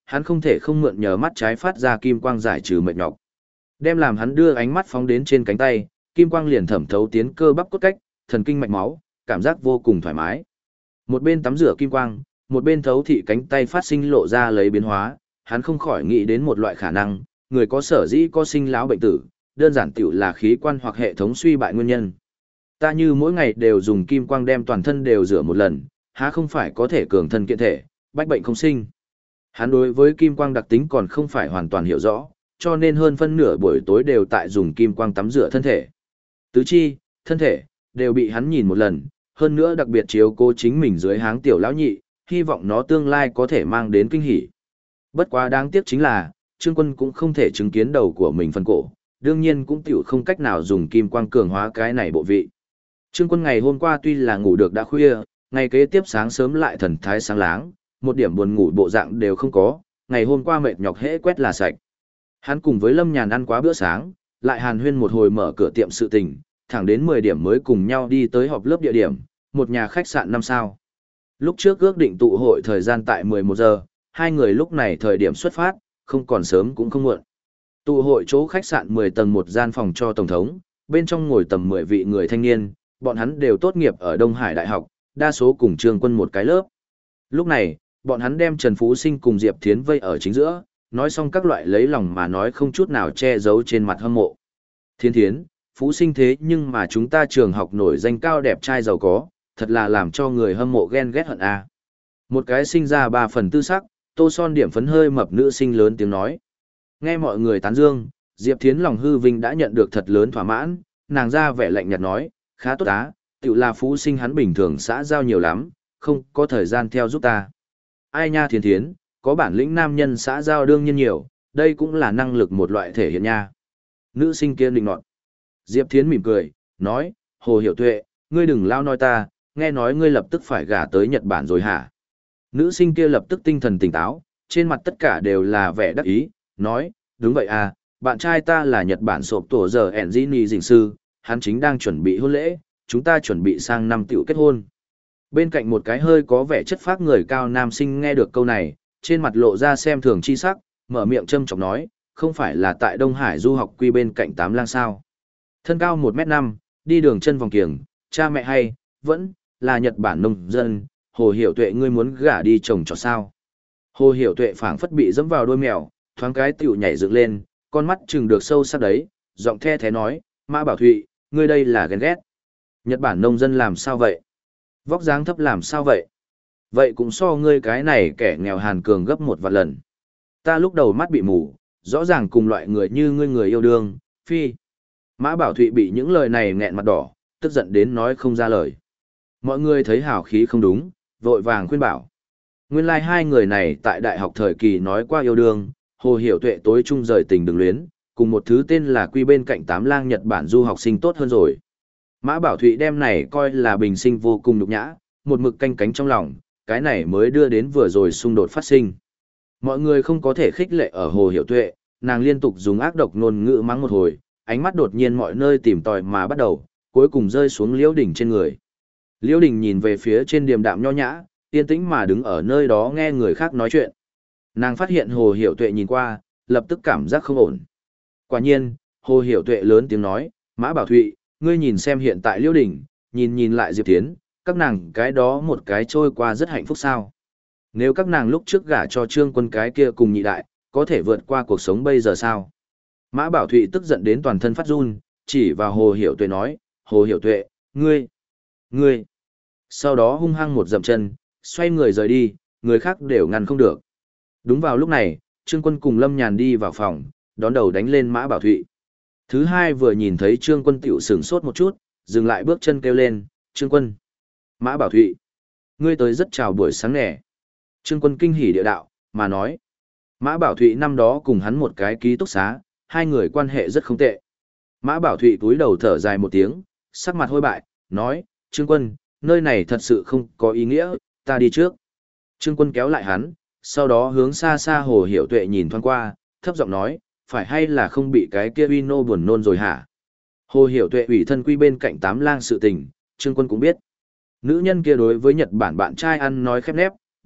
hắn không thể không mượn nhờ mắt trái phát ra kim quang giải trừ mệt nhọc. Đem làm hắn đưa ánh mắt phóng đến trên cánh tay, kim quang liền thẩm thấu tiến cơ bắp cốt cách, thần kinh mạch máu, cảm giác vô cùng thoải mái. Một bên tắm rửa kim quang, một bên thấu thị cánh tay phát sinh lộ ra lấy biến hóa, hắn không khỏi nghĩ đến một loại khả năng, người có sở dĩ có sinh lão bệnh tử, đơn giản tiểu là khí quan hoặc hệ thống suy bại nguyên nhân. Ta như mỗi ngày đều dùng kim quang đem toàn thân đều rửa một lần, há không phải có thể cường thân kiện thể, bách bệnh không sinh. Hắn đối với kim quang đặc tính còn không phải hoàn toàn hiểu rõ, cho nên hơn phân nửa buổi tối đều tại dùng kim quang tắm rửa thân thể. Tứ chi, thân thể, đều bị hắn nhìn một lần, hơn nữa đặc biệt chiếu cố chính mình dưới háng tiểu lão nhị, hy vọng nó tương lai có thể mang đến kinh hỉ. Bất quá đáng tiếc chính là, Trương Quân cũng không thể chứng kiến đầu của mình phần cổ, đương nhiên cũng tiểu không cách nào dùng kim quang cường hóa cái này bộ vị. Trương Quân ngày hôm qua tuy là ngủ được đã khuya, ngày kế tiếp sáng sớm lại thần thái sáng láng, một điểm buồn ngủ bộ dạng đều không có, ngày hôm qua mệt nhọc hễ quét là sạch. Hắn cùng với Lâm Nhàn ăn quá bữa sáng, lại hàn huyên một hồi mở cửa tiệm sự tình, thẳng đến 10 điểm mới cùng nhau đi tới họp lớp địa điểm, một nhà khách sạn 5 sao. Lúc trước ước định tụ hội thời gian tại 11 giờ, hai người lúc này thời điểm xuất phát, không còn sớm cũng không muộn. Tụ hội chỗ khách sạn 10 tầng một gian phòng cho tổng thống, bên trong ngồi tầm 10 vị người thanh niên, bọn hắn đều tốt nghiệp ở Đông Hải Đại học, đa số cùng Trương Quân một cái lớp. Lúc này, bọn hắn đem Trần Phú Sinh cùng Diệp Thiến vây ở chính giữa, nói xong các loại lấy lòng mà nói không chút nào che giấu trên mặt hâm mộ. Thiên Thiến, Phú Sinh thế nhưng mà chúng ta trường học nổi danh cao đẹp trai giàu có, thật là làm cho người hâm mộ ghen ghét hận a. Một cái sinh ra 3 phần tư sắc, tô son điểm phấn hơi mập nữ sinh lớn tiếng nói. Nghe mọi người tán dương, Diệp Thiến lòng hư vinh đã nhận được thật lớn thỏa mãn, nàng ra vẻ lạnh nhạt nói, khá tốt á, tự là Phú Sinh hắn bình thường xã giao nhiều lắm, không có thời gian theo giúp ta. Ai nha Thiên Thiến, có bản lĩnh nam nhân xã giao đương nhiên nhiều, đây cũng là năng lực một loại thể hiện nha. Nữ sinh kia định nọt. Diệp Thiến mỉm cười, nói, Hồ Hiểu Tuệ, ngươi đừng lao nói ta, nghe nói ngươi lập tức phải gả tới Nhật Bản rồi hả? Nữ sinh kia lập tức tinh thần tỉnh táo, trên mặt tất cả đều là vẻ đắc ý, nói, đúng vậy à, bạn trai ta là Nhật Bản sộp tổ giờ Enjini dình sư, hắn chính đang chuẩn bị hôn lễ, chúng ta chuẩn bị sang năm tiểu kết hôn. Bên cạnh một cái hơi có vẻ chất phác người cao nam sinh nghe được câu này, trên mặt lộ ra xem thường chi sắc, mở miệng châm chọc nói, không phải là tại Đông Hải du học quy bên cạnh Tám Lang sao. Thân cao 1m5, đi đường chân vòng kiềng, cha mẹ hay, vẫn là Nhật Bản nông dân, Hồ Hiểu Tuệ ngươi muốn gả đi chồng cho sao. Hồ Hiểu Tuệ phảng phất bị dẫm vào đôi mèo, thoáng cái tiểu nhảy dựng lên, con mắt trừng được sâu sắc đấy, giọng the thế nói, Mã Bảo Thụy, ngươi đây là ghen ghét. Nhật Bản nông dân làm sao vậy? Vóc dáng thấp làm sao vậy? Vậy cũng so ngươi cái này kẻ nghèo hàn cường gấp 1 vạn lần. Ta lúc đầu mắt bị mù, rõ ràng cùng loại người như ngươi người yêu đương, phi. Mã Bảo Thụy bị những lời này nghẹn mặt đỏ, tức giận đến nói không ra lời. Mọi người thấy hào khí không đúng, vội vàng khuyên bảo. Nguyên lai hai người này tại đại học thời kỳ nói qua yêu đương, Hồ Hiểu Tuệ tối trung rời tình đường luyến, cùng một thứ tên là quy bên cạnh Tám Lang Nhật Bản du học sinh tốt hơn rồi. Mã Bảo Thụy đem này coi là bình sinh vô cùng nhục nhã, một mực canh cánh trong lòng, cái này mới đưa đến vừa rồi xung đột phát sinh. Mọi người không có thể khích lệ ở Hồ Hiểu Tuệ, nàng liên tục dùng ác độc ngôn ngữ mắng một hồi, ánh mắt đột nhiên mọi nơi tìm tòi mà bắt đầu, cuối cùng rơi xuống Liễu Đình trên người. Liễu Đình nhìn về phía trên điềm đạm nho nhã, yên tĩnh mà đứng ở nơi đó nghe người khác nói chuyện. Nàng phát hiện Hồ Hiểu Tuệ nhìn qua, lập tức cảm giác không ổn. Quả nhiên, Hồ Hiểu Tuệ lớn tiếng nói, Mã Bảo Thụy, ngươi nhìn xem hiện tại Liễu Đình, nhìn lại Diệp Thiến, các nàng cái đó một cái trôi qua rất hạnh phúc sao. Nếu các nàng lúc trước gả cho Trương Quân cái kia cùng nhị đại, có thể vượt qua cuộc sống bây giờ sao? Mã Bảo Thụy tức giận đến toàn thân phát run, chỉ vào Hồ Hiểu Tuệ nói, Hồ Hiểu Tuệ, ngươi. Sau đó hung hăng một dậm chân, xoay người rời đi, người khác đều ngăn không được. Đúng vào lúc này, Trương Quân cùng Lâm Nhàn đi vào phòng, đón đầu đánh lên Mã Bảo Thụy. Thứ hai vừa nhìn thấy Trương Quân tiểu sửng sốt một chút, dừng lại bước chân kêu lên, Trương Quân. Mã Bảo Thụy. Ngươi tới rất chào buổi sáng nè. Trương Quân kinh hỉ địa đạo, mà nói. Mã Bảo Thụy năm đó cùng hắn một cái ký túc xá, hai người quan hệ rất không tệ. Mã Bảo Thụy cúi đầu thở dài một tiếng, sắc mặt hôi bại, nói, Trương Quân, nơi này thật sự không có ý nghĩa, ta đi trước. Trương Quân kéo lại hắn, sau đó hướng xa xa Hồ Hiểu Tuệ nhìn thoáng qua, thấp giọng nói, phải hay là không bị cái kia uy nô buồn nôn rồi hả? Hồ Hiểu Tuệ ủy thân quy bên cạnh Tám Lang sự tình, Trương Quân cũng biết. Nữ nhân kia đối với Nhật Bản bạn trai ăn nói khép nép,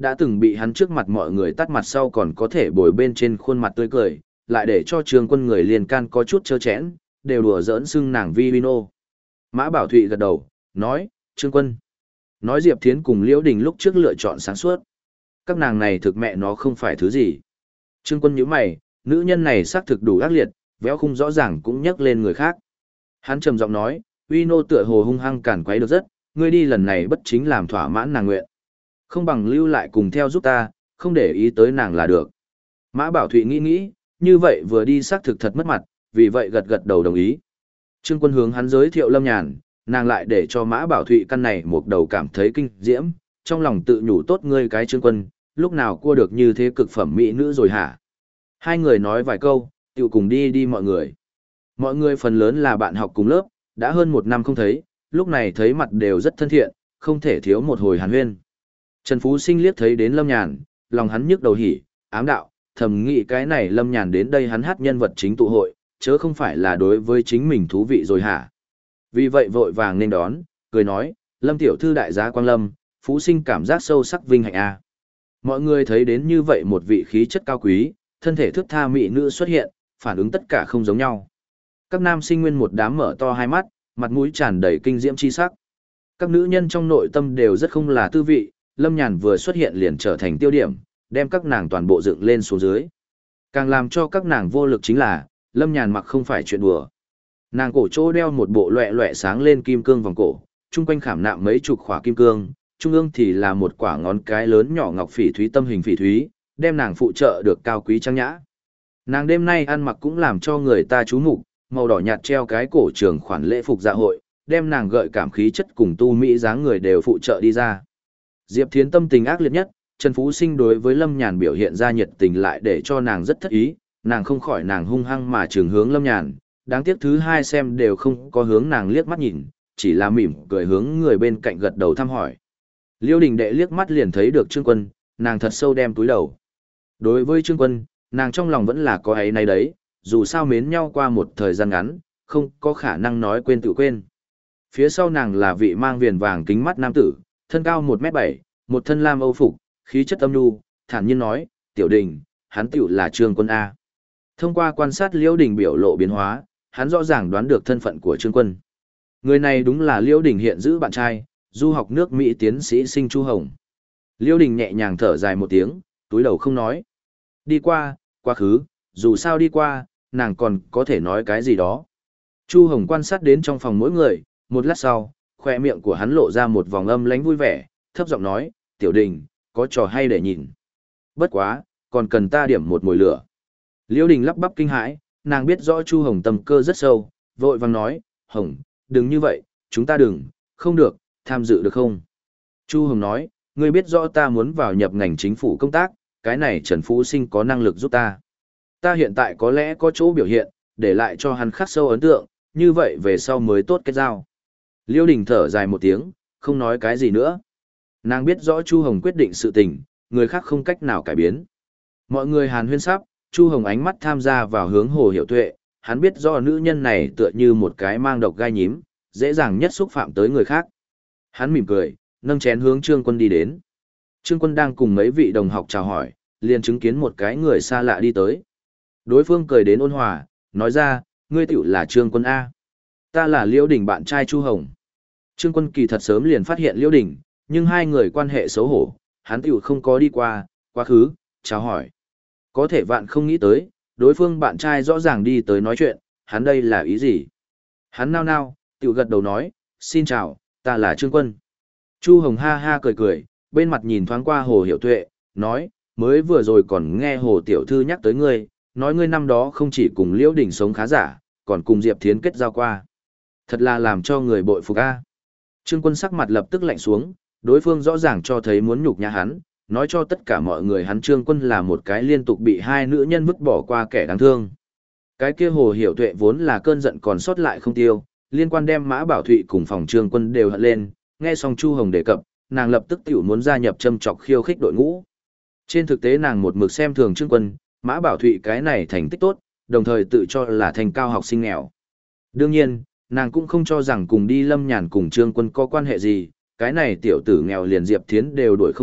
Đã từng bị hắn trước mặt mọi người tắt mặt sau còn có thể bồi bên trên khuôn mặt tươi cười, lại để cho Trương Quân người liền can có chút trơ chẽn, đều đùa giỡn xưng nàng Vi Vino. Mã Bảo Thụy gật đầu, nói, Trương Quân. Nói Diệp Thiến cùng Liễu Đình lúc trước lựa chọn sáng suốt. Các nàng này thực mẹ nó không phải thứ gì. Trương Quân nhíu mày, nữ nhân này xác thực đủ ác liệt, véo khung rõ ràng cũng nhắc lên người khác. Hắn trầm giọng nói, Vino tựa hồ hung hăng cản quấy được rất, ngươi đi lần này bất chính làm thỏa mãn nàng nguyện. Không bằng lưu lại cùng theo giúp ta, không để ý tới nàng là được. Mã Bảo Thụy nghĩ, như vậy vừa đi xác thực thật mất mặt, vì vậy gật gật đầu đồng ý. Trương Quân hướng hắn giới thiệu Lâm Nhàn, nàng lại để cho Mã Bảo Thụy căn này một đầu cảm thấy kinh diễm, trong lòng tự nhủ tốt ngươi cái Trương Quân, lúc nào cua được như thế cực phẩm mỹ nữ rồi hả? Hai người nói vài câu, tiểu cùng đi mọi người. Mọi người phần lớn là bạn học cùng lớp, đã hơn một năm không thấy, lúc này thấy mặt đều rất thân thiện, không thể thiếu một hồi hàn huyên. Trần Phú Sinh liếc thấy đến Lâm Nhàn, lòng hắn nhức đầu hỉ, ám đạo, thầm nghĩ cái này Lâm Nhàn đến đây hắn hát nhân vật chính tụ hội, chớ không phải là đối với chính mình thú vị rồi hả? Vì vậy vội vàng nên đón, cười nói, Lâm tiểu thư đại giá Quang Lâm, Phú Sinh cảm giác sâu sắc vinh hạnh a. Mọi người thấy đến như vậy một vị khí chất cao quý, thân thể thước tha mỹ nữ xuất hiện, phản ứng tất cả không giống nhau. Các nam sinh nguyên một đám mở to hai mắt, mặt mũi tràn đầy kinh diễm chi sắc. Các nữ nhân trong nội tâm đều rất không là tư vị, Lâm Nhàn vừa xuất hiện liền trở thành tiêu điểm, đem các nàng toàn bộ dựng lên xuống dưới. Càng làm cho các nàng vô lực chính là, Lâm Nhàn mặc không phải chuyện đùa. Nàng cổ chỗ đeo một bộ loẹ loẹ sáng lên kim cương vòng cổ, chung quanh khảm nạm mấy chục khỏa kim cương, trung ương thì là một quả ngón cái lớn nhỏ ngọc phỉ thúy tâm hình phỉ thúy, đem nàng phụ trợ được cao quý trang nhã. Nàng đêm nay ăn mặc cũng làm cho người ta chú mục, màu đỏ nhạt treo cái cổ trường khoản lễ phục dạ hội, đem nàng gợi cảm khí chất cùng tu mỹ dáng người đều phụ trợ đi ra. Diệp Thiến tâm tình ác liệt nhất, Trần Phú Sinh đối với Lâm Nhàn biểu hiện ra nhiệt tình lại để cho nàng rất thất ý, nàng không khỏi nàng hung hăng mà trường hướng Lâm Nhàn, đáng tiếc thứ hai xem đều không có hướng nàng liếc mắt nhìn, chỉ là mỉm cười hướng người bên cạnh gật đầu thăm hỏi. Liêu Đình Đệ liếc mắt liền thấy được Trương Quân, nàng thật sâu đem túi đầu. Đối với Trương Quân, nàng trong lòng vẫn là có ấy này đấy, dù sao mến nhau qua một thời gian ngắn, không có khả năng nói quên tự quên. Phía sau nàng là vị mang viền vàng kính mắt nam tử, thân cao 1m7, một thân lam âu phục, khí chất âm nhu, thản nhiên nói, Tiểu Đình, hắn tiểu là Trương Quân A. Thông qua quan sát Liễu Đình biểu lộ biến hóa, hắn rõ ràng đoán được thân phận của Trương Quân. Người này đúng là Liễu Đình hiện giữ bạn trai, du học nước Mỹ tiến sĩ sinh Chu Hồng. Liễu Đình nhẹ nhàng thở dài một tiếng, túi đầu không nói. Đi qua, quá khứ, dù sao đi qua, nàng còn có thể nói cái gì đó. Chu Hồng quan sát đến trong phòng mỗi người, một lát sau, khoe miệng của hắn lộ ra một vòng âm lánh vui vẻ, thấp giọng nói, Tiểu Đình, có trò hay để nhìn. Bất quá, còn cần ta điểm một mồi lửa. Liễu Đình lắp bắp kinh hãi, nàng biết rõ Chu Hồng tâm cơ rất sâu, vội vàng nói, Hồng, đừng như vậy, chúng ta đừng, không được, tham dự được không? Chu Hồng nói, ngươi biết rõ ta muốn vào nhập ngành chính phủ công tác, cái này Trần Phú Sinh có năng lực giúp ta. Ta hiện tại có lẽ có chỗ biểu hiện, để lại cho hắn khắc sâu ấn tượng, như vậy về sau mới tốt kết giao. Liễu Đình thở dài một tiếng, không nói cái gì nữa. Nàng biết rõ Chu Hồng quyết định sự tình, người khác không cách nào cải biến. Mọi người hàn huyên sắp, Chu Hồng ánh mắt tham gia vào hướng Hồ Hiểu Tuệ, hắn biết rõ nữ nhân này tựa như một cái mang độc gai nhím, dễ dàng nhất xúc phạm tới người khác. Hắn mỉm cười, nâng chén hướng Trương Quân đi đến. Trương Quân đang cùng mấy vị đồng học chào hỏi, liền chứng kiến một cái người xa lạ đi tới. Đối phương cười đến ôn hòa, nói ra, ngươi tiểu là Trương Quân A. Ta là Liễu Đình bạn trai Chu Hồng. Trương Quân kỳ thật sớm liền phát hiện Liễu Đình, nhưng hai người quan hệ xấu hổ, hắn tiểu không có đi qua, quá khứ, chào hỏi. Có thể vạn không nghĩ tới, đối phương bạn trai rõ ràng đi tới nói chuyện, hắn đây là ý gì? Hắn nao nao, tiểu gật đầu nói, xin chào, ta là Trương Quân. Chu Hồng ha ha cười cười, bên mặt nhìn thoáng qua Hồ Hiểu Tuệ, nói, mới vừa rồi còn nghe Hồ Tiểu Thư nhắc tới ngươi, nói ngươi năm đó không chỉ cùng Liễu Đình sống khá giả, còn cùng Diệp Thiến kết giao qua. Thật là làm cho người bội phục a. Trương Quân sắc mặt lập tức lạnh xuống, đối phương rõ ràng cho thấy muốn nhục nhã hắn, nói cho tất cả mọi người hắn Trương Quân là một cái liên tục bị hai nữ nhân vứt bỏ qua kẻ đáng thương. Cái kia Hồ Hiểu Tuệ vốn là cơn giận còn sót lại không tiêu, liên quan đem Mã Bảo Thụy cùng phòng Trương Quân đều hận lên, nghe xong Chu Hồng đề cập, nàng lập tức tiểu muốn gia nhập châm chọc khiêu khích đội ngũ. Trên thực tế nàng một mực xem thường Trương Quân, Mã Bảo Thụy cái này thành tích tốt, đồng thời tự cho là thành cao học sinh nghèo. Đương nhiên, nàng cũng không cho rằng cùng đi Lâm Nhàn cùng Trương Quân có quan hệ gì, cái này tiểu tử nghèo liền Diệp Thiến đều đuổi không kịp,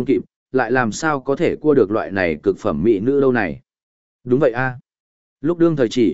lại làm sao có thể cua được loại này cực phẩm mỹ nữ đâu này. Đúng vậy a. Lúc đương thời chỉ,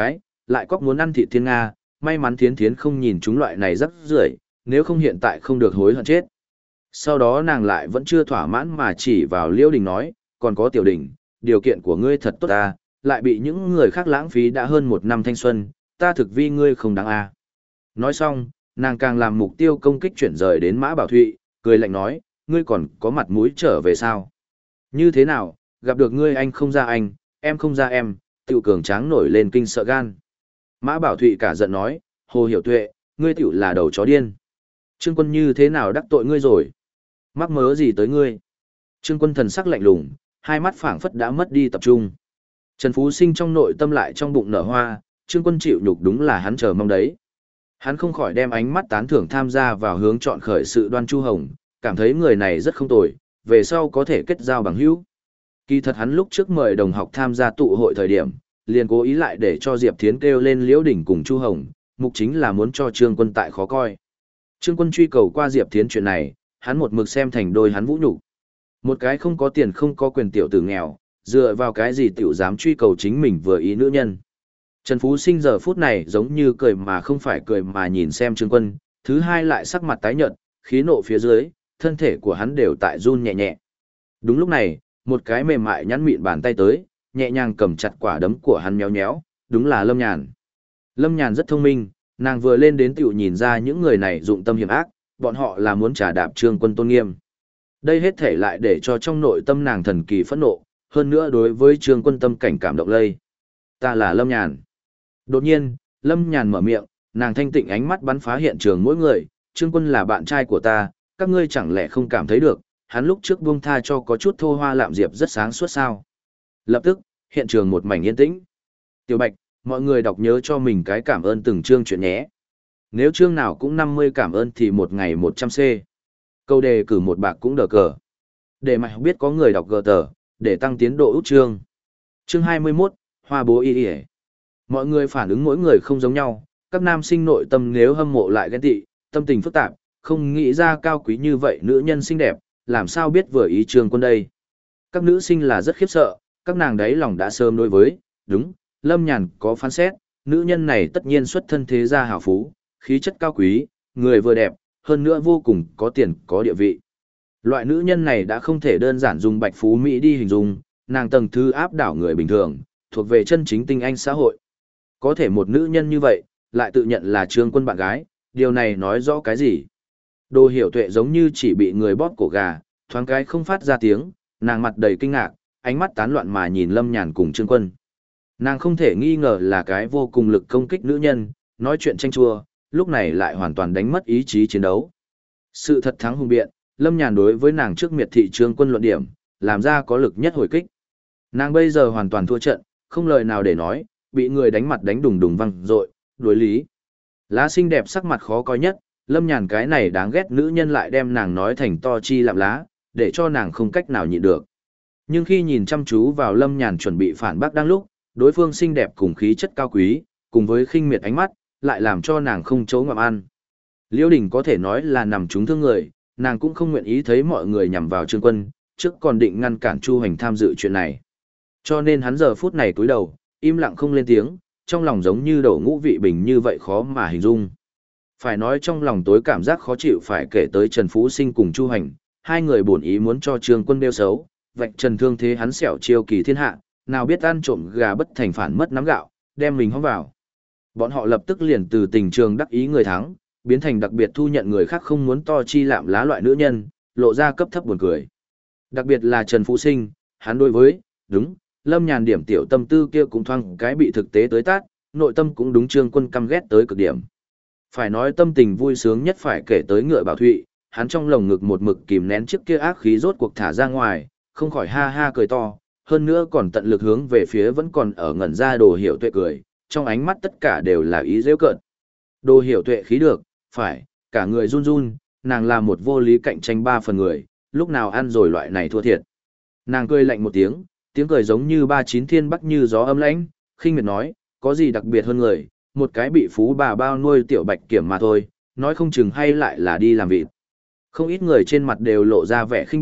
lại cóc muốn ăn thịt thiên Nga, may mắn thiến thiến không nhìn chúng loại này rất rưởi, nếu không hiện tại không được hối hận chết. Sau đó nàng lại vẫn chưa thỏa mãn mà chỉ vào Liễu Đình nói, còn có Tiểu Đình, điều kiện của ngươi thật tốt ta, lại bị những người khác lãng phí đã hơn 1 năm thanh xuân, ta thực vi ngươi không đáng a. Nói xong, nàng càng làm mục tiêu công kích chuyển rời đến Mã Bảo Thụy, cười lạnh nói, ngươi còn có mặt mũi trở về sao? Như thế nào, gặp được ngươi anh không ra anh, em không ra em, tiểu cường tráng nổi lên kinh sợ gan. Mã Bảo Thụy cả giận nói, Hồ Hiểu Tuệ, ngươi tiểu là đầu chó điên. Trương Quân như thế nào đắc tội ngươi rồi? Mắc mớ gì tới ngươi? Trương Quân thần sắc lạnh lùng, hai mắt phảng phất đã mất đi tập trung. Trần Phú Sinh trong nội tâm lại trong bụng nở hoa, Trương Quân chịu nhục đúng là hắn chờ mong đấy. Hắn không khỏi đem ánh mắt tán thưởng tham gia vào hướng chọn khởi sự Đoan Chu Hồng, cảm thấy người này rất không tồi, về sau có thể kết giao bằng hữu. Kỳ thật hắn lúc trước mời đồng học tham gia tụ hội thời điểm, liền cố ý lại để cho Diệp Thiến kêu lên Liễu Đỉnh cùng Chu Hồng, mục chính là muốn cho Trương Quân tại khó coi. Trương Quân truy cầu qua Diệp Thiến chuyện này, hắn một mực xem thành đôi hắn vũ nhục. Một cái không có tiền không có quyền tiểu tử nghèo, dựa vào cái gì tiểu dám truy cầu chính mình vừa ý nữ nhân. Trần Phú Sinh giờ phút này giống như cười mà không phải cười mà nhìn xem Trương Quân, thứ hai lại sắc mặt tái nhợt, khí nộ phía dưới, thân thể của hắn đều tại run nhẹ nhẹ. Đúng lúc này, một cái mềm mại nhắn mịn bàn tay tới, nhẹ nhàng cầm chặt quả đấm của hắn nhéo nhéo, đúng là Lâm Nhàn. Lâm Nhàn rất thông minh, nàng vừa lên đến tiểu nhìn ra những người này dụng tâm hiểm ác, bọn họ là muốn trả đạp Trương Quân tôn nghiêm. Đây hết thể lại để cho trong nội tâm nàng thần kỳ phẫn nộ, hơn nữa đối với Trương Quân tâm cảnh cảm động lây. Ta là Lâm Nhàn. Đột nhiên, Lâm Nhàn mở miệng, nàng thanh tịnh ánh mắt bắn phá hiện trường mỗi người, Trương Quân là bạn trai của ta, các ngươi chẳng lẽ không cảm thấy được, hắn lúc trước buông tha cho có chút thô hoa lạm diệp rất sáng suốt sao. Lập tức, hiện trường một mảnh yên tĩnh. Tiểu Bạch, mọi người đọc nhớ cho mình cái cảm ơn từng chương chuyện nhé. Nếu chương nào cũng 50 cảm ơn thì một ngày 100C. Câu đề cử một bạc cũng đờ cờ. Để mày biết có người đọc gờ tờ, để tăng tiến độ út chương. Chương 21, Hoa bố y y. Mọi người phản ứng mỗi người không giống nhau, các nam sinh nội tâm nếu hâm mộ lại ghen tị, tâm tình phức tạp, không nghĩ ra cao quý như vậy nữ nhân xinh đẹp, làm sao biết vừa ý Trương Quân đây. Các nữ sinh là rất khiếp sợ, các nàng đấy lòng đã sớm đối với, đúng, Lâm Nhàn có phán xét, nữ nhân này tất nhiên xuất thân thế gia hào phú, khí chất cao quý, người vừa đẹp, hơn nữa vô cùng có tiền có địa vị. Loại nữ nhân này đã không thể đơn giản dùng bạch phú Mỹ đi hình dung, nàng tầng thứ áp đảo người bình thường, thuộc về chân chính tinh anh xã hội. Có thể một nữ nhân như vậy, lại tự nhận là Trương Quân bạn gái, điều này nói rõ cái gì? Đồ Hiểu Tuệ giống như chỉ bị người bóp cổ gà, thoáng cái không phát ra tiếng, nàng mặt đầy kinh ngạc, ánh mắt tán loạn mà nhìn Lâm Nhàn cùng Trương Quân. Nàng không thể nghi ngờ là cái vô cùng lực công kích nữ nhân, nói chuyện tranh chua, lúc này lại hoàn toàn đánh mất ý chí chiến đấu. Sự thật thắng hùng biện, Lâm Nhàn đối với nàng trước miệt thị Trương Quân luận điểm, làm ra có lực nhất hồi kích. Nàng bây giờ hoàn toàn thua trận, không lời nào để nói, bị người đánh mặt đánh đùng đùng văng rội, đối lý. Lá xinh đẹp sắc mặt khó coi nhất, Lâm Nhàn cái này đáng ghét nữ nhân lại đem nàng nói thành to chi lạm lá, để cho nàng không cách nào nhịn được. Nhưng khi nhìn chăm chú vào Lâm Nhàn chuẩn bị phản bác đang lúc, đối phương xinh đẹp cùng khí chất cao quý, cùng với khinh miệt ánh mắt, lại làm cho nàng không chỗ ngậm ăn. Liễu Đình có thể nói là nằm trúng thương người, nàng cũng không nguyện ý thấy mọi người nhằm vào Trương Quân, trước còn định ngăn cản Chu Hành tham dự chuyện này. Cho nên hắn giờ phút này cúi đầu, im lặng không lên tiếng, trong lòng giống như đổ ngũ vị bình như vậy khó mà hình dung. Phải nói trong lòng tối cảm giác khó chịu phải kể tới Trần Phú Sinh cùng Chu Hành, hai người bổn ý muốn cho Trương Quân đeo xấu, vạch trần thương thế hắn xẻo chiêu kỳ thiên hạ, nào biết ăn trộm gà bất thành phản mất nắm gạo, đem mình hóng vào. Bọn họ lập tức liền từ tình trường đắc ý người thắng, biến thành đặc biệt thu nhận người khác không muốn to chi lạm lá loại nữ nhân, lộ ra cấp thấp buồn cười. Đặc biệt là Trần Phú Sinh, hắn đối với, đúng, Lâm Nhàn điểm tiểu tâm tư kia cũng thoang cái bị thực tế tới tát, nội tâm cũng đúng Trương Quân căm ghét tới cực điểm. Phải nói tâm tình vui sướng nhất phải kể tới Ngựa Bảo Thụy, hắn trong lồng ngực một mực kìm nén chiếc kia ác khí rốt cuộc thả ra ngoài, không khỏi ha ha cười to, hơn nữa còn tận lực hướng về phía vẫn còn ở ngẩn ra Đồ Hiểu Tuệ cười, trong ánh mắt tất cả đều là ý giễu cợt. Đồ Hiểu Tuệ khí được, phải, cả người run run, nàng là một vô lý cạnh tranh 3 phần người, lúc nào ăn rồi loại này thua thiệt. Nàng cười lạnh một tiếng cười giống như 39 thiên bắc như gió âm lãnh, khinh miệt nói, có gì đặc biệt hơn người, một cái bị phú bà bao nuôi tiểu bạch kiểm mà thôi, nói không chừng hay lại là đi làm vịt. Không ít người trên mặt đều lộ ra vẻ khinh bỉ,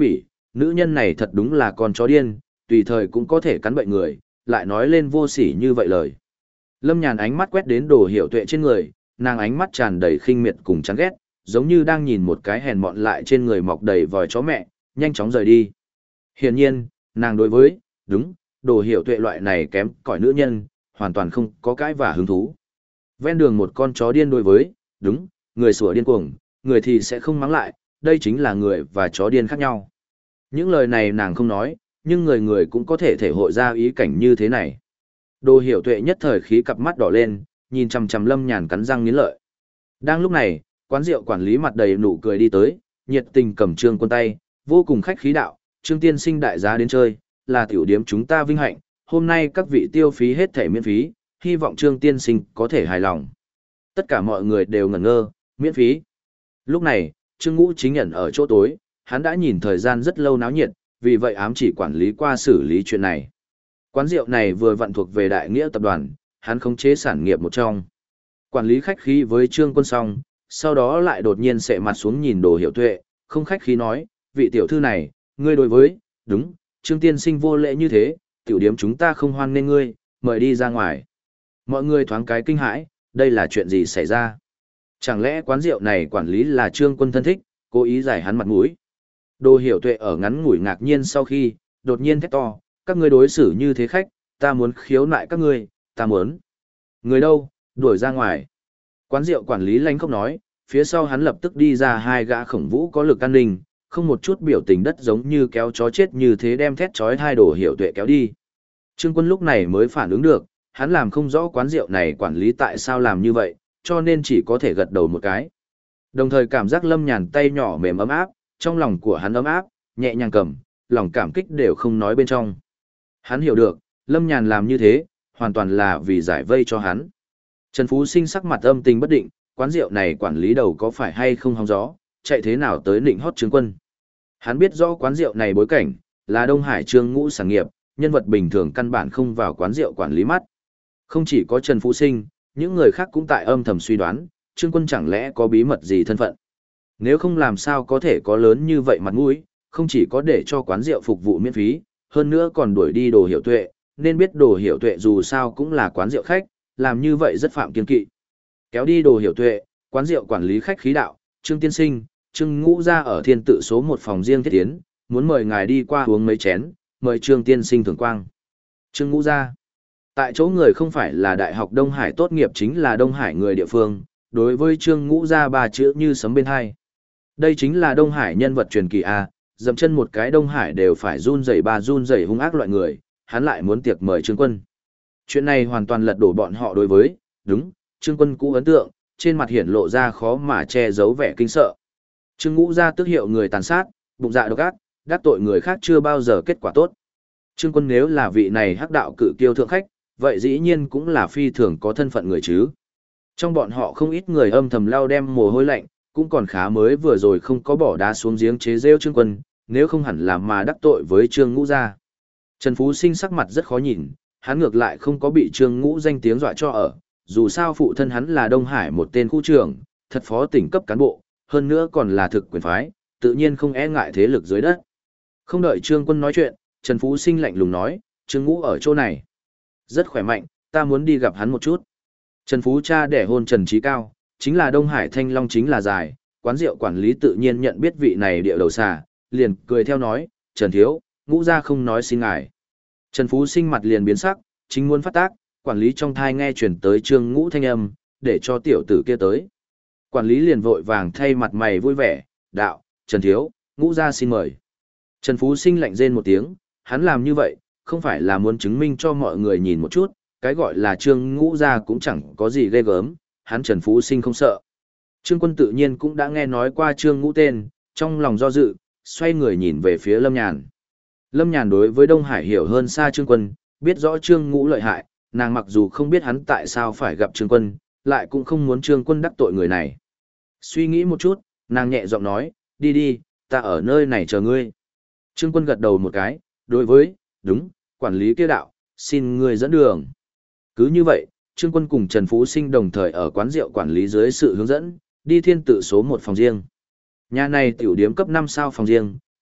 nữ nhân này thật đúng là con chó điên, tùy thời cũng có thể cắn bệnh người, lại nói lên vô sỉ như vậy lời. Lâm Nhàn ánh mắt quét đến Đồ Hiểu Tuệ trên người, nàng ánh mắt tràn đầy khinh miệt cùng chán ghét, giống như đang nhìn một cái hèn mọn lại trên người mọc đầy vòi chó mẹ, nhanh chóng rời đi. Hiển nhiên, nàng đối với, đúng, Đồ Hiểu Tuệ loại này kém cỏi nữ nhân, hoàn toàn không có cái và hứng thú. Ven đường một con chó điên đối với, đúng, người sủa điên cuồng, người thì sẽ không mắng lại, đây chính là người và chó điên khác nhau. Những lời này nàng không nói, nhưng người người cũng có thể thể hội ra ý cảnh như thế này. Đồ Hiểu Tuệ nhất thời khí cặp mắt đỏ lên, nhìn chằm chằm Lâm Nhàn cắn răng nghiến lợi. Đang lúc này, quán rượu quản lý mặt đầy nụ cười đi tới, nhiệt tình cầm Trương Quân tay, vô cùng khách khí đạo, Trương tiên sinh đại giá đến chơi, là tiểu điếm chúng ta vinh hạnh, hôm nay các vị tiêu phí hết thảy miễn phí, hy vọng Trương tiên sinh có thể hài lòng. Tất cả mọi người đều ngẩn ngơ, miễn phí. Lúc này, Trương Ngũ chính nhận ở chỗ tối, hắn đã nhìn thời gian rất lâu náo nhiệt, vì vậy ám chỉ quản lý qua xử lý chuyện này. Quán rượu này vừa vặn thuộc về Đại Nghĩa tập đoàn, hắn khống chế sản nghiệp một trong. Quản lý khách khí với Trương Quân xong, sau đó lại đột nhiên sệ mặt xuống nhìn Đồ Hiểu Tuệ, không khách khí nói, vị tiểu thư này, ngươi đối với, đúng, Trương tiên sinh vô lễ như thế, tiểu điếm chúng ta không hoan nên ngươi, mời đi ra ngoài. Mọi người thoáng cái kinh hãi, đây là chuyện gì xảy ra? Chẳng lẽ quán rượu này quản lý là Trương Quân thân thích, cố ý giải hắn mặt mũi? Đồ Hiểu Tuệ ở ngắn ngủi ngạc nhiên sau khi, đột nhiên thét to, các ngươi đối xử như thế khách, ta muốn khiếu nại các ngươi, ta muốn. Người đâu, đuổi ra ngoài. Quán rượu quản lý lanh không nói, phía sau hắn lập tức đi ra hai gã khổng vũ có lực an ninh, không một chút biểu tình đất giống như kéo chó chết như thế đem thét chói hai Đồ Hiểu Tuệ kéo đi. Trương Quân lúc này mới phản ứng được, hắn làm không rõ quán rượu này quản lý tại sao làm như vậy, cho nên chỉ có thể gật đầu một cái. Đồng thời cảm giác Lâm Nhàn tay nhỏ mềm ấm áp, trong lòng của hắn ấm áp, nhẹ nhàng cầm, lòng cảm kích đều không nói bên trong. Hắn hiểu được, Lâm Nhàn làm như thế, hoàn toàn là vì giải vây cho hắn. Trần Phú Sinh sắc mặt âm tình bất định, quán rượu này quản lý đầu có phải hay không hóng gió, chạy thế nào tới định hót Trương Quân. Hắn biết rõ quán rượu này bối cảnh, là Đông Hải Trương Ngũ sản nghiệp, nhân vật bình thường căn bản không vào quán rượu quản lý mắt. Không chỉ có Trần Phú Sinh, những người khác cũng tại âm thầm suy đoán, Trương Quân chẳng lẽ có bí mật gì thân phận. Nếu không làm sao có thể có lớn như vậy mặt mũi, không chỉ có để cho quán rượu phục vụ miễn phí, hơn nữa còn đuổi đi Đồ Hiểu Tuệ, nên biết Đồ Hiểu Tuệ dù sao cũng là quán rượu khách, làm như vậy rất phạm kiên kỵ. Kéo đi Đồ Hiểu Tuệ, quán rượu quản lý khách khí đạo, Trương tiên sinh, Trương Ngũ ra ở thiên tự số một phòng riêng thiết tiến, muốn mời ngài đi qua uống mấy chén, mời Trương tiên sinh thưởng quang. Trương Ngũ ra. Tại chỗ người không phải là Đại học Đông Hải tốt nghiệp chính là Đông Hải người địa phương, đối với Trương Ngũ ra ba chữ như sấm bên hai. Đây chính là Đông Hải nhân vật truyền kỳ A, dậm chân một cái Đông Hải đều phải run rẩy hung ác loại người, hắn lại muốn tiệc mời Trương Quân. Chuyện này hoàn toàn lật đổ bọn họ đối với, đúng, Trương Quân cũ ấn tượng, trên mặt hiển lộ ra khó mà che giấu vẻ kinh sợ. Trương Ngũ ra tước hiệu người tàn sát, bụng dạ độc ác, đắc tội người khác chưa bao giờ kết quả tốt. Trương Quân nếu là vị này hắc đạo cự kiêu thượng khách, vậy dĩ nhiên cũng là phi thường có thân phận người chứ. Trong bọn họ không ít người âm thầm lao đem mồ hôi lạnh, cũng còn khá mới vừa rồi không có bỏ đá xuống giếng chế rêu Trương Quân, nếu không hẳn là mà đắc tội với Trương Ngũ gia. Trần Phú Sinh sắc mặt rất khó nhìn, hắn ngược lại không có bị Trương Ngũ danh tiếng dọa cho ở, dù sao phụ thân hắn là Đông Hải một tên khu trưởng, thật phó tỉnh cấp cán bộ, hơn nữa còn là thực quyền phái, tự nhiên không e ngại thế lực dưới đất. Không đợi Trương Quân nói chuyện, Trần Phú Sinh lạnh lùng nói, Trương Ngũ ở chỗ này. Rất khỏe mạnh, ta muốn đi gặp hắn một chút. Trần Phú cha đẻ hôn Trần Trí Cao, chính là Đông Hải Thanh Long chính là dài, quán rượu quản lý tự nhiên nhận biết vị này địa đầu xà, liền cười theo nói, Trần Thiếu, Ngũ ra không nói xin ngài. Trần Phú Sinh mặt liền biến sắc, chính muốn phát tác, quản lý trong thai nghe chuyển tới Trương Ngũ thanh âm, để cho tiểu tử kia tới. Quản lý liền vội vàng thay mặt mày vui vẻ, đạo, Trần Thiếu, Ngũ ra xin mời. Trần Phú Sinh lạnh rên một tiếng, hắn làm như vậy, không phải là muốn chứng minh cho mọi người nhìn một chút, cái gọi là Trương Ngũ ra cũng chẳng có gì ghê gớm, hắn Trần Phú Sinh không sợ. Trương Quân tự nhiên cũng đã nghe nói qua Trương Ngũ tên, trong lòng do dự, xoay người nhìn về phía Lâm Nhàn. Lâm Nhàn đối với Đông Hải hiểu hơn xa Trương Quân, biết rõ Trương Ngũ lợi hại, nàng mặc dù không biết hắn tại sao phải gặp Trương Quân, lại cũng không muốn Trương Quân đắc tội người này. Suy nghĩ một chút, nàng nhẹ giọng nói, đi đi, ta ở nơi này chờ ngươi. Trương Quân gật đầu một cái, đối với, đúng, quản lý kia đạo, xin ngươi dẫn đường. Cứ như vậy, Trương Quân cùng Trần Phú Sinh đồng thời ở quán rượu quản lý dưới sự hướng dẫn, đi thiên tự số một phòng riêng. Nhà này tiểu điếm cấp 5 sao phòng riêng,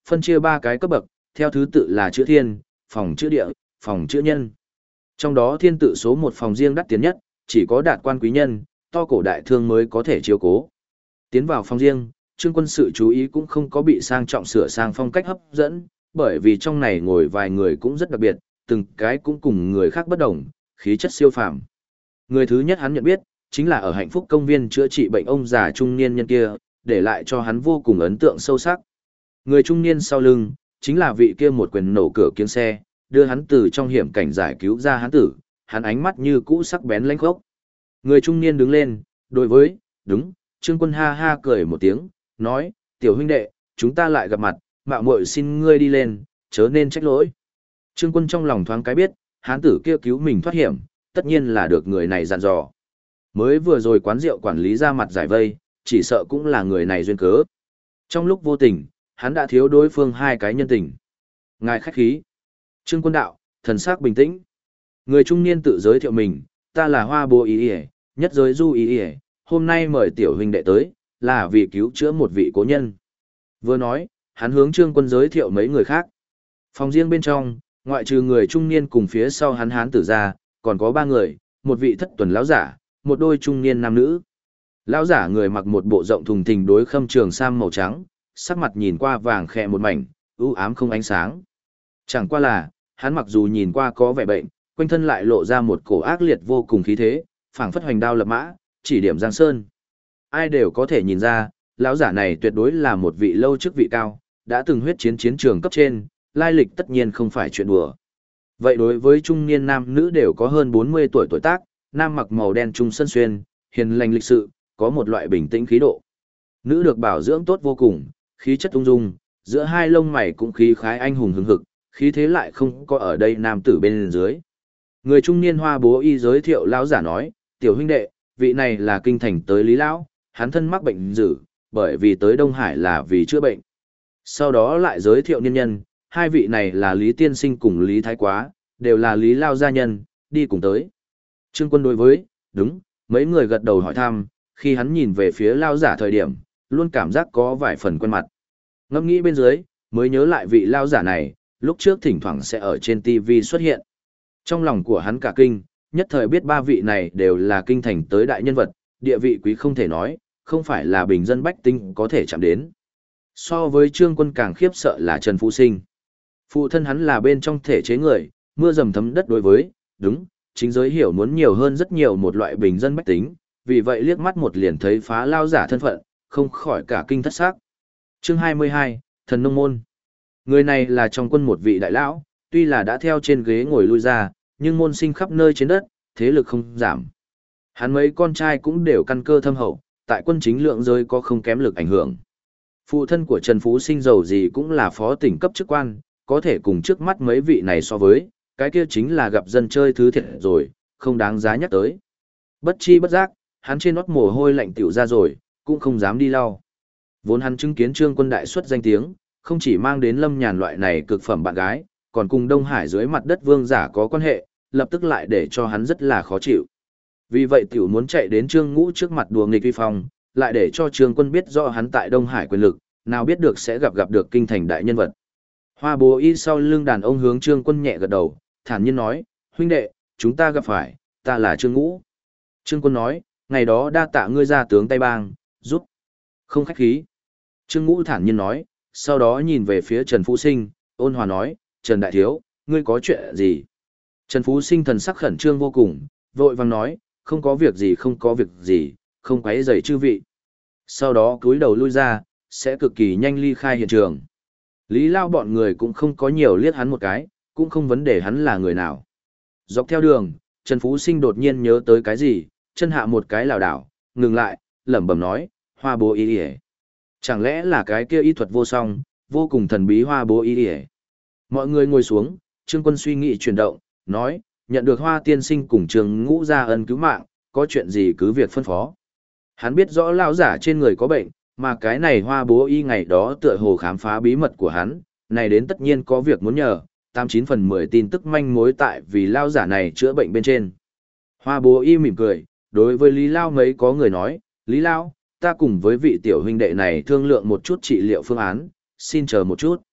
phân chia 3 cái cấp bậc, theo thứ tự là chữa thiên, phòng chữa địa, phòng chữa nhân. Trong đó thiên tự số 1 phòng riêng đắt tiền nhất, chỉ có đạt quan quý nhân, to cổ đại thương mới có thể chiếu cố. Tiến vào phòng riêng, Trương Quân sự chú ý cũng không có bị sang trọng sửa sang phong cách hấp dẫn, bởi vì trong này ngồi vài người cũng rất đặc biệt, từng cái cũng cùng người khác bất đồng, khí chất siêu phàm. Người thứ nhất hắn nhận biết, chính là ở hạnh phúc công viên chữa trị bệnh ông già trung niên nhân kia, để lại cho hắn vô cùng ấn tượng sâu sắc. Người trung niên sau lưng, chính là vị kia một quyền nổ cửa kiếng xe, đưa hắn từ trong hiểm cảnh giải cứu ra hắn tử, hắn ánh mắt như cũ sắc bén lãnh khốc. Người trung niên đứng lên, đối với, đúng, Trương Quân ha ha cười một tiếng, nói, tiểu huynh đệ, chúng ta lại gặp mặt, mạo muội xin ngươi đi lên, chớ nên trách lỗi. Trương Quân trong lòng thoáng cái biết, hán tử kia cứu mình thoát hiểm, tất nhiên là được người này dặn dò. Mới vừa rồi quán rượu quản lý ra mặt giải vây, chỉ sợ cũng là người này duyên cớ. Trong lúc vô tình, hắn đã thiếu đối phương 2 cái nhân tình. Ngài khách khí. Trương Quân đạo, thần sắc bình tĩnh. Người trung niên tự giới thiệu mình, ta là Hoa Bố Y Y, nhất giới du Y Y, hôm nay mời tiểu huynh đệ tới, là vì cứu chữa một vị cố nhân. Vừa nói, hắn hướng Trương Quân giới thiệu mấy người khác. Phòng riêng bên trong, ngoại trừ người trung niên cùng phía sau hắn hán tử ra, còn có 3 người, một vị thất tuần lão giả, một đôi trung niên nam nữ. Lão giả người mặc một bộ rộng thùng thình đối khâm trường sam màu trắng, sắc mặt nhìn qua vàng khẽ một mảnh, u ám không ánh sáng. Chẳng qua là, hắn mặc dù nhìn qua có vẻ bệnh, quanh thân lại lộ ra một cổ ác liệt vô cùng khí thế, phảng phất hoành đao lập mã, chỉ điểm giang sơn. Ai đều có thể nhìn ra, lão giả này tuyệt đối là một vị lâu chức vị cao, đã từng huyết chiến chiến trường cấp trên, lai lịch tất nhiên không phải chuyện đùa. Vậy đối với trung niên nam nữ đều có hơn 40 tuổi tuổi tác, nam mặc màu đen trung sân xuyên, hiền lành lịch sự, có một loại bình tĩnh khí độ. Nữ được bảo dưỡng tốt vô cùng, khí chất ung dung, giữa hai lông mày cũng khí khái anh hùng hứng hực, khí thế lại không có ở đây nam tử bên dưới. Người trung niên Hoa Bố Y giới thiệu lão giả nói, tiểu huynh đệ, vị này là kinh thành tới Lý lão, hắn thân mắc bệnh dữ, bởi vì tới Đông Hải là vì chữa bệnh. Sau đó lại giới thiệu niên nhân, 2 vị này là Lý Tiên Sinh cùng Lý Thái Quá, đều là Lý Lao gia nhân, đi cùng tới. Trương Quân đối với, đúng, mấy người gật đầu hỏi thăm, khi hắn nhìn về phía Lao giả thời điểm, luôn cảm giác có vài phần quen mặt. Ngẫm nghĩ bên dưới, mới nhớ lại vị Lao giả này, lúc trước thỉnh thoảng sẽ ở trên TV xuất hiện. Trong lòng của hắn cả kinh, nhất thời biết 3 vị này đều là kinh thành tới đại nhân vật, địa vị quý không thể nói, không phải là bình dân bách tính có thể chạm đến. So với Trương Quân càng khiếp sợ là Trần Phú Sinh. Phụ thân hắn là bên trong thể chế người, mưa dầm thấm đất đối với, đúng, chính giới hiểu muốn nhiều hơn rất nhiều một loại bình dân bách tính, vì vậy liếc mắt một liền thấy phá lao giả thân phận, không khỏi cả kinh thất xác. Chương 22, Thần Nông Môn. Người này là trong quân một vị đại lão, tuy là đã theo trên ghế ngồi lui ra, nhưng môn sinh khắp nơi trên đất, thế lực không giảm. Hắn mấy con trai cũng đều căn cơ thâm hậu, tại quân chính lượng giới có không kém lực ảnh hưởng. Phụ thân của Trần Phú Sinh giàu gì cũng là phó tỉnh cấp chức quan, có thể cùng trước mắt mấy vị này so với, cái kia chính là gặp dân chơi thứ thiệt rồi, không đáng giá nhắc tới. Bất chi bất giác, hắn trên nót mồ hôi lạnh tiểu ra rồi, cũng không dám đi lau. Vốn hắn chứng kiến Trương Quân đại xuất danh tiếng, không chỉ mang đến Lâm Nhàn loại này cực phẩm bạn gái, còn cùng Đông Hải dưới mặt đất vương giả có quan hệ, lập tức lại để cho hắn rất là khó chịu. Vì vậy tiểu muốn chạy đến Trương Ngũ trước mặt đùa nghịch vi phong, lại để cho Trương Quân biết rõ hắn tại Đông Hải quyền lực, nào biết được sẽ gặp được kinh thành đại nhân vật. Hoa Bố Y sau lưng đàn ông hướng Trương Quân nhẹ gật đầu, thản nhiên nói, huynh đệ, chúng ta gặp phải, ta là Trương Ngũ. Trương Quân nói, ngày đó đa tạ ngươi ra tướng Tây Bang, giúp. Không khách khí. Trương Ngũ thản nhiên nói, sau đó nhìn về phía Trần Phú Sinh, ôn hòa nói, Trần Đại Thiếu, ngươi có chuyện gì? Trần Phú Sinh thần sắc khẩn trương vô cùng, vội vàng nói, không có việc gì không có việc gì, không quấy rầy chư vị. Sau đó cúi đầu lui ra, sẽ cực kỳ nhanh ly khai hiện trường. Lý Lao bọn người cũng không có nhiều liếc hắn một cái, cũng không vấn đề hắn là người nào. Dọc theo đường, Trần Phú Sinh đột nhiên nhớ tới cái gì, chân hạ một cái lảo đảo, ngừng lại, lẩm bẩm nói, Hoa Bố Y Y. Chẳng lẽ là cái kia y thuật vô song, vô cùng thần bí Hoa Bố Y Y. Mọi người ngồi xuống, Trương Quân suy nghĩ chuyển động, nói, nhận được Hoa tiên sinh cùng Trương Ngũ gia ân cứu mạng, có chuyện gì cứ việc phân phó. Hắn biết rõ lão giả trên người có bệnh, mà cái này Hoa Bố Y ngày đó tựa hồ khám phá bí mật của hắn, này đến tất nhiên có việc muốn nhờ, 89/10 tin tức manh mối tại vì lão giả này chữa bệnh bên trên. Hoa Bố Y mỉm cười, đối với Lý Lao mấy có người nói, Lý Lao, ta cùng với vị tiểu huynh đệ này thương lượng một chút trị liệu phương án, xin chờ một chút.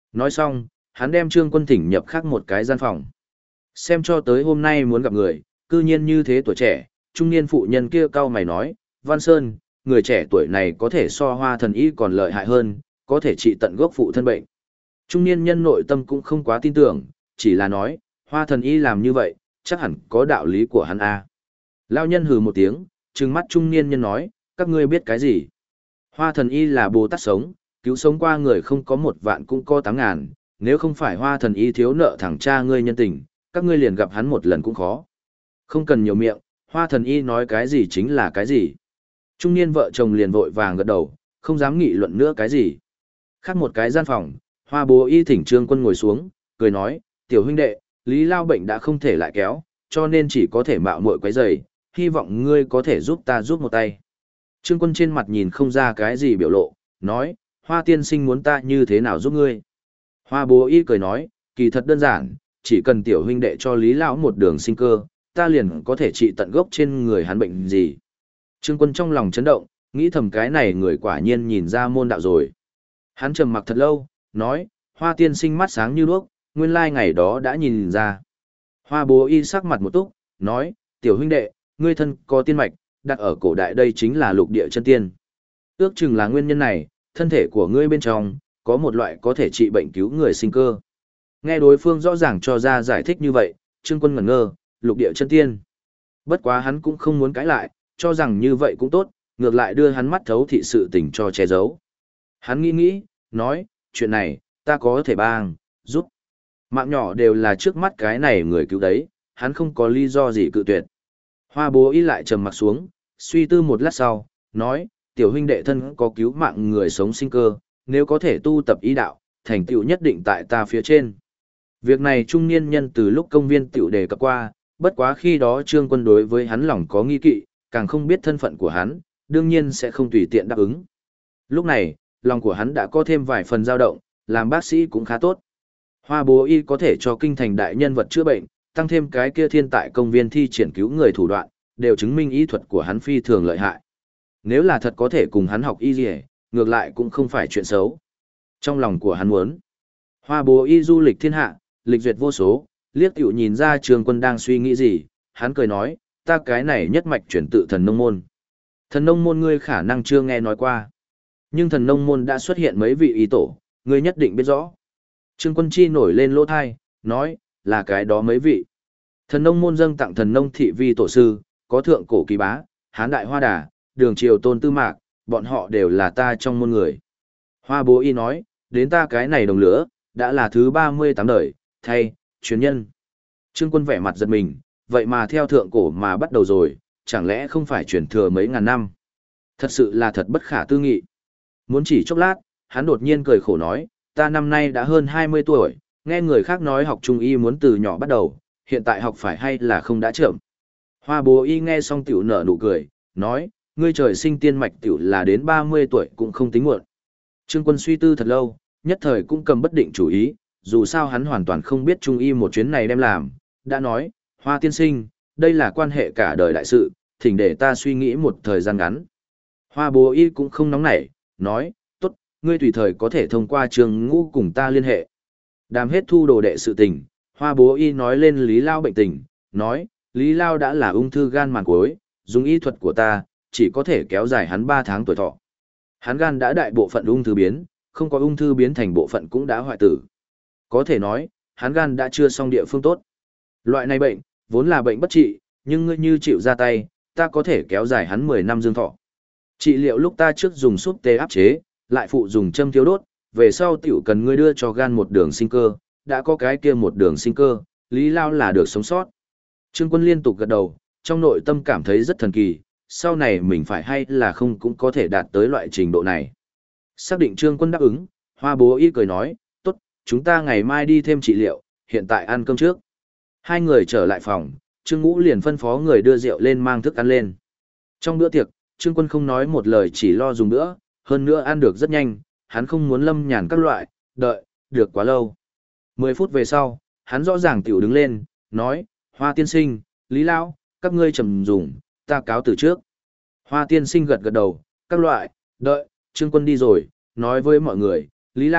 Nói xong, hắn đem Trương Quân thỉnh nhập khác một cái gian phòng. Xem cho tới hôm nay muốn gặp người, cư nhiên như thế tuổi trẻ, trung niên phụ nhân kia cau mày nói, Văn Sơn, người trẻ tuổi này có thể so Hoa Thần Y còn lợi hại hơn, có thể trị tận gốc phụ thân bệnh. Trung niên nhân nội tâm cũng không quá tin tưởng, chỉ là nói, Hoa Thần Y làm như vậy, chắc hẳn có đạo lý của hắn a. Lão nhân hừ một tiếng, trừng mắt trung niên nhân nói, các ngươi biết cái gì? Hoa Thần Y là Bồ Tát sống, cứu sống qua người không có 1 vạn cũng có 8.000, nếu không phải Hoa Thần Y thiếu nợ thằng cha ngươi nhân tình, các ngươi liền gặp hắn một lần cũng khó. Không cần nhiều miệng, Hoa Thần Y nói cái gì chính là cái gì. Trung niên vợ chồng liền vội vàng gật đầu, không dám nghị luận nữa cái gì. Khác một cái gian phòng, Hoa Bố Y thỉnh Trương Quân ngồi xuống, cười nói, tiểu huynh đệ, Lý Lao bệnh đã không thể lại kéo, cho nên chỉ có thể mạo muội quấy rầy, hy vọng ngươi có thể giúp ta giúp một tay. Trương Quân trên mặt nhìn không ra cái gì biểu lộ, nói, Hoa tiên sinh muốn ta như thế nào giúp ngươi. Hoa Bố Y cười nói, kỳ thật đơn giản, chỉ cần tiểu huynh đệ cho Lý Lão một đường sinh cơ, ta liền có thể trị tận gốc trên người hắn bệnh gì. Trương Quân trong lòng chấn động, nghĩ thầm cái này người quả nhiên nhìn ra môn đạo rồi. Hắn trầm mặc thật lâu, nói, Hoa tiên sinh mắt sáng như đuốc, nguyên lai ngày đó đã nhìn ra. Hoa Bố Y sắc mặt một túc, nói, tiểu huynh đệ, ngươi thân có tiên mạch, đặt ở cổ đại đây chính là lục địa chân tiên. Ước chừng là nguyên nhân này, thân thể của ngươi bên trong, có một loại có thể trị bệnh cứu người sinh cơ. Nghe đối phương rõ ràng cho ra giải thích như vậy, Trương Quân ngẩn ngơ, lục địa chân tiên. Bất quá hắn cũng không muốn cãi lại, cho rằng như vậy cũng tốt, ngược lại đưa hắn mắt thấu thị sự tình cho che giấu. Hắn nghĩ, nói, chuyện này, ta có thể bang, giúp. Mạng nhỏ đều là trước mắt cái này người cứu đấy, hắn không có lý do gì cự tuyệt. Hoa Bố Y lại trầm mặt xuống, suy tư một lát sau, nói, tiểu huynh đệ thân có cứu mạng người sống sinh cơ, nếu có thể tu tập ý đạo, thành tựu nhất định tại ta phía trên. Việc này trung niên nhân từ lúc công viên tiểu đề cập qua, bất quá khi đó Trương Quân đối với hắn lòng có nghi kỵ, càng không biết thân phận của hắn, đương nhiên sẽ không tùy tiện đáp ứng. Lúc này, lòng của hắn đã có thêm vài phần dao động, làm bác sĩ cũng khá tốt. Hoa Bố Y có thể cho kinh thành đại nhân vật chữa bệnh, tăng thêm cái kia thiên tại công viên thi triển cứu người thủ đoạn, đều chứng minh y thuật của hắn phi thường lợi hại. Nếu là thật có thể cùng hắn học y gì, ngược lại cũng không phải chuyện xấu. Trong lòng của hắn muốn, Hoa Bố Y du lịch thiên hạ, lịch duyệt vô số, liếc tiểu nhìn ra Trương Quân đang suy nghĩ gì, hắn cười nói, ta cái này nhất mạch chuyển tự thần nông môn. Thần nông môn ngươi khả năng chưa nghe nói qua. Nhưng thần nông môn đã xuất hiện mấy vị y tổ, ngươi nhất định biết rõ. Trương Quân chi nổi lên lỗ thai, nói, là cái đó mấy vị. Thần nông môn dâng tặng thần nông thị vi tổ sư, có thượng cổ kỳ bá, hán đại hoa đà, đường triều tôn tư mạc, bọn họ đều là ta trong môn người. Hoa Bố Y nói, đến ta cái này đồng lửa, đã là thứ 38 đời, thay, truyền nhân. Trương Quân vẻ mặt giật mình, vậy mà theo thượng cổ mà bắt đầu rồi, chẳng lẽ không phải truyền thừa mấy ngàn năm. Thật sự là thật bất khả tư nghị. Muốn chỉ chốc lát, hắn đột nhiên cười khổ nói, ta năm nay đã hơn 20 tuổi, nghe người khác nói học trung y muốn từ nhỏ bắt đầu, hiện tại học phải hay là không đã chậm. Hoa Bố Y nghe xong tiểu nở nụ cười, nói, ngươi trời sinh tiên mạch tiểu là đến 30 tuổi cũng không tính muộn. Trương Quân suy tư thật lâu, nhất thời cũng cầm bất định chủ ý, dù sao hắn hoàn toàn không biết trung y một chuyến này đem làm, đã nói, Hoa tiên sinh, đây là quan hệ cả đời đại sự, thỉnh để ta suy nghĩ một thời gian ngắn. Hoa Bố Y cũng không nóng nảy, nói, tốt, ngươi tùy thời có thể thông qua Trương Ngũ cùng ta liên hệ. Đàm hết thu đồ đệ sự tình, Hoa Bố Y nói lên Lý Lao bệnh tình, nói, Lý Lao đã là ung thư gan màng cuối, dùng y thuật của ta, chỉ có thể kéo dài hắn 3 tháng tuổi thọ. Hắn gan đã đại bộ phận ung thư biến, không có ung thư biến thành bộ phận cũng đã hoại tử. Có thể nói, hắn gan đã chưa xong địa phương tốt. Loại này bệnh, vốn là bệnh bất trị, nhưng ngươi như chịu ra tay, ta có thể kéo dài hắn 10 năm dương thọ. Trị liệu lúc ta trước dùng súp tê áp chế, lại phụ dùng châm thiếu đốt, về sau tiểu cần ngươi đưa cho gan một đường sinh cơ, đã có cái kia một đường sinh cơ, Lý Lao là được sống sót. Trương Quân liên tục gật đầu, trong nội tâm cảm thấy rất thần kỳ, sau này mình phải hay là không cũng có thể đạt tới loại trình độ này. Xác định Trương Quân đáp ứng, Hoa Bố Y cười nói, tốt, chúng ta ngày mai đi thêm trị liệu, hiện tại ăn cơm trước. Hai người trở lại phòng, Trương Ngũ liền phân phó người đưa rượu lên mang thức ăn lên. Trong bữa tiệc, Trương Quân không nói một lời chỉ lo dùng bữa, hơn nữa ăn được rất nhanh, hắn không muốn lâm nhàn các loại, đợi, được quá lâu. 10 phút về sau, hắn rõ ràng tiểu đứng lên, nói, Hoa tiên sinh, Lý Lao, các ngươi trầm dùng, ta cáo từ trước. Hoa tiên sinh gật gật đầu, các loại, đợi, Trương Quân đi rồi, nói với mọi người, Lý Lao,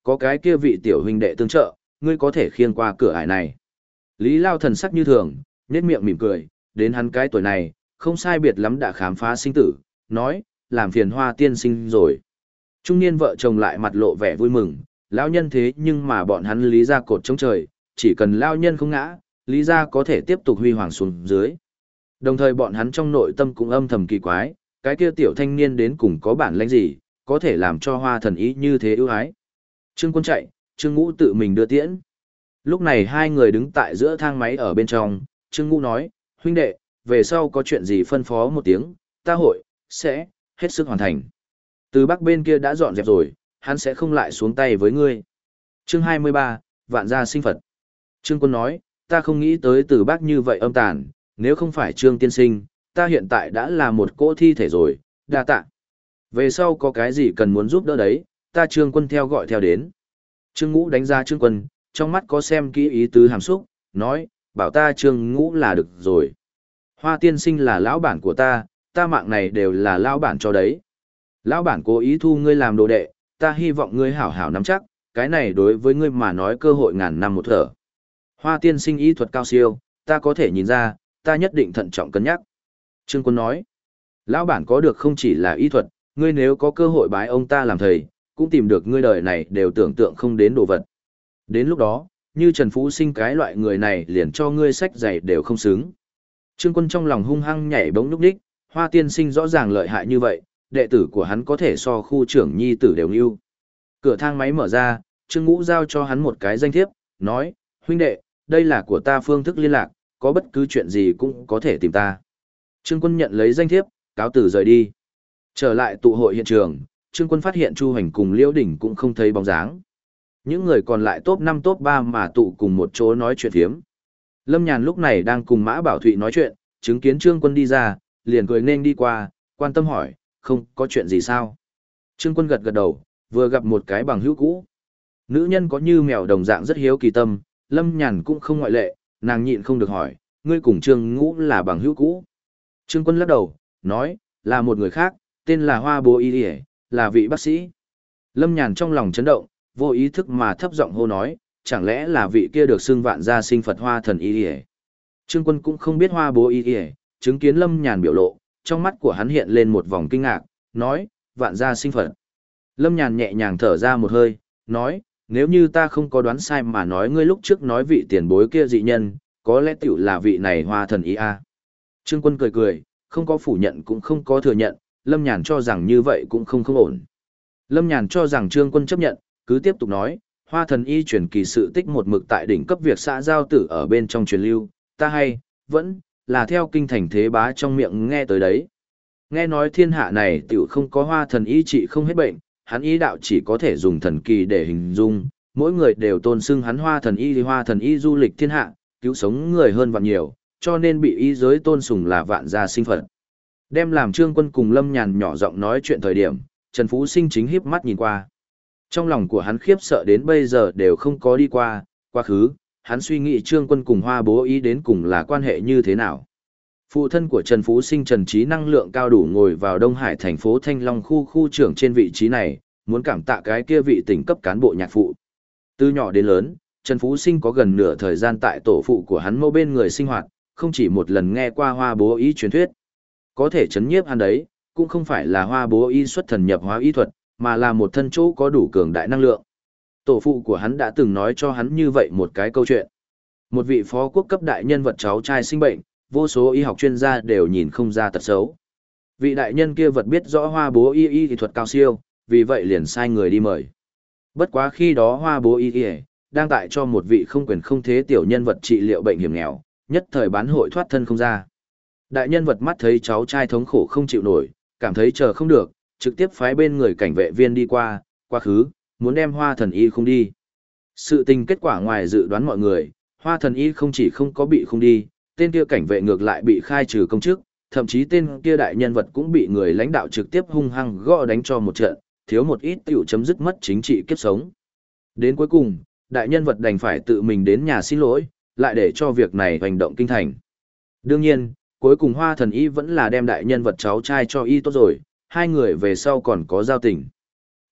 có cái kia vị tiểu huynh đệ tương trợ, ngươi có thể khiêng qua cửa ải này. Lý Lao thần sắc như thường, nhếch miệng mỉm cười, đến hắn cái tuổi này, không sai biệt lắm đã khám phá sinh tử, nói, làm phiền Hoa tiên sinh rồi. Trung niên vợ chồng lại mặt lộ vẻ vui mừng, lão nhân thế nhưng mà bọn hắn Lý gia cột chống trời, chỉ cần lão nhân không ngã, Lý gia có thể tiếp tục huy hoàng xuống dưới. Đồng thời bọn hắn trong nội tâm cũng âm thầm kỳ quái, cái kia tiểu thanh niên đến cùng có bản lĩnh gì, có thể làm cho Hoa thần ý như thế ưu ái. Trương Quân chạy, Trương Ngũ tự mình đưa tiễn. Lúc này hai người đứng tại giữa thang máy ở bên trong, Trương Ngũ nói, huynh đệ, về sau có chuyện gì phân phó một tiếng, ta hội, sẽ, hết sức hoàn thành. Từ Bắc bên kia đã dọn dẹp rồi, hắn sẽ không lại xuống tay với ngươi. Chương 23, Vạn gia sinh Phật. Trương Quân nói, ta không nghĩ tới Từ Bắc như vậy âm tàn, nếu không phải Trương tiên sinh, ta hiện tại đã là một cỗ thi thể rồi, đa tạ. Về sau có cái gì cần muốn giúp đỡ đấy, ta Trương Quân theo gọi theo đến. Trương Ngũ đánh giá Trương Quân, trong mắt có xem kỹ ý tứ hàm xúc, nói, bảo ta Trương Ngũ là được rồi. Hoa tiên sinh là lão bản của ta mạng này đều là lão bản cho đấy. Lão bản cố ý thu ngươi làm đồ đệ, ta hy vọng ngươi hảo hảo nắm chắc, cái này đối với ngươi mà nói cơ hội ngàn năm một thở. Hoa tiên sinh y thuật cao siêu, ta có thể nhìn ra, ta nhất định thận trọng cân nhắc. Trương Quân nói, lão bản có được không chỉ là y thuật, ngươi nếu có cơ hội bái ông ta làm thầy, cũng tìm được ngươi đời này đều tưởng tượng không đến đồ vật. Đến lúc đó, như Trần Phú Sinh cái loại người này liền cho ngươi sách giày đều không xứng. Trương Quân trong lòng hung hăng nhảy bỗng lúc đích, Hoa tiên sinh rõ ràng lợi hại như vậy, đệ tử của hắn có thể so khu trưởng nhi tử đều ưu. Cửa thang máy mở ra, Trương Ngũ giao cho hắn một cái danh thiếp, nói, huynh đệ, đây là của ta phương thức liên lạc, có bất cứ chuyện gì cũng có thể tìm ta. Trương Quân nhận lấy danh thiếp, cáo từ rời đi. Trở lại tụ hội hiện trường, Trương Quân phát hiện Chu Hành cùng Liễu Đỉnh cũng không thấy bóng dáng. Những người còn lại top 5 top 3 mà tụ cùng một chỗ nói chuyện thiếm. Lâm Nhàn lúc này đang cùng Mã Bảo Thụy nói chuyện, chứng kiến Trương Quân đi ra, liền cười nên đi qua, quan tâm hỏi, không có chuyện gì sao? Trương Quân gật gật đầu, vừa gặp một cái bằng hữu cũ. Nữ nhân có như mèo đồng dạng rất hiếu kỳ tâm, Lâm Nhàn cũng không ngoại lệ, nàng nhịn không được hỏi, ngươi cùng Trương Ngũ là bằng hữu cũ. Trương Quân lắc đầu, nói, là một người khác, tên là Hoa Bố Y Điề, là vị bác sĩ. Lâm Nhàn trong lòng chấn động, vô ý thức mà thấp giọng hô nói, chẳng lẽ là vị kia được xưng vạn gia sinh Phật Hoa thần Y Điề. Trương Quân cũng không biết Hoa Bố Y Điề, chứng kiến Lâm Nhàn biểu lộ, trong mắt của hắn hiện lên một vòng kinh ngạc, nói, vạn gia sinh Phật. Lâm Nhàn nhẹ nhàng thở ra một hơi, nói, nếu như ta không có đoán sai mà nói ngươi lúc trước nói vị tiền bối kia dị nhân, có lẽ tiểu là vị này Hoa thần Y A. Trương Quân cười cười, không có phủ nhận cũng không có thừa nhận, Lâm Nhàn cho rằng như vậy cũng không ổn. Lâm Nhàn cho rằng Trương Quân chấp nhận, cứ tiếp tục nói, Hoa thần y truyền kỳ sự tích một mực tại đỉnh cấp việc xã giao tử ở bên trong truyền lưu, ta hay, vẫn, là theo kinh thành thế bá trong miệng nghe tới đấy. Nghe nói thiên hạ này tiểu không có Hoa thần y trị không hết bệnh, hắn y đạo chỉ có thể dùng thần kỳ để hình dung, mỗi người đều tôn xưng hắn Hoa thần y du lịch thiên hạ, cứu sống người hơn vạn nhiều, cho nên bị y giới tôn sùng là vạn gia sinh Phật. Đem làm Trương Quân cùng Lâm Nhàn nhỏ giọng nói chuyện thời điểm, Trần Phú Sinh chính híp mắt nhìn qua. Trong lòng của hắn khiếp sợ đến bây giờ đều không có đi qua, quá khứ, hắn suy nghĩ Trương Quân cùng Hoa Bố Y đến cùng là quan hệ như thế nào. Phụ thân của Trần Phú Sinh Trần Trí năng lượng cao đủ ngồi vào Đông Hải thành phố Thanh Long khu trưởng trên vị trí này, muốn cảm tạ cái kia vị tỉnh cấp cán bộ nhạc phụ. Từ nhỏ đến lớn, Trần Phú Sinh có gần nửa thời gian tại tổ phụ của hắn mâu bên người sinh hoạt, không chỉ một lần nghe qua Hoa Bố Y truyền thuyết. Có thể chấn nhiếp hắn đấy, cũng không phải là Hoa Bố Y xuất thần nhập hóa y thuật, mà là một thân chỗ có đủ cường đại năng lượng. Tổ phụ của hắn đã từng nói cho hắn như vậy một cái câu chuyện. Một vị phó quốc cấp đại nhân vật cháu trai sinh bệnh, vô số y học chuyên gia đều nhìn không ra tật xấu. Vị đại nhân kia vật biết rõ Hoa Bố Y thuật cao siêu, vì vậy liền sai người đi mời. Bất quá khi đó Hoa Bố Y đang tại cho một vị không quyền không thế tiểu nhân vật trị liệu bệnh hiểm nghèo, nhất thời bán hội thoát thân không ra. Đại nhân vật mắt thấy cháu trai thống khổ không chịu nổi, cảm thấy chờ không được, trực tiếp phái bên người cảnh vệ viên đi qua, quá khứ, muốn đem Hoa thần y không đi. Sự tình kết quả ngoài dự đoán mọi người, Hoa thần y không chỉ không có bị không đi, tên kia cảnh vệ ngược lại bị khai trừ công chức, thậm chí tên kia đại nhân vật cũng bị người lãnh đạo trực tiếp hung hăng gõ đánh cho một trận, thiếu một ít tiểu chấm dứt mất chính trị kiếp sống. Đến cuối cùng, đại nhân vật đành phải tự mình đến nhà xin lỗi, lại để cho việc này hành động kinh thành. Đương nhiên, cuối cùng Hoa thần y vẫn là đem đại nhân vật cháu trai cho y tốt rồi, hai người về sau còn có giao tình.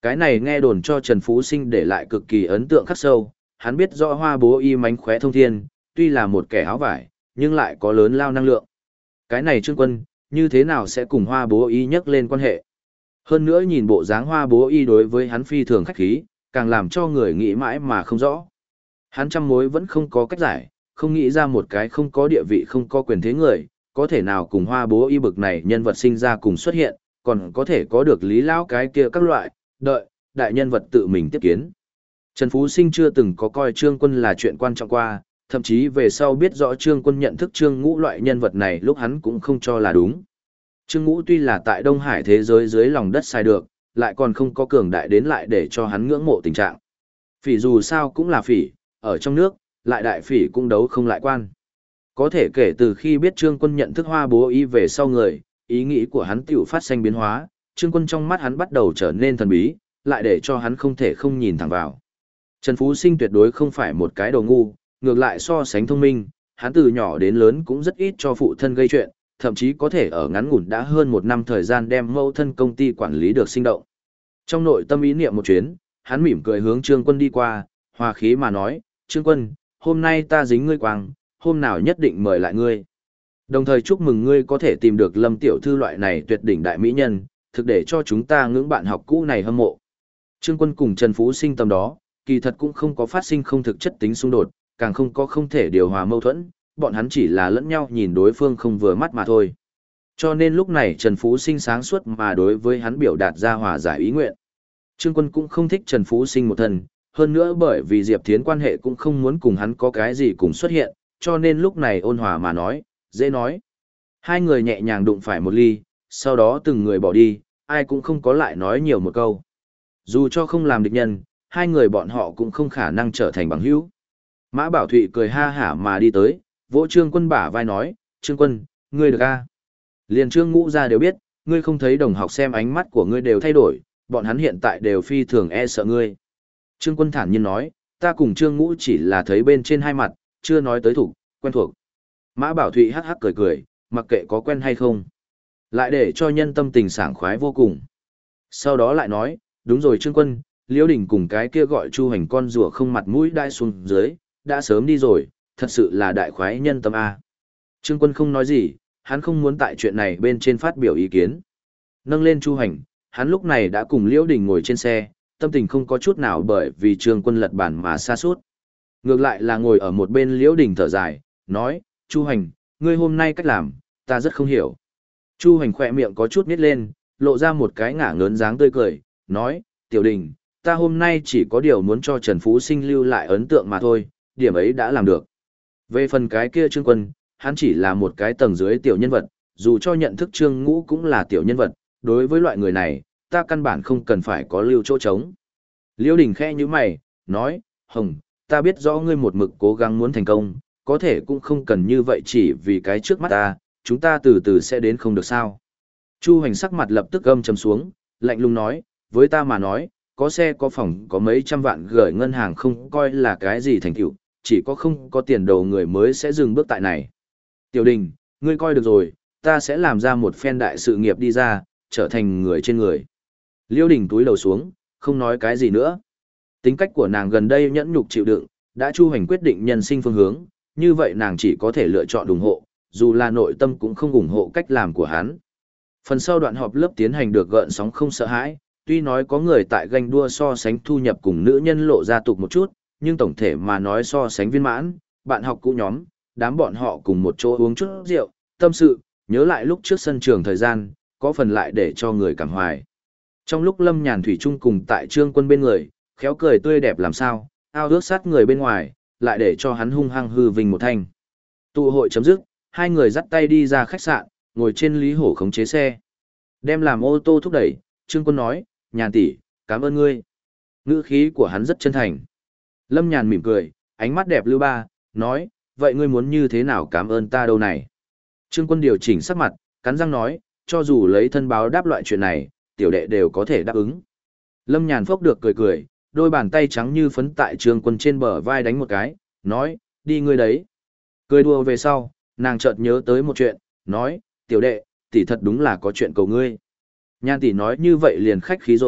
Cái này nghe đồn cho Trần Phú Sinh để lại cực kỳ ấn tượng khắc sâu, hắn biết rõ Hoa Bố Y mánh khóe thông thiên, tuy là một kẻ áo vải, nhưng lại có lớn lao năng lượng. Cái này Trương Quân, như thế nào sẽ cùng Hoa Bố Y nhắc lên quan hệ? Hơn nữa nhìn bộ dáng Hoa Bố Y đối với hắn phi thường khách khí, càng làm cho người nghĩ mãi mà không rõ. Hắn trăm mối vẫn không có cách giải, không nghĩ ra một cái không có địa vị không có quyền thế người, có thể nào cùng Hoa Bố Y bực này nhân vật sinh ra cùng xuất hiện, còn có thể có được Lý Lão cái kia các loại, đợi, đại nhân vật tự mình tiếp kiến. Trần Phú Sinh chưa từng có coi Trương Quân là chuyện quan trọng qua, thậm chí về sau biết rõ Trương Quân nhận thức Trương Ngũ loại nhân vật này lúc hắn cũng không cho là đúng. Trương Ngũ tuy là tại Đông Hải thế giới dưới lòng đất sai được, lại còn không có cường đại đến lại để cho hắn ngưỡng mộ tình trạng. Phỉ dù sao cũng là phỉ, ở trong nước, lại đại phỉ cũng đấu không lại quan. Có thể kể từ khi biết Trương Quân nhận thức Hoa Bố Y về sau người, ý nghĩ của hắn tiểu phát sinh biến hóa, Trương Quân trong mắt hắn bắt đầu trở nên thần bí, lại để cho hắn không thể không nhìn thẳng vào. Trần Phú Sinh tuyệt đối không phải một cái đồ ngu, ngược lại so sánh thông minh, hắn từ nhỏ đến lớn cũng rất ít cho phụ thân gây chuyện, thậm chí có thể ở ngắn ngủn đã hơn một năm thời gian đem mẫu thân công ty quản lý được sinh động. Trong nội tâm ý niệm một chuyến, hắn mỉm cười hướng Trương Quân đi qua, hòa khí mà nói, Trương Quân, hôm nay ta dính ngươi quang, hôm nào nhất định mời lại ngươi. Đồng thời chúc mừng ngươi có thể tìm được Lâm tiểu thư loại này tuyệt đỉnh đại mỹ nhân, thực để cho chúng ta ngưỡng bạn học cũ này hâm mộ. Trương Quân cùng Trần Phú Sinh tầm đó, kỳ thật cũng không có phát sinh không thực chất tính xung đột, càng không có không thể điều hòa mâu thuẫn, bọn hắn chỉ là lẫn nhau nhìn đối phương không vừa mắt mà thôi. Cho nên lúc này Trần Phú Sinh sáng suốt mà đối với hắn biểu đạt ra hòa giải ý nguyện. Trương Quân cũng không thích Trần Phú Sinh một thân, hơn nữa bởi vì Diệp Thiến quan hệ cũng không muốn cùng hắn có cái gì cùng xuất hiện, cho nên lúc này ôn hòa mà nói, dễ nói. Hai người nhẹ nhàng đụng phải một ly, sau đó từng người bỏ đi, ai cũng không có lại nói nhiều một câu. Dù cho không làm địch nhân, hai người bọn họ cũng không khả năng trở thành bằng hữu. Mã Bảo Thụy cười ha hả mà đi tới, vỗ Trương Quân bả vai nói, Trương Quân, ngươi được a? Liền Trương Ngũ ra đều biết, ngươi không thấy đồng học xem ánh mắt của ngươi đều thay đổi, bọn hắn hiện tại đều phi thường e sợ ngươi. Trương Quân thản nhiên nói, ta cùng Trương Ngũ chỉ là thấy bên trên hai mặt, chưa nói tới thủ, quen thuộc. Mã Bảo Thụy hắc hắc cười cười, mặc kệ có quen hay không. Lại để cho nhân tâm tình sảng khoái vô cùng. Sau đó lại nói, đúng rồi Trương Quân, Liễu Đình cùng cái kia gọi Chu Hành con rùa không mặt mũi đai xuống dưới, đã sớm đi rồi, thật sự là đại khoái nhân tâm A. Trương Quân không nói gì, hắn không muốn tại chuyện này bên trên phát biểu ý kiến. Nâng lên Chu Hành, hắn lúc này đã cùng Liễu Đình ngồi trên xe, tâm tình không có chút nào bởi vì Trương Quân lật bản mà xa suốt. Ngược lại là ngồi ở một bên Liễu Đình thở dài, nói, Chu Hành, ngươi hôm nay cách làm, ta rất không hiểu. Chu Hành khỏe miệng có chút nít lên, lộ ra một cái ngả ngớn dáng tươi cười, nói, Tiểu Đình, ta hôm nay chỉ có điều muốn cho Trần Phú Sinh lưu lại ấn tượng mà thôi, điểm ấy đã làm được. Về phần cái kia Trương Quân, hắn chỉ là một cái tầng dưới tiểu nhân vật, dù cho nhận thức Trương Ngũ cũng là tiểu nhân vật, đối với loại người này, ta căn bản không cần phải có lưu chỗ trống. Liễu Đình khẽ như mày, nói, Hồng, ta biết rõ ngươi một mực cố gắng muốn thành công, có thể cũng không cần như vậy chỉ vì cái trước mắt ta, chúng ta từ từ sẽ đến không được sao. Chu Hành sắc mặt lập tức gầm trầm xuống, lạnh lùng nói, với ta mà nói, có xe có phòng có mấy trăm vạn gửi ngân hàng không coi là cái gì thành tựu, chỉ có không có tiền đầu người mới sẽ dừng bước tại này. Tiểu Đình, ngươi coi được rồi, ta sẽ làm ra một phen đại sự nghiệp đi ra, trở thành người trên người. Liễu Đình túi đầu xuống, không nói cái gì nữa. Tính cách của nàng gần đây nhẫn nhục chịu đựng, đã Chu Hành quyết định nhân sinh phương hướng, như vậy nàng chỉ có thể lựa chọn ủng hộ, dù là nội tâm cũng không ủng hộ cách làm của hắn. Phần sau đoạn họp lớp tiến hành được gợn sóng không sợ hãi, tuy nói có người tại ganh đua so sánh thu nhập cùng nữ nhân lộ ra tục một chút, nhưng tổng thể mà nói so sánh viên mãn, bạn học cũ nhóm, đám bọn họ cùng một chỗ uống chút rượu, tâm sự, nhớ lại lúc trước sân trường thời gian, có phần lại để cho người cảm hoài. Trong lúc Lâm Nhàn Thủy Trung cùng tại Trương Quân bên người, khéo cười tươi đẹp làm sao, ao ước sát người bên ngoài, lại để cho hắn hung hăng hư vinh một thanh. Tụ hội chấm dứt, hai người dắt tay đi ra khách sạn, ngồi trên Lý Hổ khống chế xe. Đem làm ô tô thúc đẩy, Trương Quân nói, Nhàn tỷ, cảm ơn ngươi. Ngữ khí của hắn rất chân thành. Lâm Nhàn mỉm cười, ánh mắt đẹp lưu ba, nói, vậy ngươi muốn như thế nào cảm ơn ta đâu này? Trương Quân điều chỉnh sắc mặt, cắn răng nói, cho dù lấy thân báo đáp loại chuyện này, tiểu đệ đều có thể đáp ứng. Lâm Nhàn phốc được cười cười, đôi bàn tay trắng như phấn tại Trương Quân trên bờ vai đánh một cái, nói, đi ngươi đấy. Cười đùa về sau, nàng chợt nhớ tới một chuyện, nói, tiểu đệ, tỷ thật đúng là có chuyện cầu ngươi. Nhan tỷ nói như vậy liền khách khí rồi,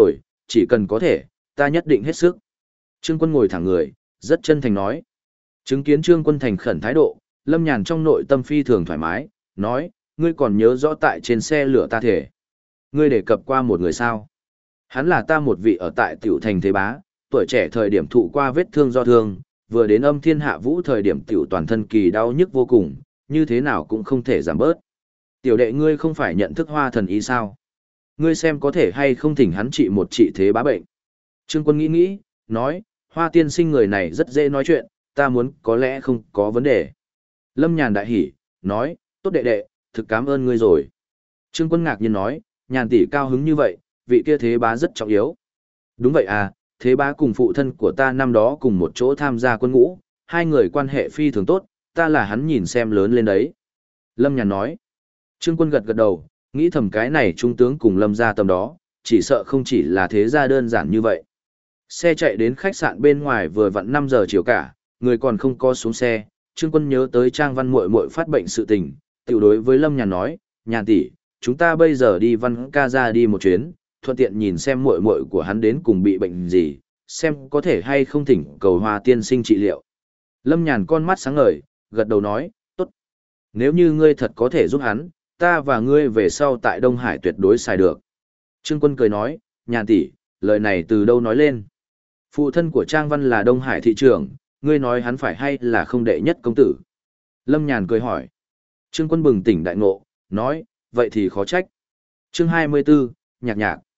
chỉ cần có thể, ta nhất định hết sức. Trương Quân ngồi thẳng người, rất chân thành nói. Chứng kiến Trương Quân thành khẩn thái độ, Lâm Nhàn trong nội tâm phi thường thoải mái, nói, ngươi còn nhớ rõ tại trên xe lửa ta thể. Ngươi đề cập qua một người sao? Hắn là ta một vị ở tại tiểu thành thế bá, tuổi trẻ thời điểm thụ qua vết thương do thương, vừa đến âm thiên hạ vũ thời điểm tiểu toàn thân kỳ đau nhức vô cùng, như thế nào cũng không thể giảm bớt. Tiểu đệ ngươi không phải nhận thức Hoa thần ý sao? Ngươi xem có thể hay không thỉnh hắn trị một trị thế bá bệnh. Trương Quân nghĩ, nói, Hoa tiên sinh người này rất dễ nói chuyện, ta muốn có lẽ không có vấn đề. Lâm Nhàn đại hỉ, nói, tốt đệ đệ, thực cảm ơn ngươi rồi. Trương Quân ngạc nhiên nói, Nhàn tỷ cao hứng như vậy, vị kia thế bá rất trọng yếu. Đúng vậy à, thế bá cùng phụ thân của ta năm đó cùng một chỗ tham gia quân ngũ, hai người quan hệ phi thường tốt, ta là hắn nhìn xem lớn lên đấy. Lâm Nhàn nói, Trương Quân gật gật đầu, nghĩ thầm cái này trung tướng cùng Lâm gia tầm đó, chỉ sợ không chỉ là thế gia đơn giản như vậy. Xe chạy đến khách sạn bên ngoài vừa vặn 5 giờ chiều cả, người còn không có xuống xe, Trương Quân nhớ tới Trang Văn muội muội phát bệnh sự tình, tiểu đối với Lâm Nhàn nói, Nhàn tỷ, chúng ta bây giờ đi Văn ca ra đi một chuyến, thuận tiện nhìn xem muội muội của hắn đến cùng bị bệnh gì, xem có thể hay không thỉnh cầu Hoa tiên sinh trị liệu. Lâm Nhàn con mắt sáng ngời, gật đầu nói, tốt. Nếu như ngươi thật có thể giúp hắn, ta và ngươi về sau tại Đông Hải tuyệt đối xài được. Trương Quân cười nói, Nhàn tỷ, lời này từ đâu nói lên? Phụ thân của Trang Văn là Đông Hải thị trưởng, ngươi nói hắn phải hay là không đệ nhất công tử? Lâm Nhàn cười hỏi. Trương Quân bừng tỉnh đại ngộ, nói, vậy thì khó trách. Chương 24, nhạc nhạc.